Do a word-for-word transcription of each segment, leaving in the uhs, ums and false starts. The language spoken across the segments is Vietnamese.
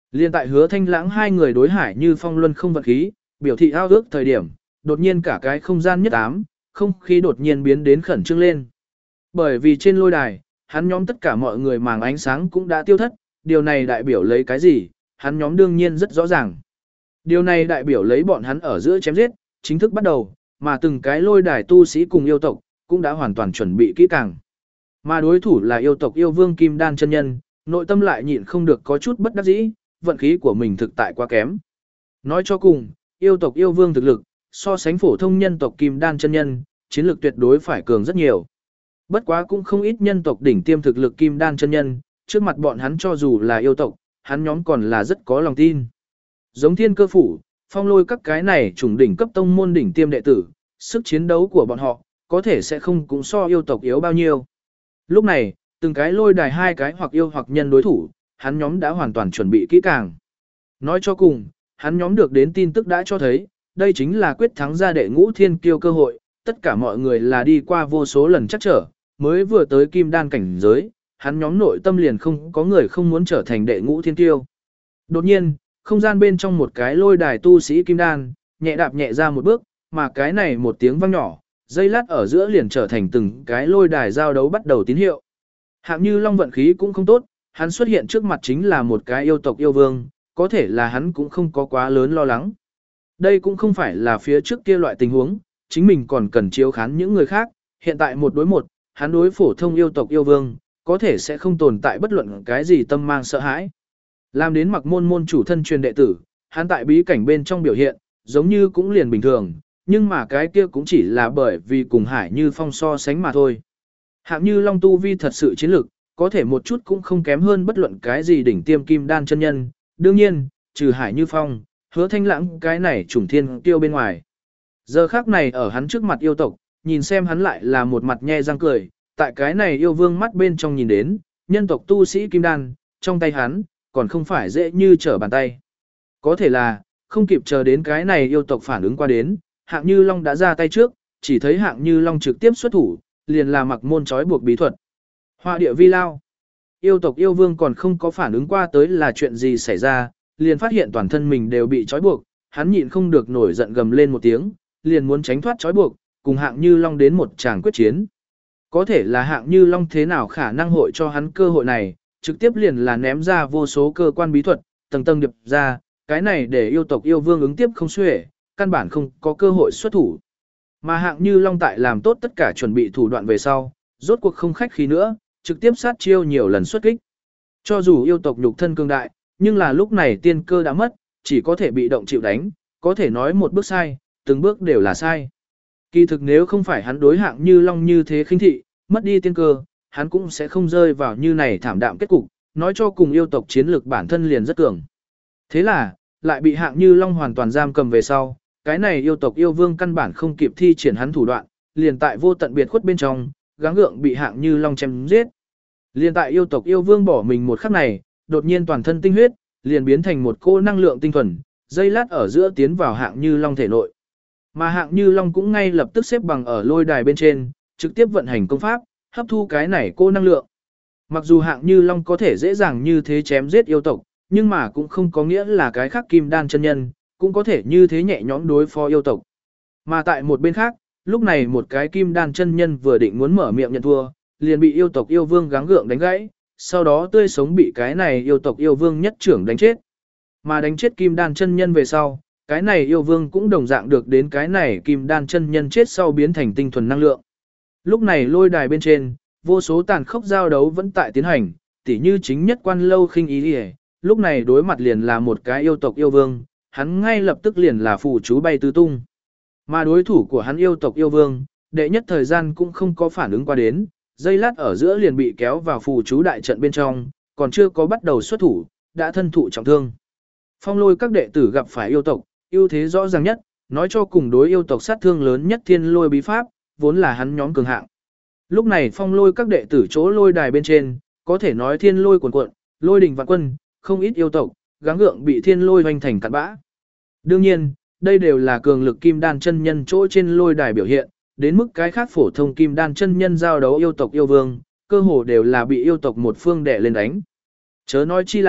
Liên tại Hứa Thanh Lãng hai người đối Hải Như Phong luân không vật khí, biểu thị ao ước thời điểm, đột nhiên cả cái không gian nhất ám, không khí đột nhiên biến đến khẩn trương lên. Bởi vì trên lôi đài, hắn nhóm tất cả mọi người màng ánh sáng cũng đã tiêu thất, điều này đại biểu lấy cái gì, hắn nhóm đương nhiên rất rõ ràng. Điều này đại biểu lấy bọn hắn ở giữa chém giết, chính thức bắt đầu, mà từng cái lôi đài tu sĩ cùng yêu tộc, cũng đã hoàn toàn chuẩn bị kỹ càng. Mà đối thủ là yêu tộc yêu vương Kim Đan chân nhân, nội tâm lại nhịn không được có chút bất đắc dĩ, vận khí của mình thực tại quá kém. Nói cho cùng, yêu tộc yêu vương thực lực, so sánh phổ thông nhân tộc Kim Đan chân nhân, chiến lược tuyệt đối phải cường rất nhiều. Bất quá cũng không ít nhân tộc đỉnh tiêm thực lực Kim Đan chân nhân, trước mặt bọn hắn cho dù là yêu tộc, hắn nhóm còn là rất có lòng tin. Giống Thiên Cơ Phủ, Phong Lôi các cái này chủng đỉnh cấp tông môn đỉnh tiêm đệ tử, sức chiến đấu của bọn họ, có thể sẽ không cũng so yêu tộc yếu bao nhiêu. Lúc này, từng cái lôi đài hai cái hoặc yêu hoặc nhân đối thủ, hắn nhóm đã hoàn toàn chuẩn bị kỹ càng. Nói cho cùng, hắn nhóm được đến tin tức đã cho thấy, đây chính là quyết thắng gia đệ ngũ thiên kiêu cơ hội, tất cả mọi người là đi qua vô số lần chắc trở, mới vừa tới kim đan cảnh giới, hắn nhóm nội tâm liền không có người không muốn trở thành đệ ngũ thiên kiêu. Đột nhiên, không gian bên trong một cái lôi đài tu sĩ kim đan, nhẹ đạp nhẹ ra một bước, mà cái này một tiếng vang nhỏ, dây lát ở giữa liền trở thành từng cái lôi đài giao đấu bắt đầu tín hiệu. Hạng Như Long vận khí cũng không tốt, hắn xuất hiện trước mặt chính là một cái yêu tộc yêu vương, có thể là hắn cũng không có quá lớn lo lắng. Đây cũng không phải là phía trước kia loại tình huống, chính mình còn cần chiếu khán những người khác, hiện tại một đối một, hắn đối phổ thông yêu tộc yêu vương, có thể sẽ không tồn tại bất luận cái gì tâm mang sợ hãi. Làm đến Mặc Môn môn chủ thân truyền đệ tử, hắn tại bí cảnh bên trong biểu hiện, giống như cũng liền bình thường, nhưng mà cái kia cũng chỉ là bởi vì cùng Hải Như Phong so sánh mà thôi. Hạng Như Long tu vi thật sự chiến lực, có thể một chút cũng không kém hơn bất luận cái gì đỉnh tiêm kim đan chân nhân, đương nhiên, trừ Hải Như Phong, Hứa Thanh Lãng cái này trùng thiên tiêu bên ngoài. Giờ khắc này ở hắn trước mặt yêu tộc, nhìn xem hắn lại là một mặt nhe răng cười, tại cái này yêu vương mắt bên trong nhìn đến, nhân tộc tu sĩ kim đan, trong tay hắn, còn không phải dễ như trở bàn tay. Có thể là, không kịp chờ đến cái này yêu tộc phản ứng qua đến, Hạng Như Long đã ra tay trước, chỉ thấy Hạng Như Long trực tiếp xuất thủ, liền là Mặc Môn trói buộc bí thuật. Họa địa vi lao. Yêu tộc yêu vương còn không có phản ứng qua tới là chuyện gì xảy ra, liền phát hiện toàn thân mình đều bị trói buộc, hắn nhịn không được nổi giận gầm lên một tiếng, liền muốn tránh thoát trói buộc, cùng Hạng Như Long đến một tràng quyết chiến. Có thể là Hạng Như Long thế nào khả năng hội cho hắn cơ hội này, trực tiếp liền là ném ra vô số cơ quan bí thuật, tầng tầng điệp ra, cái này để yêu tộc yêu vương ứng tiếp không xuể, căn bản không có cơ hội xuất thủ. Mà Hạng Như Long tại làm tốt tất cả chuẩn bị thủ đoạn về sau, rốt cuộc không khách khí nữa, trực tiếp sát chiêu nhiều lần xuất kích. Cho dù yêu tộc nhục thân cường đại, nhưng là lúc này tiên cơ đã mất, chỉ có thể bị động chịu đánh, có thể nói một bước sai, từng bước đều là sai. Kỳ thực nếu không phải hắn đối Hạng Như Long như thế khinh thị, mất đi tiên cơ, hắn cũng sẽ không rơi vào như này thảm đạm kết cục, nói cho cùng yêu tộc chiến lược bản thân liền rất cường. Thế là, lại bị Hạng Như Long hoàn toàn giam cầm về sau, cái này yêu tộc yêu vương căn bản không kịp thi triển hắn thủ đoạn, liền tại vô tận biệt khuất bên trong, gắng gượng bị Hạng Như Long chém giết. Liền tại yêu tộc yêu vương bỏ mình một khắc này, đột nhiên toàn thân tinh huyết, liền biến thành một cô năng lượng tinh thuần, dây lát ở giữa tiến vào Hạng Như Long thể nội. Mà Hạng Như Long cũng ngay lập tức xếp bằng ở lôi đài bên trên, trực tiếp vận hành công pháp, hấp thu cái này cô năng lượng. Mặc dù Hạng Như Long có thể dễ dàng như thế chém giết yêu tộc, nhưng mà cũng không có nghĩa là cái khác kim đan chân nhân, cũng có thể như thế nhẹ nhõm đối phó yêu tộc. Mà tại một bên khác, lúc này một cái kim đan chân nhân vừa định muốn mở miệng nhận thua, liền bị yêu tộc yêu vương gắng gượng đánh gãy, sau đó tươi sống bị cái này yêu tộc yêu vương nhất trưởng đánh chết. Mà đánh chết kim đan chân nhân về sau, cái này yêu vương cũng đồng dạng được đến cái này kim đan chân nhân chết sau biến thành tinh thuần năng lượng. Lúc này lôi đài bên trên, vô số tàn khốc giao đấu vẫn tại tiến hành, tỉ như chính nhất quan lâu khinh ý đi, lúc này đối mặt liền là một cái yêu tộc yêu vương, hắn ngay lập tức liền là phù chú bay tứ tung. Mà đối thủ của hắn yêu tộc yêu vương, đệ nhất thời gian cũng không có phản ứng qua đến, dây lát ở giữa liền bị kéo vào phù chú đại trận bên trong, còn chưa có bắt đầu xuất thủ, đã thân thụ trọng thương. Phong Lôi các đệ tử gặp phải yêu tộc, ưu thế rõ ràng nhất, nói cho cùng đối yêu tộc sát thương lớn nhất Thiên Lôi bí pháp, vốn là hắn nhóm cường hạng. Lúc này Phong Lôi các đệ tử chỗ lôi đài bên trên, có thể nói thiên lôi cuồn cuộn, lôi đình vạn quân, không ít yêu tộc, gắng gượng bị thiên lôi hoành thành cát bã. Đương nhiên, đây đều là cường lực kim đan chân nhân chỗ trên lôi đài biểu hiện, đến mức cái khác phổ thông kim đan chân nhân giao đấu yêu tộc yêu vương, cơ hồ đều là bị yêu tộc một phương đè lên đánh. Chớ nói chi là,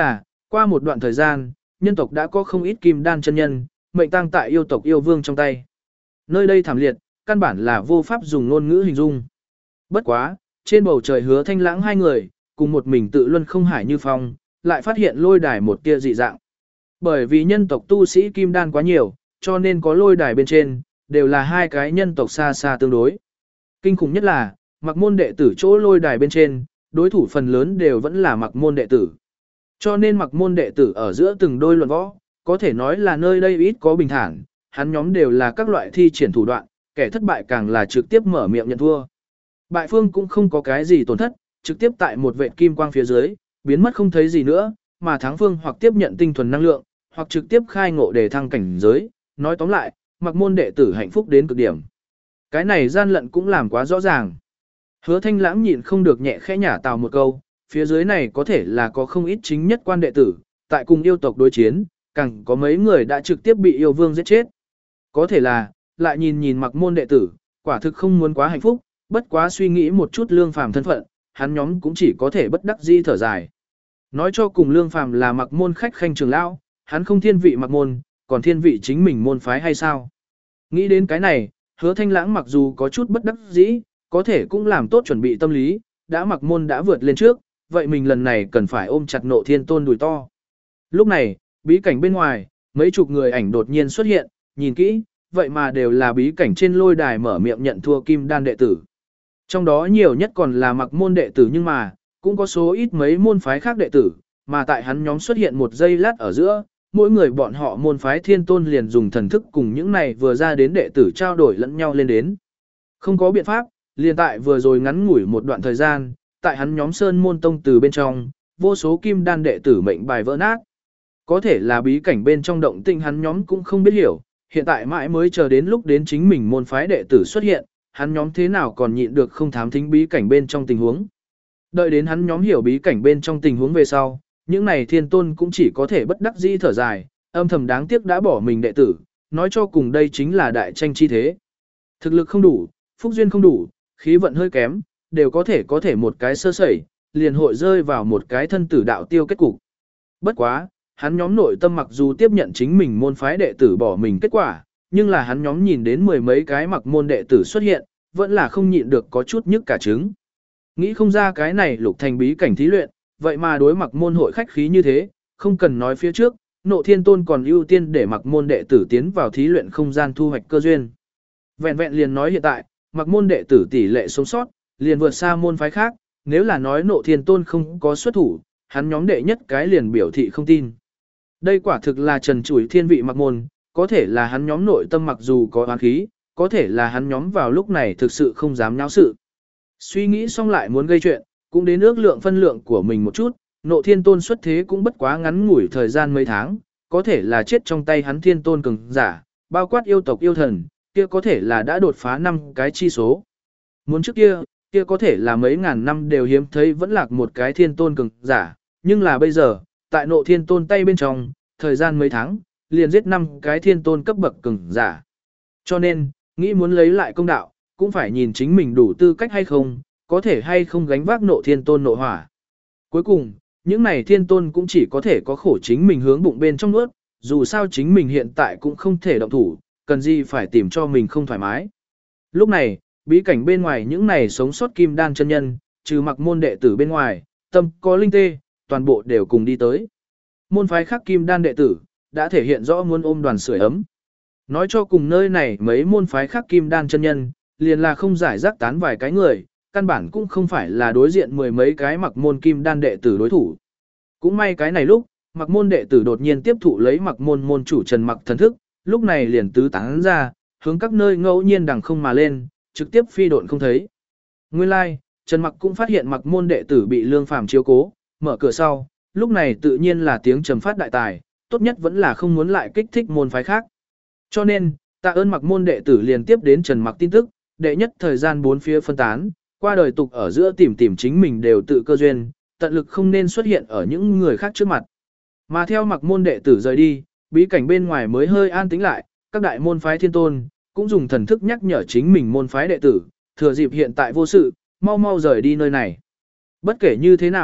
Qua một đoạn thời gian, nhân tộc đã có không ít kim đan chân nhân, mệnh tang tại yêu tộc yêu vương trong tay. Nơi đây thảm liệt, căn bản là vô pháp dùng ngôn ngữ hình dung. Bất quá, trên bầu trời Hứa Thanh Lãng hai người, cùng một mình tự luân không hải như phong, lại phát hiện lôi đài một tia dị dạng. Bởi vì nhân tộc tu sĩ kim đan quá nhiều, cho nên có lôi đài bên trên, đều là hai cái nhân tộc xa xa tương đối. Kinh khủng nhất là, mặc môn đệ tử chỗ lôi đài bên trên, đối thủ phần lớn đều vẫn là mặc môn đệ tử. Cho nên mặc môn đệ tử ở giữa từng đôi luận võ, có thể nói là nơi đây ít có bình thản, hắn nhóm đều là các loại thi triển thủ đoạn, kẻ thất bại càng là trực tiếp mở miệng nhận thua. Bại phương cũng không có cái gì tổn thất, trực tiếp tại một vệt kim quang phía dưới, biến mất không thấy gì nữa, mà thắng phương hoặc tiếp nhận tinh thuần năng lượng, hoặc trực tiếp khai ngộ để thăng cảnh giới, nói tóm lại, mặc môn đệ tử hạnh phúc đến cực điểm. Cái này gian lận cũng làm quá rõ ràng. Hứa Thanh Lãng nhịn không được nhẹ khẽ nhả tào một câu, phía dưới này có thể là có không ít chính nhất quan đệ tử, tại cùng yêu tộc đối chiến, càng có mấy người đã trực tiếp bị yêu vương giết chết. Có thể là, lại nhìn nhìn mặc môn đệ tử, quả thực không muốn quá hạnh phúc, bất quá suy nghĩ một chút lương phàm thân phận, hắn nhóm cũng chỉ có thể bất đắc dĩ thở dài. Nói cho cùng lương phàm là mặc môn khách khanh trường lão, hắn không thiên vị mặc môn, còn thiên vị chính mình môn phái hay sao? Nghĩ đến cái này, Hứa Thanh Lãng mặc dù có chút bất đắc dĩ, có thể cũng làm tốt chuẩn bị tâm lý, đã mặc môn đã vượt lên trước, vậy mình lần này cần phải ôm chặt Nộ Thiên Tôn đùi to. Lúc này, bí cảnh bên ngoài, mấy chục người ảnh đột nhiên xuất hiện, nhìn kỹ, vậy mà đều là bí cảnh trên lôi đài mở miệng nhận thua kim đan đệ tử. Trong đó nhiều nhất còn là mặc môn đệ tử nhưng mà, cũng có số ít mấy môn phái khác đệ tử, mà tại hắn nhóm xuất hiện một giây lát ở giữa, mỗi người bọn họ môn phái Thiên Tôn liền dùng thần thức cùng những này vừa ra đến đệ tử trao đổi lẫn nhau lên đến. Không có biện pháp, liền tại vừa rồi ngắn ngủi một đoạn thời gian, tại hắn nhóm Sơn Môn Tông từ bên trong, vô số kim đan đệ tử mệnh bài vỡ nát. Có thể là bí cảnh bên trong động tinh hắn nhóm cũng không biết hiểu, hiện tại mãi mới chờ đến lúc đến chính mình môn phái đệ tử xuất hiện, hắn nhóm thế nào còn nhịn được không thám thính bí cảnh bên trong tình huống. Đợi đến hắn nhóm hiểu bí cảnh bên trong tình huống về sau, những này Thiên Tôn cũng chỉ có thể bất đắc dĩ thở dài, âm thầm đáng tiếc đã bỏ mình đệ tử, nói cho cùng đây chính là đại tranh chi thế. Thực lực không đủ, phúc duyên không đủ, khí vận hơi kém, đều có thể có thể một cái sơ sẩy, liền hội rơi vào một cái thân tử đạo tiêu kết cục. Bất quá, hắn nhóm nội tâm mặc dù tiếp nhận chính mình môn phái đệ tử bỏ mình kết quả, nhưng là hắn nhóm nhìn đến mười mấy cái mặc môn đệ tử xuất hiện, vẫn là không nhịn được có chút nhức cả trứng. Nghĩ không ra cái này lục thành bí cảnh thí luyện, vậy mà đối mặc môn hội khách khí như thế, không cần nói phía trước, Nộ Thiên Tôn còn ưu tiên để mặc môn đệ tử tiến vào thí luyện không gian thu hoạch cơ duyên. Vẹn vẹn liền nói hiện tại, mặc môn đệ tử tỷ lệ sống sót, liền vượt xa môn phái khác, nếu là nói Nộ Thiên Tôn không có xuất thủ, hắn nhóm đệ nhất cái liền biểu thị không tin. Đây quả thực là trần trụi thiên vị mặc môn, có thể là hắn nhóm nội tâm mặc dù có oán khí, có thể là hắn nhóm vào lúc này thực sự không dám nháo sự. Suy nghĩ xong lại muốn gây chuyện, cũng đến ước lượng phân lượng của mình một chút, Nộ Thiên Tôn xuất thế cũng bất quá ngắn ngủi thời gian mấy tháng, có thể là chết trong tay hắn Thiên Tôn cường giả, bao quát yêu tộc yêu thần, kia có thể là đã đột phá năm cái chi số. Muốn trước kia, kia có thể là mấy ngàn năm đều hiếm thấy vẫn lạc một cái Thiên Tôn cường giả, nhưng là bây giờ, tại Nộ Thiên Tôn tay bên trong, thời gian mấy tháng, liền giết năm cái Thiên Tôn cấp bậc cường giả. Cho nên, nghĩ muốn lấy lại công đạo, cũng phải nhìn chính mình đủ tư cách hay không, có thể hay không gánh vác Nộ Thiên Tôn nộ hỏa. Cuối cùng, những này Thiên Tôn cũng chỉ có thể có khổ chính mình hướng bụng bên trong nuốt, dù sao chính mình hiện tại cũng không thể động thủ, cần gì phải tìm cho mình không thoải mái. Lúc này, bí cảnh bên ngoài những này sống sót kim đan chân nhân, trừ mặc môn đệ tử bên ngoài, tâm có linh tê, toàn bộ đều cùng đi tới. Môn phái khác kim đan đệ tử, đã thể hiện rõ muốn ôm đoàn sưởi ấm. Nói cho cùng nơi này mấy môn phái khác kim đan chân nhân, liền là không giải rác tán vài cái người, căn bản cũng không phải là đối diện mười mấy cái mặc môn kim đan đệ tử đối thủ. Cũng may cái này lúc, mặc môn đệ tử đột nhiên tiếp thụ lấy mặc môn môn chủ Trần Mặc thần thức, lúc này liền tứ tán ra, hướng các nơi ngẫu nhiên đằng không mà lên, trực tiếp phi độn không thấy. Nguyên lai, like, Trần Mặc cũng phát hiện mặc môn đệ tử bị Lương Phàm chiếu cố, mở cửa sau, lúc này tự nhiên là tiếng trầm phát đại tài, tốt nhất vẫn là không muốn lại kích thích môn phái khác. Cho nên, tạ ơn mặc môn đệ tử liền tiếp đến Trần Mặc tin tức, đệ nhất thời gian bốn phía phân tán, qua đời tục ở giữa tìm tìm chính mình đều tự cơ duyên, tận lực không nên xuất hiện ở những người khác trước mặt. Mà theo mặc môn đệ tử rời đi, bí cảnh bên ngoài mới hơi an tĩnh lại, các đại môn phái Thiên Tôn cũng dùng thần thức nhắc nhở chính mình môn phái đệ tử, thừa dịp hiện tại vô sự, mau mau rời đi nơi này. Bất kể như thế nào,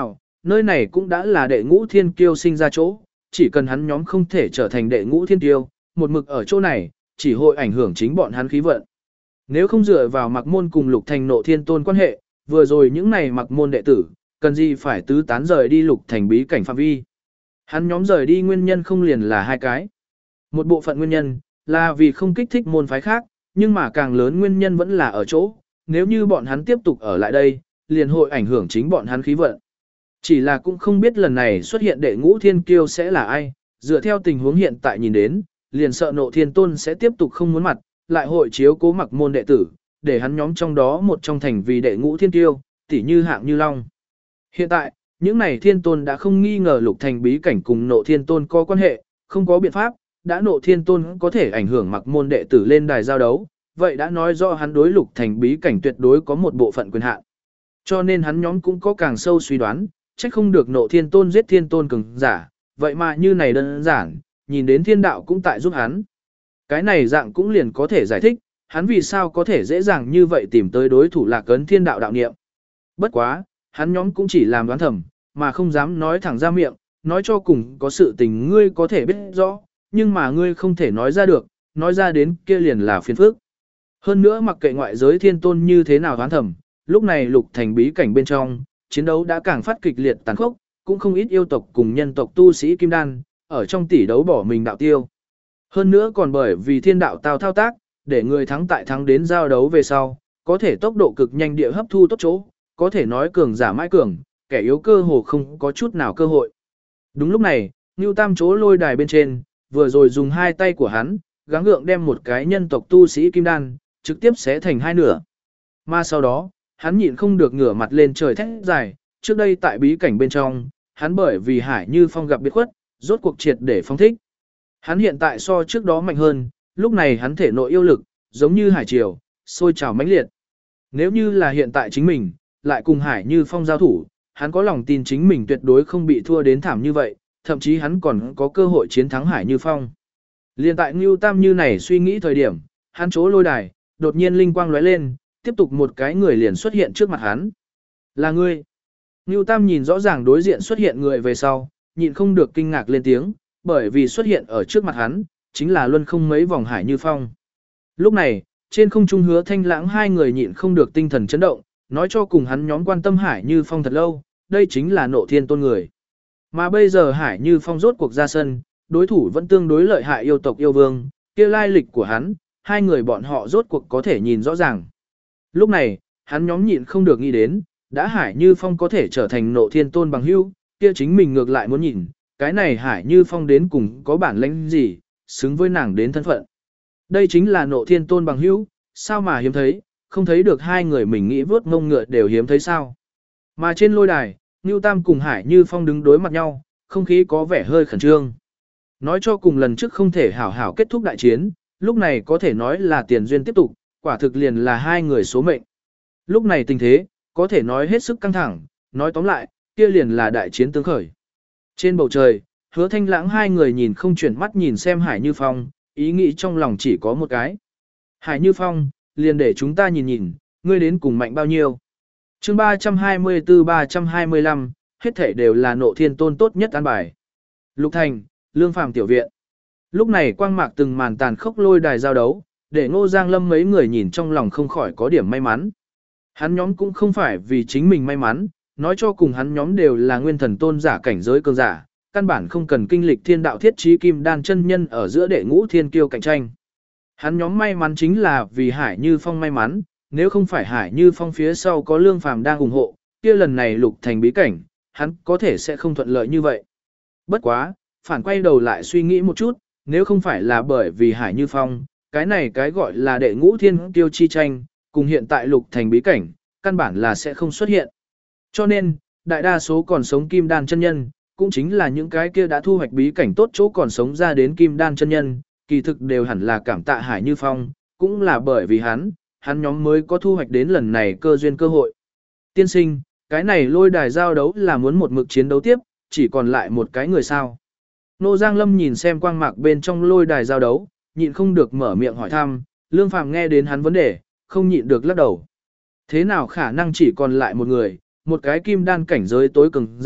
nơi này cũng đã là đệ ngũ thiên kiêu sinh ra chỗ, chỉ cần hắn nhóm không thể trở thành đệ ngũ thiên kiêu, một mực ở chỗ này, chỉ hội ảnh hưởng chính bọn hắn khí vận. Nếu không dựa vào mặc môn cùng lục thành nộ thiên tôn quan hệ, vừa rồi những này mặc môn đệ tử, cần gì phải tứ tán rời đi lục thành bí cảnh phạm vi. Hắn nhóm rời đi nguyên nhân không liền là hai cái. Một bộ phận nguyên nhân, là vì không kích thích môn phái khác, nhưng mà càng lớn nguyên nhân vẫn là ở chỗ, nếu như bọn hắn tiếp tục ở lại đây, liền hội ảnh hưởng chính bọn hắn khí vận. Chỉ là cũng không biết lần này xuất hiện đệ ngũ thiên kiêu sẽ là ai, dựa theo tình huống hiện tại nhìn đến, liền sợ nộ thiên tôn sẽ tiếp tục không muốn mặt, lại hội chiếu cố mặc môn đệ tử, để hắn nhóm trong đó một trong thành vì đệ ngũ thiên kiêu, tỉ như hạng như long. Hiện tại, những này thiên tôn đã không nghi ngờ lục thành bí cảnh cùng nộ thiên tôn có quan hệ, không có biện pháp, đã nộ thiên tôn có thể ảnh hưởng mặc môn đệ tử lên đài giao đấu, vậy đã nói rõ hắn đối lục thành bí cảnh tuyệt đối có một bộ phận quyền hạn. Cho nên hắn nhóm cũng có càng sâu suy đoán, trách không được nộ thiên tôn giết thiên tôn cường giả, vậy mà như này đơn giản, nhìn đến thiên đạo cũng tại giúp hắn. Cái này dạng cũng liền có thể giải thích, hắn vì sao có thể dễ dàng như vậy tìm tới đối thủ lạc ấn thiên đạo đạo niệm. Bất quá, hắn nhóm cũng chỉ làm đoán thầm, mà không dám nói thẳng ra miệng, nói cho cùng có sự tình ngươi có thể biết rõ, nhưng mà ngươi không thể nói ra được, nói ra đến kia liền là phiền phức. Hơn nữa mặc kệ ngoại giới thiên tôn như thế nào đoán thầm, lúc này lục thành bí cảnh bên trong, chiến đấu đã càng phát kịch liệt tàn khốc, cũng không ít yêu tộc cùng nhân tộc tu sĩ kim đan, ở trong tỷ đấu bỏ mình đạo tiêu. Hơn nữa còn bởi vì thiên đạo tao thao tác, để người thắng tại thắng đến giao đấu về sau, có thể tốc độ cực nhanh địa hấp thu tốt chỗ, có thể nói cường giả mãi cường, kẻ yếu cơ hồ không có chút nào cơ hội. Đúng lúc này, Ngưu Tam chỗ lôi đài bên trên, vừa rồi dùng hai tay của hắn, gắng gượng đem một cái nhân tộc tu sĩ kim đan, trực tiếp xé thành hai nửa. Mà sau đó, hắn nhịn không được ngửa mặt lên trời thét dài, trước đây tại bí cảnh bên trong, hắn bởi vì Hải Như Phong gặp biệt khuất, rốt cuộc triệt để phong thích. Hắn hiện tại so trước đó mạnh hơn, lúc này hắn thể nội yêu lực, giống như hải triều, sôi trào mãnh liệt. Nếu như là hiện tại chính mình, lại cùng Hải Như Phong giao thủ, hắn có lòng tin chính mình tuyệt đối không bị thua đến thảm như vậy, thậm chí hắn còn có cơ hội chiến thắng Hải Như Phong. Liên tại Ngưu Tam như này suy nghĩ thời điểm, hắn chỗ lôi đài, đột nhiên linh quang lóe lên, tiếp tục một cái người liền xuất hiện trước mặt hắn. Là ngươi. Ngưu Tam nhìn rõ ràng đối diện xuất hiện người về sau, nhịn không được kinh ngạc lên tiếng, bởi vì xuất hiện ở trước mặt hắn, chính là luân không mấy vòng Hải Như Phong. Lúc này, trên không trung Hứa Thanh Lãng hai người nhịn không được tinh thần chấn động, nói cho cùng hắn nhóm quan tâm Hải Như Phong thật lâu, đây chính là nộ thiên tôn người. Mà bây giờ Hải Như Phong rốt cuộc ra sân, đối thủ vẫn tương đối lợi hại yêu tộc yêu vương, kia lai lịch của hắn, hai người bọn họ rốt cuộc có thể nhìn rõ ràng. Lúc này, hắn nhóm nhịn không được nghĩ đến, đã Hải Như Phong có thể trở thành nộ thiên tôn bằng hữu, kia chính mình ngược lại muốn nhìn, cái này Hải Như Phong đến cùng có bản lĩnh gì, xứng với nàng đến thân phận. Đây chính là nộ thiên tôn bằng hữu, sao mà hiếm thấy, không thấy được hai người mình nghĩ vớt ngông ngựa đều hiếm thấy sao. Mà trên lôi đài, Ngưu Tam cùng Hải Như Phong đứng đối mặt nhau, không khí có vẻ hơi khẩn trương. Nói cho cùng lần trước không thể hảo hảo kết thúc đại chiến, lúc này có thể nói là tiền duyên tiếp tục, quả thực liền là hai người số mệnh. Lúc này tình thế, có thể nói hết sức căng thẳng, nói tóm lại, kia liền là đại chiến tương khởi. Trên bầu trời, Hứa Thanh Lãng hai người nhìn không chuyển mắt nhìn xem Hải Như Phong, ý nghĩ trong lòng chỉ có một cái. Hải Như Phong, liền để chúng ta nhìn nhìn, ngươi đến cùng mạnh bao nhiêu. chương ba trăm hai mươi tư ba trăm hai mươi lăm, hết thể đều là nộ thiên tôn tốt nhất an bài. Lục Thành, Lương Phàm tiểu viện. Lúc này quang mạc từng màn tàn khốc lôi đài giao đấu, để Ngô Giang Lâm mấy người nhìn trong lòng không khỏi có điểm may mắn. Hắn nhóm cũng không phải vì chính mình may mắn, nói cho cùng hắn nhóm đều là nguyên thần tôn giả cảnh giới cường giả, căn bản không cần kinh lịch thiên đạo thiết trí kim đan chân nhân ở giữa đệ ngũ thiên kiêu cạnh tranh. Hắn nhóm may mắn chính là vì Hải Như Phong may mắn, nếu không phải Hải Như Phong phía sau có Lương Phàm đang ủng hộ, kia lần này Lục Thành bí cảnh, hắn có thể sẽ không thuận lợi như vậy. Bất quá, phản quay đầu lại suy nghĩ một chút, nếu không phải là bởi vì Hải Như Phong, cái này cái gọi là đệ ngũ thiên kiêu chi tranh, cùng hiện tại Lục Thành bí cảnh, căn bản là sẽ không xuất hiện. Cho nên, đại đa số còn sống kim đan chân nhân, cũng chính là những cái kia đã thu hoạch bí cảnh tốt chỗ còn sống ra đến kim đan chân nhân, kỳ thực đều hẳn là cảm tạ Hải Như Phong, cũng là bởi vì hắn, hắn nhóm mới có thu hoạch đến lần này cơ duyên cơ hội. Tiên sinh, cái này lôi đài giao đấu là muốn một mực chiến đấu tiếp, chỉ còn lại một cái người sao. Nô Giang Lâm nhìn xem quang mạc bên trong lôi đài giao đấu, nhịn không được mở miệng hỏi thăm, Lương Phàm nghe đến hắn vấn đề, không nhịn được lắc đầu. Thế nào khả năng chỉ còn lại một người, một cái kim đan cảnh giới tối cường giả,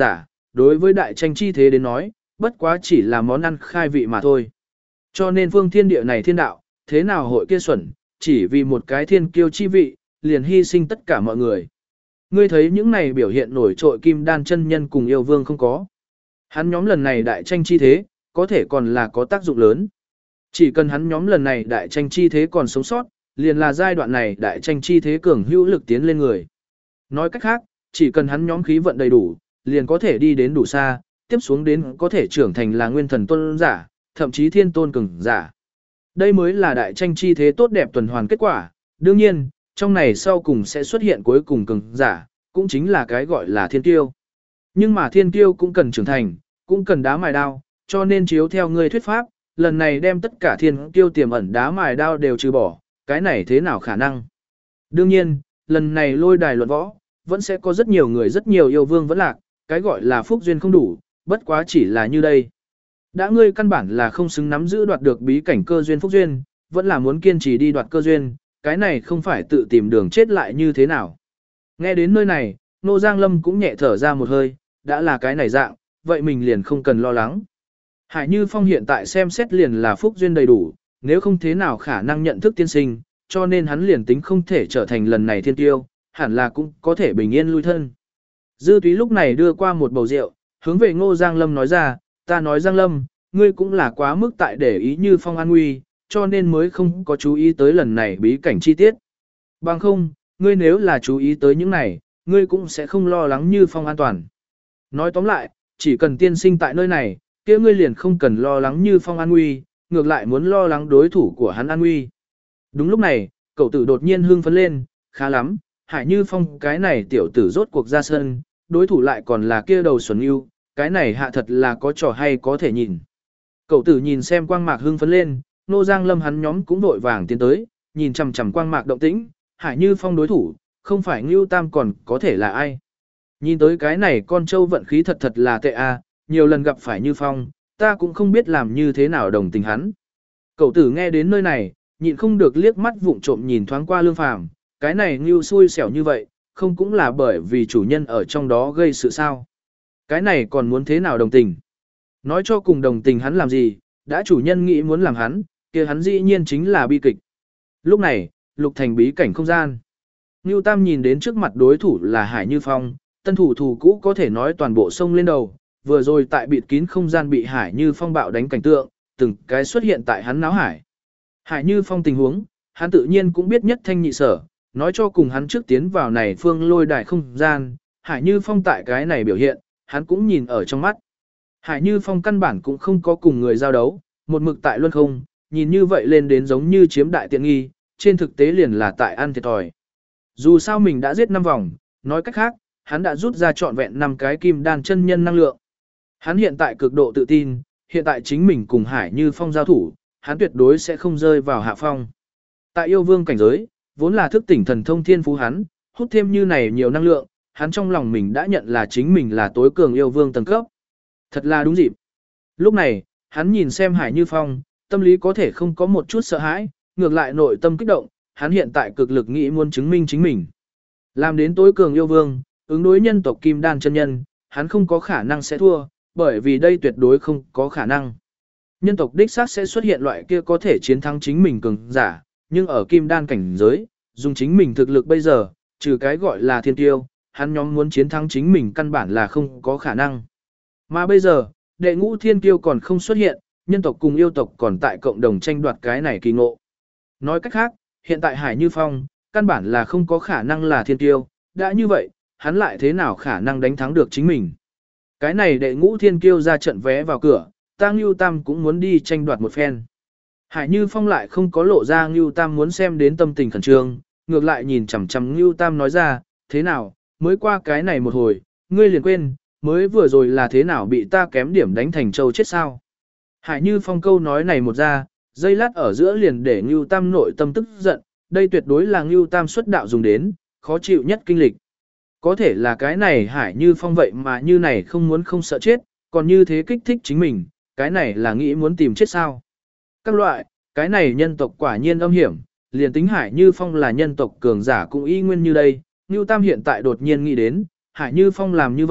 đối với đại tranh chi thế đến nói, bất quá chỉ là món ăn khai vị mà thôi. Cho nên phương thiên địa này thiên đạo, thế nào hội kia xuẩn, chỉ vì một cái thiên kiêu chi vị, liền hy sinh tất cả mọi người. Ngươi thấy những này biểu hiện nổi trội kim đan chân nhân cùng yêu vương không có. Hắn nhóm lần này đại tranh chi thế, có thể còn là có tác dụng lớn. Chỉ cần hắn nhóm lần này đại tranh chi thế còn sống sót, liền là giai đoạn này đại tranh chi thế cường hữu lực tiến lên người. Nói cách khác, chỉ cần hắn nhóm khí vận đầy đủ, liền có thể đi đến đủ xa, tiếp xuống đến có thể trưởng thành là nguyên thần tôn giả, thậm chí thiên tôn cường giả. Đây mới là đại tranh chi thế tốt đẹp tuần hoàn kết quả. Đương nhiên, trong này sau cùng sẽ xuất hiện cuối cùng cường giả, cũng chính là cái gọi là thiên tiêu. Nhưng mà thiên tiêu cũng cần trưởng thành, cũng cần đá mài đao, cho nên chiếu theo ngươi thuyết pháp, lần này đem tất cả thiên tiêu tiềm ẩn đá mài đao đều trừ bỏ, cái này thế nào khả năng? Đương nhiên, lần này lôi đài luận võ, vẫn sẽ có rất nhiều người rất nhiều yêu vương vẫn lạc, cái gọi là phúc duyên không đủ, bất quá chỉ là như đây. Đã ngươi căn bản là không xứng nắm giữ đoạt được bí cảnh cơ duyên phúc duyên, vẫn là muốn kiên trì đi đoạt cơ duyên, cái này không phải tự tìm đường chết lại như thế nào. Nghe đến nơi này, Nô Giang Lâm cũng nhẹ thở ra một hơi, đã là cái này dạng, vậy mình liền không cần lo lắng. Hải Như Phong hiện tại xem xét liền là phúc duyên đầy đủ, nếu không thế nào khả năng nhận thức tiên sinh, cho nên hắn liền tính không thể trở thành lần này thiên tiêu, hẳn là cũng có thể bình yên lui thân. Dư Túy lúc này đưa qua một bầu rượu, hướng về Ngô Giang Lâm nói ra, ta nói Giang Lâm, ngươi cũng là quá mức tại để ý Như Phong an nguy, cho nên mới không có chú ý tới lần này bí cảnh chi tiết. Bằng không, ngươi nếu là chú ý tới những này, ngươi cũng sẽ không lo lắng Như Phong an toàn. Nói tóm lại, chỉ cần tiên sinh tại nơi này, kia ngươi liền không cần lo lắng Như Phong an nguy, ngược lại muốn lo lắng đối thủ của hắn an nguy. Đúng lúc này, cậu tử đột nhiên hưng phấn lên, khá lắm, Hải Như Phong cái này tiểu tử rốt cuộc ra sân, đối thủ lại còn là kia đầu xuẩn yêu, cái này hạ thật là có trò hay có thể nhìn. Cậu tử nhìn xem quang mạc hưng phấn lên, Nô Giang Lâm hắn nhóm cũng vội vàng tiến tới, nhìn chằm chằm quang mạc động tĩnh, Hải Như Phong đối thủ, không phải Ngưu Tam còn có thể là ai. Nhìn tới cái này con trâu vận khí thật thật là tệ a, nhiều lần gặp phải Như Phong, ta cũng không biết làm như thế nào đồng tình hắn. Cậu tử nghe đến nơi này, nhịn không được liếc mắt vụng trộm nhìn thoáng qua Lương Phàm, cái này Ngưu xui xẻo như vậy, không cũng là bởi vì chủ nhân ở trong đó gây sự sao. Cái này còn muốn thế nào đồng tình? Nói cho cùng đồng tình hắn làm gì, đã chủ nhân nghĩ muốn làm hắn, kia hắn dĩ nhiên chính là bi kịch. Lúc này, Lục Thành bí cảnh không gian. Ngưu Tam nhìn đến trước mặt đối thủ là Hải Như Phong, tân thủ thủ cũ có thể nói toàn bộ sông lên đầu, vừa rồi tại bịt kín không gian bị Hải Như Phong bạo đánh cảnh tượng, từng cái xuất hiện tại hắn náo hải. Hải Như Phong tình huống, hắn tự nhiên cũng biết nhất thanh nhị sở, nói cho cùng hắn trước tiến vào này phương lôi đài không gian, Hải Như Phong tại cái này biểu hiện, hắn cũng nhìn ở trong mắt. Hải Như Phong căn bản cũng không có cùng người giao đấu, một mực tại luân không, nhìn như vậy lên đến giống như chiếm đại tiện nghi, trên thực tế liền là tại ăn thiệt thòi. Dù sao mình đã giết năm vòng, nói cách khác, hắn đã rút ra trọn vẹn năm cái kim đan chân nhân năng lượng. Hắn hiện tại cực độ tự tin, hiện tại chính mình cùng Hải Như Phong giao thủ, hắn tuyệt đối sẽ không rơi vào hạ phong. Tại yêu vương cảnh giới, vốn là thức tỉnh thần thông thiên phú hắn, hút thêm như này nhiều năng lượng, hắn trong lòng mình đã nhận là chính mình là tối cường yêu vương tầng cấp. Thật là đúng dịp. Lúc này, hắn nhìn xem Hải Như Phong, tâm lý có thể không có một chút sợ hãi, ngược lại nội tâm kích động, hắn hiện tại cực lực nghĩ muốn chứng minh chính mình. Làm đến tối cường yêu vương, ứng đối nhân tộc kim đan chân nhân, hắn không có khả năng sẽ thua, bởi vì đây tuyệt đối không có khả năng. Nhân tộc đích xác sẽ xuất hiện loại kia có thể chiến thắng chính mình cường giả, nhưng ở kim đan cảnh giới, dùng chính mình thực lực bây giờ, trừ cái gọi là thiên tiêu, hắn nhóm muốn chiến thắng chính mình căn bản là không có khả năng. Mà bây giờ, đệ ngũ thiên tiêu còn không xuất hiện, nhân tộc cùng yêu tộc còn tại cộng đồng tranh đoạt cái này kỳ ngộ. Nói cách khác, hiện tại Hải Như Phong, căn bản là không có khả năng là thiên tiêu, đã như vậy, hắn lại thế nào khả năng đánh thắng được chính mình. Cái này đệ ngũ thiên kiêu ra trận vé vào cửa, ta Ngưu Tam cũng muốn đi tranh đoạt một phen. Hải Như Phong lại không có lộ ra Ngưu Tam muốn xem đến tâm tình khẩn trương, ngược lại nhìn chằm chằm Ngưu Tam nói ra, thế nào, mới qua cái này một hồi, ngươi liền quên, mới vừa rồi là thế nào bị ta kém điểm đánh thành châu chết sao. Hải Như Phong câu nói này một ra, dây lát ở giữa liền để Ngưu Tam nội tâm tức giận, đây tuyệt đối là Ngưu Tam xuất đạo dùng đến, khó chịu nhất kinh lịch. Có thể là cái này Hải Như Phong vậy mà như này không muốn không sợ chết, còn như thế kích thích chính mình, cái này là nghĩ muốn tìm chết sao. Các loại, cái này nhân tộc quả nhiên âm hiểm, liền tính Hải Như Phong là nhân tộc cường giả cũng y nguyên như đây, Ngưu Tam hiện tại đột nhiên nghĩ đến, Hải Như Phong làm như vậy,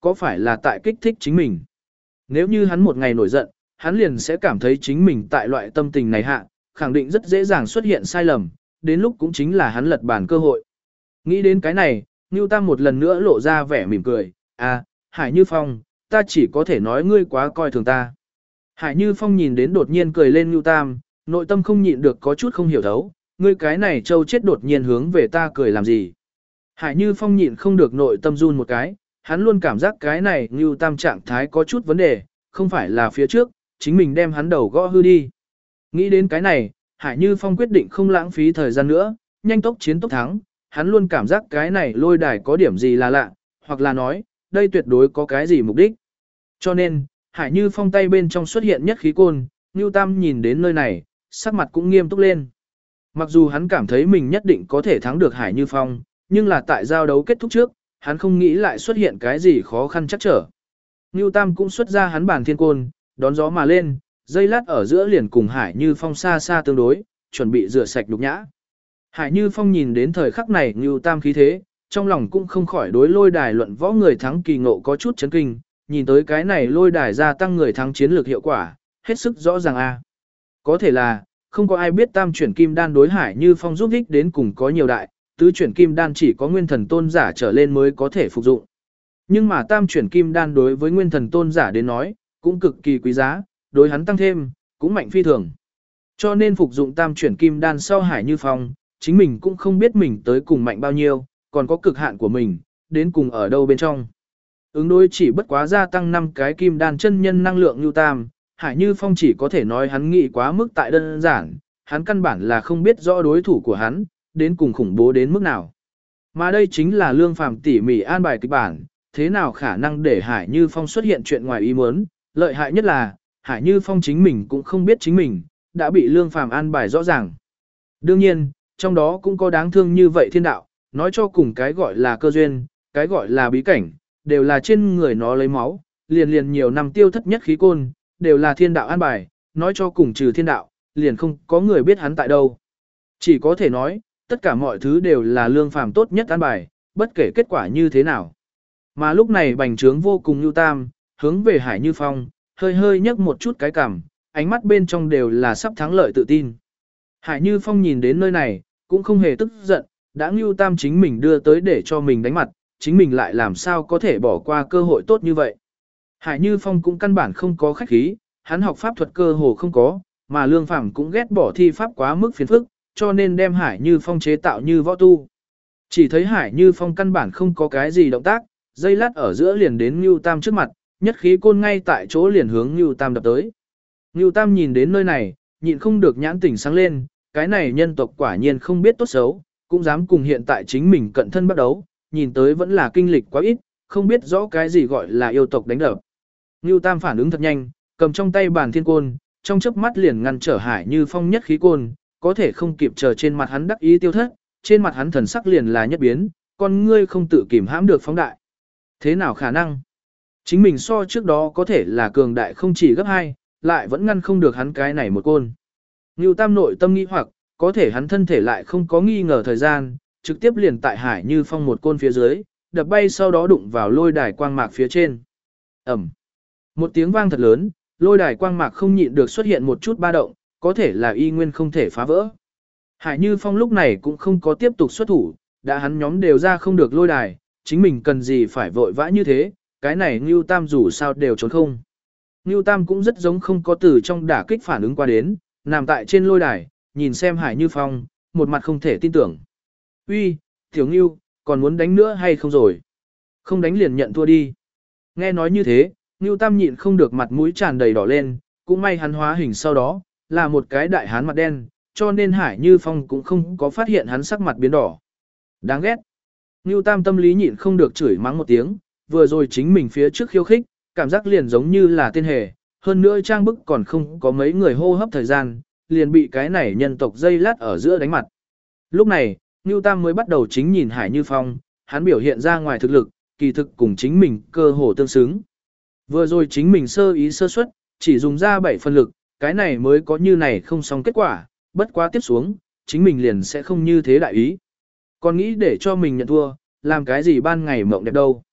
có phải là tại kích thích chính mình. Nếu như hắn một ngày nổi giận, hắn liền sẽ cảm thấy chính mình tại loại tâm tình này hạ, khẳng định rất dễ dàng xuất hiện sai lầm, đến lúc cũng chính là hắn lật bàn cơ hội. Nghĩ đến cái này, Ngưu Tam một lần nữa lộ ra vẻ mỉm cười, à, Hải Như Phong, ta chỉ có thể nói ngươi quá coi thường ta. Hải Như Phong nhìn đến đột nhiên cười lên Ngưu Tam, nội tâm không nhịn được có chút không hiểu thấu, ngươi cái này trâu chết đột nhiên hướng về ta cười làm gì. Hải Như Phong nhịn không được nội tâm run một cái, hắn luôn cảm giác cái này Ngưu Tam trạng thái có chút vấn đề, không phải là phía trước, chính mình đem hắn đầu gõ hư đi. Nghĩ đến cái này, Hải Như Phong quyết định không lãng phí thời gian nữa, nhanh tốc chiến tốc thắng, hắn luôn cảm giác cái này lôi đài có điểm gì là lạ, hoặc là nói, đây tuyệt đối có cái gì mục đích. Cho nên, Hải Như Phong tay bên trong xuất hiện nhất khí côn, Ngưu Tam nhìn đến nơi này, sắc mặt cũng nghiêm túc lên. Mặc dù hắn cảm thấy mình nhất định có thể thắng được Hải Như Phong, nhưng là tại giao đấu kết thúc trước, hắn không nghĩ lại xuất hiện cái gì khó khăn chắc trở. Ngưu Tam cũng xuất ra hắn bản thiên côn, đón gió mà lên, dây lát ở giữa liền cùng Hải Như Phong xa xa tương đối, chuẩn bị rửa sạch nhục nhã. Hải Như Phong nhìn đến thời khắc này Ngưu Tam khí thế, trong lòng cũng không khỏi đối lôi đài luận võ người thắng kỳ ngộ có chút chấn kinh, nhìn tới cái này lôi đài gia tăng người thắng chiến lược hiệu quả, hết sức rõ ràng a. Có thể là, không có ai biết tam chuyển kim đan đối Hải Như Phong giúp ích đến cùng có nhiều đại, tứ chuyển kim đan chỉ có nguyên thần tôn giả trở lên mới có thể phục dụng. Nhưng mà tam chuyển kim đan đối với nguyên thần tôn giả đến nói, cũng cực kỳ quý giá, đối hắn tăng thêm, cũng mạnh phi thường. Cho nên phục dụng tam chuyển kim đan sau Hải Như Phong, chính mình cũng không biết mình tới cùng mạnh bao nhiêu, còn có cực hạn của mình, đến cùng ở đâu bên trong. Ứng đối chỉ bất quá gia tăng năm cái kim đan chân nhân năng lượng như tam, Hải Như Phong chỉ có thể nói hắn nghĩ quá mức tại đơn giản, hắn căn bản là không biết rõ đối thủ của hắn, đến cùng khủng bố đến mức nào. Mà đây chính là Lương Phàm tỉ mỉ an bài kịch bản, thế nào khả năng để Hải Như Phong xuất hiện chuyện ngoài ý muốn, lợi hại nhất là, Hải Như Phong chính mình cũng không biết chính mình, đã bị Lương Phàm an bài rõ ràng. Đương nhiên, trong đó cũng có đáng thương như vậy thiên đạo, nói cho cùng cái gọi là cơ duyên, cái gọi là bí cảnh, đều là trên người nó lấy máu, liền liền nhiều năm tiêu thất nhất khí côn, đều là thiên đạo an bài, nói cho cùng trừ thiên đạo, liền không có người biết hắn tại đâu. Chỉ có thể nói, tất cả mọi thứ đều là Lương Phàm tốt nhất an bài, bất kể kết quả như thế nào. Mà lúc này bành trướng vô cùng Nưu Tam, hướng về Hải Như Phong, hơi hơi nhấc một chút cái cằm, ánh mắt bên trong đều là sắp thắng lợi tự tin. Hải Như Phong nhìn đến nơi này, cũng không hề tức giận, đã Nưu Tam chính mình đưa tới để cho mình đánh mặt, chính mình lại làm sao có thể bỏ qua cơ hội tốt như vậy. Hải Như Phong cũng căn bản không có khách khí, hắn học pháp thuật cơ hồ không có, mà Lương Phàm cũng ghét bỏ thi pháp quá mức phiền phức, cho nên đem Hải Như Phong chế tạo như võ tu. Chỉ thấy Hải Như Phong căn bản không có cái gì động tác, dây lát ở giữa liền đến Nưu Tam trước mặt, nhất khí côn ngay tại chỗ liền hướng Nưu Tam đập tới. Nưu Tam nhìn đến nơi này, nhịn không được nhãn tỉnh sáng lên, cái này nhân tộc quả nhiên không biết tốt xấu, cũng dám cùng hiện tại chính mình cận thân bắt đấu, nhìn tới vẫn là kinh lịch quá ít, không biết rõ cái gì gọi là yêu tộc đánh đập. Nưu Tam phản ứng thật nhanh, cầm trong tay bàn thiên côn, trong chớp mắt liền ngăn trở Hải Như Phong nhất khí côn, có thể không kịp chờ trên mặt hắn đắc ý tiêu thất, trên mặt hắn thần sắc liền là nhất biến, con ngươi không tự kìm hãm được phóng đại. Thế nào khả năng? Chính mình so trước đó có thể là cường đại không chỉ gấp hai, lại vẫn ngăn không được hắn cái này một côn. Nưu Tam nội tâm nghi hoặc, có thể hắn thân thể lại không có nghi ngờ thời gian, trực tiếp liền tại Hải Như Phong một côn phía dưới, đập bay sau đó đụng vào lôi đài quang mạc phía trên. Ẩm. Một tiếng vang thật lớn, lôi đài quang mạc không nhịn được xuất hiện một chút ba động, có thể là y nguyên không thể phá vỡ. Hải Như Phong lúc này cũng không có tiếp tục xuất thủ, đã hắn nhóm đều ra không được lôi đài, chính mình cần gì phải vội vã như thế, cái này Ngưu Tam dù sao đều trốn không. Ngưu Tam cũng rất giống không có từ trong đả kích phản ứng qua đến, nằm tại trên lôi đài, nhìn xem Hải Như Phong, một mặt không thể tin tưởng. Uy, Tiểu Ngưu, còn muốn đánh nữa hay không rồi? Không đánh liền nhận thua đi. Nghe nói như thế, Ngưu Tam nhịn không được mặt mũi tràn đầy đỏ lên, cũng may hắn hóa hình sau đó, là một cái đại hán mặt đen, cho nên Hải Như Phong cũng không có phát hiện hắn sắc mặt biến đỏ. Đáng ghét. Ngưu Tam tâm lý nhịn không được chửi mắng một tiếng, vừa rồi chính mình phía trước khiêu khích, cảm giác liền giống như là tên hề, hơn nữa trang bức còn không có mấy người hô hấp thời gian, liền bị cái này nhân tộc dây lát ở giữa đánh mặt. Lúc này, Ngưu Tam mới bắt đầu chính nhìn Hải Như Phong, hắn biểu hiện ra ngoài thực lực, kỳ thực cùng chính mình cơ hồ tương xứng. Vừa rồi chính mình sơ ý sơ suất, chỉ dùng ra bảy phần lực, cái này mới có như này không xong kết quả, bất quá tiếp xuống, chính mình liền sẽ không như thế đại ý. Còn nghĩ để cho mình nhận thua, làm cái gì ban ngày mộng đẹp đâu.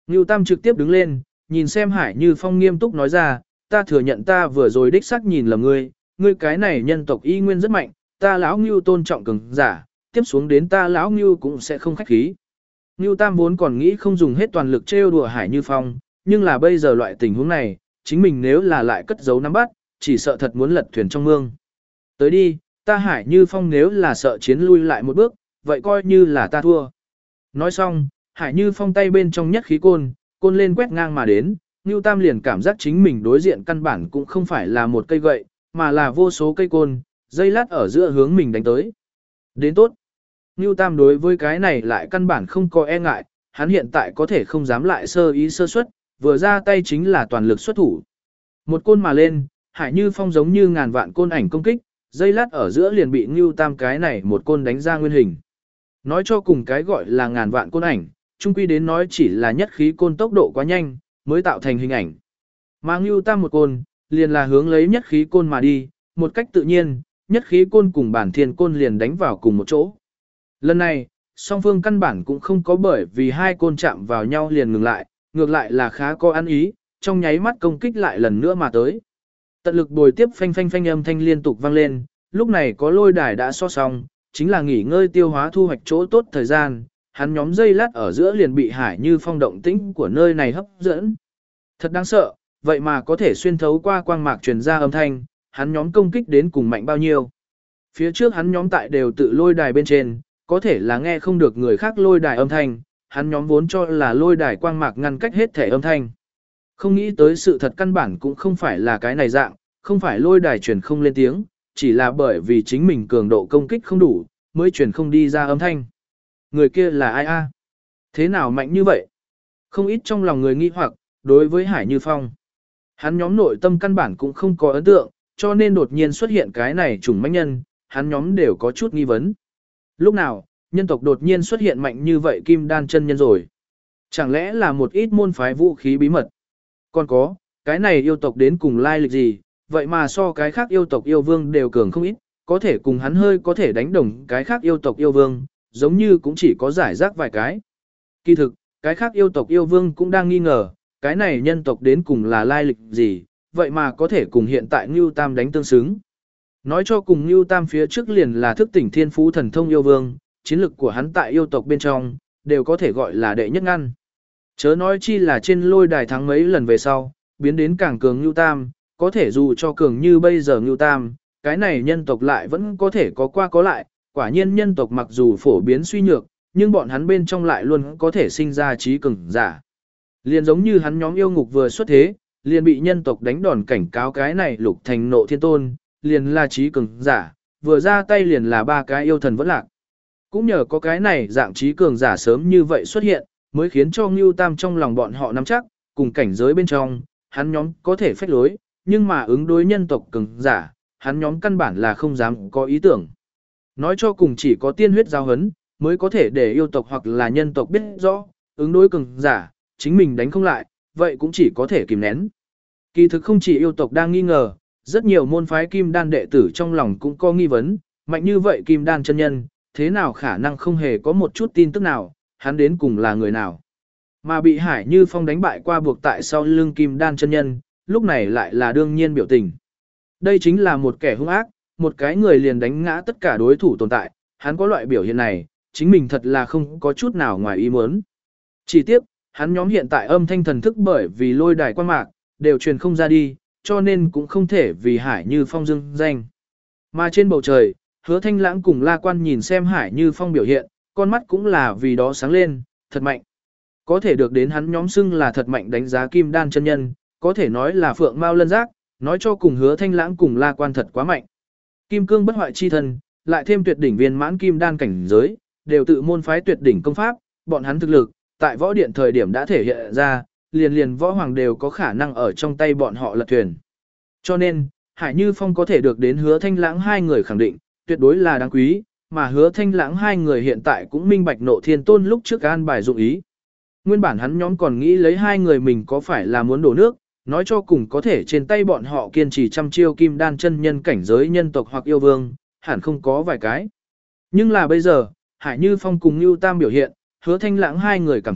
Ngưu Tam trực tiếp đứng lên, nhìn xem Hải Như Phong nghiêm túc nói ra, ta thừa nhận ta vừa rồi đích xác nhìn lầm ngươi, ngươi cái này nhân tộc y nguyên rất mạnh, ta lão Ngưu tôn trọng cường giả, tiếp xuống đến ta lão Ngưu cũng sẽ không khách khí. Ngưu Tam vốn còn nghĩ không dùng hết toàn lực trêu đùa Hải Như Phong, nhưng là bây giờ loại tình huống này, chính mình nếu là lại cất giấu nắm bắt, chỉ sợ thật muốn lật thuyền trong mương. Tới đi, ta Hải Như Phong nếu là sợ chiến lui lại một bước, vậy coi như là ta thua. Nói xong, Hải Như Phong tay bên trong nhất khí côn, côn lên quét ngang mà đến, Ngưu Tam liền cảm giác chính mình đối diện căn bản cũng không phải là một cây gậy, mà là vô số cây côn, dây lát ở giữa hướng mình đánh tới. Đến tốt. Ngưu Tam đối với cái này lại căn bản không có e ngại, hắn hiện tại có thể không dám lại sơ ý sơ suất, vừa ra tay chính là toàn lực xuất thủ. Một côn mà lên, Hải Như Phong giống như ngàn vạn côn ảnh công kích, dây lát ở giữa liền bị Ngưu Tam cái này một côn đánh ra nguyên hình. Nói cho cùng cái gọi là ngàn vạn côn ảnh, chung quy đến nói chỉ là nhất khí côn tốc độ quá nhanh, mới tạo thành hình ảnh. Mà Ngưu Tam một côn, liền là hướng lấy nhất khí côn mà đi, một cách tự nhiên, nhất khí côn cùng bản thiên côn liền đánh vào cùng một chỗ. Lần này, song phương căn bản cũng không có bởi vì hai côn chạm vào nhau liền ngừng lại, ngược lại là khá có ăn ý, trong nháy mắt công kích lại lần nữa mà tới. Tận lực bồi tiếp phanh phanh phanh âm thanh liên tục vang lên, lúc này có lôi đài đã so xong, chính là nghỉ ngơi tiêu hóa thu hoạch chỗ tốt thời gian, hắn nhóm dây lát ở giữa liền bị Hải Như Phong động tĩnh của nơi này hấp dẫn. Thật đáng sợ, vậy mà có thể xuyên thấu qua quang mạc truyền ra âm thanh, hắn nhóm công kích đến cùng mạnh bao nhiêu. Phía trước hắn nhóm tại đều tự lôi đài bên trên, có thể là nghe không được người khác lôi đài âm thanh, hắn nhóm vốn cho là lôi đài quang mạc ngăn cách hết thể âm thanh. Không nghĩ tới sự thật căn bản cũng không phải là cái này dạng, không phải lôi đài truyền không lên tiếng, chỉ là bởi vì chính mình cường độ công kích không đủ, mới truyền không đi ra âm thanh. Người kia là ai a? Thế nào mạnh như vậy? Không ít trong lòng người nghi hoặc, đối với Hải Như Phong. Hắn nhóm nội tâm căn bản cũng không có ấn tượng, cho nên đột nhiên xuất hiện cái này trùng mãnh nhân, hắn nhóm đều có chút nghi vấn. Lúc nào, nhân tộc đột nhiên xuất hiện mạnh như vậy kim đan chân nhân rồi? Chẳng lẽ là một ít môn phái vũ khí bí mật? Còn có, cái này yêu tộc đến cùng lai lịch gì, vậy mà so cái khác yêu tộc yêu vương đều cường không ít, có thể cùng hắn hơi có thể đánh đồng cái khác yêu tộc yêu vương, giống như cũng chỉ có giải rác vài cái. Kỳ thực, cái khác yêu tộc yêu vương cũng đang nghi ngờ, cái này nhân tộc đến cùng là lai lịch gì, vậy mà có thể cùng hiện tại Ngưu Tam đánh tương xứng. Nói cho cùng Ngưu Tam phía trước liền là thức tỉnh thiên phú thần thông yêu vương, chiến lực của hắn tại yêu tộc bên trong, đều có thể gọi là đệ nhất ngăn. Chớ nói chi là trên lôi đài thắng mấy lần về sau, biến đến càng cường Ngưu Tam, có thể dù cho cường như bây giờ Ngưu Tam, cái này nhân tộc lại vẫn có thể có qua có lại, quả nhiên nhân tộc mặc dù phổ biến suy nhược, nhưng bọn hắn bên trong lại luôn có thể sinh ra trí cường giả. Liền giống như hắn nhóm yêu ngục vừa xuất thế, liền bị nhân tộc đánh đòn cảnh cáo cái này lục thành nộ thiên tôn, liền là trí cường giả, vừa ra tay liền là ba cái yêu thần vẫn lạc. Cũng nhờ có cái này dạng trí cường giả sớm như vậy xuất hiện, mới khiến cho Ngưu Tam trong lòng bọn họ nắm chắc, cùng cảnh giới bên trong, hắn nhóm có thể phách lối, nhưng mà ứng đối nhân tộc cường giả, hắn nhóm căn bản là không dám có ý tưởng. Nói cho cùng chỉ có tiên huyết giao hấn, mới có thể để yêu tộc hoặc là nhân tộc biết rõ, ứng đối cường giả, chính mình đánh không lại, vậy cũng chỉ có thể kìm nén. Kỳ thực không chỉ yêu tộc đang nghi ngờ, rất nhiều môn phái kim đan đệ tử trong lòng cũng có nghi vấn, mạnh như vậy kim đan chân nhân, thế nào khả năng không hề có một chút tin tức nào, hắn đến cùng là người nào. Mà bị Hải Như Phong đánh bại qua buộc tại sau lưng kim đan chân nhân, lúc này lại là đương nhiên biểu tình. Đây chính là một kẻ hung ác, một cái người liền đánh ngã tất cả đối thủ tồn tại, hắn có loại biểu hiện này, chính mình thật là không có chút nào ngoài ý muốn. Chỉ tiếc, hắn nhóm hiện tại âm thanh thần thức bởi vì lôi đài quan mạc, đều truyền không ra đi, cho nên cũng không thể vì Hải Như Phong dưng danh. Mà trên bầu trời, Hứa Thanh Lãng cùng La Quan nhìn xem Hải Như Phong biểu hiện, con mắt cũng là vì đó sáng lên, thật mạnh. Có thể được đến hắn nhóm xưng là thật mạnh đánh giá kim đan chân nhân, có thể nói là phượng mao lân giác, nói cho cùng Hứa Thanh Lãng cùng La Quan thật quá mạnh. Kim cương bất hoại chi thân, lại thêm tuyệt đỉnh viên mãn kim đan cảnh giới, đều tự môn phái tuyệt đỉnh công pháp, bọn hắn thực lực, tại võ điện thời điểm đã thể hiện ra, liền liền võ hoàng đều có khả năng ở trong tay bọn họ lật thuyền. Cho nên, Hải Như Phong có thể được đến Hứa Thanh Lãng hai người khẳng định, tuyệt đối là đáng quý, mà Hứa Thanh Lãng hai người hiện tại cũng minh bạch Nộ Thiên Tôn lúc trước an bài dụng ý. Nguyên bản hắn nhóm còn nghĩ lấy hai người mình có phải là muốn đổ nước, nói cho cùng có thể trên tay bọn họ kiên trì trăm chiêu kim đan chân nhân cảnh giới nhân tộc hoặc yêu vương, hẳn không có vài cái. Nhưng là bây giờ, Hải Như Phong cùng Nưu Tam biểu hiện, Hứa Thanh Lãng hai người cảm thấy,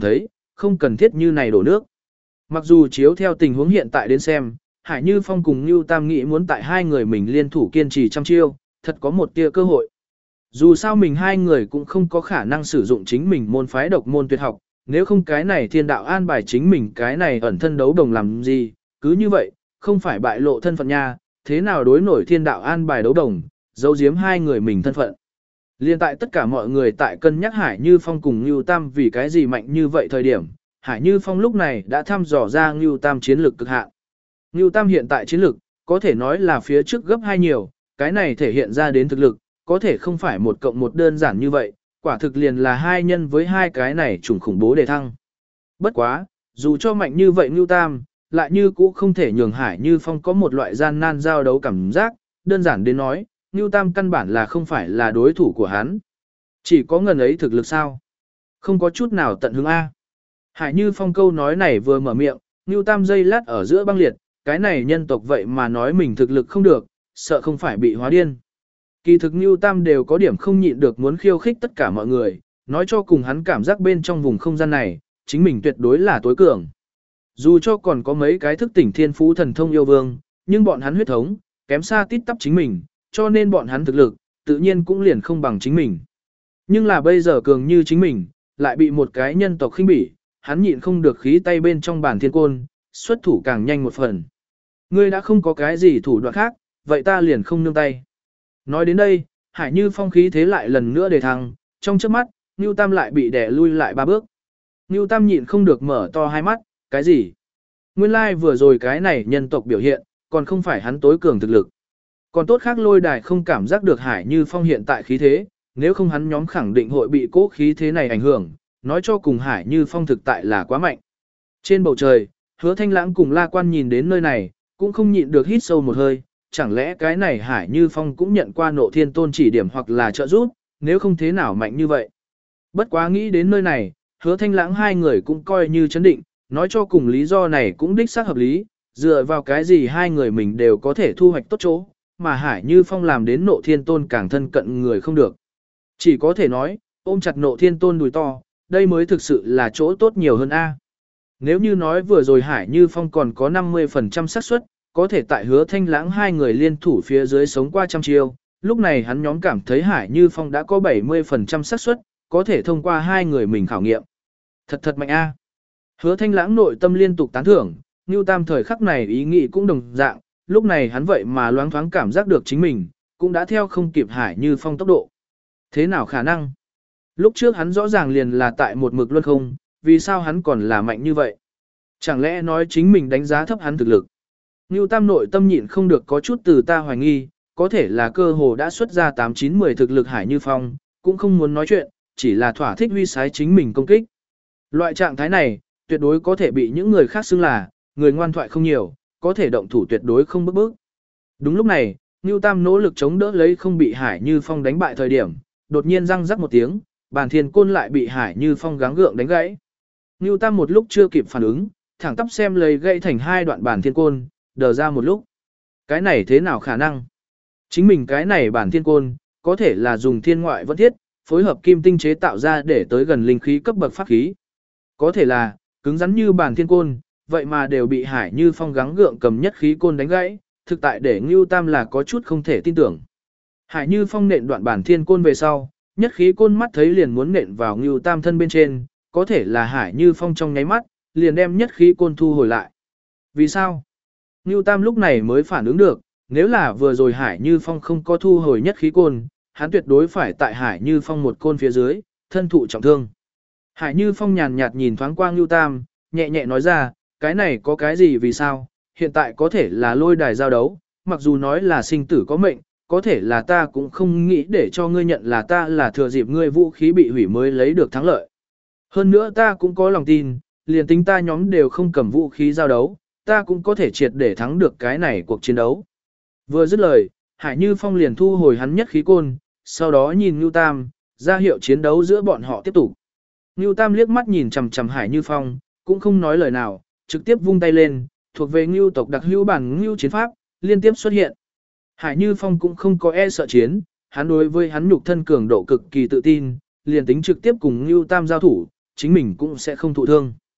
không cần thiết như này đổ nước. Mặc dù chiếu theo tình huống hiện tại đến xem, Hải Như Phong cùng Ngưu Tam nghĩ muốn tại hai người mình liên thủ kiên trì trăm chiêu, thật có một tia cơ hội. Dù sao mình hai người cũng không có khả năng sử dụng chính mình môn phái độc môn tuyệt học, nếu không cái này thiên đạo an bài chính mình cái này ẩn thân đấu đồng làm gì, cứ như vậy, không phải bại lộ thân phận nha, thế nào đối nổi thiên đạo an bài đấu đồng, giấu giếm hai người mình thân phận. Liên tại tất cả mọi người tại cân nhắc Hải Như Phong cùng Ngưu Tam vì cái gì mạnh như vậy thời điểm, Hải Như Phong lúc này đã thăm dò ra Ngưu Tam chiến lược cực hạn. Ngưu Tam hiện tại chiến lược, có thể nói là phía trước gấp hai nhiều, cái này thể hiện ra đến thực lực, có thể không phải một cộng một đơn giản như vậy, quả thực liền là hai nhân với hai cái này trùng khủng bố đề thăng. Bất quá, dù cho mạnh như vậy Ngưu Tam, lại như cũ không thể nhường Hải Như Phong có một loại gian nan giao đấu cảm giác, đơn giản đến nói, Ngưu Tam căn bản là không phải là đối thủ của hắn. Chỉ có ngần ấy thực lực sao? Không có chút nào tận hứng A. Hải Như Phong câu nói này vừa mở miệng, Ngưu Tam dây lát ở giữa băng liệt, cái này nhân tộc vậy mà nói mình thực lực không được, sợ không phải bị hóa điên. Kỳ thực Ngưu Tam đều có điểm không nhịn được muốn khiêu khích tất cả mọi người, nói cho cùng hắn cảm giác bên trong vùng không gian này, chính mình tuyệt đối là tối cường. Dù cho còn có mấy cái thức tỉnh thiên phú thần thông yêu vương, nhưng bọn hắn huyết thống, kém xa tít tắp chính mình, cho nên bọn hắn thực lực, tự nhiên cũng liền không bằng chính mình. Nhưng là bây giờ cường như chính mình, lại bị một cái nhân tộc khinh bỉ, hắn nhịn không được khí tay bên trong bàn thiên côn, xuất thủ càng nhanh một phần. Ngươi đã không có cái gì thủ đoạn khác, vậy ta liền không nương tay. Nói đến đây, Hải Như Phong khí thế lại lần nữa đề thăng, trong chớp mắt, Ngưu Tam lại bị đè lui lại ba bước. Ngưu Tam nhịn không được mở to hai mắt, cái gì? Nguyên lai like vừa rồi cái này nhân tộc biểu hiện, còn không phải hắn tối cường thực lực. Còn tốt khác lôi đài không cảm giác được Hải Như Phong hiện tại khí thế, nếu không hắn nhóm khẳng định hội bị cố khí thế này ảnh hưởng, nói cho cùng Hải Như Phong thực tại là quá mạnh. Trên bầu trời, Hứa Thanh Lãng cùng La Quan nhìn đến nơi này, cũng không nhịn được hít sâu một hơi, chẳng lẽ cái này Hải Như Phong cũng nhận qua Nộ Thiên Tôn chỉ điểm hoặc là trợ giúp, nếu không thế nào mạnh như vậy. Bất quá nghĩ đến nơi này, Hứa Thanh Lãng hai người cũng coi như chấn định, nói cho cùng lý do này cũng đích xác hợp lý, dựa vào cái gì hai người mình đều có thể thu hoạch tốt chỗ, mà Hải Như Phong làm đến Nộ Thiên Tôn càng thân cận người không được. Chỉ có thể nói, ôm chặt Nộ Thiên Tôn đùi to, đây mới thực sự là chỗ tốt nhiều hơn a. Nếu như nói vừa rồi Hải Như Phong còn có năm mươi phần trăm xác suất, có thể tại Hứa Thanh Lãng hai người liên thủ phía dưới sống qua trăm chiêu, lúc này hắn nhóm cảm thấy Hải Như Phong đã có bảy mươi phần trăm xác suất, có thể thông qua hai người mình khảo nghiệm. Thật thật mạnh a. Hứa Thanh Lãng nội tâm liên tục tán thưởng, Ngưu Tam thời khắc này ý nghĩ cũng đồng dạng, lúc này hắn vậy mà loáng thoáng cảm giác được chính mình, cũng đã theo không kịp Hải Như Phong tốc độ. Thế nào khả năng? Lúc trước hắn rõ ràng liền là tại một mực luân không, vì sao hắn còn là mạnh như vậy? Chẳng lẽ nói chính mình đánh giá thấp hắn thực lực? Ngưu Tam nội tâm nhịn không được có chút từ ta hoài nghi, có thể là cơ hồ đã xuất ra tám chín mười thực lực Hải Như Phong, cũng không muốn nói chuyện, chỉ là thỏa thích huy sái chính mình công kích. Loại trạng thái này, tuyệt đối có thể bị những người khác xưng là, người ngoan thoại không nhiều, có thể động thủ tuyệt đối không bức bức. Đúng lúc này, Ngưu Tam nỗ lực chống đỡ lấy không bị Hải Như Phong đánh bại thời điểm, đột nhiên răng rắc một tiếng, bàn thiên côn lại bị Hải Như Phong gắng gượng đánh gãy. Ngưu Tam một lúc chưa kịp phản ứng, thẳng tắp xem lấy gãy thành hai đoạn bàn thiên côn, đờ ra một lúc. Cái này thế nào khả năng? Chính mình cái này bản thiên côn, có thể là dùng thiên ngoại vẫn thiết, phối hợp kim tinh chế tạo ra để tới gần linh khí cấp bậc pháp khí. Có thể là, cứng rắn như bản thiên côn, vậy mà đều bị Hải Như Phong gắng gượng cầm nhất khí côn đánh gãy, thực tại để Ngưu Tam là có chút không thể tin tưởng. Hải Như Phong nện đoạn bản thiên côn về sau, nhất khí côn mắt thấy liền muốn nện vào Ngưu Tam thân bên trên, có thể là Hải Như Phong trong nháy mắt, liền đem nhất khí côn thu hồi lại. Vì sao? Ngưu Tam lúc này mới phản ứng được, nếu là vừa rồi Hải Như Phong không có thu hồi nhất khí côn, hắn tuyệt đối phải tại Hải Như Phong một côn phía dưới, thân thụ trọng thương. Hải Như Phong nhàn nhạt nhìn thoáng qua Ngưu Tam, nhẹ nhẹ nói ra, cái này có cái gì vì sao, hiện tại có thể là lôi đài giao đấu, mặc dù nói là sinh tử có mệnh, có thể là ta cũng không nghĩ để cho ngươi nhận là ta là thừa dịp ngươi vũ khí bị hủy mới lấy được thắng lợi. Hơn nữa ta cũng có lòng tin, liền tính ta nhóm đều không cầm vũ khí giao đấu, ta cũng có thể triệt để thắng được cái này cuộc chiến đấu. Vừa dứt lời, Hải Như Phong liền thu hồi hắn nhất khí côn, sau đó nhìn Ngưu Tam, ra hiệu chiến đấu giữa bọn họ tiếp tục. Ngưu Tam liếc mắt nhìn chằm chằm Hải Như Phong, cũng không nói lời nào, trực tiếp vung tay lên, thuộc về Ngưu tộc đặc hữu bản Ngưu chiến pháp, liên tiếp xuất hiện. Hải Như Phong cũng không có e sợ chiến, hắn đối với hắn nhục thân cường độ cực kỳ tự tin, liền tính trực tiếp cùng Ngưu Tam giao thủ, chính mình cũng sẽ không thụ thương.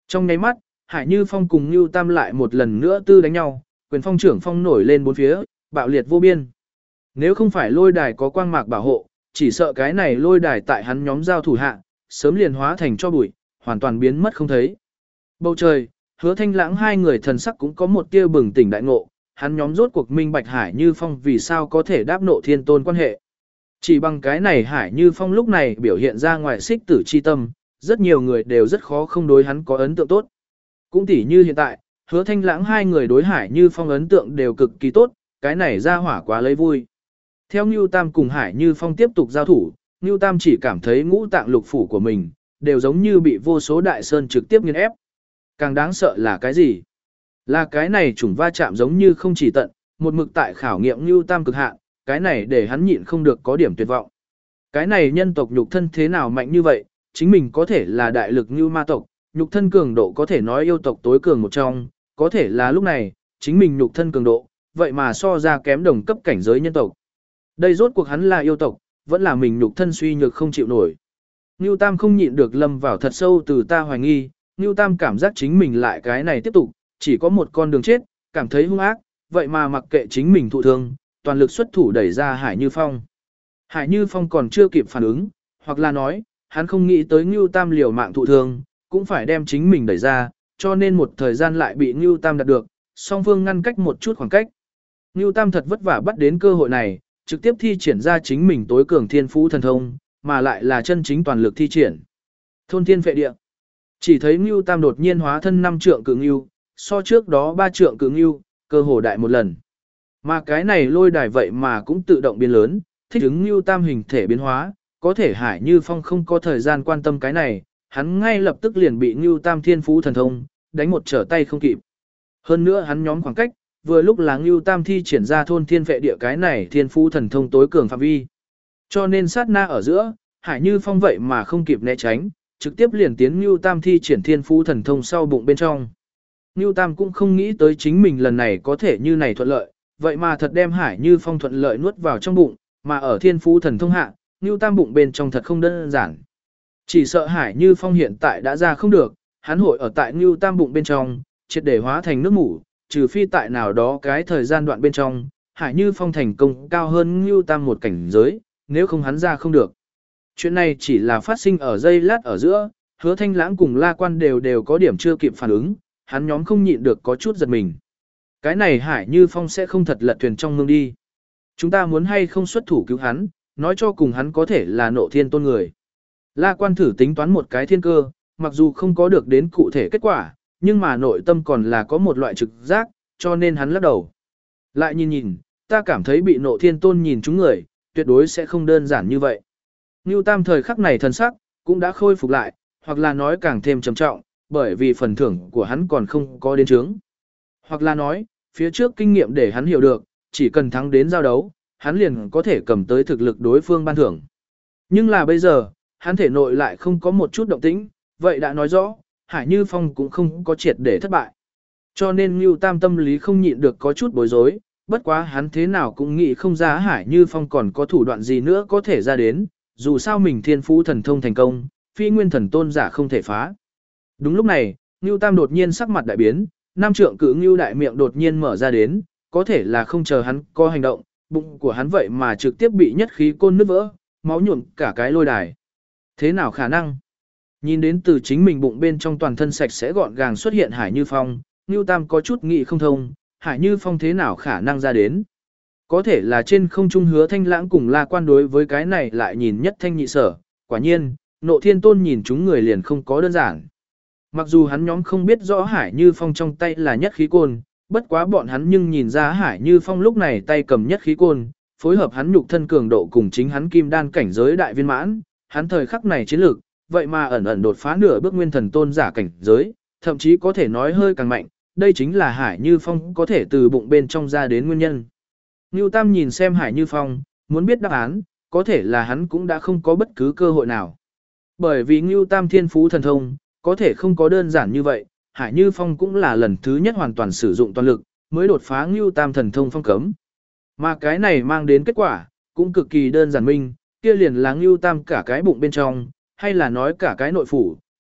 Trong nháy mắt, Hải Như Phong cùng Nưu Tam lại một lần nữa tư đánh nhau, quyền phong trưởng phong nổi lên bốn phía, bạo liệt vô biên. Nếu không phải lôi đài có quang mạc bảo hộ, chỉ sợ cái này lôi đài tại hắn nhóm giao thủ hạ, sớm liền hóa thành cho bụi, hoàn toàn biến mất không thấy. Bầu trời, Hứa Thanh Lãng hai người thần sắc cũng có một tia bừng tỉnh đại ngộ, hắn nhóm rốt cuộc minh bạch Hải Như Phong vì sao có thể đáp nộ thiên tôn quan hệ. Chỉ bằng cái này Hải Như Phong lúc này biểu hiện ra ngoài xích tử chi tâm, rất nhiều người đều rất khó không đối hắn có ấn tượng tốt. Cũng tỉ như hiện tại, Hứa Thanh Lãng hai người đối Hải Như Phong ấn tượng đều cực kỳ tốt, cái này ra hỏa quá lấy vui. Theo Nưu Tam cùng Hải Như Phong tiếp tục giao thủ, Nưu Tam chỉ cảm thấy ngũ tạng lục phủ của mình đều giống như bị vô số đại sơn trực tiếp nghiền ép. Càng đáng sợ là cái gì? Là cái này chủng va chạm giống như không chỉ tận, một mực tại khảo nghiệm Nưu Tam cực hạn, cái này để hắn nhịn không được có điểm tuyệt vọng. Cái này nhân tộc nhục thân thế nào mạnh như vậy, chính mình có thể là đại lực như ma tộc, nhục thân cường độ có thể nói yêu tộc tối cường một trong, có thể là lúc này, chính mình nhục thân cường độ, vậy mà so ra kém đồng cấp cảnh giới nhân tộc. Đây rốt cuộc hắn là yêu tộc, vẫn là mình nhục thân suy nhược không chịu nổi. Nưu Tam không nhịn được lâm vào thật sâu từ ta hoài nghi, Nưu Tam cảm giác chính mình lại cái này tiếp tục, chỉ có một con đường chết, cảm thấy hung ác, vậy mà mặc kệ chính mình thụ thương, toàn lực xuất thủ đẩy ra Hải Như Phong. Hải Như Phong còn chưa kịp phản ứng, hoặc là nói, hắn không nghĩ tới Nưu Tam liều mạng thụ thương, cũng phải đem chính mình đẩy ra, cho nên một thời gian lại bị Nưu Tam đạt được, song phương ngăn cách một chút khoảng cách. Nưu Tam thật vất vả bắt đến cơ hội này, trực tiếp thi triển ra chính mình tối cường thiên phú thần thông, mà lại là chân chính toàn lực thi triển. Thôn thiên phệ địa. Chỉ thấy Nưu Tam đột nhiên hóa thân năm trượng cự ngưu, so trước đó ba trượng cự ngưu, cơ hồ đại một lần. Mà cái này lôi đài vậy mà cũng tự động biến lớn, thích ứng Nưu Tam hình thể biến hóa, có thể Hải Như Phong không có thời gian quan tâm cái này, hắn ngay lập tức liền bị Nưu Tam thiên phú thần thông đánh một trở tay không kịp. Hơn nữa hắn nhóm khoảng cách, vừa lúc là Nưu Tam thi triển ra thôn thiên phệ địa cái này thiên phú thần thông tối cường phạm vi. Cho nên sát na ở giữa, Hải Như Phong vậy mà không kịp né tránh, trực tiếp liền tiến Nưu Tam thi triển thiên phú thần thông sau bụng bên trong. Nưu Tam cũng không nghĩ tới chính mình lần này có thể như này thuận lợi, vậy mà thật đem Hải Như Phong thuận lợi nuốt vào trong bụng, mà ở thiên phú thần thông hạ, Nưu Tam bụng bên trong thật không đơn giản. Chỉ sợ Hải Như Phong hiện tại đã ra không được, hắn hội ở tại Nưu Tam bụng bên trong, triệt để hóa thành nước mủ, trừ phi tại nào đó cái thời gian đoạn bên trong, Hải Như Phong thành công cao hơn Nưu Tam một cảnh giới, nếu không hắn ra không được. Chuyện này chỉ là phát sinh ở giây lát ở giữa, Hứa Thanh Lãng cùng La Quan đều đều có điểm chưa kịp phản ứng, hắn nhóm không nhịn được có chút giật mình. Cái này Hải Như Phong sẽ không thật lật thuyền trong mương đi. Chúng ta muốn hay không xuất thủ cứu hắn, nói cho cùng hắn có thể là nộ thiên tôn người. La Quan thử tính toán một cái thiên cơ, mặc dù không có được đến cụ thể kết quả, nhưng mà nội tâm còn là có một loại trực giác, cho nên hắn lắc đầu. Lại nhìn nhìn, ta cảm thấy bị nộ thiên tôn nhìn chúng người, tuyệt đối sẽ không đơn giản như vậy. Nưu Tam thời khắc này thần sắc, cũng đã khôi phục lại, hoặc là nói càng thêm trầm trọng, bởi vì phần thưởng của hắn còn không có đến chướng. Hoặc là nói, phía trước kinh nghiệm để hắn hiểu được, chỉ cần thắng đến giao đấu, hắn liền có thể cầm tới thực lực đối phương ban thưởng. Nhưng là bây giờ, hắn thể nội lại không có một chút động tĩnh, vậy đã nói rõ, Hải Như Phong cũng không có triệt để thất bại. Cho nên Nưu Tam tâm lý không nhịn được có chút bối rối, bất quá hắn thế nào cũng nghĩ không ra Hải Như Phong còn có thủ đoạn gì nữa có thể ra đến, dù sao mình thiên phú thần thông thành công, phi nguyên thần tôn giả không thể phá. Đúng lúc này, Nưu Tam đột nhiên sắc mặt đại biến, nam trượng cự Nưu đại miệng đột nhiên mở ra đến, có thể là không chờ hắn có hành động, bụng của hắn vậy mà trực tiếp bị nhất khí côn nứt vỡ, máu nhuộm cả cái lôi đài. Thế nào khả năng? Nhìn đến từ chính mình bụng bên trong toàn thân sạch sẽ gọn gàng xuất hiện Hải Như Phong, Nưu Tam có chút nghĩ không thông, Hải Như Phong thế nào khả năng ra đến? Có thể là trên không trung Hứa Thanh Lãng cùng La Quan đối với cái này lại nhìn nhất thanh nhị sở, quả nhiên, nộ thiên tôn nhìn chúng người liền không có đơn giản. Mặc dù hắn nhóm không biết rõ Hải Như Phong trong tay là nhất khí côn, bất quá bọn hắn nhưng nhìn ra Hải Như Phong lúc này tay cầm nhất khí côn, phối hợp hắn nhục thân cường độ cùng chính hắn kim đan cảnh giới đại viên mãn, hắn thời khắc này chiến lược, vậy mà ẩn ẩn đột phá nửa bước nguyên thần tôn giả cảnh giới, thậm chí có thể nói hơi càng mạnh, đây chính là Hải Như Phong có thể từ bụng bên trong ra đến nguyên nhân. Nưu Tam nhìn xem Hải Như Phong, muốn biết đáp án, có thể là hắn cũng đã không có bất cứ cơ hội nào. Bởi vì Nưu Tam thiên phú thần thông, có thể không có đơn giản như vậy, Hải Như Phong cũng là lần thứ nhất hoàn toàn sử dụng toàn lực, mới đột phá Nưu Tam thần thông phong cấm. Mà cái này mang đến kết quả, cũng cực kỳ đơn giản minh, kia liền là Nưu Tam cả cái bụng bên trong, hay là nói cả cái nội phủ,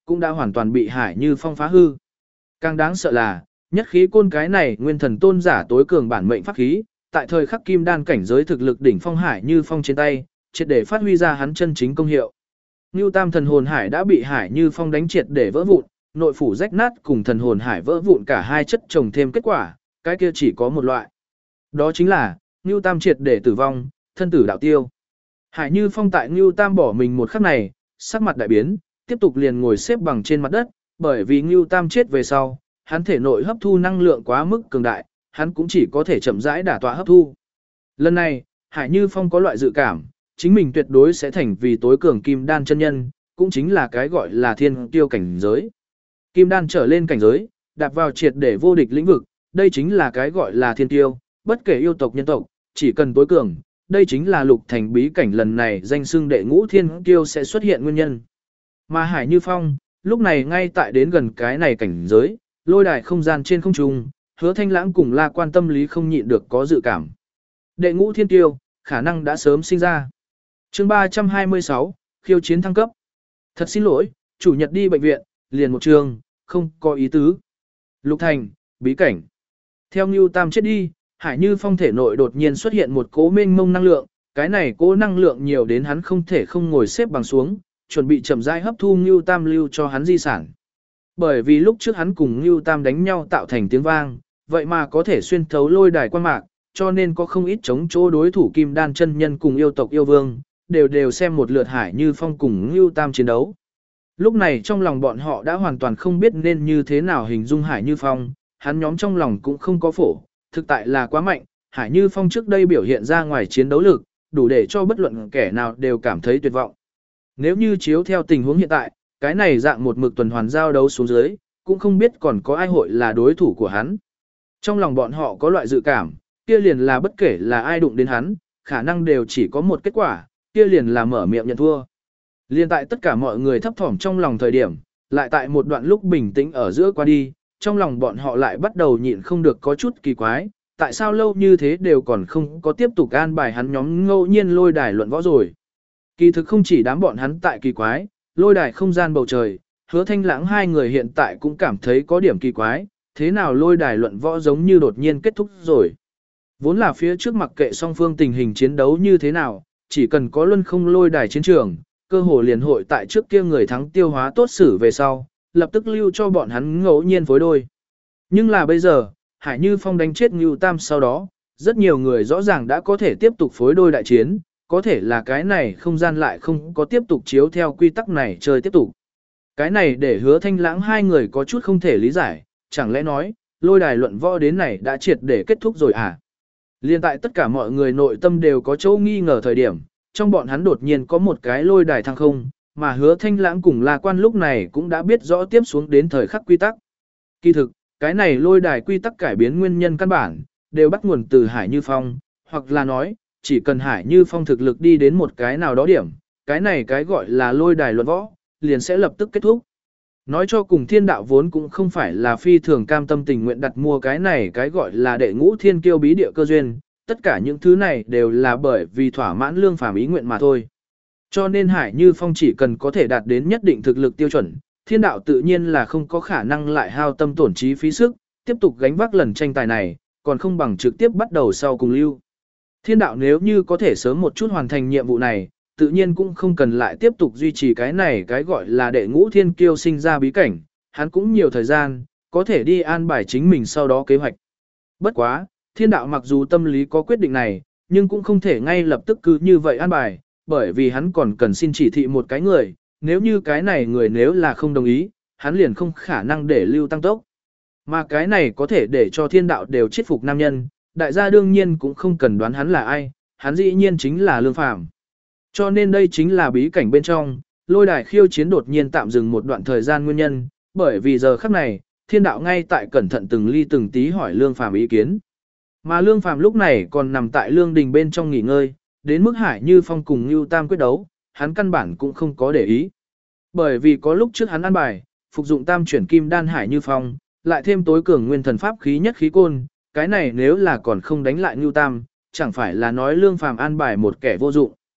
cũng đã hoàn toàn bị Hải Như Phong phá hư. Càng đáng sợ là, nhất khí côn cái này nguyên thần tôn giả tối cường bản mệnh pháp khí, tại thời khắc kim đan cảnh giới thực lực đỉnh phong Hải Như Phong trên tay, triệt để phát huy ra hắn chân chính công hiệu. Ngưu Tam thần hồn hải đã bị Hải Như Phong đánh triệt để vỡ vụn, nội phủ rách nát cùng thần hồn hải vỡ vụn cả hai chất chồng thêm kết quả, cái kia chỉ có một loại. Đó chính là, Ngưu Tam triệt để tử vong, thân tử đạo tiêu. Hải Như Phong tại Ngưu Tam bỏ mình một khắc này, sắc mặt đại biến, tiếp tục liền ngồi xếp bằng trên mặt đất, bởi vì Ngưu Tam chết về sau, hắn thể nội hấp thu năng lượng quá mức cường đại, hắn cũng chỉ có thể chậm rãi đả tọa hấp thu. Lần này, Hải Như Phong có loại dự cảm, chính mình tuyệt đối sẽ thành vì tối cường kim đan chân nhân, cũng chính là cái gọi là thiên tiêu cảnh giới. Kim đan trở lên cảnh giới, đạp vào triệt để vô địch lĩnh vực, đây chính là cái gọi là thiên tiêu, bất kể yêu tộc nhân tộc, chỉ cần tối cường, đây chính là lục thành bí cảnh lần này danh xưng đệ ngũ thiên tiêu sẽ xuất hiện nguyên nhân. Mà Hải Như Phong, lúc này ngay tại đến gần cái này cảnh giới, lôi đài không gian trên không trung, Hứa Thanh Lãng cùng La Quan tâm lý không nhịn được có dự cảm. Đệ ngũ thiên tiêu, khả năng đã sớm sinh ra. Chương ba trăm hai mươi sáu, khiêu chiến thăng cấp. Thật xin lỗi, chủ nhật đi bệnh viện, liền một trường, không có ý tứ. Lục thành, bí cảnh. Theo Ngưu Tam chết đi, Hải Như Phong thể nội đột nhiên xuất hiện một cỗ mênh mông năng lượng, cái này cỗ năng lượng nhiều đến hắn không thể không ngồi xếp bằng xuống, chuẩn bị chậm rãi hấp thu Ngưu Tam lưu cho hắn di sản. Bởi vì lúc trước hắn cùng Ngưu Tam đánh nhau tạo thành tiếng vang, vậy mà có thể xuyên thấu lôi đài quan mạc, cho nên có không ít chống chỗ đối thủ kim đan chân nhân cùng yêu tộc yêu vương, đều đều xem một lượt Hải Như Phong cùng Ngưu Tam chiến đấu. Lúc này trong lòng bọn họ đã hoàn toàn không biết nên như thế nào hình dung Hải Như Phong, hắn nhóm trong lòng cũng không có phổ, thực tại là quá mạnh, Hải Như Phong trước đây biểu hiện ra ngoài chiến đấu lực, đủ để cho bất luận kẻ nào đều cảm thấy tuyệt vọng. Nếu như chiếu theo tình huống hiện tại, cái này dạng một mực tuần hoàn giao đấu xuống dưới, cũng không biết còn có ai hội là đối thủ của hắn. Trong lòng bọn họ có loại dự cảm, kia liền là bất kể là ai đụng đến hắn, khả năng đều chỉ có một kết quả, kia liền là mở miệng nhận thua. Liên tại tất cả mọi người thấp thỏm trong lòng thời điểm, lại tại một đoạn lúc bình tĩnh ở giữa qua đi, trong lòng bọn họ lại bắt đầu nhịn không được có chút kỳ quái, tại sao lâu như thế đều còn không có tiếp tục an bài hắn nhóm ngẫu nhiên lôi đài luận võ rồi. Kỳ thực không chỉ đám bọn hắn tại kỳ quái, lôi đài không gian bầu trời, Hứa Thanh Lãng hai người hiện tại cũng cảm thấy có điểm kỳ quái, thế nào lôi đài luận võ giống như đột nhiên kết thúc rồi. Vốn là phía trước mặc kệ song phương tình hình chiến đấu như thế nào, chỉ cần có luân không lôi đài chiến trường, cơ hồ liền hội tại trước kia người thắng tiêu hóa tốt xử về sau, lập tức lưu cho bọn hắn ngẫu nhiên phối đôi. Nhưng là bây giờ, Hải Như Phong đánh chết Ngưu Tam sau đó, rất nhiều người rõ ràng đã có thể tiếp tục phối đôi đại chiến, có thể là cái này không gian lại không có tiếp tục chiếu theo quy tắc này chơi tiếp tục. Cái này để Hứa Thanh Lãng hai người có chút không thể lý giải, chẳng lẽ nói, lôi đài luận võ đến này đã triệt để kết thúc rồi à? Liên tại tất cả mọi người nội tâm đều có chỗ nghi ngờ thời điểm, trong bọn hắn đột nhiên có một cái lôi đài thăng không, mà Hứa Thanh Lãng cùng La Quan lúc này cũng đã biết rõ tiếp xuống đến thời khắc quy tắc. Kỳ thực, cái này lôi đài quy tắc cải biến nguyên nhân căn bản, đều bắt nguồn từ Hải Như Phong, hoặc là nói, chỉ cần Hải Như Phong thực lực đi đến một cái nào đó điểm, cái này cái gọi là lôi đài luận võ, liền sẽ lập tức kết thúc. Nói cho cùng thiên đạo vốn cũng không phải là phi thường cam tâm tình nguyện đặt mua cái này cái gọi là đệ ngũ thiên kiêu bí địa cơ duyên, tất cả những thứ này đều là bởi vì thỏa mãn lương phàm ý nguyện mà thôi. Cho nên Hải Như Phong chỉ cần có thể đạt đến nhất định thực lực tiêu chuẩn, thiên đạo tự nhiên là không có khả năng lại hao tâm tổn trí phí sức, tiếp tục gánh vác lần tranh tài này, còn không bằng trực tiếp bắt đầu sau cùng lưu. Thiên đạo nếu như có thể sớm một chút hoàn thành nhiệm vụ này, tự nhiên cũng không cần lại tiếp tục duy trì cái này cái gọi là đệ ngũ thiên kiêu sinh ra bí cảnh, hắn cũng nhiều thời gian, có thể đi an bài chính mình sau đó kế hoạch. Bất quá, thiên đạo mặc dù tâm lý có quyết định này, nhưng cũng không thể ngay lập tức cứ như vậy an bài, bởi vì hắn còn cần xin chỉ thị một cái người, nếu như cái này người nếu là không đồng ý, hắn liền không khả năng để lưu tăng tốc. Mà cái này có thể để cho thiên đạo đều chết phục nam nhân, đại gia đương nhiên cũng không cần đoán hắn là ai, hắn dĩ nhiên chính là Lương Phàm. Cho nên đây chính là bí cảnh bên trong, lôi đài khiêu chiến đột nhiên tạm dừng một đoạn thời gian nguyên nhân, bởi vì giờ khắc này, thiên đạo ngay tại cẩn thận từng ly từng tí hỏi Lương Phàm ý kiến. Mà Lương Phàm lúc này còn nằm tại lương đình bên trong nghỉ ngơi, đến mức Hải Như Phong cùng Nưu Tam quyết đấu, hắn căn bản cũng không có để ý. Bởi vì có lúc trước hắn ăn bài, phục dụng tam chuyển kim đan Hải Như Phong, lại thêm tối cường nguyên thần pháp khí nhất khí côn, cái này nếu là còn không đánh lại Nưu Tam, chẳng phải là nói Lương Phàm an bài một kẻ vô dụng.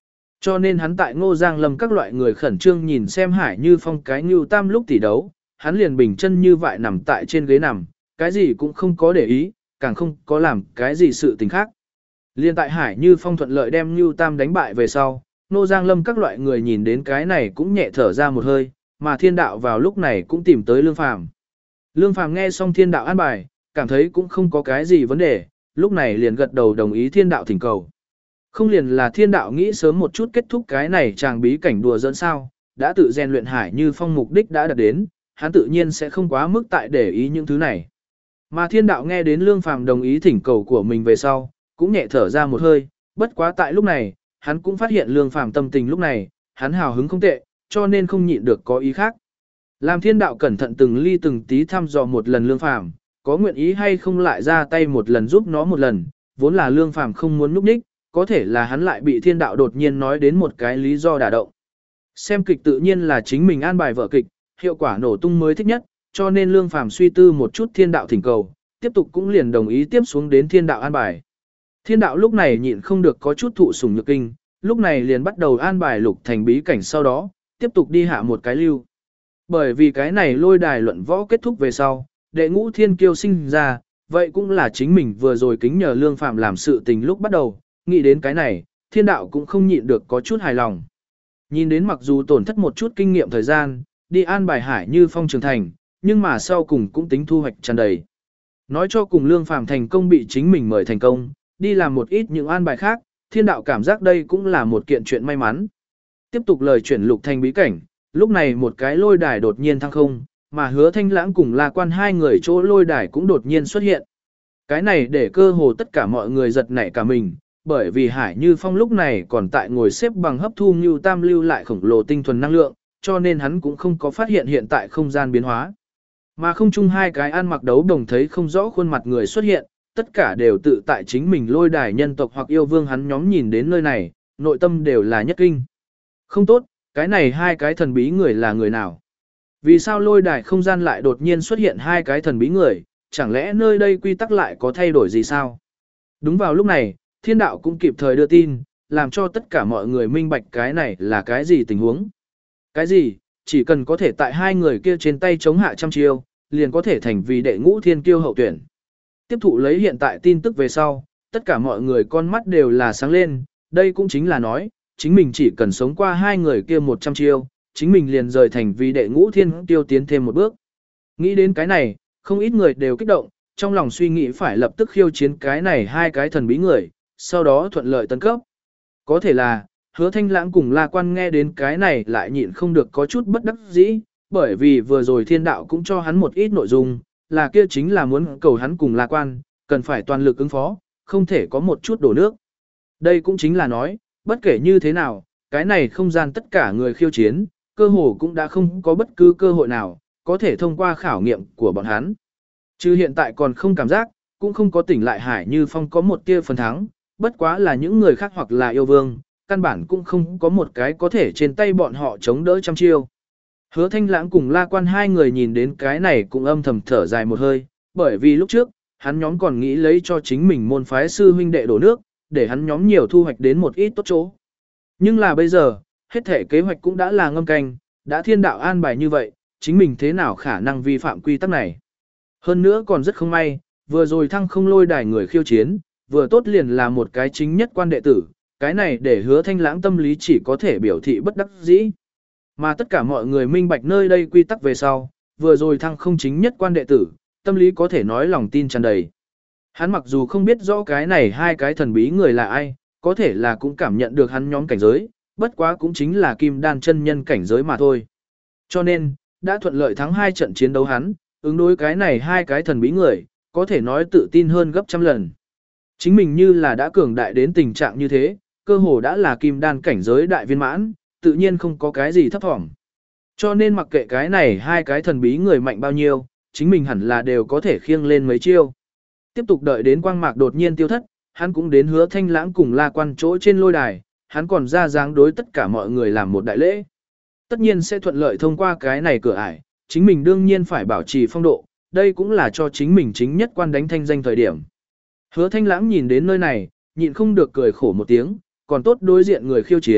Cho nên hắn tại Ngô Giang Lâm các loại người khẩn trương nhìn xem Hải Như Phong cái Ngưu Tam lúc tỷ đấu, hắn liền bình chân như vậy nằm tại trên ghế nằm, cái gì cũng không có để ý, càng không có làm cái gì sự tình khác. Liên tại Hải Như Phong thuận lợi đem Ngưu Tam đánh bại về sau, Ngô Giang Lâm các loại người nhìn đến cái này cũng nhẹ thở ra một hơi, mà thiên đạo vào lúc này cũng tìm tới Lương Phàm. Lương Phàm nghe xong thiên đạo an bài, cảm thấy cũng không có cái gì vấn đề, lúc này liền gật đầu đồng ý thiên đạo thỉnh cầu. Không liền là thiên đạo nghĩ sớm một chút kết thúc cái này chàng bí cảnh đùa giỡn sao, đã tự rèn luyện Hải Như Phong mục đích đã đạt đến, hắn tự nhiên sẽ không quá mức tại để ý những thứ này. Mà thiên đạo nghe đến Lương Phàm đồng ý thỉnh cầu của mình về sau, cũng nhẹ thở ra một hơi, bất quá tại lúc này, hắn cũng phát hiện Lương Phàm tâm tình lúc này, hắn hào hứng không tệ, cho nên không nhịn được có ý khác. Làm thiên đạo cẩn thận từng ly từng tí thăm dò một lần Lương Phàm, có nguyện ý hay không lại ra tay một lần giúp nó một lần, vốn là Lương Phàm không muốn núp ních, có thể là hắn lại bị thiên đạo đột nhiên nói đến một cái lý do đả động. Xem kịch tự nhiên là chính mình an bài vở kịch, hiệu quả nổ tung mới thích nhất, cho nên Lương Phàm suy tư một chút thiên đạo thỉnh cầu, tiếp tục cũng liền đồng ý tiếp xuống đến thiên đạo an bài. Thiên đạo lúc này nhịn không được có chút thụ sủng nhược kinh, lúc này liền bắt đầu an bài Lục Thành bí cảnh sau đó, tiếp tục đi hạ một cái lưu. Bởi vì cái này lôi đài luận võ kết thúc về sau, đệ ngũ thiên kiêu sinh ra, vậy cũng là chính mình vừa rồi kính nhờ Lương Phàm làm sự tình lúc bắt đầu, nghĩ đến cái này, thiên đạo cũng không nhịn được có chút hài lòng. Nhìn đến mặc dù tổn thất một chút kinh nghiệm thời gian, đi an bài Hải Như Phong trưởng thành, nhưng mà sau cùng cũng tính thu hoạch tràn đầy. Nói cho cùng Lương Phàm thành công bị chính mình mời thành công, đi làm một ít những an bài khác, thiên đạo cảm giác đây cũng là một kiện chuyện may mắn. Tiếp tục lời chuyển Lục Thành bí cảnh, lúc này một cái lôi đài đột nhiên thăng không, mà Hứa Thanh Lãng cùng La Quan hai người chỗ lôi đài cũng đột nhiên xuất hiện. Cái này để cơ hồ tất cả mọi người giật nảy cả mình, bởi vì Hải Như Phong lúc này còn tại ngồi xếp bằng hấp thu Ngưu Tam lưu lại khổng lồ tinh thuần năng lượng, cho nên hắn cũng không có phát hiện hiện tại không gian biến hóa. Mà không chung hai cái ăn mặc đấu đồng thấy không rõ khuôn mặt người xuất hiện, tất cả đều tự tại chính mình lôi đài nhân tộc hoặc yêu vương hắn nhóm nhìn đến nơi này, nội tâm đều là nhất kinh. Không tốt, cái này hai cái thần bí người là người nào? Vì sao lôi đài không gian lại đột nhiên xuất hiện hai cái thần bí người, chẳng lẽ nơi đây quy tắc lại có thay đổi gì sao? Đúng vào lúc này, thiên đạo cũng kịp thời đưa tin, làm cho tất cả mọi người minh bạch cái này là cái gì tình huống. Cái gì, chỉ cần có thể tại hai người kia trên tay chống hạ trăm chiêu, liền có thể thành vì đệ ngũ thiên kiêu hậu tuyển. Tiếp thụ lấy hiện tại tin tức về sau, tất cả mọi người con mắt đều là sáng lên, đây cũng chính là nói, chính mình chỉ cần sống qua hai người kia một trăm chiêu, chính mình liền rời thành vì đệ ngũ thiên kiêu tiến thêm một bước. Nghĩ đến cái này, không ít người đều kích động, trong lòng suy nghĩ phải lập tức khiêu chiến cái này hai cái thần bí người, sau đó thuận lợi tấn cấp. Có thể là, Hứa Thanh Lãng cùng La Quan nghe đến cái này lại nhịn không được có chút bất đắc dĩ, bởi vì vừa rồi thiên đạo cũng cho hắn một ít nội dung, là kia chính là muốn cầu hắn cùng La Quan, cần phải toàn lực ứng phó, không thể có một chút đổ nước. Đây cũng chính là nói, bất kể như thế nào, cái này không gian tất cả người khiêu chiến, cơ hồ cũng đã không có bất cứ cơ hội nào, có thể thông qua khảo nghiệm của bọn hắn. Chứ hiện tại còn không cảm giác, cũng không có tỉnh lại Hải Như Phong có một tia phần thắng, bất quá là những người khác hoặc là yêu vương, căn bản cũng không có một cái có thể trên tay bọn họ chống đỡ trăm chiêu. Hứa Thanh Lãng cùng La Quan hai người nhìn đến cái này cũng âm thầm thở dài một hơi, bởi vì lúc trước, hắn nhóm còn nghĩ lấy cho chính mình môn phái sư huynh đệ đổ nước, để hắn nhóm nhiều thu hoạch đến một ít tốt chỗ. Nhưng là bây giờ, hết thể kế hoạch cũng đã là ngâm canh, đã thiên đạo an bài như vậy, chính mình thế nào khả năng vi phạm quy tắc này. Hơn nữa còn rất không may, vừa rồi thăng không lôi đài người khiêu chiến, vừa tốt liền là một cái chính nhất quan đệ tử, cái này để Hứa Thanh Lãng tâm lý chỉ có thể biểu thị bất đắc dĩ. Mà tất cả mọi người minh bạch nơi đây quy tắc về sau, vừa rồi thăng không chính nhất quan đệ tử, tâm lý có thể nói lòng tin tràn đầy. Hắn mặc dù không biết rõ cái này hai cái thần bí người là ai, có thể là cũng cảm nhận được hắn nhóm cảnh giới, bất quá cũng chính là kim đan chân nhân cảnh giới mà thôi. Cho nên, đã thuận lợi thắng hai trận chiến đấu hắn, ứng đối cái này hai cái thần bí người, có thể nói tự tin hơn gấp trăm lần. Chính mình như là đã cường đại đến tình trạng như thế, cơ hồ đã là kim đan cảnh giới đại viên mãn, tự nhiên không có cái gì thấp thỏm. Cho nên mặc kệ cái này hai cái thần bí người mạnh bao nhiêu, chính mình hẳn là đều có thể khiêng lên mấy chiêu. Tiếp tục đợi đến quang mạc đột nhiên tiêu thất, hắn cũng đến Hứa Thanh Lãng cùng La Quan chỗ trên lôi đài, hắn còn ra dáng đối tất cả mọi người làm một đại lễ. Tất nhiên sẽ thuận lợi thông qua cái này cửa ải, chính mình đương nhiên phải bảo trì phong độ, đây cũng là cho chính mình chính nhất quan đánh thanh danh thời điểm. Hứa Thanh Lãng nhìn đến nơi này, nhịn không được cười khổ một tiếng, còn tốt đối diện người khiêu chiến,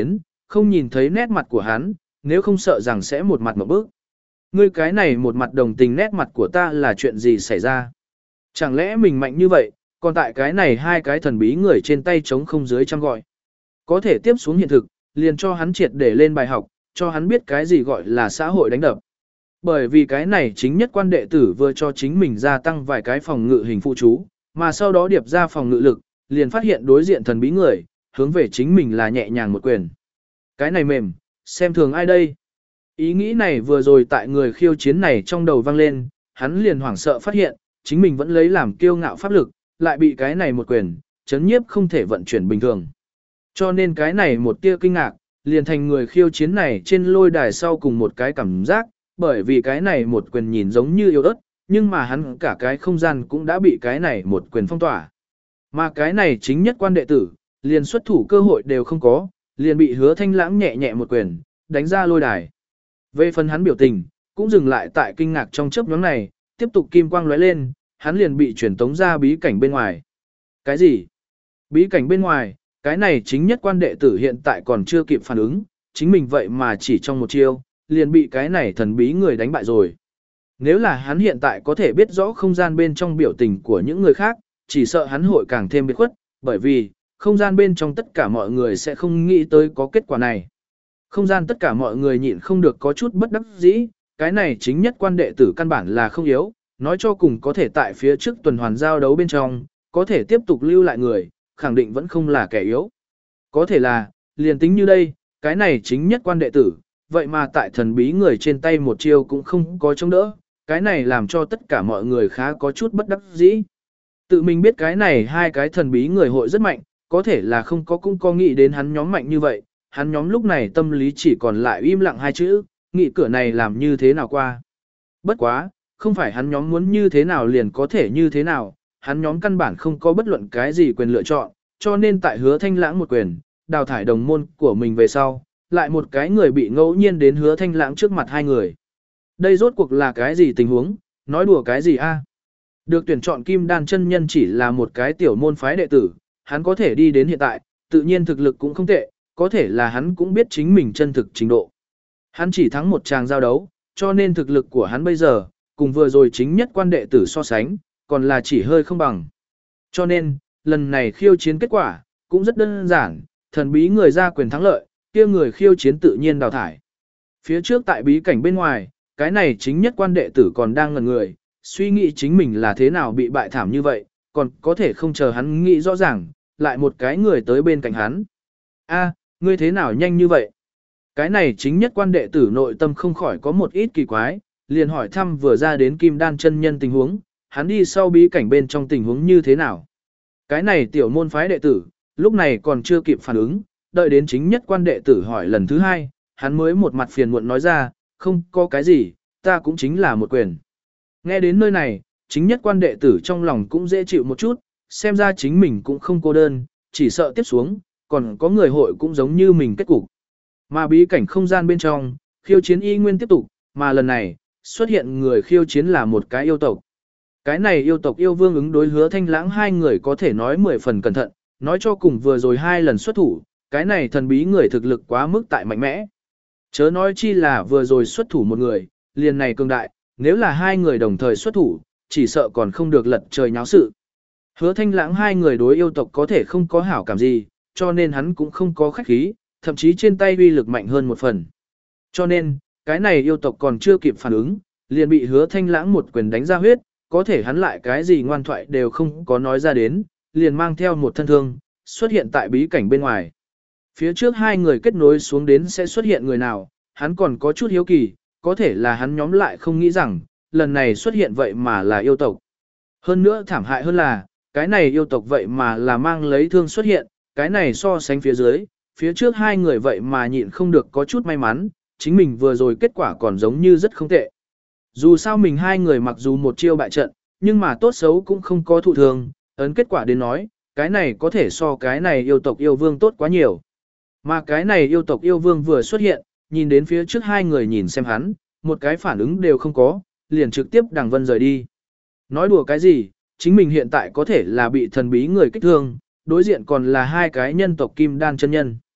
không nhìn thấy nét mặt của hắn, nếu không sợ rằng sẽ một mặt một bước. Ngươi cái này một mặt đồng tình nét mặt của ta là chuyện gì xảy ra? Chẳng lẽ mình mạnh như vậy, còn tại cái này hai cái thần bí người trên tay trống không dưới trăm gọi. Có thể tiếp xuống hiện thực, liền cho hắn triệt để lên bài học, cho hắn biết cái gì gọi là xã hội đánh đập. Bởi vì cái này chính nhất quan đệ tử vừa cho chính mình gia tăng vài cái phòng ngự hình phụ chú, mà sau đó điệp ra phòng ngự lực, liền phát hiện đối diện thần bí người, hướng về chính mình là nhẹ nhàng một quyền. Cái này mềm, xem thường ai đây? Ý nghĩ này vừa rồi tại người khiêu chiến này trong đầu vang lên, hắn liền hoảng sợ phát hiện, chính mình vẫn lấy làm kiêu ngạo pháp lực, lại bị cái này một quyền, chấn nhiếp không thể vận chuyển bình thường. Cho nên cái này một tia kinh ngạc, liền thành người khiêu chiến này trên lôi đài sau cùng một cái cảm giác, bởi vì cái này một quyền nhìn giống như yếu ớt, nhưng mà hắn cả cái không gian cũng đã bị cái này một quyền phong tỏa. Mà cái này chính nhất quan đệ tử, liền xuất thủ cơ hội đều không có, liền bị Hứa Thanh Lãng nhẹ nhẹ một quyền, đánh ra lôi đài. Về phần hắn biểu tình, cũng dừng lại tại kinh ngạc trong chớp nhoáng này, tiếp tục kim quang lóe lên, hắn liền bị chuyển tống ra bí cảnh bên ngoài. Cái gì? Bí cảnh bên ngoài, cái này chính nhất quan đệ tử hiện tại còn chưa kịp phản ứng, chính mình vậy mà chỉ trong một chiêu, liền bị cái này thần bí người đánh bại rồi. Nếu là hắn hiện tại có thể biết rõ không gian bên trong biểu tình của những người khác, chỉ sợ hắn hội càng thêm biệt khuất, bởi vì, không gian bên trong tất cả mọi người sẽ không nghĩ tới có kết quả này. Không gian tất cả mọi người nhịn không được có chút bất đắc dĩ, cái này chính nhất quan đệ tử căn bản là không yếu, nói cho cùng có thể tại phía trước tuần hoàn giao đấu bên trong, có thể tiếp tục lưu lại người, khẳng định vẫn không là kẻ yếu. Có thể là, liền tính như đây, cái này chính nhất quan đệ tử, vậy mà tại thần bí người trên tay một chiêu cũng không có chống đỡ, cái này làm cho tất cả mọi người khá có chút bất đắc dĩ. Tự mình biết cái này hai cái thần bí người hội rất mạnh, có thể là không có cũng có nghĩ đến hắn nhóm mạnh như vậy, hắn nhóm lúc này tâm lý chỉ còn lại im lặng hai chữ, nghĩ cửa này làm như thế nào qua. Bất quá, không phải hắn nhóm muốn như thế nào liền có thể như thế nào, hắn nhóm căn bản không có bất luận cái gì quyền lựa chọn, cho nên tại Hứa Thanh Lãng một quyền, đào thải đồng môn của mình về sau, lại một cái người bị ngẫu nhiên đến Hứa Thanh Lãng trước mặt hai người. Đây rốt cuộc là cái gì tình huống, nói đùa cái gì a? Được tuyển chọn Kim Đan chân nhân chỉ là một cái tiểu môn phái đệ tử, hắn có thể đi đến hiện tại, tự nhiên thực lực cũng không tệ, có thể là hắn cũng biết chính mình chân thực trình độ. Hắn chỉ thắng một tràng giao đấu, cho nên thực lực của hắn bây giờ, cùng vừa rồi chính nhất quan đệ tử so sánh, còn là chỉ hơi không bằng. Cho nên, lần này khiêu chiến kết quả, cũng rất đơn giản, thần bí người ra quyền thắng lợi, kia người khiêu chiến tự nhiên đào thải. Phía trước tại bí cảnh bên ngoài, cái này chính nhất quan đệ tử còn đang ngẩn người, suy nghĩ chính mình là thế nào bị bại thảm như vậy, còn có thể không chờ hắn nghĩ rõ ràng, lại một cái người tới bên cạnh hắn. A, ngươi thế nào nhanh như vậy? Cái này chính nhất quan đệ tử nội tâm không khỏi có một ít kỳ quái, liền hỏi thăm vừa ra đến Kim Đan chân nhân tình huống, hắn đi sau bí cảnh bên trong tình huống như thế nào. Cái này tiểu môn phái đệ tử, lúc này còn chưa kịp phản ứng, đợi đến chính nhất quan đệ tử hỏi lần thứ hai, hắn mới một mặt phiền muộn nói ra, không có cái gì, ta cũng chính là một quyền. Nghe đến nơi này, chính nhất quan đệ tử trong lòng cũng dễ chịu một chút, xem ra chính mình cũng không cô đơn, chỉ sợ tiếp xuống, còn có người hội cũng giống như mình kết cục. Mà bí cảnh không gian bên trong, khiêu chiến y nguyên tiếp tục, mà lần này, xuất hiện người khiêu chiến là một cái yêu tộc. Cái này yêu tộc yêu vương ứng đối Hứa Thanh Lãng hai người có thể nói mười phần cẩn thận, nói cho cùng vừa rồi hai lần xuất thủ, cái này thần bí người thực lực quá mức tại mạnh mẽ. Chớ nói chi là vừa rồi xuất thủ một người, liền này cường đại, nếu là hai người đồng thời xuất thủ, chỉ sợ còn không được lật trời nháo sự. Hứa Thanh Lãng hai người đối yêu tộc có thể không có hảo cảm gì, cho nên hắn cũng không có khách khí, thậm chí trên tay uy lực mạnh hơn một phần. Cho nên, cái này yêu tộc còn chưa kịp phản ứng, liền bị Hứa Thanh Lãng một quyền đánh ra huyết, có thể hắn lại cái gì ngoan thoại đều không có nói ra đến, liền mang theo một thân thương, xuất hiện tại bí cảnh bên ngoài. Phía trước hai người kết nối xuống đến sẽ xuất hiện người nào, hắn còn có chút hiếu kỳ, có thể là hắn nhóm lại không nghĩ rằng, lần này xuất hiện vậy mà là yêu tộc. Hơn nữa thảm hại hơn là, cái này yêu tộc vậy mà là mang lấy thương xuất hiện, cái này so sánh phía dưới, phía trước hai người vậy mà nhịn không được có chút may mắn, chính mình vừa rồi kết quả còn giống như rất không tệ. Dù sao mình hai người mặc dù một chiêu bại trận, nhưng mà tốt xấu cũng không có thụ thường, ấn kết quả đến nói, cái này có thể so cái này yêu tộc yêu vương tốt quá nhiều. Mà cái này yêu tộc yêu vương vừa xuất hiện, nhìn đến phía trước hai người nhìn xem hắn, một cái phản ứng đều không có, liền trực tiếp đằng vân rời đi. Nói đùa cái gì, chính mình hiện tại có thể là bị thần bí người kích thương, đối diện còn là hai cái nhân tộc kim đan chân nhân.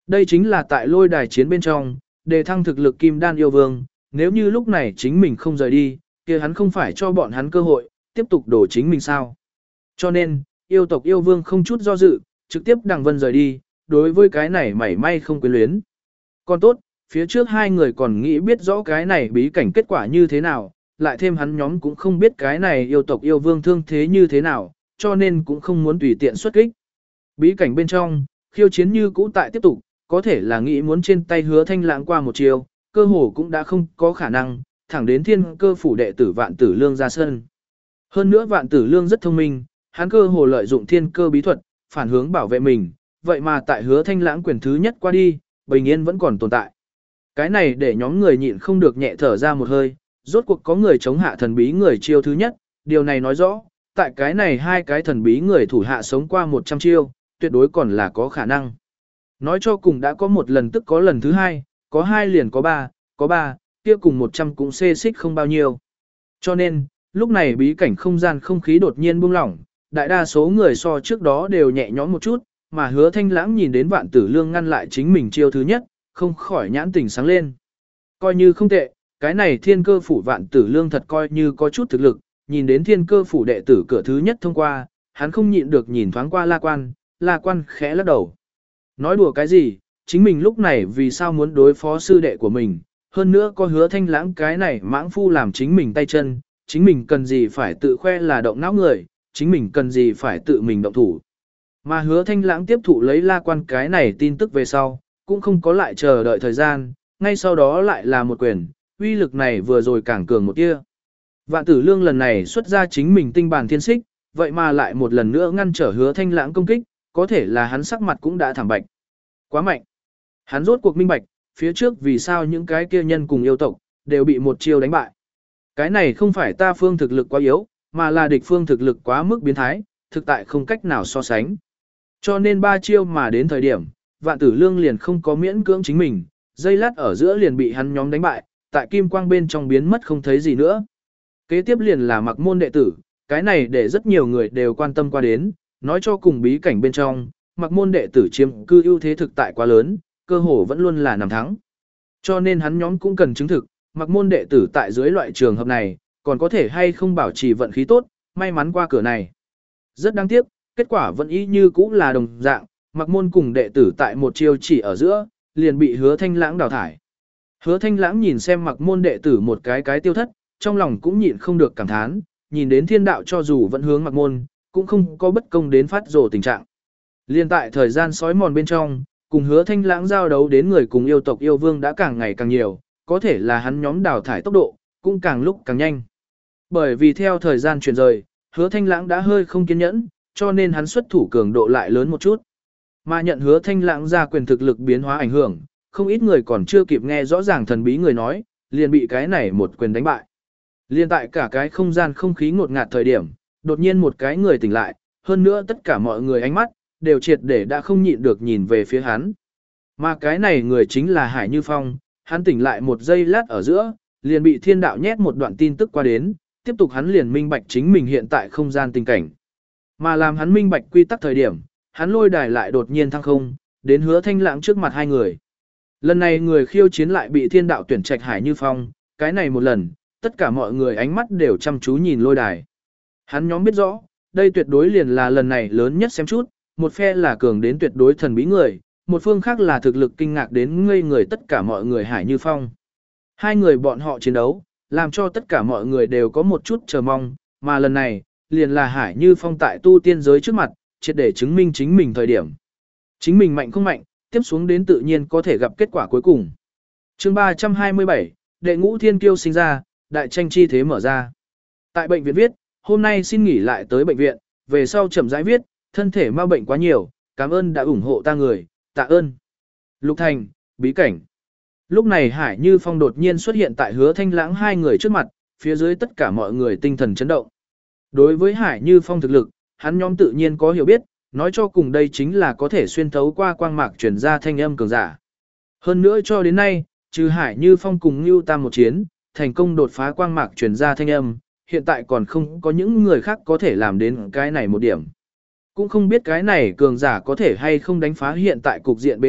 Đây chính là tại lôi đài chiến bên trong, đề thăng thực lực kim đan yêu vương, nếu như lúc này chính mình không rời đi, kia hắn không phải cho bọn hắn cơ hội, tiếp tục đổ chính mình sao. Cho nên, yêu tộc yêu vương không chút do dự, trực tiếp đằng vân rời đi, đối với cái này mảy may không quyến luyến. Còn tốt, phía trước hai người còn nghĩ biết rõ cái này bí cảnh kết quả như thế nào, lại thêm hắn nhóm cũng không biết cái này yêu tộc yêu vương thương thế như thế nào, cho nên cũng không muốn tùy tiện xuất kích. Bí cảnh bên trong, khiêu chiến như cũ tại tiếp tục, có thể là nghĩ muốn trên tay Hứa Thanh Lãng qua một chiều, cơ hồ cũng đã không có khả năng, thẳng đến thiên cơ phủ đệ tử Vạn Tử Lương ra sân. Hơn nữa Vạn Tử Lương rất thông minh, hắn cơ hồ lợi dụng thiên cơ bí thuật, phản hướng bảo vệ mình, vậy mà tại Hứa Thanh Lãng quyền thứ nhất qua đi, bình yên vẫn còn tồn tại. Cái này để nhóm người nhịn không được nhẹ thở ra một hơi, rốt cuộc có người chống hạ thần bí người chiêu thứ nhất, điều này nói rõ, tại cái này hai cái thần bí người thủ hạ sống qua một trăm chiêu, tuyệt đối còn là có khả năng. Nói cho cùng đã có một lần tức có lần thứ hai, có hai liền có ba, có ba, kia cùng một trăm cũng xê xích không bao nhiêu. Cho nên, lúc này bí cảnh không gian không khí đột nhiên buông lỏng, đại đa số người so trước đó đều nhẹ nhõm một chút, mà Hứa Thanh Lãng nhìn đến Vạn Tử Lương ngăn lại chính mình chiêu thứ nhất, không khỏi nhãn tình sáng lên. Coi như không tệ, cái này thiên cơ phủ Vạn Tử Lương thật coi như có chút thực lực, nhìn đến thiên cơ phủ đệ tử cửa thứ nhất thông qua, hắn không nhịn được nhìn thoáng qua La Quan, La Quan khẽ lắc đầu. Nói đùa cái gì, chính mình lúc này vì sao muốn đối phó sư đệ của mình, hơn nữa có Hứa Thanh Lãng cái này mãng phu làm chính mình tay chân, chính mình cần gì phải tự khoe là động não người, chính mình cần gì phải tự mình động thủ. Mà Hứa Thanh Lãng tiếp thụ lấy La Quan cái này tin tức về sau, cũng không có lại chờ đợi thời gian, ngay sau đó lại là một quyền, uy lực này vừa rồi càng cường một tia. Vạn Tử Lương lần này xuất ra chính mình tinh bản thiên xích, vậy mà lại một lần nữa ngăn trở Hứa Thanh Lãng công kích, có thể là hắn sắc mặt cũng đã thảm bạch. Quá mạnh. Hắn rốt cuộc minh bạch, phía trước vì sao những cái kia nhân cùng yêu tộc, đều bị một chiêu đánh bại. Cái này không phải ta phương thực lực quá yếu, mà là địch phương thực lực quá mức biến thái, thực tại không cách nào so sánh. Cho nên ba chiêu mà đến thời điểm, Vạn Tử Lương liền không có miễn cưỡng chính mình, dây lát ở giữa liền bị hắn nhóm đánh bại, tại kim quang bên trong biến mất không thấy gì nữa. Kế tiếp liền là Mặc Môn đệ tử, cái này để rất nhiều người đều quan tâm qua đến, nói cho cùng bí cảnh bên trong, Mặc Môn đệ tử chiếm cư ưu thế thực tại quá lớn, cơ hồ vẫn luôn là nằm thắng. Cho nên hắn nhóm cũng cần chứng thực, Mặc Môn đệ tử tại dưới loại trường hợp này, còn có thể hay không bảo trì vận khí tốt, may mắn qua cửa này. Rất đáng tiếc, kết quả vẫn y như cũ là đồng dạng, Mặc Môn cùng đệ tử tại một chiêu chỉ ở giữa, liền bị Hứa Thanh Lãng đào thải. Hứa Thanh Lãng nhìn xem Mặc Môn đệ tử một cái cái tiêu thất, trong lòng cũng nhịn không được cảm thán, nhìn đến thiên đạo cho dù vẫn hướng Mặc Môn, cũng không có bất công đến phát rồ tình trạng. Liên tại thời gian sói mòn bên trong, cùng Hứa Thanh Lãng giao đấu đến người cùng yêu tộc yêu vương đã càng ngày càng nhiều, có thể là hắn nhóm đào thải tốc độ, cũng càng lúc càng nhanh. Bởi vì theo thời gian chuyển rời, Hứa Thanh Lãng đã hơi không kiên nhẫn, cho nên hắn xuất thủ cường độ lại lớn một chút. Mà nhận Hứa Thanh Lãng ra quyền thực lực biến hóa ảnh hưởng, không ít người còn chưa kịp nghe rõ ràng thần bí người nói, liền bị cái này một quyền đánh bại. Liên tại cả cái không gian không khí ngột ngạt thời điểm, đột nhiên một cái người tỉnh lại, hơn nữa tất cả mọi người ánh mắt, đều triệt để đã không nhịn được nhìn về phía hắn. Mà cái này người chính là Hải Như Phong, hắn tỉnh lại một giây lát ở giữa, liền bị thiên đạo nhét một đoạn tin tức qua đến, tiếp tục hắn liền minh bạch chính mình hiện tại không gian tình cảnh. Mà làm hắn minh bạch quy tắc thời điểm, hắn lôi đài lại đột nhiên thăng không, đến Hứa Thanh Lãng trước mặt hai người. Lần này người khiêu chiến lại bị thiên đạo tuyển trạch Hải Như Phong, cái này một lần, tất cả mọi người ánh mắt đều chăm chú nhìn lôi đài. Hắn nhóm biết rõ, đây tuyệt đối liền là lần này lớn nhất xem chút, một phe là cường đến tuyệt đối thần bí người, một phương khác là thực lực kinh ngạc đến ngây người tất cả mọi người Hải Như Phong. Hai người bọn họ chiến đấu, làm cho tất cả mọi người đều có một chút chờ mong, mà lần này, liền là Hải Như Phong tại tu tiên giới trước mặt, triệt để chứng minh chính mình thời điểm. Chính mình mạnh không mạnh, tiếp xuống đến tự nhiên có thể gặp kết quả cuối cùng. Chương ba trăm hai mươi bảy, đệ ngũ thiên kiêu sinh ra, đại tranh chi thế mở ra. Tại bệnh viện viết, hôm nay xin nghỉ lại tới bệnh viện, về sau chậm rãi viết, thân thể ma bệnh quá nhiều, cảm ơn đã ủng hộ ta người, tạ ơn. Lục Thành, bí cảnh. Lúc này Hải Như Phong đột nhiên xuất hiện tại Hứa Thanh Lãng hai người trước mặt, phía dưới tất cả mọi người tinh thần chấn động. Đối với Hải Như Phong thực lực, hắn nhóm tự nhiên có hiểu biết, nói cho cùng đây chính là có thể xuyên thấu qua quang mạc truyền ra thanh âm cường giả. Hơn nữa cho đến nay, trừ Hải Như Phong cùng Nưu Tam một chiến, thành công đột phá quang mạc truyền ra thanh âm, hiện tại còn không có những người khác có thể làm đến cái này một điểm. Cũng không biết cái này cường giả có thể hay không đánh phá hiện tại cục diện bế tắc,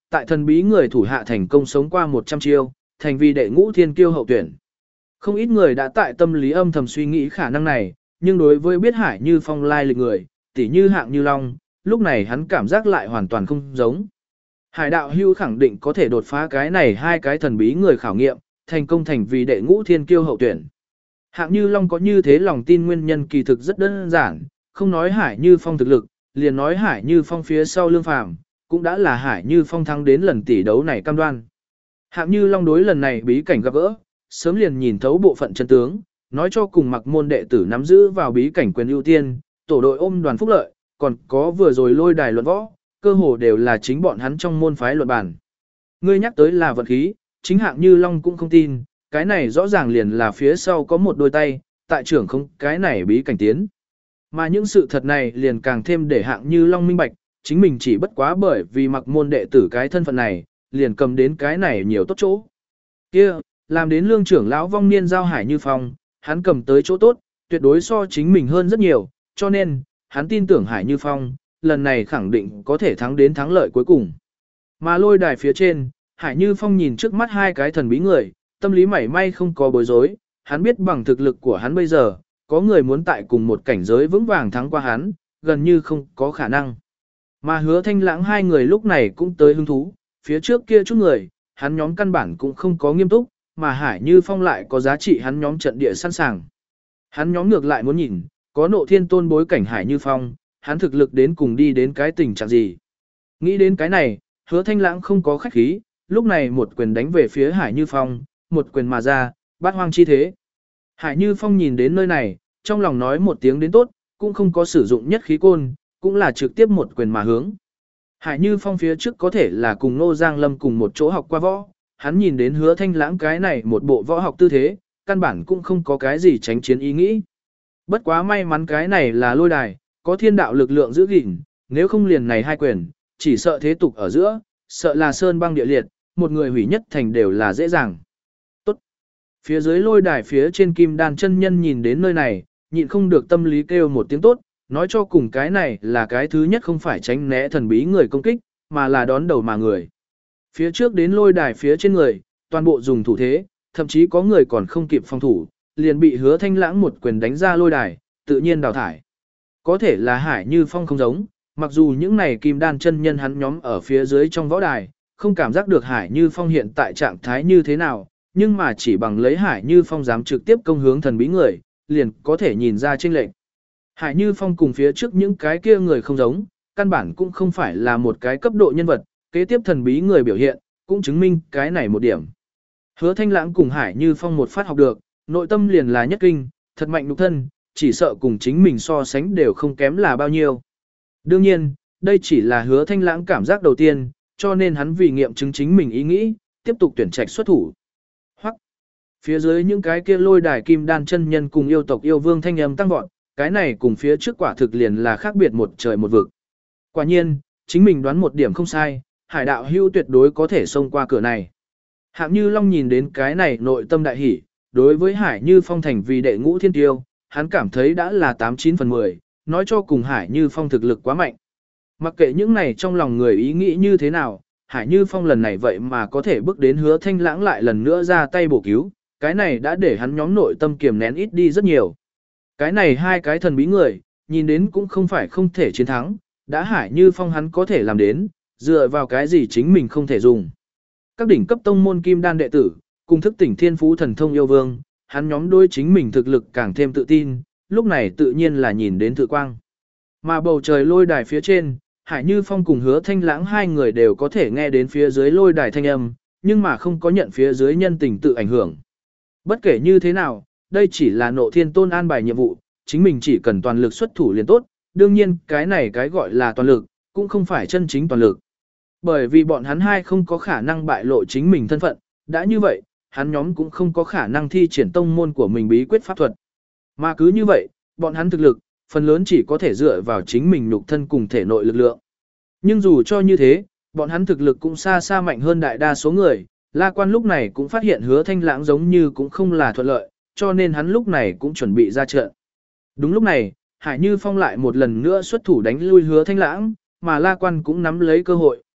tại thần bí người thủ hạ thành công sống qua một trăm chiêu, thành vì đệ ngũ thiên kiêu hậu tuyển. Không ít người đã tại tâm lý âm thầm suy nghĩ khả năng này, nhưng đối với biết Hải Như Phong lai lịch người, tỉ như Hạng Như Long, lúc này hắn cảm giác lại hoàn toàn không giống. Hải đạo hưu khẳng định có thể đột phá cái này hai cái thần bí người khảo nghiệm, thành công thành vì đệ ngũ thiên kiêu hậu tuyển. Hạng Như Long có như thế lòng tin nguyên nhân kỳ thực rất đơn giản, không nói Hải Như Phong thực lực, liền nói Hải Như Phong phía sau Lương Phàm, cũng đã là Hải Như Phong thắng đến lần tỷ đấu này cam đoan. Hạng Như Long đối lần này bí cảnh gặp gỡ, sớm liền nhìn thấu bộ phận chân tướng, nói cho cùng mặc môn đệ tử nắm giữ vào bí cảnh quyền ưu tiên, tổ đội ôm đoàn phúc lợi, còn có vừa rồi lôi đài luận võ, cơ hồ đều là chính bọn hắn trong môn phái luận bản. Ngươi nhắc tới là vận khí, chính Hạng Như Long cũng không tin, cái này rõ ràng liền là phía sau có một đôi tay, tại trưởng không cái này bí cảnh tiến. Mà những sự thật này liền càng thêm để Hạng Như Long minh bạch, chính mình chỉ bất quá bởi vì mặc môn đệ tử cái thân phận này, liền cầm đến cái này nhiều tốt chỗ. Kia, làm đến lương trưởng lão vong niên giao Hải Như Phong, hắn cầm tới chỗ tốt, tuyệt đối so chính mình hơn rất nhiều, cho nên, hắn tin tưởng Hải Như Phong, lần này khẳng định có thể thắng đến thắng lợi cuối cùng. Mà lôi đài phía trên, Hải Như Phong nhìn trước mắt hai cái thần bí người, tâm lý mảy may không có bối rối, hắn biết bằng thực lực của hắn bây giờ, có người muốn tại cùng một cảnh giới vững vàng thắng qua hắn, gần như không có khả năng. Mà Hứa Thanh Lãng hai người lúc này cũng tới hứng thú, phía trước kia chút người, hắn nhóm căn bản cũng không có nghiêm túc, mà Hải Như Phong lại có giá trị hắn nhóm trận địa sẵn sàng. Hắn nhóm ngược lại muốn nhìn, có nộ thiên tôn bối cảnh Hải Như Phong, hắn thực lực đến cùng đi đến cái tình trạng gì. Nghĩ đến cái này, Hứa Thanh Lãng không có khách khí, lúc này một quyền đánh về phía Hải Như Phong, một quyền mà ra, bát hoang chi thế. Hải Như Phong nhìn đến nơi này, trong lòng nói một tiếng đến tốt, cũng không có sử dụng nhất khí côn, cũng là trực tiếp một quyền mà hướng. Hải Như Phong phía trước có thể là cùng Nô Giang Lâm cùng một chỗ học qua võ, hắn nhìn đến Hứa Thanh Lãng cái này một bộ võ học tư thế, căn bản cũng không có cái gì tránh chiến ý nghĩ. Bất quá may mắn cái này là lôi đài, có thiên đạo lực lượng giữ gìn, nếu không liền này hai quyền, chỉ sợ thế tục ở giữa, sợ là sơn băng địa liệt, một người hủy nhất thành đều là dễ dàng. Tốt. Phía dưới lôi đài phía trên kim đan chân nhân nhìn đến nơi này, nhịn không được tâm lý kêu một tiếng tốt, nói cho cùng cái này là cái thứ nhất không phải tránh né thần bí người công kích, mà là đón đầu mà người. Phía trước đến lôi đài phía trên người, toàn bộ dùng thủ thế, thậm chí có người còn không kịp phòng thủ, liền bị Hứa Thanh Lãng một quyền đánh ra lôi đài, tự nhiên đào thải. Có thể là Hải Như Phong không giống, mặc dù những này kim đan chân nhân hắn nhóm ở phía dưới trong võ đài, không cảm giác được Hải Như Phong hiện tại trạng thái như thế nào, nhưng mà chỉ bằng lấy Hải Như Phong dám trực tiếp công hướng thần bí người, liền có thể nhìn ra chênh lệch. Hải Như Phong cùng phía trước những cái kia người không giống, căn bản cũng không phải là một cái cấp độ nhân vật, kế tiếp thần bí người biểu hiện, cũng chứng minh cái này một điểm. Hứa Thanh Lãng cùng Hải Như Phong một phát học được, nội tâm liền là nhất kinh, thật mạnh nhục thân, chỉ sợ cùng chính mình so sánh đều không kém là bao nhiêu. Đương nhiên, đây chỉ là Hứa Thanh Lãng cảm giác đầu tiên, cho nên hắn vì nghiệm chứng chính mình ý nghĩ, tiếp tục tuyển trạch xuất thủ. Hoặc, phía dưới những cái kia lôi đài kim đan chân nhân cùng yêu tộc yêu vương thanh âm tăng vọt, cái này cùng phía trước quả thực liền là khác biệt một trời một vực. Quả nhiên, chính mình đoán một điểm không sai, Hải đạo hưu tuyệt đối có thể xông qua cửa này. Hạng Như Long nhìn đến cái này nội tâm đại hỉ, đối với Hải Như Phong thành vì đệ ngũ thiên tiêu, hắn cảm thấy đã là tám chín phần mười, nói cho cùng Hải Như Phong thực lực quá mạnh. Mặc kệ những này trong lòng người ý nghĩ như thế nào, Hải Như Phong lần này vậy mà có thể bước đến Hứa Thanh Lãng lại lần nữa ra tay bổ cứu, cái này đã để hắn nhóm nội tâm kiềm nén ít đi rất nhiều. Cái này hai cái thần bí người, nhìn đến cũng không phải không thể chiến thắng, đã Hải Như Phong hắn có thể làm đến, dựa vào cái gì chính mình không thể dùng. Các đỉnh cấp tông môn kim đan đệ tử, cùng thức tỉnh thiên phú thần thông yêu vương, hắn nhóm đối chính mình thực lực càng thêm tự tin, lúc này tự nhiên là nhìn đến tự quang. Mà bầu trời lôi đài phía trên, Hải Như Phong cùng Hứa Thanh Lãng hai người đều có thể nghe đến phía dưới lôi đài thanh âm, nhưng mà không có nhận phía dưới nhân tình tự ảnh hưởng. Bất kể như thế nào, đây chỉ là nộ thiên tôn an bài nhiệm vụ, chính mình chỉ cần toàn lực xuất thủ liền tốt, đương nhiên cái này cái gọi là toàn lực, cũng không phải chân chính toàn lực. Bởi vì bọn hắn hai không có khả năng bại lộ chính mình thân phận, đã như vậy, hắn nhóm cũng không có khả năng thi triển tông môn của mình bí quyết pháp thuật. Mà cứ như vậy, bọn hắn thực lực, phần lớn chỉ có thể dựa vào chính mình nhục thân cùng thể nội lực lượng. Nhưng dù cho như thế, bọn hắn thực lực cũng xa xa mạnh hơn đại đa số người, La Quan lúc này cũng phát hiện Hứa Thanh Lãng giống như cũng không là thuận lợi, cho nên hắn lúc này cũng chuẩn bị ra trận. Đúng lúc này, Hải Như Phong lại một lần nữa xuất thủ đánh lui Hứa Thanh Lãng, mà La Quan cũng nắm lấy cơ hội,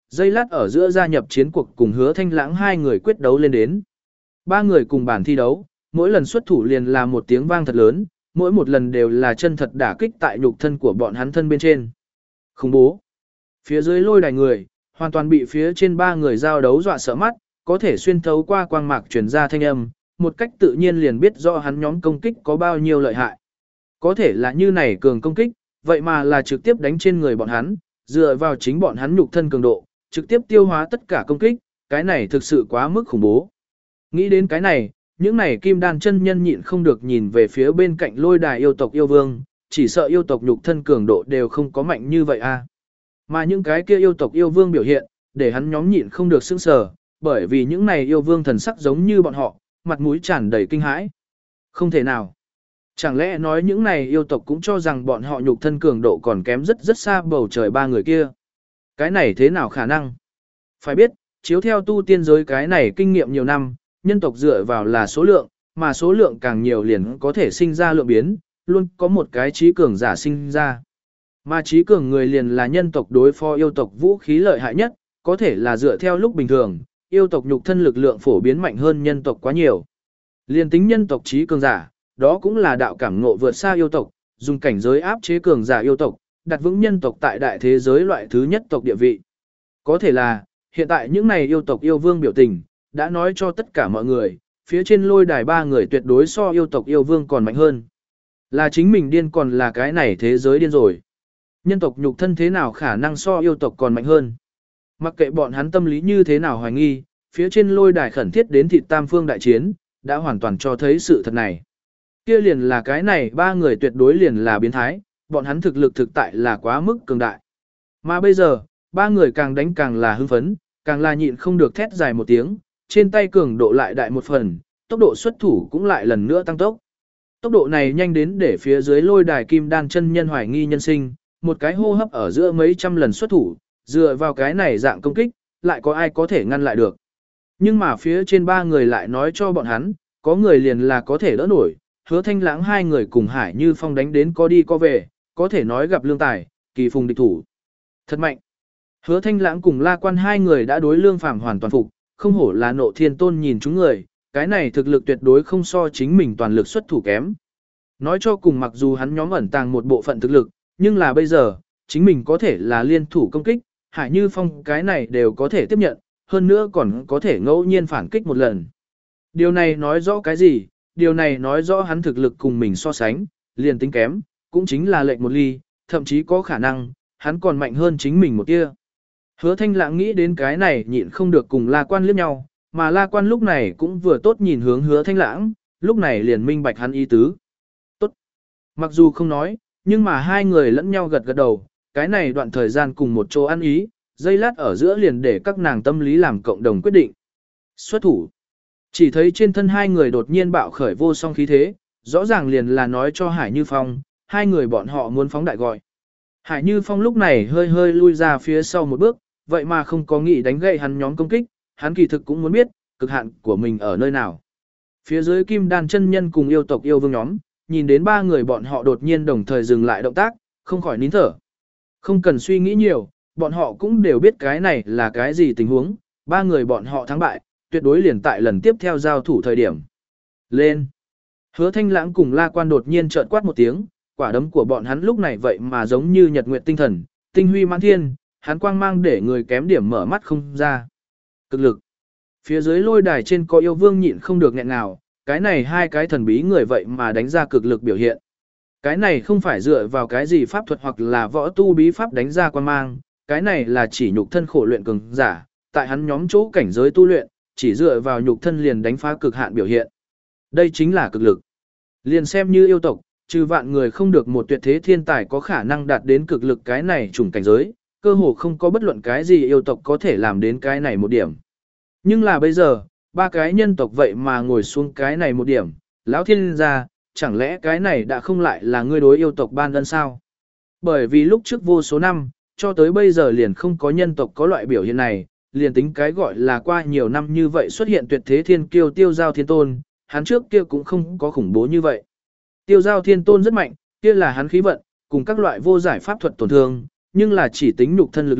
giây lát ở giữa gia nhập chiến cuộc cùng Hứa Thanh Lãng hai người quyết đấu lên đến. Ba người cùng bản thi đấu, mỗi lần xuất thủ liền là một tiếng vang thật lớn, mỗi một lần đều là chân thật đả kích tại nhục thân của bọn hắn thân bên trên. Khủng bố. Phía dưới lôi đài người, hoàn toàn bị phía trên ba người giao đấu dọa sợ mắt, có thể xuyên thấu qua quang mạc truyền ra thanh âm, một cách tự nhiên liền biết rõ hắn nhóm công kích có bao nhiêu lợi hại. Có thể là như này cường công kích, vậy mà là trực tiếp đánh trên người bọn hắn, dựa vào chính bọn hắn nhục thân cường độ, trực tiếp tiêu hóa tất cả công kích, cái này thực sự quá mức khủng bố. Nghĩ đến cái này, những này kim đan chân nhân nhịn không được nhìn về phía bên cạnh lôi đài yêu tộc yêu vương, chỉ sợ yêu tộc nhục thân cường độ đều không có mạnh như vậy a. Mà những cái kia yêu tộc yêu vương biểu hiện, để hắn nhóm nhịn không được sững sờ, bởi vì những này yêu vương thần sắc giống như bọn họ, mặt mũi tràn đầy kinh hãi. Không thể nào. Chẳng lẽ nói những này yêu tộc cũng cho rằng bọn họ nhục thân cường độ còn kém rất rất xa bầu trời ba người kia. Cái này thế nào khả năng? Phải biết, chiếu theo tu tiên giới cái này kinh nghiệm nhiều năm, nhân tộc dựa vào là số lượng, mà số lượng càng nhiều liền có thể sinh ra lượng biến, luôn có một cái trí cường giả sinh ra. Mà trí cường người liền là nhân tộc đối phó yêu tộc vũ khí lợi hại nhất, có thể là dựa theo lúc bình thường, yêu tộc nhục thân lực lượng phổ biến mạnh hơn nhân tộc quá nhiều. Liên tính nhân tộc trí cường giả, đó cũng là đạo cảm ngộ vượt xa yêu tộc, dùng cảnh giới áp chế cường giả yêu tộc, đặt vững nhân tộc tại đại thế giới loại thứ nhất tộc địa vị. Có thể là, hiện tại những này yêu tộc yêu vương biểu tình, đã nói cho tất cả mọi người, phía trên lôi đài ba người tuyệt đối so yêu tộc yêu vương còn mạnh hơn. Là chính mình điên còn là cái này thế giới điên rồi. Nhân tộc nhục thân thế nào khả năng so yêu tộc còn mạnh hơn. Mặc kệ bọn hắn tâm lý như thế nào hoài nghi, phía trên lôi đài khẩn thiết đến thịt tam phương đại chiến, đã hoàn toàn cho thấy sự thật này. Kia liền là cái này ba người tuyệt đối liền là biến thái, bọn hắn thực lực thực tại là quá mức cường đại. Mà bây giờ, ba người càng đánh càng là hưng phấn, càng là nhịn không được thét dài một tiếng, trên tay cường độ lại đại một phần, tốc độ xuất thủ cũng lại lần nữa tăng tốc. Tốc độ này nhanh đến để phía dưới lôi đài kim đan chân nhân hoài nghi nhân sinh, một cái hô hấp ở giữa mấy trăm lần xuất thủ, dựa vào cái này dạng công kích, lại có ai có thể ngăn lại được. Nhưng mà phía trên ba người lại nói cho bọn hắn, có người liền là có thể đỡ nổi, Hứa Thanh Lãng hai người cùng Hải Như Phong đánh đến có đi có về, có thể nói gặp lương tài, kỳ phùng địch thủ. Thật mạnh. Hứa Thanh Lãng cùng La Quan hai người đã đối Lương Phàm hoàn toàn phục, không hổ là Nộ Thiên Tôn nhìn chúng người, cái này thực lực tuyệt đối không so chính mình toàn lực xuất thủ kém. Nói cho cùng mặc dù hắn nhóm ẩn tàng một bộ phận thực lực, nhưng là bây giờ, chính mình có thể là liên thủ công kích, Hải Như Phong cái này đều có thể tiếp nhận, hơn nữa còn có thể ngẫu nhiên phản kích một lần. Điều này nói rõ cái gì? Điều này nói rõ hắn thực lực cùng mình so sánh, liền tính kém, cũng chính là lệnh một ly, thậm chí có khả năng, hắn còn mạnh hơn chính mình một tia. Hứa Thanh Lãng nghĩ đến cái này nhịn không được cùng La Quan liếc nhau, mà La Quan lúc này cũng vừa tốt nhìn hướng Hứa Thanh Lãng, lúc này liền minh bạch hắn ý tứ. Tốt. Mặc dù không nói, nhưng mà hai người lẫn nhau gật gật đầu, cái này đoạn thời gian cùng một chỗ ăn ý, giây lát ở giữa liền để các nàng tâm lý làm cộng đồng quyết định. Xuất thủ. Chỉ thấy trên thân hai người đột nhiên bạo khởi vô song khí thế, rõ ràng liền là nói cho Hải Như Phong, hai người bọn họ muốn phóng đại gọi. Hải Như Phong lúc này hơi hơi lui ra phía sau một bước, vậy mà không có nghĩ đánh gậy hắn nhóm công kích, hắn kỳ thực cũng muốn biết, cực hạn của mình ở nơi nào. Phía dưới kim đan chân nhân cùng yêu tộc yêu vương nhóm, nhìn đến ba người bọn họ đột nhiên đồng thời dừng lại động tác, không khỏi nín thở. Không cần suy nghĩ nhiều, bọn họ cũng đều biết cái này là cái gì tình huống, ba người bọn họ thắng bại, tuyệt đối liền tại lần tiếp theo giao thủ thời điểm. Lên! Hứa Thanh Lãng cùng La Quan đột nhiên trợn quát một tiếng, quả đấm của bọn hắn lúc này vậy mà giống như nhật nguyệt tinh thần, tinh huy mãn thiên, hắn quang mang để người kém điểm mở mắt không ra. Cực lực! Phía dưới lôi đài trên có yêu vương nhịn không được nghẹn nào, cái này hai cái thần bí người vậy mà đánh ra cực lực biểu hiện. Cái này không phải dựa vào cái gì pháp thuật hoặc là võ tu bí pháp đánh ra quang mang, cái này là chỉ nhục thân khổ luyện cường giả, tại hắn nhóm chỗ cảnh giới tu luyện, chỉ dựa vào nhục thân liền đánh phá cực hạn biểu hiện. Đây chính là cực lực. Liền xem như yêu tộc, trừ vạn người không được một tuyệt thế thiên tài có khả năng đạt đến cực lực cái này trùng cảnh giới, cơ hồ không có bất luận cái gì yêu tộc có thể làm đến cái này một điểm. Nhưng là bây giờ, ba cái nhân tộc vậy mà ngồi xuống cái này một điểm, lão thiên gia, chẳng lẽ cái này đã không lại là ngươi đối yêu tộc ban ân sao? Bởi vì lúc trước vô số năm, cho tới bây giờ liền không có nhân tộc có loại biểu hiện này, liền tính cái gọi là qua nhiều năm như vậy xuất hiện tuyệt thế thiên kiêu Tiêu Giao Thiên Tôn, hắn trước kia cũng không có khủng bố như vậy. Tiêu Giao Thiên Tôn rất mạnh, kia là hắn khí vận, cùng các loại vô giải pháp thuật tổn thương, nhưng là chỉ tính nhục thân lực lượng,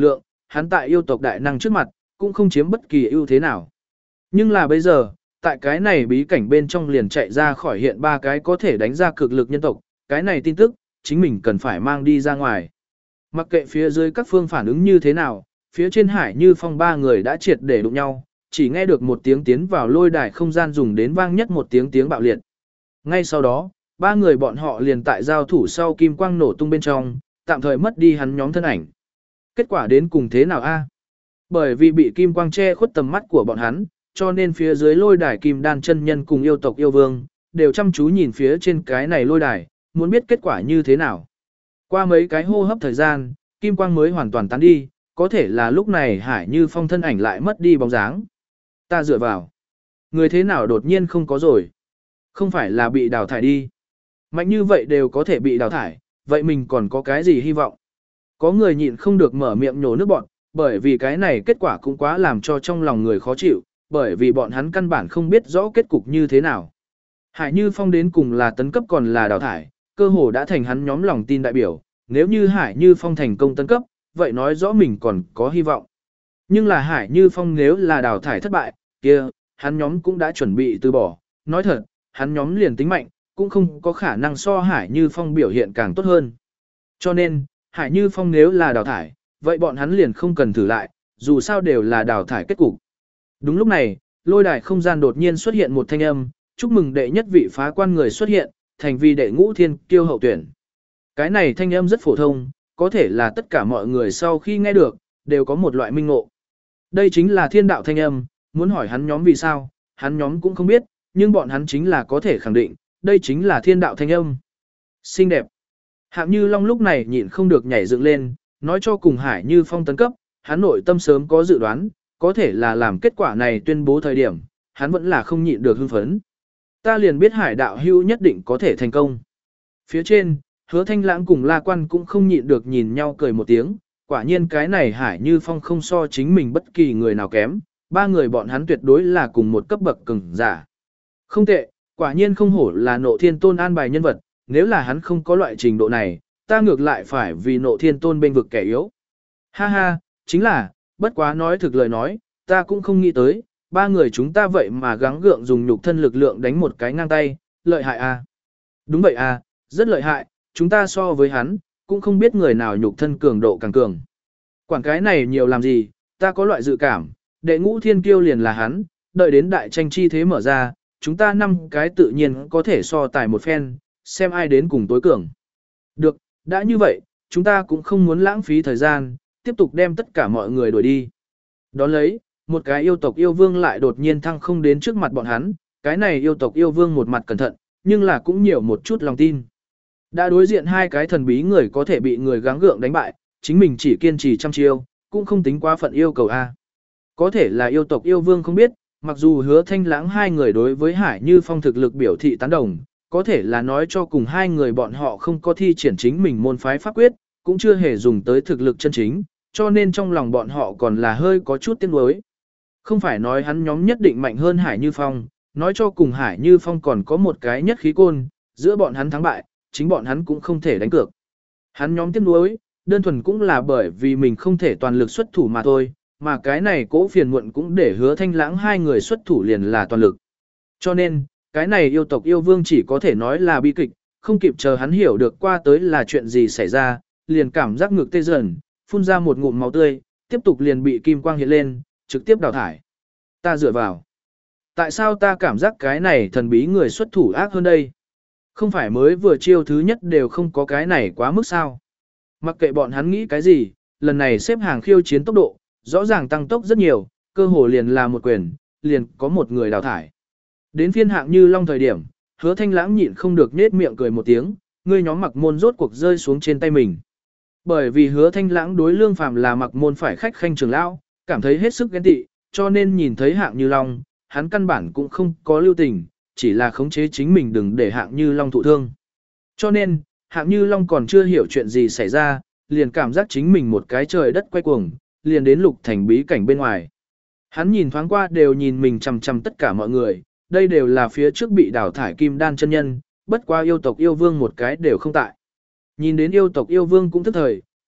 hắn tại yêu tộc đại năng trước mặt, cũng không chiếm bất kỳ ưu thế nào. Nhưng là bây giờ, tại cái này bí cảnh bên trong liền chạy ra khỏi hiện ba cái có thể đánh ra cực lực nhân tộc, cái này tin tức, chính mình cần phải mang đi ra ngoài. Mặc kệ phía dưới các phương phản ứng như thế nào, phía trên Hải Như Phong ba người đã triệt để đụng nhau, chỉ nghe được một tiếng tiến vào lôi đài không gian dùng đến vang nhất một tiếng tiếng bạo liệt. Ngay sau đó, ba người bọn họ liền tại giao thủ sau kim quang nổ tung bên trong, tạm thời mất đi hắn nhóm thân ảnh. Kết quả đến cùng thế nào a? Bởi vì bị kim quang che khuất tầm mắt của bọn hắn, cho nên phía dưới lôi đài kim đan chân nhân cùng yêu tộc yêu vương, đều chăm chú nhìn phía trên cái này lôi đài, muốn biết kết quả như thế nào. Qua mấy cái hô hấp thời gian, kim quang mới hoàn toàn tán đi, có thể là lúc này Hải Như Phong thân ảnh lại mất đi bóng dáng. Ta dựa vào. Người thế nào đột nhiên không có rồi. Không phải là bị đào thải đi. Mạnh như vậy đều có thể bị đào thải, vậy mình còn có cái gì hy vọng? Có người nhịn không được mở miệng nhổ nước bọn, bởi vì cái này kết quả cũng quá làm cho trong lòng người khó chịu, bởi vì bọn hắn căn bản không biết rõ kết cục như thế nào. Hải Như Phong đến cùng là tấn cấp còn là đào thải, cơ hồ đã thành hắn nhóm lòng tin đại biểu, nếu như Hải Như Phong thành công tấn cấp, vậy nói rõ mình còn có hy vọng. Nhưng là Hải Như Phong nếu là đào thải thất bại, kia, hắn nhóm cũng đã chuẩn bị từ bỏ, nói thật, hắn nhóm liền tính mạnh, cũng không có khả năng so Hải Như Phong biểu hiện càng tốt hơn. Cho nên, Hải Như Phong nếu là đào thải, vậy bọn hắn liền không cần thử lại, dù sao đều là đào thải kết cục. Đúng lúc này, lôi đài không gian đột nhiên xuất hiện một thanh âm, chúc mừng đệ nhất vị phá quan người xuất hiện, thành vì đệ ngũ thiên kiêu hậu tuyển. Cái này thanh âm rất phổ thông, có thể là tất cả mọi người sau khi nghe được, đều có một loại minh ngộ. Đây chính là thiên đạo thanh âm, muốn hỏi hắn nhóm vì sao, hắn nhóm cũng không biết, nhưng bọn hắn chính là có thể khẳng định, đây chính là thiên đạo thanh âm. Xinh đẹp. Hạng Như Long lúc này nhịn không được nhảy dựng lên, nói cho cùng Hải Như Phong tấn cấp, hắn nội tâm sớm có dự đoán, có thể là làm kết quả này tuyên bố thời điểm, hắn vẫn là không nhịn được hưng phấn. Ta liền biết Hải đạo hữu nhất định có thể thành công. Phía trên, Hứa Thanh Lãng cùng La Quan cũng không nhịn được nhìn nhau cười một tiếng, quả nhiên cái này Hải Như Phong không so chính mình bất kỳ người nào kém, ba người bọn hắn tuyệt đối là cùng một cấp bậc cường giả. Không tệ, quả nhiên không hổ là Nộ Thiên Tôn an bài nhân vật, nếu là hắn không có loại trình độ này, ta ngược lại phải vì Nộ Thiên Tôn bên vực kẻ yếu. Ha ha, chính là, bất quá nói thực lời nói, ta cũng không nghĩ tới, ba người chúng ta vậy mà gắng gượng dùng nhục thân lực lượng đánh một cái ngang tay, lợi hại à. Đúng vậy à, rất lợi hại, chúng ta so với hắn, cũng không biết người nào nhục thân cường độ càng cường. Quản cái này nhiều làm gì, ta có loại dự cảm, đệ ngũ thiên kiêu liền là hắn, đợi đến đại tranh chi thế mở ra, chúng ta năm cái tự nhiên có thể so tài một phen, xem ai đến cùng tối cường. Được, đã như vậy, chúng ta cũng không muốn lãng phí thời gian, tiếp tục đem tất cả mọi người đuổi đi. Đón lấy, một cái yêu tộc yêu vương lại đột nhiên thăng không đến trước mặt bọn hắn, cái này yêu tộc yêu vương một mặt cẩn thận, nhưng là cũng nhiều một chút lòng tin. Đã đối diện hai cái thần bí người có thể bị người gắng gượng đánh bại, chính mình chỉ kiên trì trăm chiêu, cũng không tính quá phận yêu cầu A. Có thể là yêu tộc yêu vương không biết, mặc dù Hứa Thanh Lãng hai người đối với Hải Như Phong thực lực biểu thị tán đồng, có thể là nói cho cùng hai người bọn họ không có thi triển chính mình môn phái pháp quyết, cũng chưa hề dùng tới thực lực chân chính, cho nên trong lòng bọn họ còn là hơi có chút tiếc nuối. Không phải nói hắn nhóm nhất định mạnh hơn Hải Như Phong, nói cho cùng Hải Như Phong còn có một cái nhất khí côn, giữa bọn hắn thắng bại, chính bọn hắn cũng không thể đánh cược. Hắn nhóm tiếc nuối, đơn thuần cũng là bởi vì mình không thể toàn lực xuất thủ mà thôi, mà cái này Cố Phiền Muộn cũng để Hứa Thanh Lãng hai người xuất thủ liền là toàn lực. Cho nên, cái này yêu tộc yêu vương chỉ có thể nói là bi kịch, không kịp chờ hắn hiểu được qua tới là chuyện gì xảy ra, liền cảm giác ngực tê dần, phun ra một ngụm máu tươi, tiếp tục liền bị kim quang hiện lên, trực tiếp đào thải. Ta dựa vào. Tại sao ta cảm giác cái này thần bí người xuất thủ ác hơn đây? Không phải mới vừa chiêu thứ nhất đều không có cái này quá mức sao? Mặc kệ bọn hắn nghĩ cái gì, lần này xếp hàng khiêu chiến tốc độ, rõ ràng tăng tốc rất nhiều, cơ hồ liền là một quyền, liền có một người đào thải. Đến phiên Hạng Như Long thời điểm, Hứa Thanh Lãng nhịn không được nết miệng cười một tiếng, ngươi nhóm Mặc Môn rốt cuộc rơi xuống trên tay mình. Bởi vì Hứa Thanh Lãng đối Lương Phàm là Mặc Môn phải khách khanh trưởng lão, cảm thấy hết sức ghen tị, cho nên nhìn thấy Hạng Như Long, hắn căn bản cũng không có lưu tình, chỉ là khống chế chính mình đừng để Hạng Như Long thụ thương. Cho nên, Hạng Như Long còn chưa hiểu chuyện gì xảy ra, liền cảm giác chính mình một cái trời đất quay cuồng, liền đến Lục Thành bí cảnh bên ngoài. Hắn nhìn thoáng qua đều nhìn mình chằm chằm tất cả mọi người, đây đều là phía trước bị đào thải Kim Đan chân nhân, bất qua yêu tộc yêu vương một cái đều không tại. Nhìn đến yêu tộc yêu vương cũng thức thời,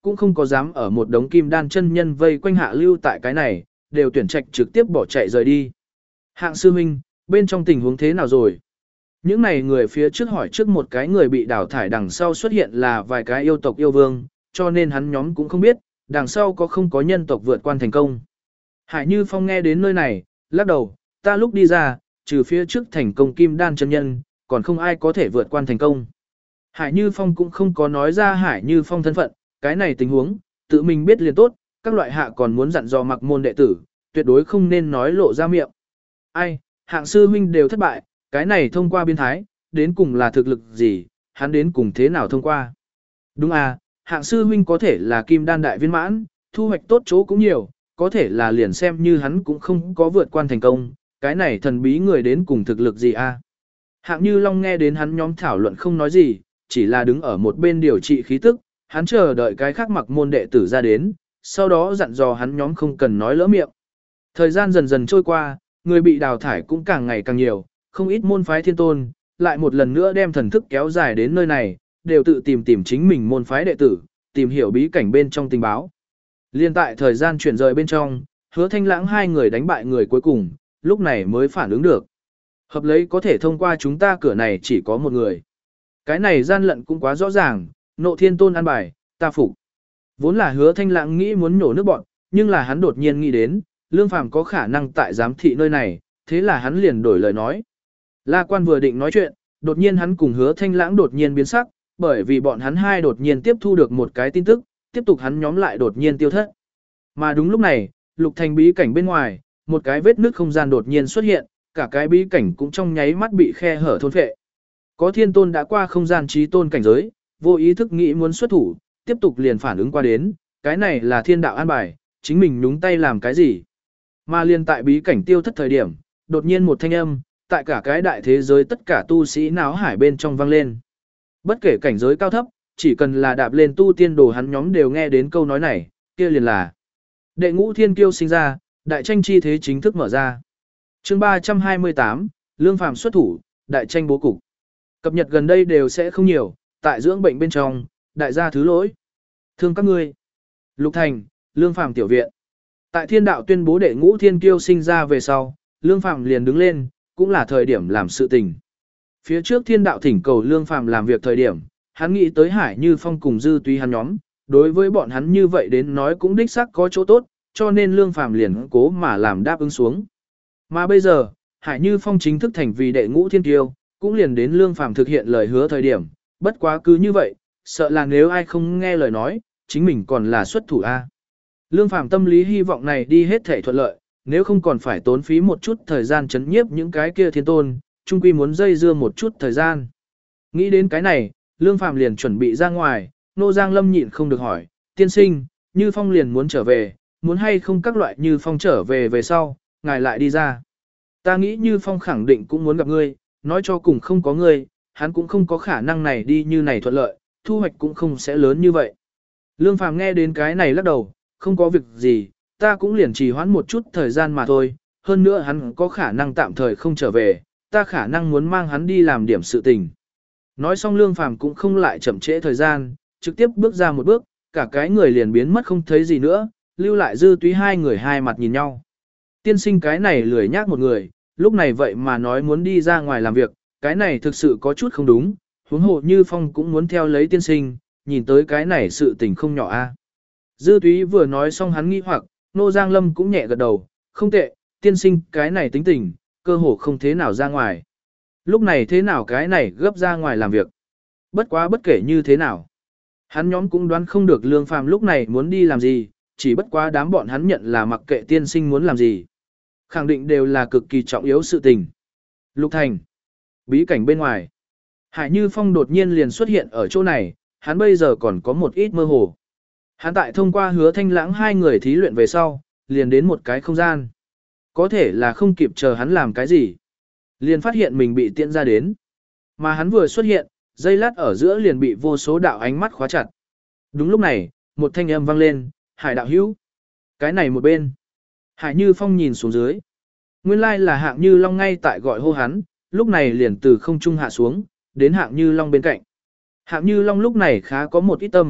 cũng không có dám ở một đống kim đan chân nhân vây quanh hạ lưu tại cái này, đều tuyển trạch trực tiếp bỏ chạy rời đi. Hạng sư huynh, bên trong tình huống thế nào rồi? Những này người phía trước hỏi trước một cái người bị đào thải đằng sau xuất hiện là vài cái yêu tộc yêu vương, cho nên hắn nhóm cũng không biết, đằng sau có không có nhân tộc vượt quan thành công. Hải Như Phong nghe đến nơi này, lắc đầu, ta lúc đi ra, trừ phía trước thành công kim đan chân nhân, còn không ai có thể vượt quan thành công. Hải Như Phong cũng không có nói ra Hải Như Phong thân phận, cái này tình huống, tự mình biết liền tốt, các loại hạ còn muốn dặn dò mặc môn đệ tử, tuyệt đối không nên nói lộ ra miệng. Ai, hạng sư huynh đều thất bại, cái này thông qua biến thái, đến cùng là thực lực gì, hắn đến cùng thế nào thông qua. Đúng à, hạng sư huynh có thể là kim đan đại viên mãn, thu hoạch tốt chỗ cũng nhiều, có thể là liền xem như hắn cũng không có vượt quan thành công, cái này thần bí người đến cùng thực lực gì à. Hạng Như Long nghe đến hắn nhóm thảo luận không nói gì, chỉ là đứng ở một bên điều trị khí tức, hắn chờ đợi cái khác mặc môn đệ tử ra đến, sau đó dặn dò hắn nhóm không cần nói lỡ miệng. Thời gian dần dần trôi qua, người bị đào thải cũng càng ngày càng nhiều, không ít môn phái thiên tôn, lại một lần nữa đem thần thức kéo dài đến nơi này, đều tự tìm tìm chính mình môn phái đệ tử, tìm hiểu bí cảnh bên trong tình báo. Liên tại thời gian chuyển rời bên trong, Hứa Thanh Lãng hai người đánh bại người cuối cùng, lúc này mới phản ứng được. Hợp lấy có thể thông qua chúng ta cửa này chỉ có một người. Cái này gian lận cũng quá rõ ràng, Nộ Thiên Tôn an bài, ta phục. Vốn là Hứa Thanh Lãng nghĩ muốn nhổ nước bọn, nhưng là hắn đột nhiên nghĩ đến, Lương Phàm có khả năng tại giám thị nơi này, thế là hắn liền đổi lời nói. La Quan vừa định nói chuyện, đột nhiên hắn cùng Hứa Thanh Lãng đột nhiên biến sắc, bởi vì bọn hắn hai đột nhiên tiếp thu được một cái tin tức, tiếp tục hắn nhóm lại đột nhiên tiêu thất. Mà đúng lúc này, Lục Thành bí cảnh bên ngoài, một cái vết nứt không gian đột nhiên xuất hiện, cả cái bí cảnh cũng trong nháy mắt bị khe hở thôn phệ. Có thiên tôn đã qua không gian trí tôn cảnh giới, vô ý thức nghĩ muốn xuất thủ, tiếp tục liền phản ứng qua đến, cái này là thiên đạo an bài, chính mình nhúng tay làm cái gì. Mà liền tại bí cảnh tiêu thất thời điểm, đột nhiên một thanh âm, tại cả cái đại thế giới tất cả tu sĩ náo hải bên trong vang lên. Bất kể cảnh giới cao thấp, chỉ cần là đạp lên tu tiên đồ hắn nhóm đều nghe đến câu nói này, kia liền là đệ ngũ thiên kiêu sinh ra, đại tranh chi thế chính thức mở ra. Chương ba trăm hai mươi tám, Lương Phàm xuất thủ, đại tranh bố cục. Cập nhật gần đây đều sẽ không nhiều, tại dưỡng bệnh bên trong, đại gia thứ lỗi. Thương các ngươi. Lục Thành, Lương Phàm tiểu viện. Tại thiên đạo tuyên bố đệ ngũ thiên kiêu sinh ra về sau, Lương Phàm liền đứng lên, cũng là thời điểm làm sự tình. Phía trước thiên đạo thỉnh cầu Lương Phàm làm việc thời điểm, hắn nghĩ tới Hải Như Phong cùng Dư Túy hắn nhóm, đối với bọn hắn như vậy đến nói cũng đích xác có chỗ tốt, cho nên Lương Phàm liền cố mà làm đáp ứng xuống. Mà bây giờ, Hải Như Phong chính thức thành vì đệ ngũ thiên kiêu, cũng liền đến Lương Phàm thực hiện lời hứa thời điểm, bất quá cứ như vậy, sợ là nếu ai không nghe lời nói, chính mình còn là xuất thủ a. Lương Phàm tâm lý hy vọng này đi hết thể thuận lợi, nếu không còn phải tốn phí một chút thời gian chấn nhiếp những cái kia thiên tôn, chung quy muốn dây dưa một chút thời gian. Nghĩ đến cái này, Lương Phàm liền chuẩn bị ra ngoài, Nô Giang Lâm nhịn không được hỏi, tiên sinh, Như Phong liền muốn trở về, muốn hay không các loại Như Phong trở về về sau, ngài lại đi ra. Ta nghĩ Như Phong khẳng định cũng muốn gặp ngươi, nói cho cùng không có ngươi, hắn cũng không có khả năng này đi như này thuận lợi, thu hoạch cũng không sẽ lớn như vậy. Lương Phàm nghe đến cái này lắc đầu, không có việc gì, ta cũng liền trì hoãn một chút thời gian mà thôi, hơn nữa hắn có khả năng tạm thời không trở về, ta khả năng muốn mang hắn đi làm điểm sự tình. Nói xong Lương Phàm cũng không lại chậm trễ thời gian, trực tiếp bước ra một bước, cả cái người liền biến mất không thấy gì nữa, lưu lại Dư Túy hai người hai mặt nhìn nhau. Tiên sinh cái này lười nhác một người, lúc này vậy mà nói muốn đi ra ngoài làm việc, cái này thực sự có chút không đúng, huống hồ Như Phong cũng muốn theo lấy tiên sinh, nhìn tới cái này sự tình không nhỏ a. Dư Túy vừa nói xong hắn nghi hoặc, Nô Giang Lâm cũng nhẹ gật đầu, không tệ, tiên sinh cái này tính tình, cơ hồ không thế nào ra ngoài. Lúc này thế nào cái này gấp ra ngoài làm việc. Bất quá bất kể như thế nào. Hắn nhóm cũng đoán không được Lương Phàm lúc này muốn đi làm gì, chỉ bất quá đám bọn hắn nhận là mặc kệ tiên sinh muốn làm gì. Khẳng định đều là cực kỳ trọng yếu sự tình. Lục Thành. Bí cảnh bên ngoài. Hải Như Phong đột nhiên liền xuất hiện ở chỗ này, hắn bây giờ còn có một ít mơ hồ. Hắn tại thông qua Hứa Thanh Lãng hai người thí luyện về sau, liền đến một cái không gian. Có thể là không kịp chờ hắn làm cái gì. Liền phát hiện mình bị tiễn ra đến. Mà hắn vừa xuất hiện, giây lát ở giữa liền bị vô số đạo ánh mắt khóa chặt. Đúng lúc này, một thanh âm vang lên, Hải đạo hữu. Cái này một bên. Hải Như Phong nhìn xuống dưới. Nguyên lai là Hạng Như Long ngay tại gọi hô hắn, lúc này liền từ không trung hạ xuống, đến Hạng Như Long bên cạnh. Hạng Như Long lúc này khá có một ít tâm,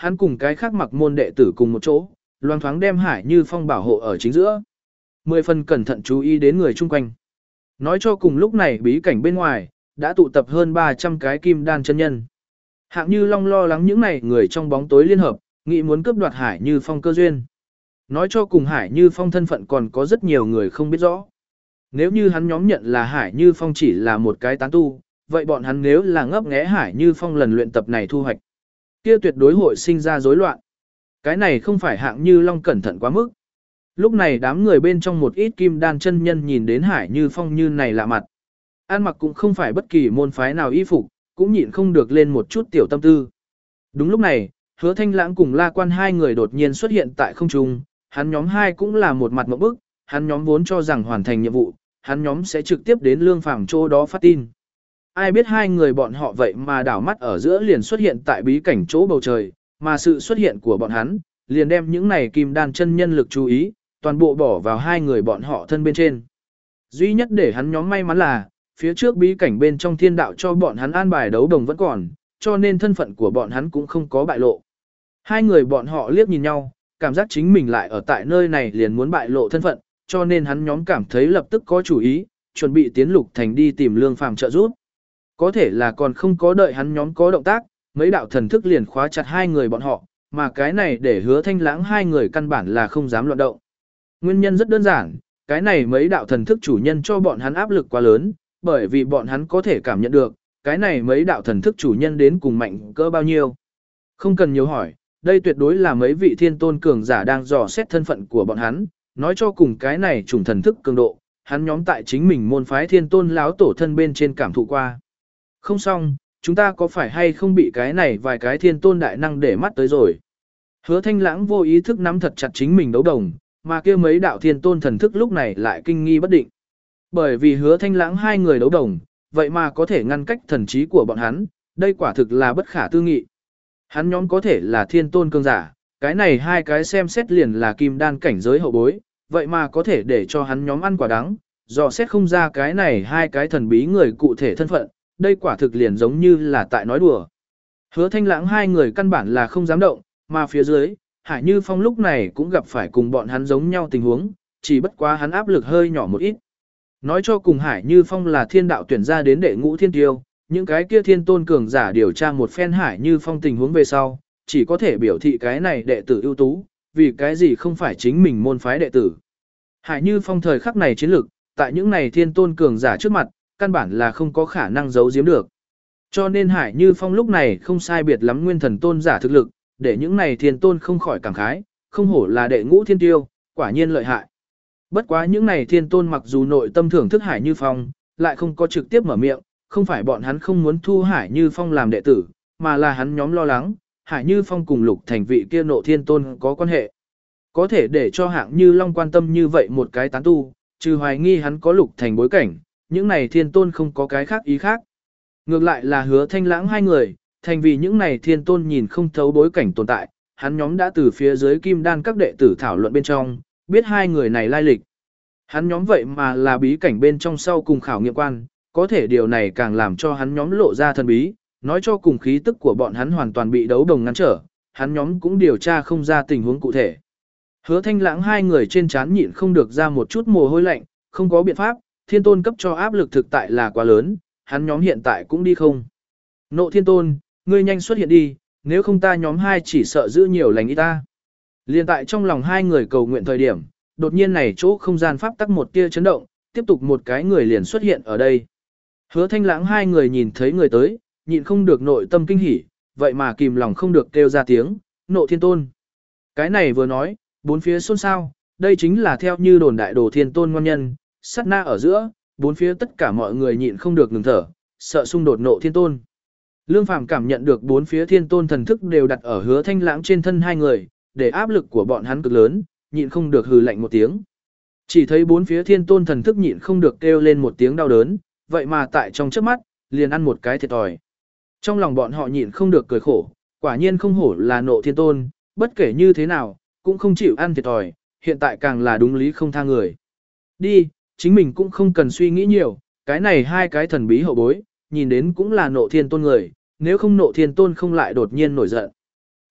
hắn cùng cái khác mặc môn đệ tử cùng một chỗ, loang thoáng đem Hải Như Phong bảo hộ ở chính giữa. Mười phần cẩn thận chú ý đến người chung quanh. Nói cho cùng lúc này bí cảnh bên ngoài, đã tụ tập hơn ba trăm cái kim đan chân nhân. Hạng Như Long lo lắng những này người trong bóng tối liên hợp, nghĩ muốn cướp đoạt Hải Như Phong cơ duyên. Nói cho cùng Hải Như Phong thân phận còn có rất nhiều người không biết rõ. Nếu như hắn nhóm nhận là Hải Như Phong chỉ là một cái tán tu, vậy bọn hắn nếu là ngấp nghé Hải Như Phong lần luyện tập này thu hoạch, kia tuyệt đối hội sinh ra rối loạn. Cái này không phải Hạng Như Long cẩn thận quá mức. Lúc này đám người bên trong một ít kim đan chân nhân nhìn đến Hải Như Phong như này lạ mặt. An mặc cũng không phải bất kỳ môn phái nào y phục, cũng nhịn không được lên một chút tiểu tâm tư. Đúng lúc này, Hứa Thanh Lãng cùng La Quan hai người đột nhiên xuất hiện tại không trung, hắn nhóm hai cũng là một mặt ngộp bức, hắn nhóm vốn cho rằng hoàn thành nhiệm vụ, hắn nhóm sẽ trực tiếp đến Lương Phàm chỗ đó phát tin. Ai biết hai người bọn họ vậy mà đảo mắt ở giữa liền xuất hiện tại bí cảnh chỗ bầu trời, mà sự xuất hiện của bọn hắn, liền đem những này kim đan chân nhân lực chú ý, toàn bộ bỏ vào hai người bọn họ thân bên trên. Duy nhất để hắn nhóm may mắn là, phía trước bí cảnh bên trong thiên đạo cho bọn hắn an bài đấu đồng vẫn còn, cho nên thân phận của bọn hắn cũng không có bại lộ. Hai người bọn họ liếc nhìn nhau, cảm giác chính mình lại ở tại nơi này liền muốn bại lộ thân phận, cho nên hắn nhóm cảm thấy lập tức có chủ ý, chuẩn bị tiến Lục Thành đi tìm Lương Phàm trợ giúp. Có thể là còn không có đợi hắn nhóm có động tác, mấy đạo thần thức liền khóa chặt hai người bọn họ, mà cái này để Hứa Thanh Lãng hai người căn bản là không dám loạn động. Nguyên nhân rất đơn giản, cái này mấy đạo thần thức chủ nhân cho bọn hắn áp lực quá lớn, bởi vì bọn hắn có thể cảm nhận được, cái này mấy đạo thần thức chủ nhân đến cùng mạnh cỡ bao nhiêu. Không cần nhiều hỏi, đây tuyệt đối là mấy vị thiên tôn cường giả đang dò xét thân phận của bọn hắn, nói cho cùng cái này chủng thần thức cường độ, hắn nhóm tại chính mình môn phái thiên tôn láo tổ thân bên trên cảm thụ qua. Không xong, chúng ta có phải hay không bị cái này vài cái thiên tôn đại năng để mắt tới rồi. Hứa Thanh Lãng vô ý thức nắm thật chặt chính mình đấu đồng, mà kia mấy đạo thiên tôn thần thức lúc này lại kinh nghi bất định. Bởi vì Hứa Thanh Lãng hai người đấu đồng, vậy mà có thể ngăn cách thần trí của bọn hắn, đây quả thực là bất khả tư nghị. Hắn nhóm có thể là thiên tôn cường giả, cái này hai cái xem xét liền là kim đan cảnh giới hậu bối, vậy mà có thể để cho hắn nhóm ăn quả đắng, dò xét không ra cái này hai cái thần bí người cụ thể thân phận, đây quả thực liền giống như là tại nói đùa. Hứa Thanh Lãng hai người căn bản là không dám động, mà phía dưới, Hải Như Phong lúc này cũng gặp phải cùng bọn hắn giống nhau tình huống, chỉ bất quá hắn áp lực hơi nhỏ một ít. Nói cho cùng Hải Như Phong là thiên đạo tuyển ra đến đệ ngũ thiên tiêu, những cái kia thiên tôn cường giả điều tra một phen Hải Như Phong tình huống về sau, chỉ có thể biểu thị cái này đệ tử ưu tú, vì cái gì không phải chính mình môn phái đệ tử. Hải Như Phong thời khắc này chiến lực, tại những này thiên tôn cường giả trước mặt, căn bản là không có khả năng giấu giếm được. Cho nên Hải Như Phong lúc này không sai biệt lắm nguyên thần tôn giả thực lực, để những này thiên tôn không khỏi cảm khái, không hổ là đệ ngũ thiên tiêu, quả nhiên lợi hại. Bất quá những này thiên tôn mặc dù nội tâm thưởng thức Hải Như Phong, lại không có trực tiếp mở miệng, không phải bọn hắn không muốn thu Hải Như Phong làm đệ tử, mà là hắn nhóm lo lắng, Hải Như Phong cùng Lục Thành vị kia nộ thiên tôn có quan hệ. Có thể để cho Hạng Như Long quan tâm như vậy một cái tán tu, trừ hoài nghi hắn có Lục Thành bối cảnh, những này thiên tôn không có cái khác ý khác. Ngược lại là Hứa Thanh Lãng hai người, thành vì những này thiên tôn nhìn không thấu bối cảnh tồn tại, hắn nhóm đã từ phía dưới kim đan các đệ tử thảo luận bên trong, biết hai người này lai lịch. Hắn nhóm vậy mà là bí cảnh bên trong sau cùng khảo nghiệm quan, có thể điều này càng làm cho hắn nhóm lộ ra thần bí, nói cho cùng khí tức của bọn hắn hoàn toàn bị đấu đồng ngăn trở, hắn nhóm cũng điều tra không ra tình huống cụ thể. Hứa Thanh Lãng hai người trên trán nhịn không được ra một chút mồ hôi lạnh, không có biện pháp, thiên tôn cấp cho áp lực thực tại là quá lớn, hắn nhóm hiện tại cũng đi không. Nộ thiên tôn, ngươi nhanh xuất hiện đi, nếu không ta nhóm hai chỉ sợ giữ nhiều lành ít ta. Liên tại trong lòng hai người cầu nguyện thời điểm, đột nhiên này chỗ không gian pháp tắc một tia chấn động, tiếp tục một cái người liền xuất hiện ở đây. Hứa Thanh Lãng hai người nhìn thấy người tới, nhịn không được nội tâm kinh hỉ, vậy mà kìm lòng không được kêu ra tiếng, nộ thiên tôn. Cái này vừa nói, bốn phía xôn xao, đây chính là theo như đồn đại đồ thiên tôn ngon nhân, sát na ở giữa, bốn phía tất cả mọi người nhịn không được ngừng thở, sợ xung đột nộ thiên tôn. Lương Phàm cảm nhận được bốn phía thiên tôn thần thức đều đặt ở Hứa Thanh Lãng trên thân hai người, để áp lực của bọn hắn cực lớn, nhịn không được hừ lạnh một tiếng. Chỉ thấy bốn phía thiên tôn thần thức nhịn không được kêu lên một tiếng đau đớn, vậy mà tại trong chớp mắt, liền ăn một cái thiệt thòi. Trong lòng bọn họ nhịn không được cười khổ, quả nhiên không hổ là nộ thiên tôn, bất kể như thế nào, cũng không chịu ăn thiệt thòi, hiện tại càng là đúng lý không tha người. Đi, chính mình cũng không cần suy nghĩ nhiều, cái này hai cái thần bí hậu bối, nhìn đến cũng là nộ thiên tôn người, nếu không nộ thiên tôn không lại đột nhiên nổi giận.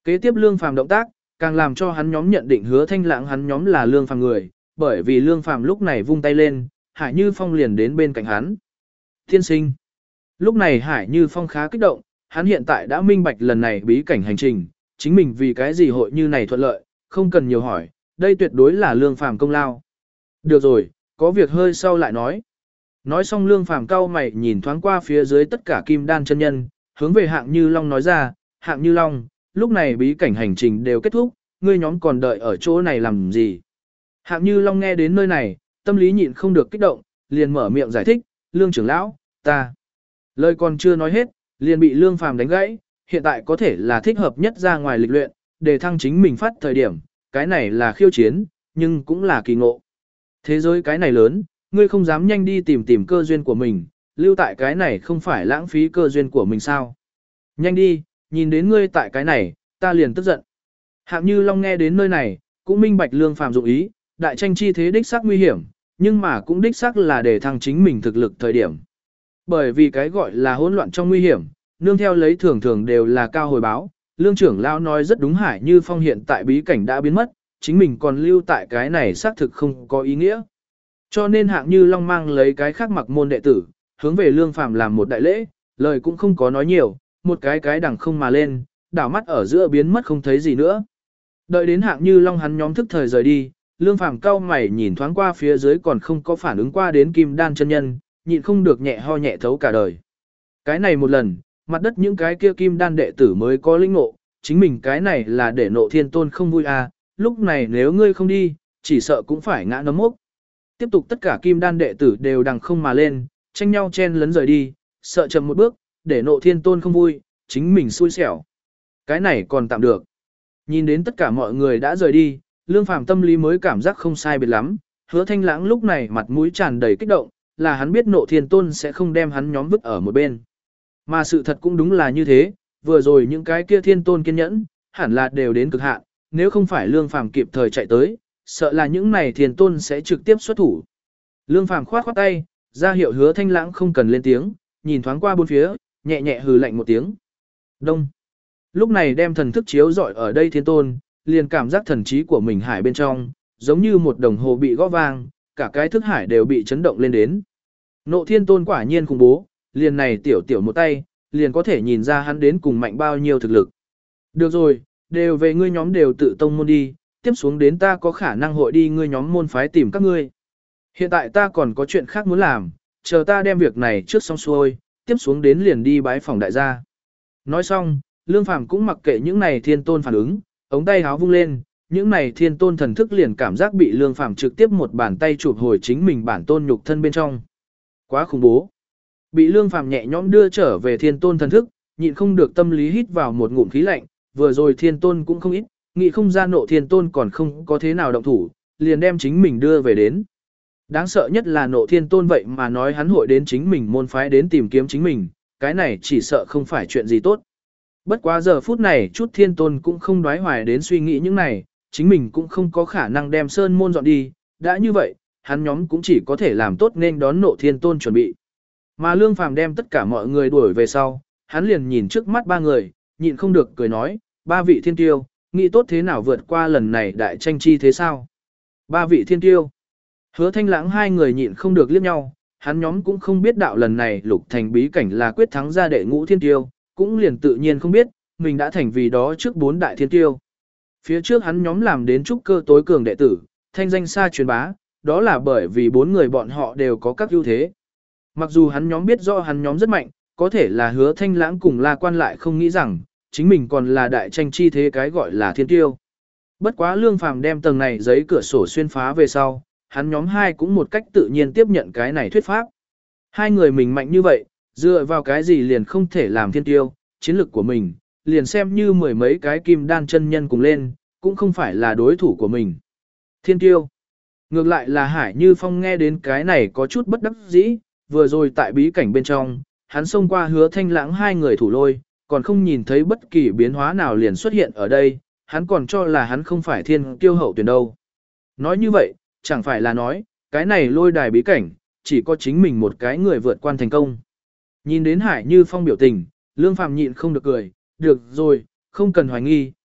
Kế tiếp Lương Phàm động tác, càng làm cho hắn nhóm nhận định Hứa Thanh Lãng hắn nhóm là Lương Phàm người, bởi vì Lương Phàm lúc này vung tay lên, Hải Như Phong liền đến bên cạnh hắn. Tiên sinh. Lúc này Hải Như Phong khá kích động, hắn hiện tại đã minh bạch lần này bí cảnh hành trình, chính mình vì cái gì hội như này thuận lợi, không cần nhiều hỏi, đây tuyệt đối là Lương Phàm công lao. Được rồi, có việc hơi sau lại nói. Nói xong Lương Phàm cau mày nhìn thoáng qua phía dưới tất cả kim đan chân nhân, hướng về Hạng Như Long nói ra, Hạng Như Long, lúc này bí cảnh hành trình đều kết thúc, ngươi nhóm còn đợi ở chỗ này làm gì? Hạng Như Long nghe đến nơi này, tâm lý nhịn không được kích động, liền mở miệng giải thích, Lương trưởng lão, ta. Lời còn chưa nói hết, liền bị Lương Phàm đánh gãy, hiện tại có thể là thích hợp nhất ra ngoài lịch luyện, để thăng chính mình phát thời điểm, cái này là khiêu chiến, nhưng cũng là kỳ ngộ. Thế giới cái này lớn, ngươi không dám nhanh đi tìm tìm cơ duyên của mình, lưu tại cái này không phải lãng phí cơ duyên của mình sao? Nhanh đi, nhìn đến ngươi tại cái này, ta liền tức giận. Hạng Như Long nghe đến nơi này, cũng minh bạch Lương Phàm dụng ý, đại tranh chi thế đích xác nguy hiểm, nhưng mà cũng đích xác là để thăng chính mình thực lực thời điểm. Bởi vì cái gọi là hỗn loạn trong nguy hiểm, nương theo lấy thường thường đều là cao hồi báo, Lương trưởng lão nói rất đúng, Hải Như Phong hiện tại bí cảnh đã biến mất, chính mình còn lưu tại cái này xác thực không có ý nghĩa. Cho nên Hạng Như Long mang lấy cái khác mặc môn đệ tử, hướng về Lương Phàm làm một đại lễ, lời cũng không có nói nhiều, một cái cái đằng không mà lên, đảo mắt ở giữa biến mất không thấy gì nữa. Đợi đến Hạng Như Long hắn nhóm thức thời rời đi, Lương Phàm cau mày nhìn thoáng qua phía dưới còn không có phản ứng qua đến Kim Đan chân nhân, nhịn không được nhẹ ho nhẹ thấu cả đời. Cái này một lần, mặt đất những cái kia Kim Đan đệ tử mới có linh ngộ, chính mình cái này là để Nộ Thiên Tôn không vui à, lúc này nếu ngươi không đi, chỉ sợ cũng phải ngã nấm mốc. Tiếp tục tất cả Kim Đan đệ tử đều đằng không mà lên, tranh nhau chen lấn rời đi, sợ chậm một bước, để Nộ Thiên Tôn không vui, chính mình xui xẻo. Cái này còn tạm được. Nhìn đến tất cả mọi người đã rời đi, Lương Phàm tâm lý mới cảm giác không sai biệt lắm, Hứa Thanh Lãng lúc này mặt mũi tràn đầy kích động, là hắn biết Nộ Thiên Tôn sẽ không đem hắn nhóm vứt ở một bên. Mà sự thật cũng đúng là như thế, vừa rồi những cái kia Thiên Tôn kiên nhẫn, hẳn là đều đến cực hạn, nếu không phải Lương Phàm kịp thời chạy tới, sợ là những này Thiên Tôn sẽ trực tiếp xuất thủ. Lương Phàm khoát khoát tay, ra hiệu Hứa Thanh Lãng không cần lên tiếng, nhìn thoáng qua bốn phía, nhẹ nhẹ hừ lạnh một tiếng. Đông. Lúc này đem thần thức chiếu rọi ở đây Thiên Tôn, liền cảm giác thần trí của mình hải bên trong, giống như một đồng hồ bị gõ vang, cả cái thức hải đều bị chấn động lên đến. Nộ Thiên Tôn quả nhiên khủng bố, liền này tiểu tiểu một tay, liền có thể nhìn ra hắn đến cùng mạnh bao nhiêu thực lực. Được rồi, đều về ngươi nhóm đều tự tông môn đi, tiếp xuống đến ta có khả năng hội đi ngươi nhóm môn phái tìm các ngươi. Hiện tại ta còn có chuyện khác muốn làm, chờ ta đem việc này trước xong xuôi, tiếp xuống đến liền đi bái phòng đại gia. Nói xong, Lương Phàm cũng mặc kệ những này Thiên Tôn phản ứng, ống tay háo vung lên, những này Thiên Tôn thần thức liền cảm giác bị Lương Phàm trực tiếp một bàn tay chụp hồi chính mình bản tôn nhục thân bên trong. Quá khủng bố. Bị Lương Phàm nhẹ nhõm đưa trở về Thiên Tôn thần thức, nhịn không được tâm lý hít vào một ngụm khí lạnh, vừa rồi Thiên Tôn cũng không ít, nghĩ không ra Nộ Thiên Tôn còn không có thế nào động thủ, liền đem chính mình đưa về đến. Đáng sợ nhất là Nộ Thiên Tôn vậy mà nói hắn hội đến chính mình môn phái đến tìm kiếm chính mình, cái này chỉ sợ không phải chuyện gì tốt. Bất quá giờ phút này chút Thiên Tôn cũng không đoái hoài đến suy nghĩ những này, chính mình cũng không có khả năng đem sơn môn dọn đi, đã như vậy, hắn nhóm cũng chỉ có thể làm tốt nên đón Nộ Thiên Tôn chuẩn bị. Mà Lương Phàm đem tất cả mọi người đuổi về sau, hắn liền nhìn trước mắt ba người, nhịn không được cười nói, ba vị thiên tiêu, nghĩ tốt thế nào vượt qua lần này đại tranh chi thế sao? Ba vị thiên tiêu. Hứa Thanh Lãng hai người nhịn không được liếc nhau, hắn nhóm cũng không biết đạo lần này Lục Thành bí cảnh là quyết thắng ra đệ ngũ thiên tiêu, cũng liền tự nhiên không biết, mình đã thành vì đó trước bốn đại thiên tiêu. Phía trước hắn nhóm làm đến trúc cơ tối cường đệ tử, thanh danh xa truyền bá, đó là bởi vì bốn người bọn họ đều có các ưu thế. Mặc dù hắn nhóm biết rõ hắn nhóm rất mạnh, có thể là Hứa Thanh Lãng cùng La Quan lại không nghĩ rằng, chính mình còn là đại tranh chi thế cái gọi là thiên tiêu. Bất quá Lương Phàm đem tầng này giấy cửa sổ xuyên phá về sau, hắn nhóm hai cũng một cách tự nhiên tiếp nhận cái này thuyết pháp. Hai người mình mạnh như vậy, dựa vào cái gì liền không thể làm thiên tiêu, chiến lực của mình, liền xem như mười mấy cái kim đan chân nhân cùng lên, cũng không phải là đối thủ của mình. Thiên tiêu. Ngược lại là Hải Như Phong nghe đến cái này có chút bất đắc dĩ, vừa rồi tại bí cảnh bên trong, hắn xông qua Hứa Thanh Lãng hai người thủ lôi, còn không nhìn thấy bất kỳ biến hóa nào liền xuất hiện ở đây, hắn còn cho là hắn không phải thiên tiêu hậu tuyển đâu. Nói như vậy, chẳng phải là nói, cái này lôi đài bí cảnh, chỉ có chính mình một cái người vượt qua thành công. Nhìn đến Hải Như Phong biểu tình, Lương Phàm nhịn không được cười, được rồi, không cần hoài nghi,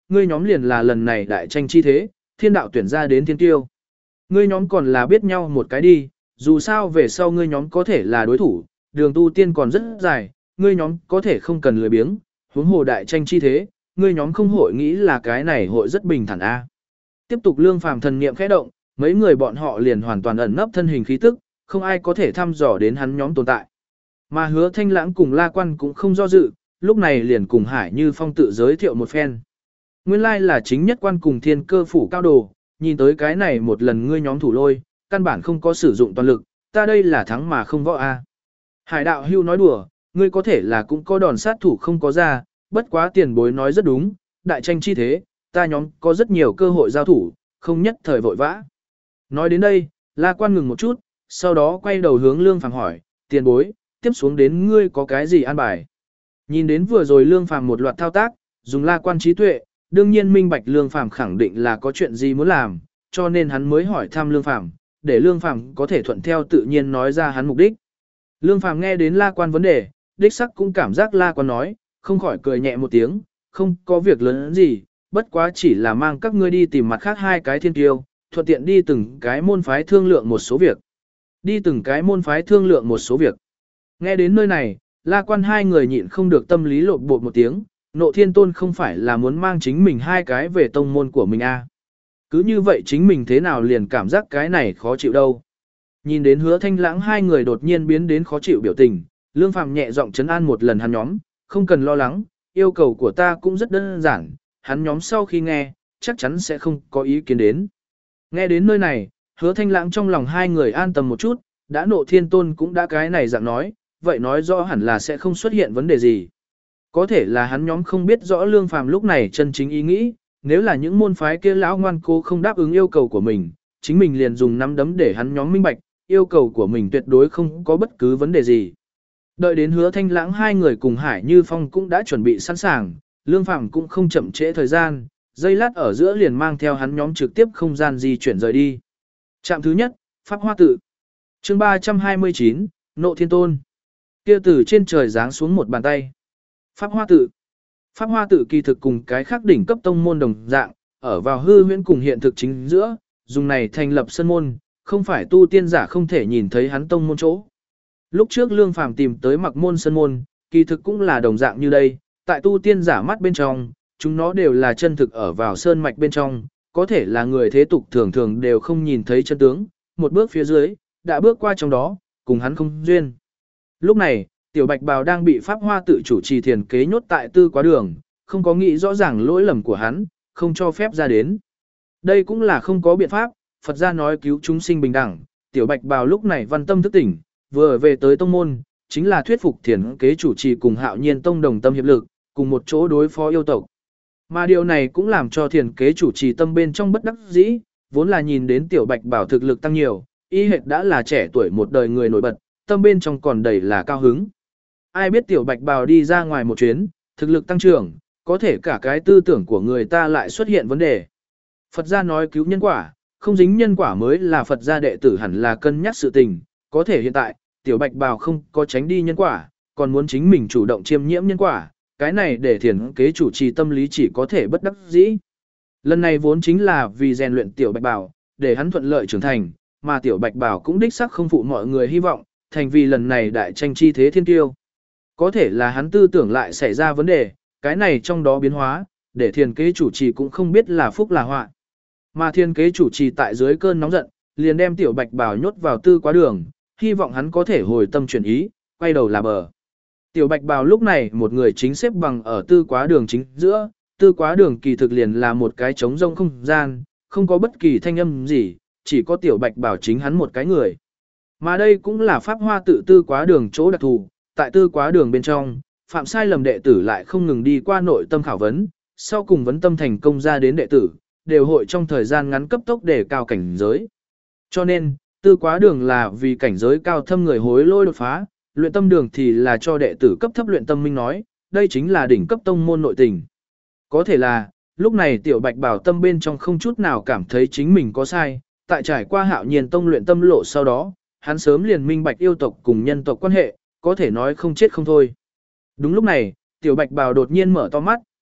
ngươi nhóm liền là lần này đại tranh chi thế, thiên đạo tuyển ra đến thiên tiêu. Ngươi nhóm còn là biết nhau một cái đi, dù sao về sau ngươi nhóm có thể là đối thủ, đường tu tiên còn rất dài, ngươi nhóm có thể không cần lười biếng, huống hồ đại tranh chi thế, ngươi nhóm không hội nghĩ là cái này hội rất bình thản a. Tiếp tục Lương Phàm thần niệm khẽ động, mấy người bọn họ liền hoàn toàn ẩn nấp thân hình khí tức, không ai có thể thăm dò đến hắn nhóm tồn tại. Mà Hứa Thanh Lãng cùng La Quan cũng không do dự, lúc này liền cùng Hải Như Phong tự giới thiệu một phen. Nguyên lai là chính nhất quan cùng thiên cơ phủ cao đồ, nhìn tới cái này một lần ngươi nhóm thủ lôi, căn bản không có sử dụng toàn lực, ta đây là thắng mà không võ a. Hải đạo hưu nói đùa, ngươi có thể là cũng có đòn sát thủ không có ra, bất quá tiền bối nói rất đúng, đại tranh chi thế, ta nhóm có rất nhiều cơ hội giao thủ, không nhất thời vội vã. Nói đến đây, La Quan ngừng một chút, sau đó quay đầu hướng Lương Phàm hỏi, tiền bối, tiếp xuống đến ngươi có cái gì an bài? Nhìn đến vừa rồi Lương Phàm một loạt thao tác, dùng La Quan trí tuệ, đương nhiên minh bạch Lương Phàm khẳng định là có chuyện gì muốn làm, cho nên hắn mới hỏi thăm Lương Phàm, để Lương Phàm có thể thuận theo tự nhiên nói ra hắn mục đích. Lương Phàm nghe đến La Quan vấn đề, đích sắc cũng cảm giác La Quan nói, không khỏi cười nhẹ một tiếng, không có việc lớn gì, bất quá chỉ là mang các ngươi đi tìm mặt khác hai cái thiên tiêu, thuận tiện đi từng cái môn phái thương lượng một số việc. Đi từng cái môn phái thương lượng một số việc. Nghe đến nơi này, La Quan hai người nhịn không được tâm lý lộn bột một tiếng, Nộ Thiên Tôn không phải là muốn mang chính mình hai cái về tông môn của mình à. Cứ như vậy chính mình thế nào liền cảm giác cái này khó chịu đâu. Nhìn đến Hứa Thanh Lãng hai người đột nhiên biến đến khó chịu biểu tình, Lương Phàm nhẹ giọng trấn an một lần hắn nhóm, không cần lo lắng, yêu cầu của ta cũng rất đơn giản, hắn nhóm sau khi nghe, chắc chắn sẽ không có ý kiến đến. Nghe đến nơi này, Hứa Thanh Lãng trong lòng hai người an tâm một chút, đã Nộ Thiên Tôn cũng đã cái này dạng nói, vậy nói rõ hẳn là sẽ không xuất hiện vấn đề gì. Có thể là hắn nhóm không biết rõ Lương Phàm lúc này chân chính ý nghĩ, nếu là những môn phái kia lão ngoan cố không đáp ứng yêu cầu của mình, chính mình liền dùng nắm đấm để hắn nhóm minh bạch, yêu cầu của mình tuyệt đối không có bất cứ vấn đề gì. Đợi đến Hứa Thanh Lãng hai người cùng Hải Như Phong cũng đã chuẩn bị sẵn sàng, Lương Phàm cũng không chậm trễ thời gian, giây lát ở giữa liền mang theo hắn nhóm trực tiếp không gian di chuyển rời đi. Trạm thứ nhất, Pháp Hoa Tự. Chương ba trăm hai mươi chín, Nộ Thiên Tôn. Kia từ trên trời giáng xuống một bàn tay. Pháp Hoa Tự. Pháp Hoa Tự kỳ thực cùng cái khác đỉnh cấp tông môn đồng dạng, ở vào hư huyễn cùng hiện thực chính giữa, dùng này thành lập sân môn, không phải tu tiên giả không thể nhìn thấy hắn tông môn chỗ. Lúc trước Lương Phàm tìm tới Mặc Môn sân môn, kỳ thực cũng là đồng dạng như đây, tại tu tiên giả mắt bên trong, chúng nó đều là chân thực ở vào sơn mạch bên trong, có thể là người thế tục thường thường đều không nhìn thấy chân tướng, một bước phía dưới, đã bước qua trong đó, cùng hắn không duyên. Lúc này, Tiểu Bạch Bào đang bị Pháp Hoa Tự chủ trì thiền kế nhốt tại tư quá đường, không có nghĩ rõ ràng lỗi lầm của hắn, không cho phép ra đến. Đây cũng là không có biện pháp, Phật gia nói cứu chúng sinh bình đẳng, Tiểu Bạch Bào lúc này văn tâm thức tỉnh, vừa về tới tông môn, chính là thuyết phục thiền kế chủ trì cùng Hạo Nhiên tông đồng tâm hiệp lực, cùng một chỗ đối phó yêu tộc. Mà điều này cũng làm cho thiền kế chủ trì tâm bên trong bất đắc dĩ, vốn là nhìn đến Tiểu Bạch Bảo thực lực tăng nhiều, y hệt đã là trẻ tuổi một đời người nổi bật, tâm bên trong còn đầy là cao hứng. Ai biết Tiểu Bạch Bào đi ra ngoài một chuyến, thực lực tăng trưởng, có thể cả cái tư tưởng của người ta lại xuất hiện vấn đề. Phật gia nói cứu nhân quả, không dính nhân quả mới là Phật gia đệ tử hẳn là cân nhắc sự tình, có thể hiện tại, Tiểu Bạch Bào không có tránh đi nhân quả, còn muốn chính mình chủ động chiêm nhiễm nhân quả, cái này để thiền kế chủ trì tâm lý chỉ có thể bất đắc dĩ. Lần này vốn chính là vì rèn luyện Tiểu Bạch Bảo, để hắn thuận lợi trưởng thành, mà Tiểu Bạch Bảo cũng đích xác không phụ mọi người hy vọng, thành vì lần này đại tranh chi thế thiên tiêu. Có thể là hắn tư tưởng lại xảy ra vấn đề, cái này trong đó biến hóa, để thiền kế chủ trì cũng không biết là phúc là họa. Mà thiền kế chủ trì tại dưới cơn nóng giận, liền đem Tiểu Bạch Bảo nhốt vào tư quá đường, hy vọng hắn có thể hồi tâm chuyển ý, quay đầu là bờ. Tiểu Bạch Bào lúc này một người chính xếp bằng ở tư quá đường chính giữa, tư quá đường kỳ thực liền là một cái trống rông không gian, không có bất kỳ thanh âm gì, chỉ có Tiểu Bạch Bào chính hắn một cái người. Mà đây cũng là Pháp Hoa Tự tư quá đường chỗ đặc thù, tại tư quá đường bên trong, phạm sai lầm đệ tử lại không ngừng đi qua nội tâm khảo vấn, sau cùng vấn tâm thành công ra đến đệ tử, đều hội trong thời gian ngắn cấp tốc để cao cảnh giới. Cho nên, tư quá đường là vì cảnh giới cao thâm người hối lôi đột phá, luyện tâm đường thì là cho đệ tử cấp thấp luyện tâm minh nói, đây chính là đỉnh cấp tông môn nội tình. Có thể là, lúc này Tiểu Bạch Bảo tâm bên trong không chút nào cảm thấy chính mình có sai, tại trải qua Hạo Nhiên tông luyện tâm lộ sau đó, hắn sớm liền minh bạch yêu tộc cùng nhân tộc quan hệ, có thể nói không chết không thôi. Đúng lúc này, Tiểu Bạch Bảo đột nhiên mở to mắt,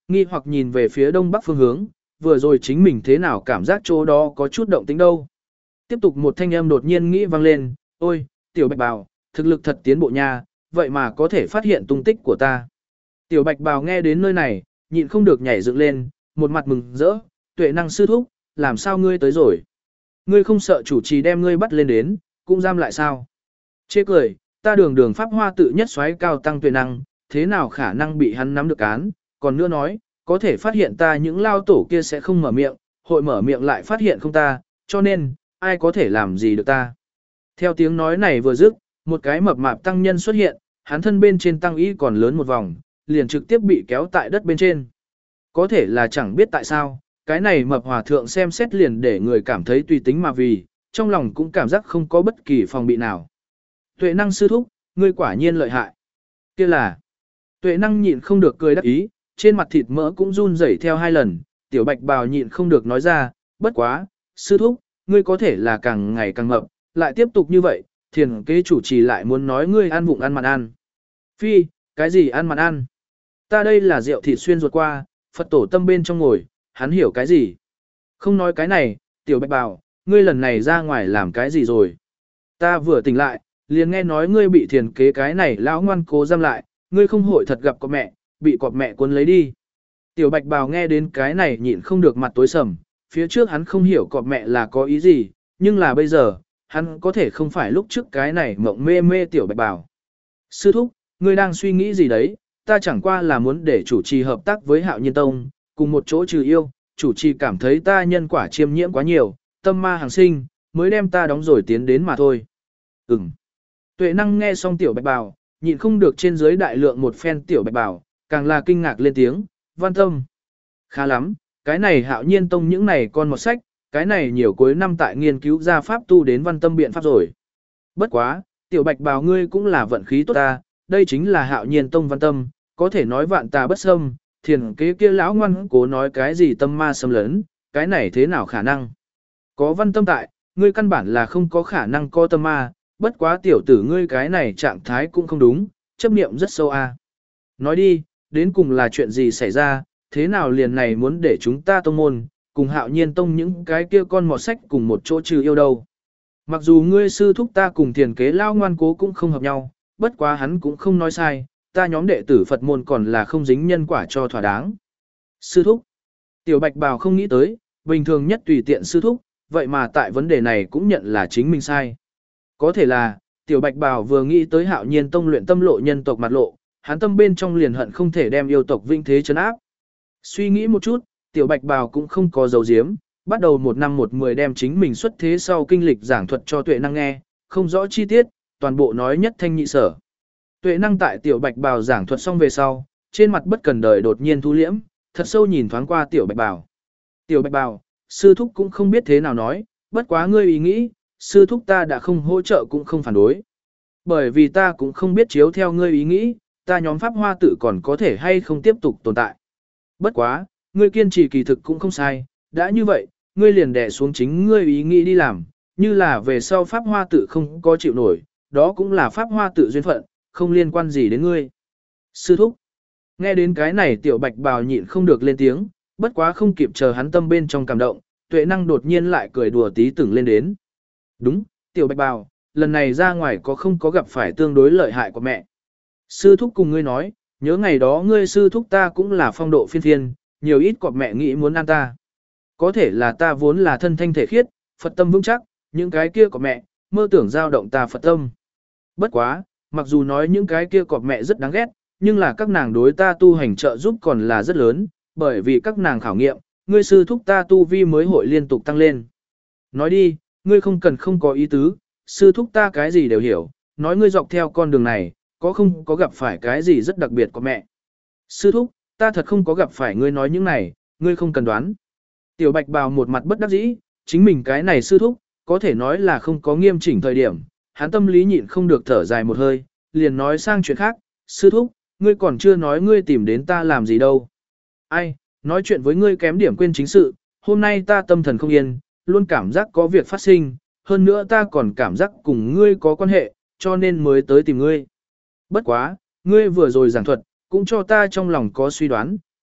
nghi hoặc nhìn về phía đông bắc phương hướng, vừa rồi chính mình thế nào cảm giác chỗ đó có chút động tĩnh đâu. Tiếp tục một thanh âm đột nhiên nghĩ vang lên, ôi, tiểu bạch bào, thực lực thật tiến bộ nha, vậy mà có thể phát hiện tung tích của ta. Tiểu bạch bào nghe đến nơi này, nhịn không được nhảy dựng lên, một mặt mừng rỡ, tuệ năng sư thúc, làm sao ngươi tới rồi? Ngươi không sợ chủ trì đem ngươi bắt lên đến, cũng giam lại sao? Chê cười, ta đường đường pháp hoa tự nhất xoáy cao tăng tuệ năng, thế nào khả năng bị hắn nắm được cán, còn nữa nói, có thể phát hiện ta những lao tổ kia sẽ không mở miệng, hội mở miệng lại phát hiện không ta, cho nên, ai có thể làm gì được ta. Theo tiếng nói này vừa dứt, một cái mập mạp tăng nhân xuất hiện, hắn thân bên trên tăng y còn lớn một vòng, liền trực tiếp bị kéo tại đất bên trên. Có thể là chẳng biết tại sao, cái này mập hòa thượng xem xét liền để người cảm thấy tùy tính mà vì, trong lòng cũng cảm giác không có bất kỳ phòng bị nào. Tuệ năng sư thúc, ngươi quả nhiên lợi hại. Kia là, tuệ năng nhịn không được cười đắc ý, trên mặt thịt mỡ cũng run rẩy theo hai lần, tiểu bạch bào nhịn không được nói ra, bất quá, sư thúc, ngươi có thể là càng ngày càng mập, lại tiếp tục như vậy, thiền kế chủ trì lại muốn nói ngươi ăn vụng ăn mặn ăn. Phi, cái gì ăn mặn ăn? Ta đây là rượu thịt xuyên ruột qua, Phật tổ tâm bên trong ngồi, hắn hiểu cái gì? Không nói cái này, tiểu bạch bào, ngươi lần này ra ngoài làm cái gì rồi? Ta vừa tỉnh lại, liền nghe nói ngươi bị thiền kế cái này lão ngoan cố giam lại, ngươi không hội thật gặp con mẹ, bị cọp mẹ cuốn lấy đi. Tiểu bạch bào nghe đến cái này nhịn không được mặt tối sầm, phía trước hắn không hiểu cọp mẹ là có ý gì, nhưng là bây giờ, hắn có thể không phải lúc trước cái này mộng mê mê tiểu bạch bào. Sư thúc, ngươi đang suy nghĩ gì đấy, ta chẳng qua là muốn để chủ trì hợp tác với Hạo Nhiên Tông, cùng một chỗ trừ yêu, chủ trì cảm thấy ta nhân quả chiêm nhiễm quá nhiều, tâm ma hàng sinh, mới đem ta đóng rồi tiến đến mà thôi. Ừm. Tuệ năng nghe xong tiểu bạch bào, nhịn không được trên dưới đại lượng một phen tiểu bạch bào, càng là kinh ngạc lên tiếng, Văn Tâm. Khá lắm, cái này Hạo Nhiên Tông những này con một sách, cái này nhiều cuối năm tại nghiên cứu ra pháp tu đến Văn Tâm biện pháp rồi. Bất quá, tiểu bạch bào ngươi cũng là vận khí tốt ta, đây chính là Hạo Nhiên Tông Văn Tâm, có thể nói vạn tà bất xâm, thiền kế kia lão ngoan cố nói cái gì tâm ma xâm lấn, cái này thế nào khả năng. Có Văn Tâm tại, ngươi căn bản là không có khả năng có tâm ma, bất quá tiểu tử ngươi cái này trạng thái cũng không đúng, chấp niệm rất sâu a. Nói đi, đến cùng là chuyện gì xảy ra, thế nào liền này muốn để chúng ta tông môn, cùng Hạo Nhiên Tông những cái kia con mọt sách cùng một chỗ trừ yêu đâu. Mặc dù ngươi sư thúc ta cùng thiền kế lao ngoan cố cũng không hợp nhau, bất quá hắn cũng không nói sai, ta nhóm đệ tử Phật môn còn là không dính nhân quả cho thỏa đáng. Sư thúc, tiểu bạch bào không nghĩ tới, bình thường nhất tùy tiện sư thúc, vậy mà tại vấn đề này cũng nhận là chính mình sai. Có thể là, tiểu bạch bào vừa nghĩ tới Hạo Nhiên Tông luyện tâm lộ nhân tộc mặt lộ, hắn tâm bên trong liền hận không thể đem yêu tộc vinh thế chấn áp. Suy nghĩ một chút, tiểu bạch bào cũng không có dấu diếm, bắt đầu một năm một mười đem chính mình xuất thế sau kinh lịch giảng thuật cho tuệ năng nghe, không rõ chi tiết, toàn bộ nói nhất thanh nhị sở. Tuệ năng tại tiểu bạch bào giảng thuật xong về sau, trên mặt bất cần đời đột nhiên thu liễm, thật sâu nhìn thoáng qua tiểu bạch bào. Tiểu bạch bào, sư thúc cũng không biết thế nào nói, bất quá ngươi ý nghĩ, sư thúc ta đã không hỗ trợ cũng không phản đối. Bởi vì ta cũng không biết chiếu theo ngươi ý nghĩ, ta nhóm pháp hoa tự còn có thể hay không tiếp tục tồn tại. Bất quá, ngươi kiên trì kỳ thực cũng không sai, đã như vậy, ngươi liền đè xuống chính ngươi ý nghĩ đi làm, như là về sau pháp hoa tự không có chịu nổi, đó cũng là pháp hoa tự duyên phận, không liên quan gì đến ngươi. Sư thúc, nghe đến cái này tiểu bạch bào nhịn không được lên tiếng, bất quá không kịp chờ hắn tâm bên trong cảm động, tuệ năng đột nhiên lại cười đùa tí tưởng lên đến. Đúng, tiểu bạch bào, lần này ra ngoài có không có gặp phải tương đối lợi hại của mẹ. Sư thúc cùng ngươi nói, nhớ ngày đó ngươi sư thúc ta cũng là phong độ phiên phiên, nhiều ít cọp mẹ nghĩ muốn ăn ta. Có thể là ta vốn là thân thanh thể khiết, Phật tâm vững chắc, những cái kia cọp mẹ, mơ tưởng giao động ta Phật tâm. Bất quá, mặc dù nói những cái kia cọp mẹ rất đáng ghét, nhưng là các nàng đối ta tu hành trợ giúp còn là rất lớn, bởi vì các nàng khảo nghiệm, ngươi sư thúc ta tu vi mới hội liên tục tăng lên. Nói đi, ngươi không cần không có ý tứ, sư thúc ta cái gì đều hiểu, nói ngươi dọc theo con đường này, có không có gặp phải cái gì rất đặc biệt của mẹ. Sư thúc, ta thật không có gặp phải ngươi nói những này, ngươi không cần đoán. Tiểu bạch bào một mặt bất đắc dĩ, chính mình cái này sư thúc, có thể nói là không có nghiêm chỉnh thời điểm, hắn tâm lý nhịn không được thở dài một hơi, liền nói sang chuyện khác, sư thúc, ngươi còn chưa nói ngươi tìm đến ta làm gì đâu. Ai, nói chuyện với ngươi kém điểm quên chính sự, hôm nay ta tâm thần không yên, luôn cảm giác có việc phát sinh, hơn nữa ta còn cảm giác cùng ngươi có quan hệ, cho nên mới tới tìm ngươi. Bất quá, ngươi vừa rồi giảng thuật, cũng cho ta trong lòng có suy đoán,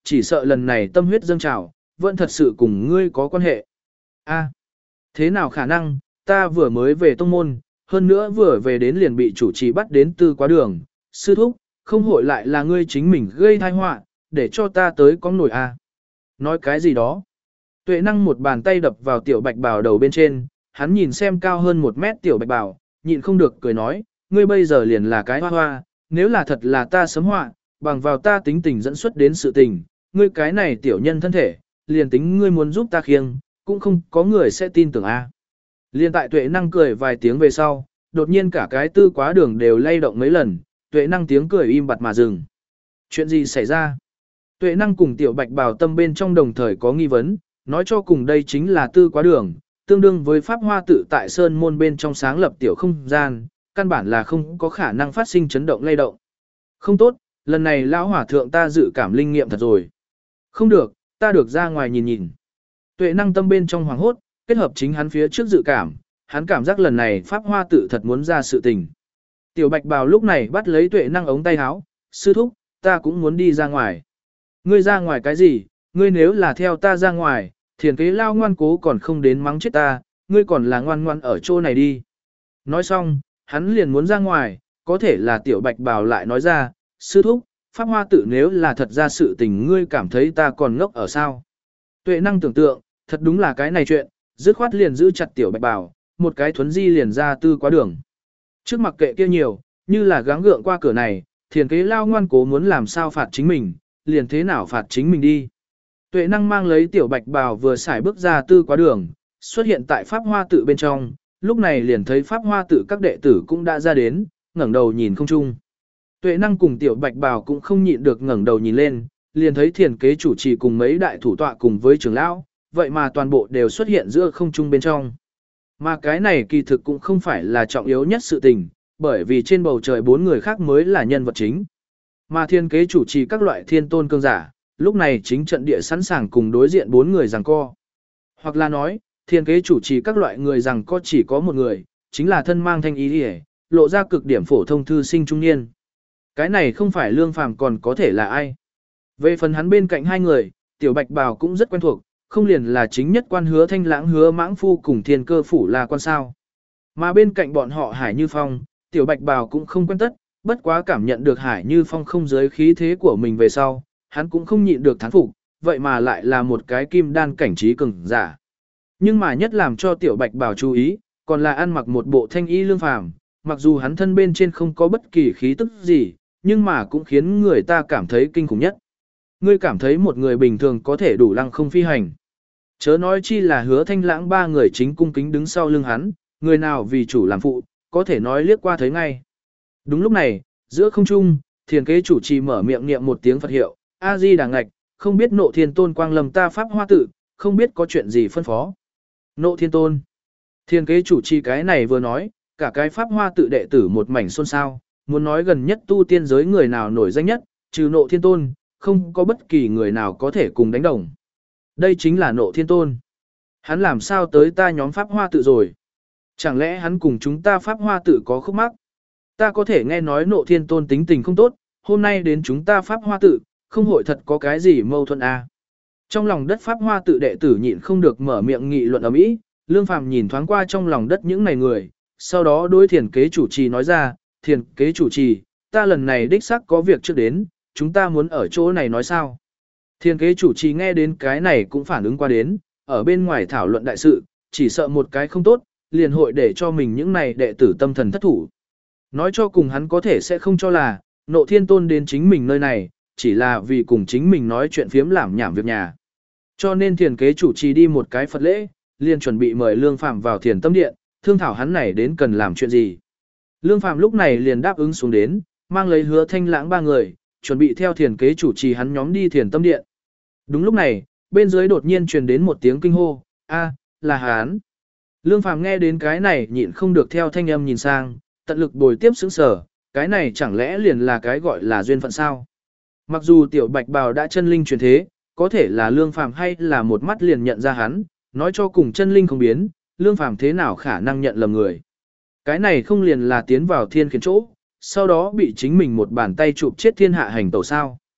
chỉ sợ lần này tâm huyết dâng trào, vẫn thật sự cùng ngươi có quan hệ. A, thế nào khả năng, ta vừa mới về tông môn, hơn nữa vừa về đến liền bị chủ trì bắt đến tư quá đường, sư thúc, không hội lại là ngươi chính mình gây tai họa, để cho ta tới có nổi A. Nói cái gì đó? Tuệ năng một bàn tay đập vào tiểu bạch bào đầu bên trên, hắn nhìn xem cao hơn một mét tiểu bạch bào, nhịn không được cười nói, ngươi bây giờ liền là cái hoa hoa, nếu là thật là ta sớm họa, bằng vào ta tính tình dẫn xuất đến sự tình, ngươi cái này tiểu nhân thân thể, liền tính ngươi muốn giúp ta khiêng, cũng không có người sẽ tin tưởng a. Liên tại tuệ năng cười vài tiếng về sau, đột nhiên cả cái tư quá đường đều lay động mấy lần, tuệ năng tiếng cười im bặt mà dừng. Chuyện gì xảy ra? Tuệ năng cùng tiểu bạch bào tâm bên trong đồng thời có nghi vấn, nói cho cùng đây chính là tư quá đường, tương đương với pháp hoa tự tại sơn môn bên trong sáng lập tiểu không gian, căn bản là không có khả năng phát sinh chấn động lay động. Không tốt, lần này lão hỏa thượng ta dự cảm linh nghiệm thật rồi. Không được, ta được ra ngoài nhìn nhìn. Tuệ năng tâm bên trong hoàng hốt, kết hợp chính hắn phía trước dự cảm, hắn cảm giác lần này pháp hoa tự thật muốn ra sự tình. Tiểu bạch bào lúc này bắt lấy tuệ năng ống tay áo, sư thúc, ta cũng muốn đi ra ngoài. Ngươi ra ngoài cái gì, ngươi nếu là theo ta ra ngoài, thiền kế lao ngoan cố còn không đến mắng chết ta, ngươi còn là ngoan ngoan ở chỗ này đi. Nói xong, hắn liền muốn ra ngoài, có thể là tiểu bạch bào lại nói ra, sư thúc, pháp hoa tự nếu là thật ra sự tình ngươi cảm thấy ta còn ngốc ở sao. Tuệ năng tưởng tượng, thật đúng là cái này chuyện, dứt khoát liền giữ chặt tiểu bạch bào, một cái thuấn di liền ra tư quá đường. Trước mặc kệ kia nhiều, như là gắng gượng qua cửa này, thiền kế lao ngoan cố muốn làm sao phạt chính mình, liền thế nào phạt chính mình đi. Tuệ năng mang lấy tiểu bạch bào vừa xài bước ra tư quá đường, xuất hiện tại pháp hoa tự bên trong, lúc này liền thấy pháp hoa tự các đệ tử cũng đã ra đến, ngẩng đầu nhìn không chung. Tuệ năng cùng tiểu bạch bào cũng không nhịn được ngẩng đầu nhìn lên, liền thấy thiền kế chủ trì cùng mấy đại thủ tọa cùng với trưởng lão, vậy mà toàn bộ đều xuất hiện giữa không trung bên trong. Mà cái này kỳ thực cũng không phải là trọng yếu nhất sự tình, bởi vì trên bầu trời bốn người khác mới là nhân vật chính. Mà thiên kế chủ trì các loại thiên tôn cương giả, lúc này chính trận địa sẵn sàng cùng đối diện bốn người giằng co. Hoặc là nói, thiên kế chủ trì các loại người giằng co chỉ có một người, chính là thân mang thanh ý đi lộ ra cực điểm phổ thông thư sinh trung niên. Cái này không phải Lương Phàm còn có thể là ai. Về phần hắn bên cạnh hai người, tiểu bạch bào cũng rất quen thuộc, không liền là chính nhất quan hứa thanh lãng hứa mãng phu cùng thiên cơ phủ là quan sao. Mà bên cạnh bọn họ Hải Như Phong, tiểu bạch bào cũng không quen tất, bất quá cảm nhận được Hải Như Phong không giới khí thế của mình về sau, hắn cũng không nhịn được thán phục, vậy mà lại là một cái kim đan cảnh trí cường giả. Nhưng mà nhất làm cho tiểu bạch bào chú ý, còn là ăn mặc một bộ thanh y Lương Phàm, mặc dù hắn thân bên trên không có bất kỳ khí tức gì, nhưng mà cũng khiến người ta cảm thấy kinh khủng nhất. Ngươi cảm thấy một người bình thường có thể đủ lăng không phi hành. Chớ nói chi là hứa thanh lãng ba người chính cung kính đứng sau lưng hắn, người nào vì chủ làm phụ, có thể nói liếc qua thấy ngay. Đúng lúc này, giữa không trung, thiền kế chủ trì mở miệng niệm một tiếng Phật hiệu, A-di Đà Ngạch, không biết nộ thiên tôn quang lâm ta pháp hoa tự, không biết có chuyện gì phân phó. Nộ thiên tôn. Thiền kế chủ trì cái này vừa nói, cả cái pháp hoa tự đệ tử một mảnh xôn xao, muốn nói gần nhất tu tiên giới người nào nổi danh nhất, trừ nộ thiên tôn, không có bất kỳ người nào có thể cùng đánh đồng. Đây chính là nộ thiên tôn. Hắn làm sao tới ta nhóm pháp hoa tự rồi? Chẳng lẽ hắn cùng chúng ta pháp hoa tự có khúc mắc? Ta có thể nghe nói nộ thiên tôn tính tình không tốt, hôm nay đến chúng ta pháp hoa tự, không hội thật có cái gì mâu thuẫn à. Trong lòng đất pháp hoa tự đệ tử nhịn không được mở miệng nghị luận ầm ĩ, Lương Phàm nhìn thoáng qua trong lòng đất những này người, sau đó đối thiền kế chủ trì nói ra, thiền kế chủ trì, ta lần này đích xác có việc trước đến, chúng ta muốn ở chỗ này nói sao. Thiền kế chủ trì nghe đến cái này cũng phản ứng qua đến, ở bên ngoài thảo luận đại sự, chỉ sợ một cái không tốt, liền hội để cho mình những này đệ tử tâm thần thất thủ. Nói cho cùng hắn có thể sẽ không cho là, nộ thiên tôn đến chính mình nơi này, chỉ là vì cùng chính mình nói chuyện phiếm làm nhảm việc nhà. Cho nên thiền kế chủ trì đi một cái Phật lễ, liền chuẩn bị mời Lương Phàm vào thiền tâm điện, thương thảo hắn này đến cần làm chuyện gì. Lương Phàm lúc này liền đáp ứng xuống đến, mang lấy hứa thanh lãng ba người, chuẩn bị theo thiền kế chủ trì hắn nhóm đi thiền tâm điện. Đúng lúc này, bên dưới đột nhiên truyền đến một tiếng kinh hô, a, là hắn. Lương Phàm nghe đến cái này nhịn không được theo thanh âm nhìn sang, tận lực bồi tiếp sững sở, cái này chẳng lẽ liền là cái gọi là duyên phận sao? Mặc dù tiểu bạch bào đã chân linh truyền thế, có thể là Lương Phàm hay là một mắt liền nhận ra hắn, nói cho cùng chân linh không biến, Lương Phàm thế nào khả năng nhận lầm người. Cái này không liền là tiến vào thiên khiển chỗ, sau đó bị chính mình một bàn tay chụp chết thiên hạ hành tẩu sao.